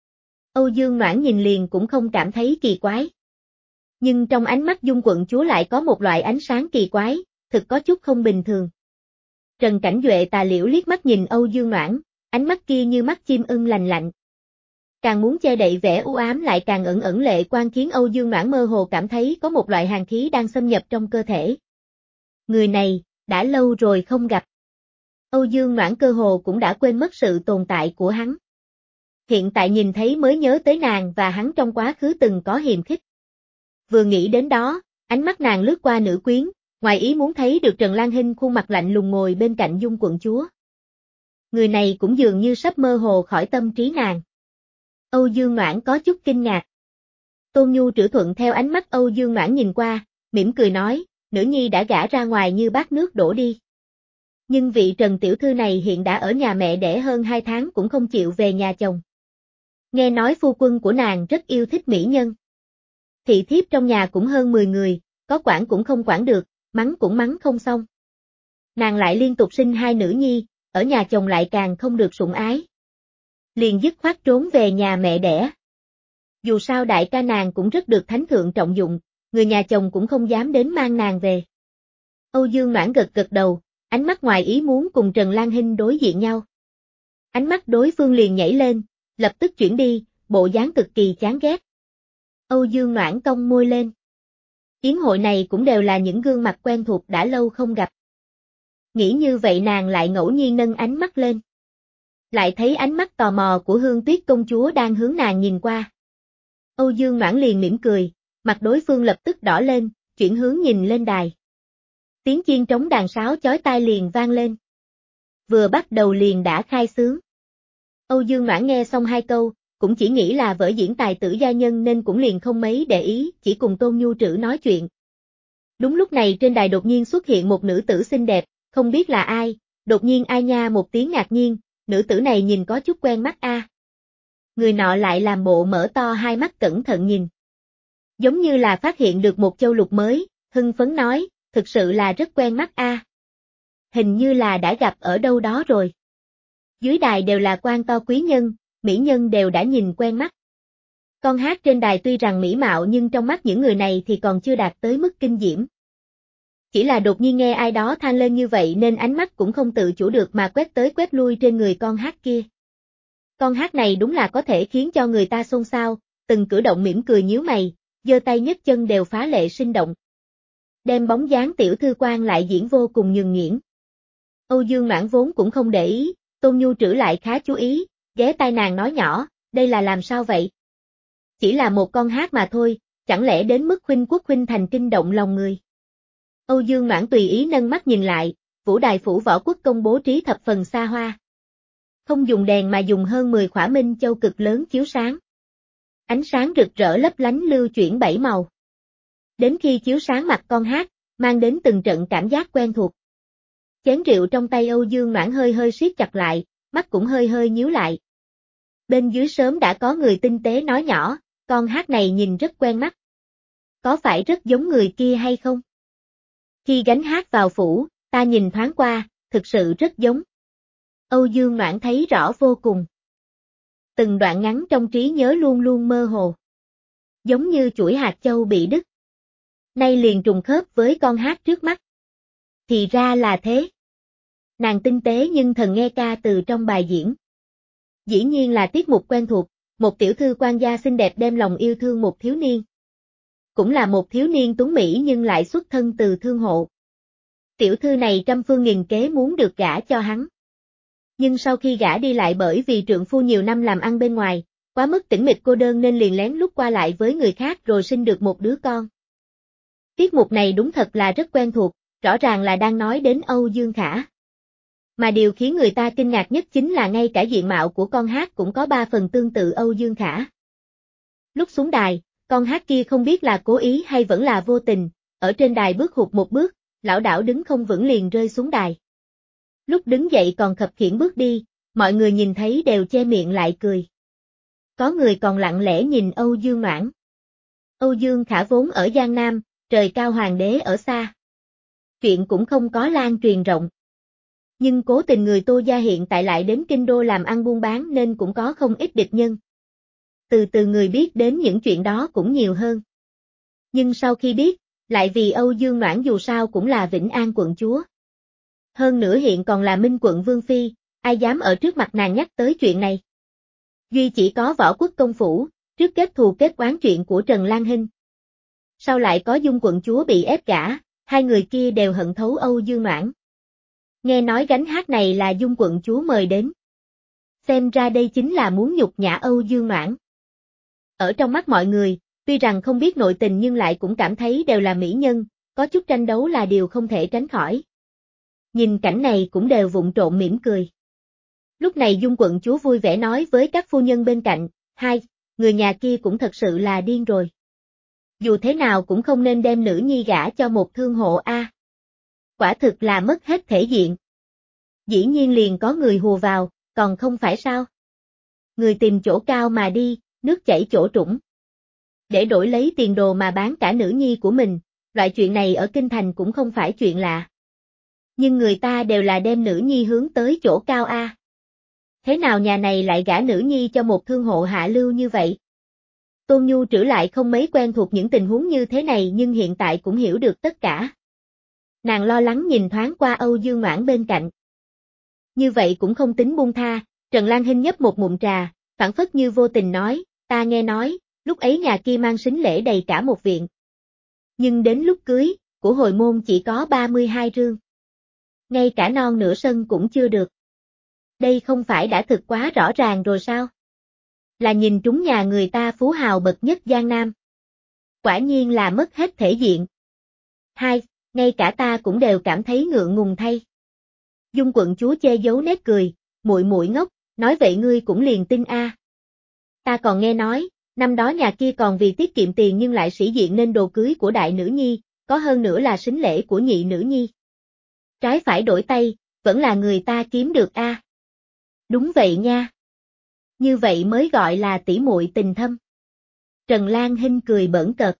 Âu Dương Noãn nhìn liền cũng không cảm thấy kỳ quái. Nhưng trong ánh mắt Dung quận chúa lại có một loại ánh sáng kỳ quái, thực có chút không bình thường. Trần Cảnh Duệ tà liễu liếc mắt nhìn Âu Dương Noãn, ánh mắt kia như mắt chim ưng lành lạnh. Càng muốn che đậy vẻ u ám lại càng ẩn ẩn lệ quan khiến Âu Dương Noãn mơ hồ cảm thấy có một loại hàn khí đang xâm nhập trong cơ thể. Người này, đã lâu rồi không gặp. Âu Dương Noãn cơ hồ cũng đã quên mất sự tồn tại của hắn. Hiện tại nhìn thấy mới nhớ tới nàng và hắn trong quá khứ từng có hiềm khích. Vừa nghĩ đến đó, ánh mắt nàng lướt qua nữ quyến, ngoài ý muốn thấy được Trần Lan Hinh khuôn mặt lạnh lùng ngồi bên cạnh Dung quận chúa. Người này cũng dường như sắp mơ hồ khỏi tâm trí nàng. Âu Dương Noãn có chút kinh ngạc. Tôn Nhu Trữ thuận theo ánh mắt Âu Dương Noãn nhìn qua, mỉm cười nói, nữ nhi đã gả ra ngoài như bát nước đổ đi. Nhưng vị Trần tiểu thư này hiện đã ở nhà mẹ đẻ hơn hai tháng cũng không chịu về nhà chồng. Nghe nói phu quân của nàng rất yêu thích mỹ nhân. Thị thiếp trong nhà cũng hơn mười người, có quản cũng không quản được, mắng cũng mắng không xong. Nàng lại liên tục sinh hai nữ nhi, ở nhà chồng lại càng không được sủng ái. Liền dứt khoát trốn về nhà mẹ đẻ. Dù sao đại ca nàng cũng rất được thánh thượng trọng dụng, người nhà chồng cũng không dám đến mang nàng về. Âu Dương Noãn gật gật đầu, ánh mắt ngoài ý muốn cùng Trần Lan Hinh đối diện nhau. Ánh mắt đối phương liền nhảy lên, lập tức chuyển đi, bộ dáng cực kỳ chán ghét. Âu Dương Noãn cong môi lên. Yến hội này cũng đều là những gương mặt quen thuộc đã lâu không gặp. Nghĩ như vậy nàng lại ngẫu nhiên nâng ánh mắt lên. lại thấy ánh mắt tò mò của Hương Tuyết công chúa đang hướng nàng nhìn qua. Âu Dương Noãn liền mỉm cười, mặt đối phương lập tức đỏ lên, chuyển hướng nhìn lên đài. Tiếng chiên trống đàn sáo chói tai liền vang lên. Vừa bắt đầu liền đã khai xướng. Âu Dương Noãn nghe xong hai câu, cũng chỉ nghĩ là vở diễn tài tử gia nhân nên cũng liền không mấy để ý, chỉ cùng Tôn Nhu Trữ nói chuyện. Đúng lúc này trên đài đột nhiên xuất hiện một nữ tử xinh đẹp, không biết là ai, đột nhiên ai nha một tiếng ngạc nhiên, nữ tử này nhìn có chút quen mắt a. Người nọ lại làm bộ mở to hai mắt cẩn thận nhìn. Giống như là phát hiện được một châu lục mới, hưng phấn nói, thực sự là rất quen mắt a. Hình như là đã gặp ở đâu đó rồi. Dưới đài đều là quan to quý nhân, mỹ nhân đều đã nhìn quen mắt. Con hát trên đài tuy rằng mỹ mạo nhưng trong mắt những người này thì còn chưa đạt tới mức kinh diễm. Chỉ là đột nhiên nghe ai đó than lên như vậy nên ánh mắt cũng không tự chủ được mà quét tới quét lui trên người con hát kia. Con hát này đúng là có thể khiến cho người ta xôn xao, từng cử động mỉm cười nhíu mày, giơ tay nhấc chân đều phá lệ sinh động. Đem bóng dáng tiểu thư quan lại diễn vô cùng nhường nhuyễn. Âu Dương Noãn vốn cũng không để ý, Tôn Nhu Trữ lại khá chú ý, ghé tai nàng nói nhỏ, đây là làm sao vậy? Chỉ là một con hát mà thôi, chẳng lẽ đến mức khuynh quốc khuynh thành kinh động lòng người. Âu Dương Noãn tùy ý nâng mắt nhìn lại, vũ đài phủ võ quốc công bố trí thập phần xa hoa. Không dùng đèn mà dùng hơn mười khỏa minh châu cực lớn chiếu sáng. Ánh sáng rực rỡ lấp lánh lưu chuyển bảy màu. Đến khi chiếu sáng mặt con hát, mang đến từng trận cảm giác quen thuộc. Chén rượu trong tay Âu Dương Noãn hơi hơi siết chặt lại, mắt cũng hơi hơi nhíu lại. Bên dưới sớm đã có người tinh tế nói nhỏ, con hát này nhìn rất quen mắt. Có phải rất giống người kia hay không? Khi gánh hát vào phủ, ta nhìn thoáng qua, thực sự rất giống. Âu Dương Noãn thấy rõ vô cùng. Từng đoạn ngắn trong trí nhớ luôn luôn mơ hồ. Giống như chuỗi hạt châu bị đứt. Nay liền trùng khớp với con hát trước mắt. Thì ra là thế. Nàng tinh tế nhưng thần nghe ca từ trong bài diễn. Dĩ nhiên là tiết mục quen thuộc, một tiểu thư quan gia xinh đẹp đem lòng yêu thương một thiếu niên. Cũng là một thiếu niên tuấn mỹ nhưng lại xuất thân từ thương hộ. Tiểu thư này trăm phương nghìn kế muốn được gả cho hắn. Nhưng sau khi gả đi lại bởi vì trượng phu nhiều năm làm ăn bên ngoài, quá mức tĩnh mịch cô đơn nên liền lén lút qua lại với người khác rồi sinh được một đứa con. Tiết mục này đúng thật là rất quen thuộc, rõ ràng là đang nói đến Âu Dương Khả. Mà điều khiến người ta kinh ngạc nhất chính là ngay cả diện mạo của con hát cũng có ba phần tương tự Âu Dương Khả. Lúc xuống đài, con hát kia không biết là cố ý hay vẫn là vô tình, ở trên đài bước hụt một bước, lảo đảo đứng không vững liền rơi xuống đài. Lúc đứng dậy còn khập khiễng bước đi, mọi người nhìn thấy đều che miệng lại cười. Có người còn lặng lẽ nhìn Âu Dương Noãn. Âu Dương Khả vốn ở Giang Nam, trời cao hoàng đế ở xa. Chuyện cũng không có lan truyền rộng. Nhưng cố tình người Tô gia hiện tại lại đến kinh đô làm ăn buôn bán nên cũng có không ít địch nhân. Từ từ người biết đến những chuyện đó cũng nhiều hơn. Nhưng sau khi biết, lại vì Âu Dương Noãn dù sao cũng là Vĩnh An quận chúa. Hơn nữa hiện còn là Minh quận vương phi, ai dám ở trước mặt nàng nhắc tới chuyện này. Duy chỉ có Võ Quốc công phủ, trước kết thù kết oán chuyện của Trần Lan Hinh. Sau lại có Dung quận chúa bị ép gả, hai người kia đều hận thấu Âu Dương Noãn. Nghe nói gánh hát này là Dung quận chúa mời đến. Xem ra đây chính là muốn nhục nhã Âu Dương Noãn. Ở trong mắt mọi người, tuy rằng không biết nội tình nhưng lại cũng cảm thấy đều là mỹ nhân, có chút tranh đấu là điều không thể tránh khỏi. Nhìn cảnh này cũng đều vụng trộn mỉm cười. Lúc này Dung quận chúa vui vẻ nói với các phu nhân bên cạnh, hai, người nhà kia cũng thật sự là điên rồi. Dù thế nào cũng không nên đem nữ nhi gả cho một thương hộ a. Quả thực là mất hết thể diện. Dĩ nhiên liền có người hùa vào, còn không phải sao? Người tìm chỗ cao mà đi, nước chảy chỗ trũng. Để đổi lấy tiền đồ mà bán cả nữ nhi của mình, loại chuyện này ở kinh thành cũng không phải chuyện lạ. Nhưng người ta đều là đem nữ nhi hướng tới chỗ cao a. Thế nào nhà này lại gả nữ nhi cho một thương hộ hạ lưu như vậy? Tôn Nhu Trữ lại không mấy quen thuộc những tình huống như thế này nhưng hiện tại cũng hiểu được tất cả. Nàng lo lắng nhìn thoáng qua Âu Dương Noãn bên cạnh. Như vậy cũng không tính buông tha, Trần Lan Hinh nhấp một ngụm trà, phảng phất như vô tình nói, ta nghe nói, lúc ấy nhà kia mang sính lễ đầy cả một viện. Nhưng đến lúc cưới, của hồi môn chỉ có ba mươi hai rương. Ngay cả non nửa sân cũng chưa được. Đây không phải đã thực quá rõ ràng rồi sao? Là nhìn trúng nhà người ta phú hào bậc nhất Giang Nam. Quả nhiên là mất hết thể diện. Hai, ngay cả ta cũng đều cảm thấy ngượng ngùng thay. Dung quận chúa che giấu nét cười, muội muội ngốc, nói vậy ngươi cũng liền tin a? À. Ta còn nghe nói, năm đó nhà kia còn vì tiết kiệm tiền nhưng lại sĩ diện nên đồ cưới của đại nữ nhi, có hơn nữa là sính lễ của nhị nữ nhi. Trái phải đổi tay, vẫn là người ta kiếm được a. À. Đúng vậy nha. Như vậy mới gọi là tỷ muội tình thâm. Trần Lan Hinh cười bỡn cợt.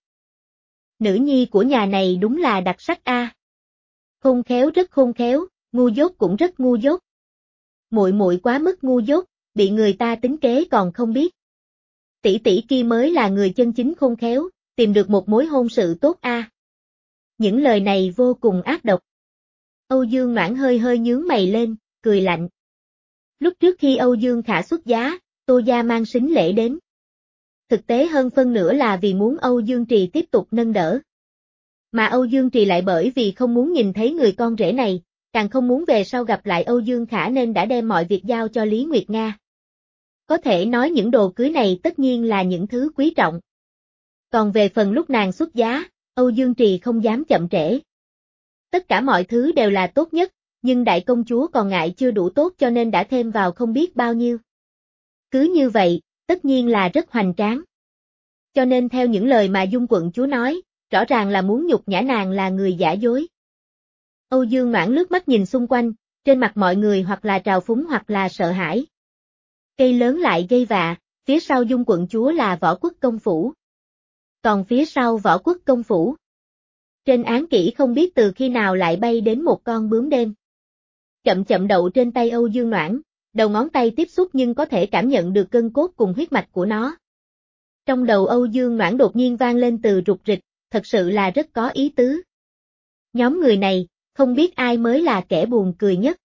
Nữ nhi của nhà này đúng là đặc sắc a. À. Khôn khéo rất khôn khéo, ngu dốt cũng rất ngu dốt. Muội muội quá mức ngu dốt, bị người ta tính kế còn không biết. Tỷ tỷ kia mới là người chân chính khôn khéo, tìm được một mối hôn sự tốt a. À. Những lời này vô cùng ác độc. Âu Dương Noãn hơi hơi nhướng mày lên, cười lạnh. Lúc trước khi Âu Dương Khả xuất giá, Tô gia mang sính lễ đến. Thực tế hơn phân nửa là vì muốn Âu Dương Trì tiếp tục nâng đỡ. Mà Âu Dương Trì lại bởi vì không muốn nhìn thấy người con rể này, càng không muốn về sau gặp lại Âu Dương Khả nên đã đem mọi việc giao cho Lý Nguyệt Nga. Có thể nói những đồ cưới này tất nhiên là những thứ quý trọng. Còn về phần lúc nàng xuất giá, Âu Dương Trì không dám chậm trễ. Tất cả mọi thứ đều là tốt nhất, nhưng đại công chúa còn ngại chưa đủ tốt cho nên đã thêm vào không biết bao nhiêu. Cứ như vậy, tất nhiên là rất hoành tráng. Cho nên theo những lời mà Dung quận chúa nói, rõ ràng là muốn nhục nhã nàng là người giả dối. Âu Dương Noãn lướt mắt nhìn xung quanh, trên mặt mọi người hoặc là trào phúng hoặc là sợ hãi. Cây lớn lại gây vạ, phía sau Dung quận chúa là Võ Quốc công phủ. Còn phía sau Võ Quốc công phủ, trên án kỷ không biết từ khi nào lại bay đến một con bướm đêm. Chậm chậm đậu trên tay Âu Dương Noãn, đầu ngón tay tiếp xúc nhưng có thể cảm nhận được gân cốt cùng huyết mạch của nó. Trong đầu Âu Dương Noãn đột nhiên vang lên từ rục rịch, thật sự là rất có ý tứ. Nhóm người này, không biết ai mới là kẻ buồn cười nhất.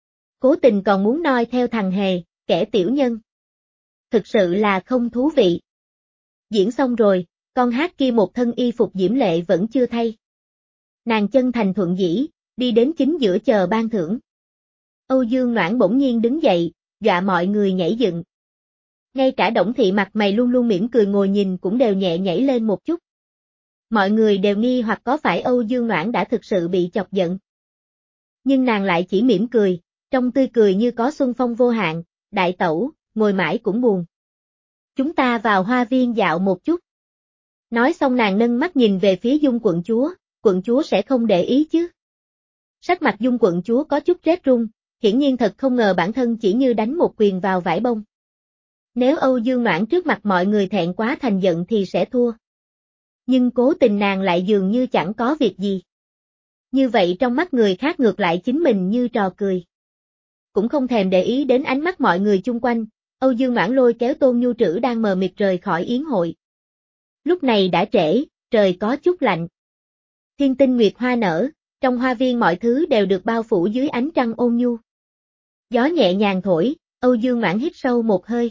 Cố tình còn muốn noi theo thằng hề, kẻ tiểu nhân. Thực sự là không thú vị. Diễn xong rồi, con hát kia một thân y phục diễm lệ vẫn chưa thay. Nàng chân thành thuận dĩ, đi đến chính giữa chờ ban thưởng. Âu Dương Noãn bỗng nhiên đứng dậy, dọa mọi người nhảy dựng. Ngay cả Đổng Thị mặt mày luôn luôn mỉm cười ngồi nhìn cũng đều nhẹ nhảy lên một chút. Mọi người đều nghi hoặc có phải Âu Dương Noãn đã thực sự bị chọc giận. Nhưng nàng lại chỉ mỉm cười, trong tươi cười như có xuân phong vô hạn, đại tẩu, ngồi mãi cũng buồn. Chúng ta vào hoa viên dạo một chút. Nói xong nàng nâng mắt nhìn về phía Dung quận chúa, quận chúa sẽ không để ý chứ. Sắc mặt Dung quận chúa có chút rét run, hiển nhiên thật không ngờ bản thân chỉ như đánh một quyền vào vải bông. Nếu Âu Dương Noãn trước mặt mọi người thẹn quá thành giận thì sẽ thua. Nhưng cố tình nàng lại dường như chẳng có việc gì. Như vậy trong mắt người khác ngược lại chính mình như trò cười. Cũng không thèm để ý đến ánh mắt mọi người chung quanh, Âu Dương Noãn lôi kéo Tôn Nhu Trữ đang mờ mịt rời khỏi yến hội. Lúc này đã trễ, trời có chút lạnh. Thiên tinh nguyệt hoa nở, trong hoa viên mọi thứ đều được bao phủ dưới ánh trăng ôn nhu. Gió nhẹ nhàng thổi, Âu Dương Noãn hít sâu một hơi.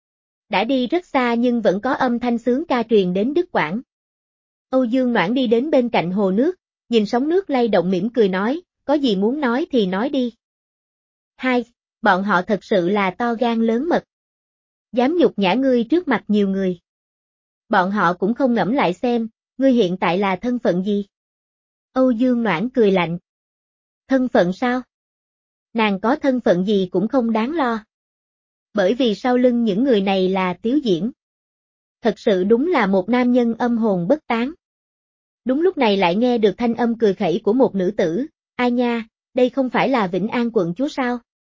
Đã đi rất xa nhưng vẫn có âm thanh sướng ca truyền đến đứt quãng. Âu Dương Noãn đi đến bên cạnh hồ nước, nhìn sóng nước lay động mỉm cười nói, có gì muốn nói thì nói đi. Hai, bọn họ thật sự là to gan lớn mật. Dám nhục nhã ngươi trước mặt nhiều người. Bọn họ cũng không ngẫm lại xem, ngươi hiện tại là thân phận gì? Âu Dương Noãn cười lạnh. Thân phận sao? Nàng có thân phận gì cũng không đáng lo. Bởi vì sau lưng những người này là Tiếu Diễn. Thật sự đúng là một nam nhân âm hồn bất tán. Đúng lúc này lại nghe được thanh âm cười khẩy của một nữ tử, ai nha, đây không phải là Vĩnh An quận chúa sao?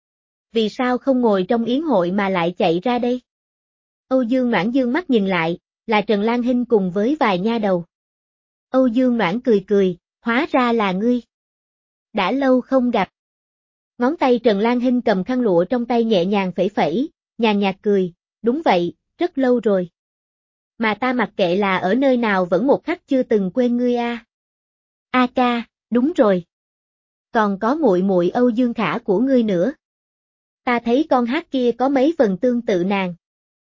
Vì sao không ngồi trong yến hội mà lại chạy ra đây? Âu Dương Noãn dương mắt nhìn lại, là Trần Lan Hinh cùng với vài nha đầu. Âu Dương Noãn cười cười, hóa ra là ngươi. Đã lâu không gặp. Ngón tay Trần Lan Hinh cầm khăn lụa trong tay nhẹ nhàng phẩy phẩy, nhàn nhạt cười, đúng vậy, rất lâu rồi. Mà ta mặc kệ là ở nơi nào vẫn một khắc chưa từng quên ngươi a. A ca, đúng rồi. Còn có muội muội Âu Dương Khả của ngươi nữa. Ta thấy con hát kia có mấy phần tương tự nàng.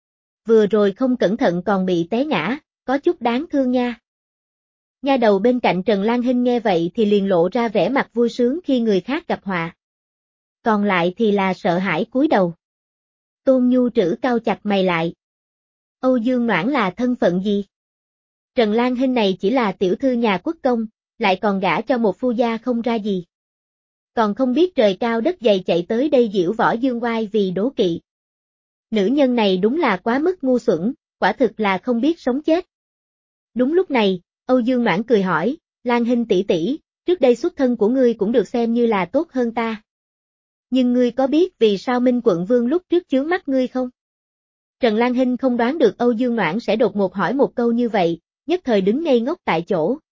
Vừa rồi không cẩn thận còn bị té ngã, có chút đáng thương nha. Nha đầu bên cạnh Trần Lan Hinh nghe vậy thì liền lộ ra vẻ mặt vui sướng khi người khác gặp họa. còn lại thì là sợ hãi cúi đầu. Tôn Nhu Trữ cau chặt mày lại. Âu Dương Noãn là thân phận gì? Trần Lan Hinh này chỉ là tiểu thư nhà quốc công, lại còn gả cho một phu gia không ra gì. Còn không biết trời cao đất dày chạy tới đây diễu võ dương oai vì đố kỵ. Nữ nhân này đúng là quá mức ngu xuẩn, quả thực là không biết sống chết. Đúng lúc này, Âu Dương Noãn cười hỏi, Lan Hinh tỷ tỷ, trước đây xuất thân của ngươi cũng được xem như là tốt hơn ta. Nhưng ngươi có biết vì sao Minh Quận Vương lúc trước chướng mắt ngươi không? Trần Lan Hinh không đoán được Âu Dương Noãn sẽ đột ngột hỏi một câu như vậy, nhất thời đứng ngây ngốc tại chỗ,